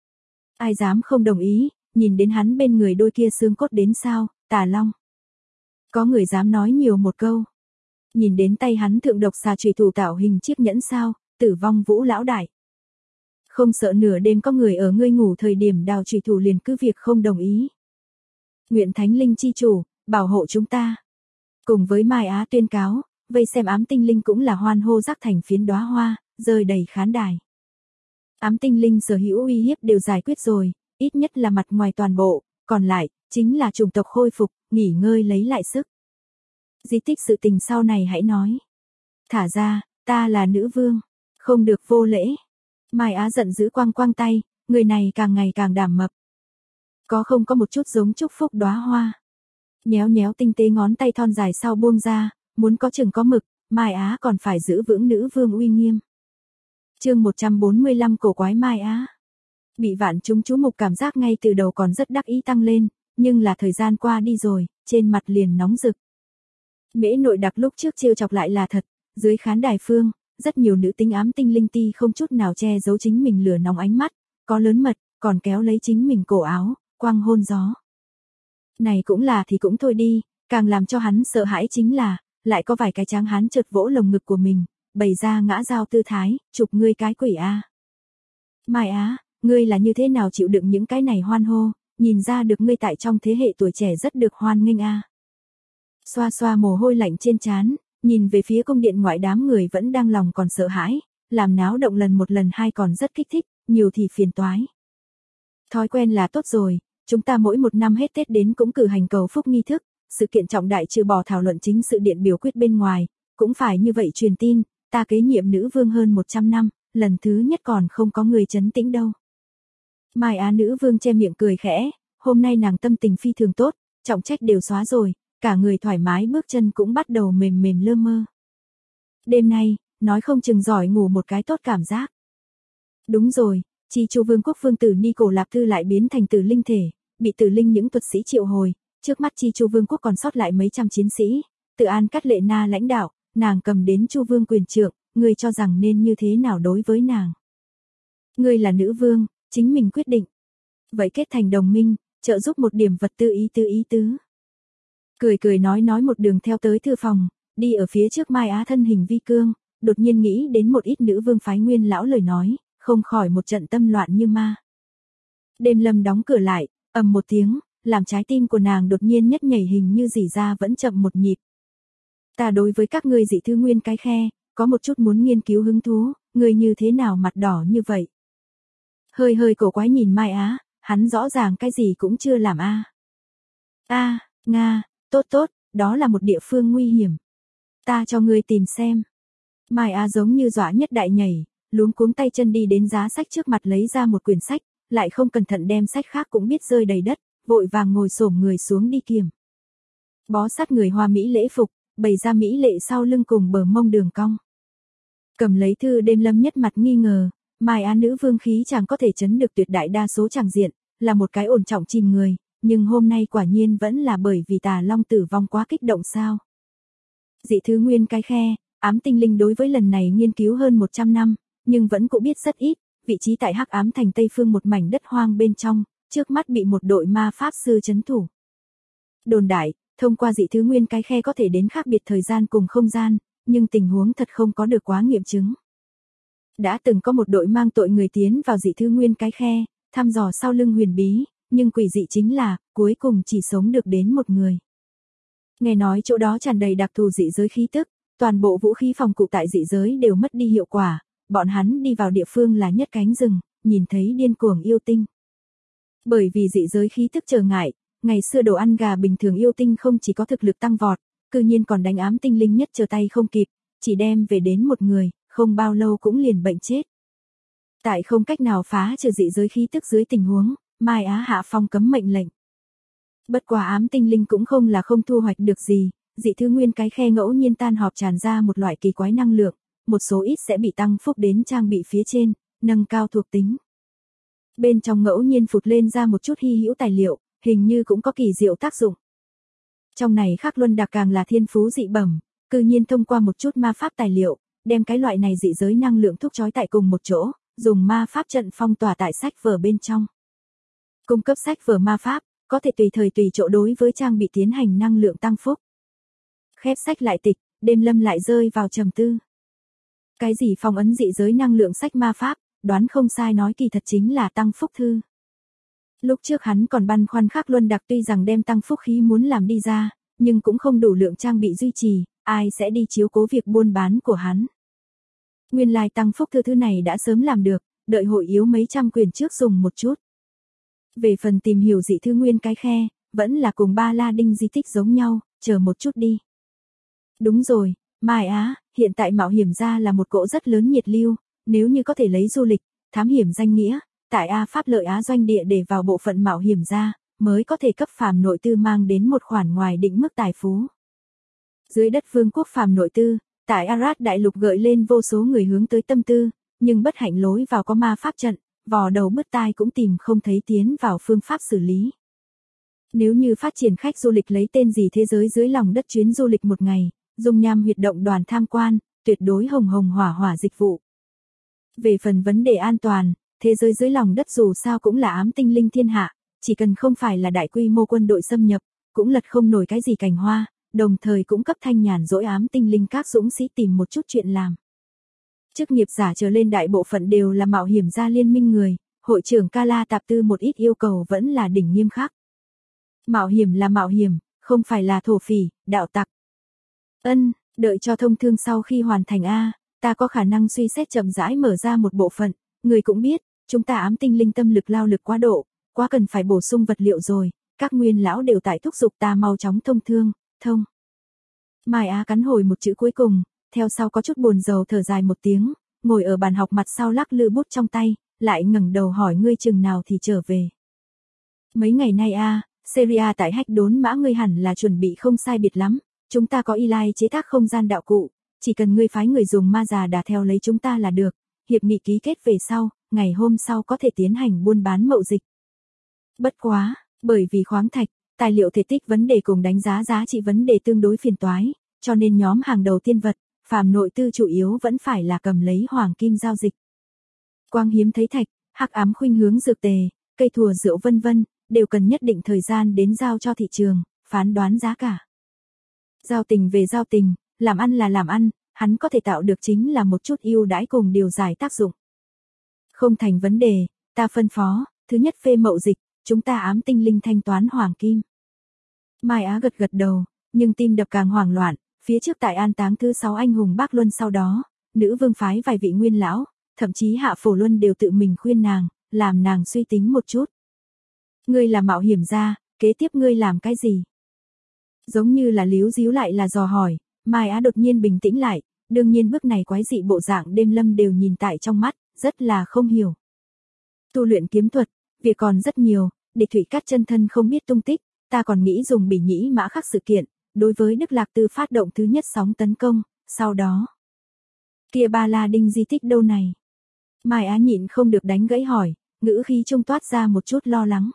Ai dám không đồng ý, nhìn đến hắn bên người đôi kia xương cốt đến sao, Tà Long. Có người dám nói nhiều một câu. Nhìn đến tay hắn thượng độc xà chủy thủ tạo hình chiếc nhẫn sao, Tử Vong Vũ lão đại. Không sợ nửa đêm có người ở ngươi ngủ thời điểm đào chủy thủ liền cứ việc không đồng ý. Nguyện Thánh Linh chi chủ, bảo hộ chúng ta. Cùng với Mai Á tuyên cáo, vây xem ám tinh linh cũng là hoan hô rắc thành phiến đóa hoa, rơi đầy khán đài. Ám tinh linh sở hữu uy hiếp đều giải quyết rồi, ít nhất là mặt ngoài toàn bộ, còn lại, chính là chủng tộc khôi phục, nghỉ ngơi lấy lại sức. Di tích sự tình sau này hãy nói. Thả ra, ta là nữ vương, không được vô lễ. Mai Á giận dữ quăng quăng tay, người này càng ngày càng đảm mập. Có không có một chút giống chúc phúc đóa hoa. Nhéo nhéo tinh tế ngón tay thon dài sau buông ra, muốn có chừng có mực, Mai Á còn phải giữ vững nữ vương uy nghiêm. Chương 145 cổ quái Mai Á. Bị vạn chúng chú mục cảm giác ngay từ đầu còn rất đắc ý tăng lên, nhưng là thời gian qua đi rồi, trên mặt liền nóng rực. Mễ Nội Đặc lúc trước trêu chọc lại là thật, dưới khán đài phương, rất nhiều nữ tính ám tinh linh ti không chút nào che giấu chính mình lửa nóng ánh mắt, có lớn mật, còn kéo lấy chính mình cổ áo, quăng hôn gió. Này cũng là thì cũng thôi đi, càng làm cho hắn sợ hãi chính là, lại có vài cái tráng hán chợt vỗ lồng ngực của mình, bày ra ngã dao tư thái, chụp ngươi cái quỷ a. Mai Á, ngươi là như thế nào chịu đựng những cái này hoan hô, nhìn ra được ngươi tại trong thế hệ tuổi trẻ rất được hoan nghênh a. Xoa xoa mồ hôi lạnh trên trán, nhìn về phía cung điện ngoại đám người vẫn đang lòng còn sợ hãi, làm náo động lần một lần hai còn rất kích thích, nhiều thì phiền toái. Thói quen là tốt rồi, chúng ta mỗi một năm hết Tết đến cũng cử hành cầu phúc nghi thức, sự kiện trọng đại trừ bỏ thảo luận chính sự điện biểu quyết bên ngoài, cũng phải như vậy truyền tin, ta kế nhiệm nữ vương hơn 100 năm, lần thứ nhất còn không có người chấn tĩnh đâu. Mai Á nữ vương che miệng cười khẽ, hôm nay nàng tâm tình phi thường tốt, trọng trách đều xóa rồi, cả người thoải mái bước chân cũng bắt đầu mềm mềm lơ mơ. Đêm nay, nói không chừng giỏi ngủ một cái tốt cảm giác. Đúng rồi, Chi Chu Vương quốc vương tử Nico Lạp Thư lại biến thành tử linh thể, bị tử linh những thuật sĩ triệu hồi, trước mắt Chi Chu Vương quốc còn sót lại mấy trăm chiến sĩ, Tự An Cát Lệ Na lãnh đạo, nàng cầm đến Chu Vương quyền trượng, ngươi cho rằng nên như thế nào đối với nàng? Ngươi là nữ vương, chính mình quyết định. Vậy kết thành đồng minh, trợ giúp một điểm vật tư ý tứ. Cười cười nói một đường theo tới thư phòng, đi ở phía trước Mai Á thân hình vi cương, đột nhiên nghĩ đến một ít nữ vương phái nguyên lão lời nói, không khỏi một trận tâm loạn như ma. Đêm Lâm đóng cửa lại, ầm một tiếng, làm trái tim của nàng đột nhiên nhất nhảy hình như rỉ ra vẫn chậm một nhịp. Ta đối với các ngươi dị thư nguyên cái khe, có một chút muốn nghiên cứu hứng thú, ngươi như thế nào mặt đỏ như vậy? Hơi cổ quái nhìn Mai Á, hắn rõ ràng cái gì cũng chưa làm a. Nga, tốt, đó là một địa phương nguy hiểm. Ta cho ngươi tìm xem. Mai Á giống như dọa nhất đại nhảy, luống cuống tay chân đi đến giá sách trước mặt lấy ra một quyển sách, lại không cẩn thận đem sách khác cũng biết rơi đầy đất, vội vàng ngồi xổm người xuống đi kiểm. Bó sát người Hoa Mỹ lễ phục, bày ra mỹ lệ sau lưng cùng bờ mông đường cong. Cầm lấy thư Đêm Lâm nhất mặt nghi ngờ, Mai Á nữ vương khí chẳng có thể chấn được tuyệt đại đa số tràng diện, là một cái ổn trọng chìm người, nhưng hôm nay quả nhiên vẫn là bởi vì Tà Long tử vong quá kích động sao. Dị thứ nguyên cái khe, ám tinh linh đối với lần này nghiên cứu hơn 100 năm, nhưng vẫn cũng biết rất ít, vị trí tại Hắc Ám Thành Tây Phương một mảnh đất hoang bên trong, trước mắt bị một đội ma pháp sư trấn thủ. Đồn đại, thông qua dị thứ nguyên cái khe có thể đến khác biệt thời gian cùng không gian, nhưng tình huống thật không có được quá nghiệm chứng. Đã từng có một đội mang tội người tiến vào dị thứ nguyên cái khe, thăm dò sau lưng huyền bí, nhưng quỷ dị chính là, cuối cùng chỉ sống được đến một người. Nghe nói chỗ đó tràn đầy đặc thù dị giới khí tức, toàn bộ vũ khí phòng cụ tại dị giới đều mất đi hiệu quả, bọn hắn đi vào địa phương là nhất cánh rừng, nhìn thấy điên cuồng yêu tinh. Bởi vì dị giới khí tức trở ngại, ngày xưa đồ ăn gà bình thường yêu tinh không chỉ có thực lực tăng vọt, cư nhiên còn đánh ám tinh linh nhất trở tay không kịp, chỉ đem về đến một người, không bao lâu cũng liền bệnh chết. Tại không cách nào phá trừ dị giới khí tức dưới tình huống, Mai Á hạ phong cấm mệnh lệnh. Bất quá ám tinh linh cũng không là không thu hoạch được gì, dị thứ nguyên cái khe ngẫu nhiên tan họp tràn ra một loại kỳ quái năng lượng, một số ít sẽ bị tăng phúc đến trang bị phía trên, nâng cao thuộc tính. Bên trong ngẫu nhiên phụt lên ra một chút hy hữu tài liệu, hình như cũng có kỳ diệu tác dụng. Trong này Khắc Luân Đạc càng là thiên phú dị bẩm, cư nhiên thông qua một chút ma pháp tài liệu, đem cái loại này dị giới năng lượng thúc chói tại cùng một chỗ, dùng ma pháp trận phong tỏa tại sách vở bên trong. Cung cấp sách vở ma pháp, có thể tùy thời tùy chỗ đối với trang bị tiến hành năng lượng tăng phúc. Khép sách lại tịch, Đêm Lâm lại rơi vào trầm tư. Cái gì phong ấn dị giới năng lượng sách ma pháp, đoán không sai nói kỳ thật chính là tăng phúc thư. Lúc trước hắn còn băn khoăn Khắc Luân Đặc tuy rằng đem tăng phúc khí muốn làm đi ra, nhưng cũng không đủ lượng trang bị duy trì, ai sẽ đi chiếu cố việc buôn bán của hắn. Nguyên lai tăng phúc thư này đã sớm làm được, đợi hội yếu mấy trăm quyền trước dùng một chút. Về phần tìm hiểu dị thư nguyên cái khe, vẫn là cùng ba la đinh di tích giống nhau, chờ một chút đi. Đúng rồi, Mai Á, hiện tại mạo hiểm gia là một cỗ rất lớn nhiệt lưu, nếu như có thể lấy du lịch, thám hiểm danh nghĩa, tại A Pháp Lợi Á doanh địa để vào bộ phận mạo hiểm gia, mới có thể cấp phàm nội tư mang đến một khoản ngoài định mức tài phú. Dưới đất vương quốc phàm nội tư, tại Arad đại lục gợi lên vô số người hướng tới tâm tư, nhưng bất hạnh lối vào có ma pháp trận, vò đầu bứt tai cũng tìm không thấy tiến vào phương pháp xử lý. Nếu như phát triển khách du lịch lấy tên gì thế giới dưới lòng đất chuyến du lịch một ngày, dung nham huyệt động đoàn tham quan, tuyệt đối hồng hồng hỏa hỏa dịch vụ. Về phần vấn đề an toàn, thế giới dưới lòng đất dù sao cũng là ám tinh linh thiên hạ, chỉ cần không phải là đại quy mô quân đội xâm nhập, cũng lật không nổi cái gì cành hoa, đồng thời cũng cấp thanh nhàn dỗi ám tinh linh các dũng sĩ tìm một chút chuyện làm. Chức nghiệp giả trở lên đại bộ phận đều là mạo hiểm gia liên minh người, hội trưởng Kala Tạp Tư một ít yêu cầu vẫn là đỉnh nghiêm khắc. Mạo hiểm là mạo hiểm, không phải là thổ phỉ, đạo tặc. Đợi cho thông thương sau khi hoàn thành A, ta có khả năng suy xét chậm rãi mở ra một bộ phận, người cũng biết, chúng ta ám tinh linh tâm lực lao lực quá độ, quá cần phải bổ sung vật liệu rồi, các nguyên lão đều tại thúc giục ta mau chóng thông thương, thông. Mai Á cắn hồi một chữ cuối cùng, theo sau có chút buồn rầu thở dài một tiếng, ngồi ở bàn học mặt sau lắc lư bút trong tay, lại ngẩng đầu hỏi ngươi chừng nào thì trở về. Mấy ngày nay Syria tại Hách Đốn Mã ngươi hẳn là chuẩn bị không sai biệt lắm, chúng ta có Eli chế tác không gian đạo cụ, chỉ cần ngươi phái người dùng ma già đà theo lấy chúng ta là được, hiệp nghị ký kết về sau, ngày hôm sau có thể tiến hành buôn bán mậu dịch. Bất quá, bởi vì khoáng thạch, tài liệu thể tích vấn đề cùng đánh giá giá trị vấn đề tương đối phiền toái, cho nên nhóm hàng đầu tiên vật, phàm nội tư chủ yếu vẫn phải là cầm lấy hoàng kim giao dịch. Quang hiếm thấy thạch, hắc ám khuynh hướng dược tề, cây thùa rượu vân vân, đều cần nhất định thời gian đến giao cho thị trường, phán đoán giá cả. Giao tình về giao tình, làm ăn là làm ăn, hắn có thể tạo được chính là một chút ưu đãi cùng điều giải tác dụng. Không thành vấn đề, ta phân phó, thứ nhất phê mậu dịch, chúng ta ám tinh linh thanh toán hoàng kim. Mai Á gật gật đầu, nhưng tim đập càng hoảng loạn, phía trước tại an táng thứ 6 anh hùng Bác Luân sau đó, nữ vương phái vài vị nguyên lão, thậm chí Hạ Phổ Luân đều tự mình khuyên nàng, làm nàng suy tính một chút. Ngươi là mạo hiểm gia, kế tiếp ngươi làm cái gì? Giống như là líu díu lại là dò hỏi, Mai Á đột nhiên bình tĩnh lại, đương nhiên bước này quái dị bộ dạng Đêm Lâm đều nhìn tại trong mắt, rất là không hiểu. Tu luyện kiếm thuật, việc còn rất nhiều, địch thủy cắt chân thân không biết tung tích, ta còn nghĩ dùng bỉ nhĩ mã khắc sự kiện, đối với Đức Lạc Tư phát động thứ nhất sóng tấn công, sau đó. Kia ba la đinh di tích đâu này? Mai Á nhịn không được đánh gãy hỏi, ngữ khí trung toát ra một chút lo lắng.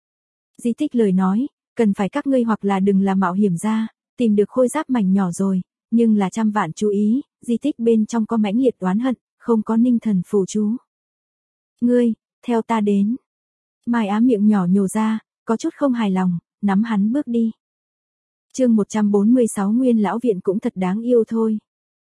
Di tích lời nói, cần phải các ngươi hoặc là đừng làm mạo hiểm ra, tìm được khôi giáp mảnh nhỏ rồi, nhưng là trăm vạn chú ý, di tích bên trong có mãnh liệt oán hận, không có ninh thần phù chú. Ngươi, theo ta đến. Mai Á miệng nhỏ nhổ ra, có chút không hài lòng, nắm hắn bước đi. Chương 146 Nguyên lão viện cũng thật đáng yêu thôi.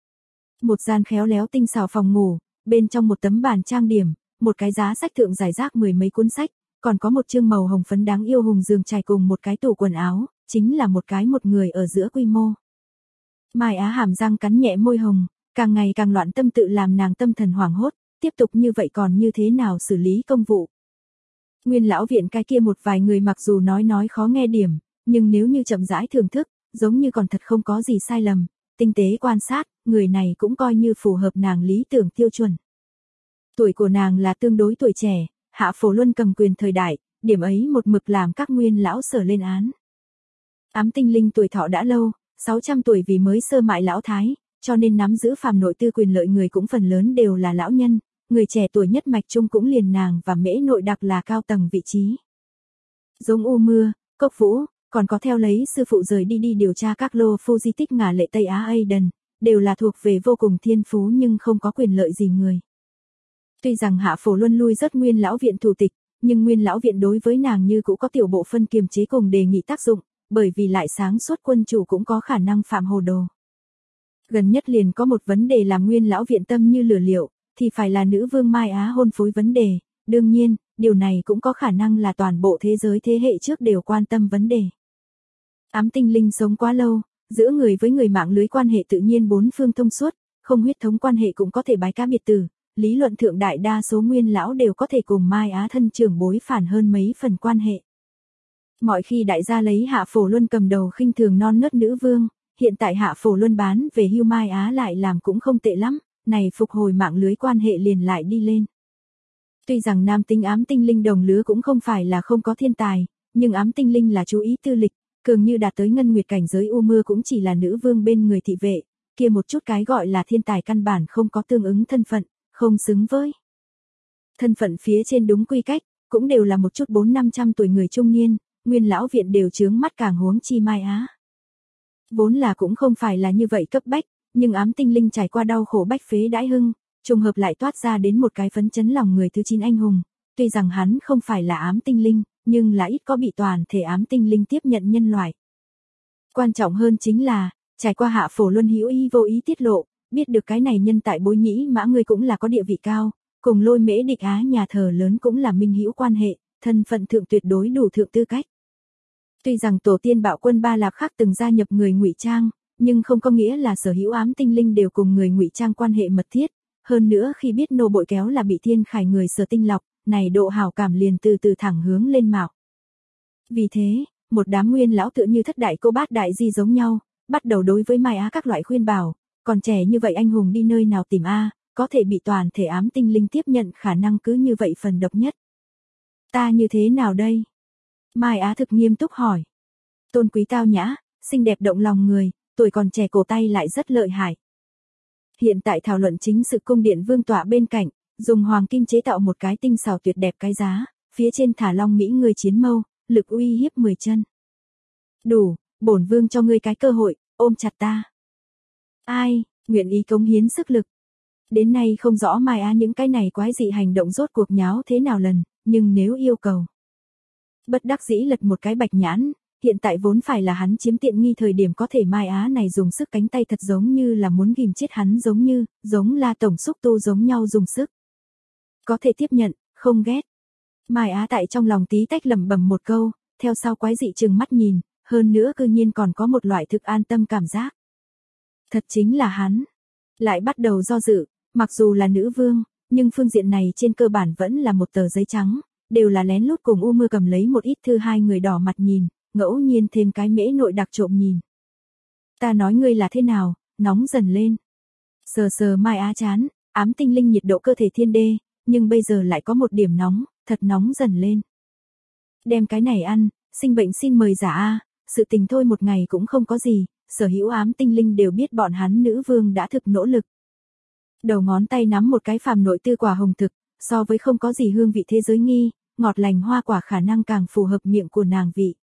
Một gian khéo léo tinh xảo phòng ngủ, bên trong một tấm bàn trang điểm, một cái giá sách thượng giải rác mười mấy cuốn sách, còn có một chương màu hồng phấn đáng yêu hùng giường trải cùng một cái tủ quần áo, chính là một người ở giữa quy mô. Mai Á hàm răng cắn nhẹ môi hồng, càng ngày càng loạn tâm tự làm nàng tâm thần hoảng hốt, tiếp tục như vậy còn như thế nào xử lý công vụ. Nguyên lão viện cái kia một vài người mặc dù nói khó nghe điểm, nhưng nếu như chậm rãi thưởng thức, giống như còn thật không có gì sai lầm, tinh tế quan sát, người này cũng coi như phù hợp nàng lý tưởng tiêu chuẩn. Tuổi của nàng là tương đối tuổi trẻ, Hạ Phổ Luân cầm quyền thời đại, điểm ấy một mực làm các nguyên lão sở lên án. Ám tinh linh tuổi thọ đã lâu, 600 tuổi vì mới sơ mại lão thái, cho nên nắm giữ phàm nội tư quyền lợi người cũng phần lớn đều là lão nhân, người trẻ tuổi nhất mạch trung cũng liền nàng và Mễ Nội Đặc là cao tầng vị trí. Giống U Mưa, Cốc Vũ, còn có theo lấy sư phụ rời đi điều tra các lô phu di tích ngả lệ Tây Á Aden, đều là thuộc về vô cùng thiên phú nhưng không có quyền lợi gì người. Tuy rằng Hạ Phổ Luân lui rất nguyên lão viện thủ tịch, nhưng nguyên lão viện đối với nàng như cũng có tiểu bộ phân kiềm chế cùng đề nghị tác dụng, bởi vì lại sáng suốt quân chủ cũng có khả năng phạm hồ đồ. Gần nhất liền có một vấn đề làm nguyên lão viện tâm như lửa liệu, thì phải là nữ vương Mai Á hôn phối vấn đề, đương nhiên, điều này cũng có khả năng là toàn bộ thế giới thế hệ trước đều quan tâm vấn đề. Ám tinh linh sống quá lâu, giữa người với người mạng lưới quan hệ tự nhiên bốn phương thông suốt, không huyết thống quan hệ cũng có thể bái cá biệt tử, lý luận thượng đại đa số nguyên lão đều có thể cùng Mai Á thân trưởng bối phản hơn mấy phần quan hệ. Mọi khi đại gia lấy Hạ Phổ Luân cầm đầu khinh thường non nớt nữ vương, hiện tại Hạ Phổ Luân bán về hưu Mai Á lại làm cũng không tệ lắm, này phục hồi mạng lưới quan hệ liền lại đi lên. Tuy rằng nam tính ám tinh linh đồng lứa cũng không phải là không có thiên tài, nhưng ám tinh linh là chú ý tư lịch, cường như đạt tới ngân nguyệt cảnh giới U Mưa cũng chỉ là nữ vương bên người thị vệ, kia một chút cái gọi là thiên tài căn bản không có tương ứng thân phận, không xứng với. Thân phận phía trên đúng quy cách, cũng đều là một chút 400-500 tuổi người trung niên, nguyên lão viện đều chướng mắt càng huống chi Mai Á. Vốn là cũng không phải là như vậy cấp bách, nhưng ám tinh linh trải qua đau khổ bách phế đãi hưng, trùng hợp lại toát ra đến một cái phấn chấn lòng người thứ 9 anh hùng, tuy rằng hắn không phải là ám tinh linh, nhưng là ít có bị toàn thể ám tinh linh tiếp nhận nhân loại. Quan trọng hơn chính là, trải qua Hạ Phổ Luân hữu ý vô ý tiết lộ, biết được cái này nhân tại Bối Nhĩ Mã người cũng là có địa vị cao, cùng Lôi Mễ Địch Á nhà thờ lớn cũng là minh hữu quan hệ, thân phận thượng tuyệt đối đủ thượng tư cách. Tuy rằng tổ tiên bạo quân Ba Lạp khác từng gia nhập người ngụy trang, nhưng không có nghĩa là sở hữu ám tinh linh đều cùng người ngụy trang quan hệ mật thiết, hơn nữa khi biết nô bội kéo là bị Thiên Khải người Sở tinh lọc, này độ hảo cảm liền từ từ thẳng hướng lên mạo. Vì thế, một đám nguyên lão tựa như thất đại cô bát đại di giống nhau, bắt đầu đối với Mai Á các loại khuyên bảo, còn trẻ như vậy anh hùng đi nơi nào tìm a, có thể bị toàn thể ám tinh linh tiếp nhận khả năng cứ như vậy phần độc nhất. Ta như thế nào đây? Mai Á thực nghiêm túc hỏi. Tôn quý tao nhã, xinh đẹp động lòng người, tuổi còn trẻ cổ tay lại rất lợi hại. Hiện tại thảo luận chính sự cung điện vương tọa bên cạnh, dùng hoàng kim chế tạo một cái tinh xảo tuyệt đẹp cái giá, phía trên thả long mỹ người chiến mâu, lực uy hiếp 10 chân. Đủ, bổn vương cho ngươi cái cơ hội, ôm chặt ta. Ai, nguyện ý cống hiến sức lực. Đến nay không rõ Mai Á những cái này quái dị hành động rốt cuộc nháo thế nào lần, nhưng nếu yêu cầu. Bất đắc dĩ lật một cái bạch nhãn, hiện tại vốn phải là hắn chiếm tiện nghi thời điểm có thể Mai Á này dùng sức cánh tay thật giống như là muốn ghim chết hắn giống La tổng xúc tu giống nhau dùng sức. Có thể tiếp nhận, không ghét. Mai Á tại trong lòng tí tách lẩm bẩm một câu, theo sau quái dị trừng mắt nhìn, hơn nữa cư nhiên còn có một loại thực an tâm cảm giác. Thật chính là hắn. Lại bắt đầu do dự, mặc dù là nữ vương, nhưng phương diện này trên cơ bản vẫn là một tờ giấy trắng, đều là lén lút cùng U Mưa cầm lấy một ít thư hai người đỏ mặt nhìn, ngẫu nhiên thêm cái Mễ Nội Đặc trộm nhìn. Ta nói ngươi là thế nào, nóng dần lên. Sờ sờ Mai Á chán, ám tinh linh nhiệt độ cơ thể thiên đê, nhưng bây giờ lại có một điểm nóng, thật nóng dần lên. Đem cái này ăn, sinh bệnh xin mời giả a, sự tình thôi một ngày cũng không có gì, sở hữu ám tinh linh đều biết bọn hắn nữ vương đã thực nỗ lực. Đầu ngón tay nắm một cái phàm nội tư quả hồng thực, so với không có gì hương vị thế giới nghi, ngọt lành hoa quả khả năng càng phù hợp miệng của nàng vị.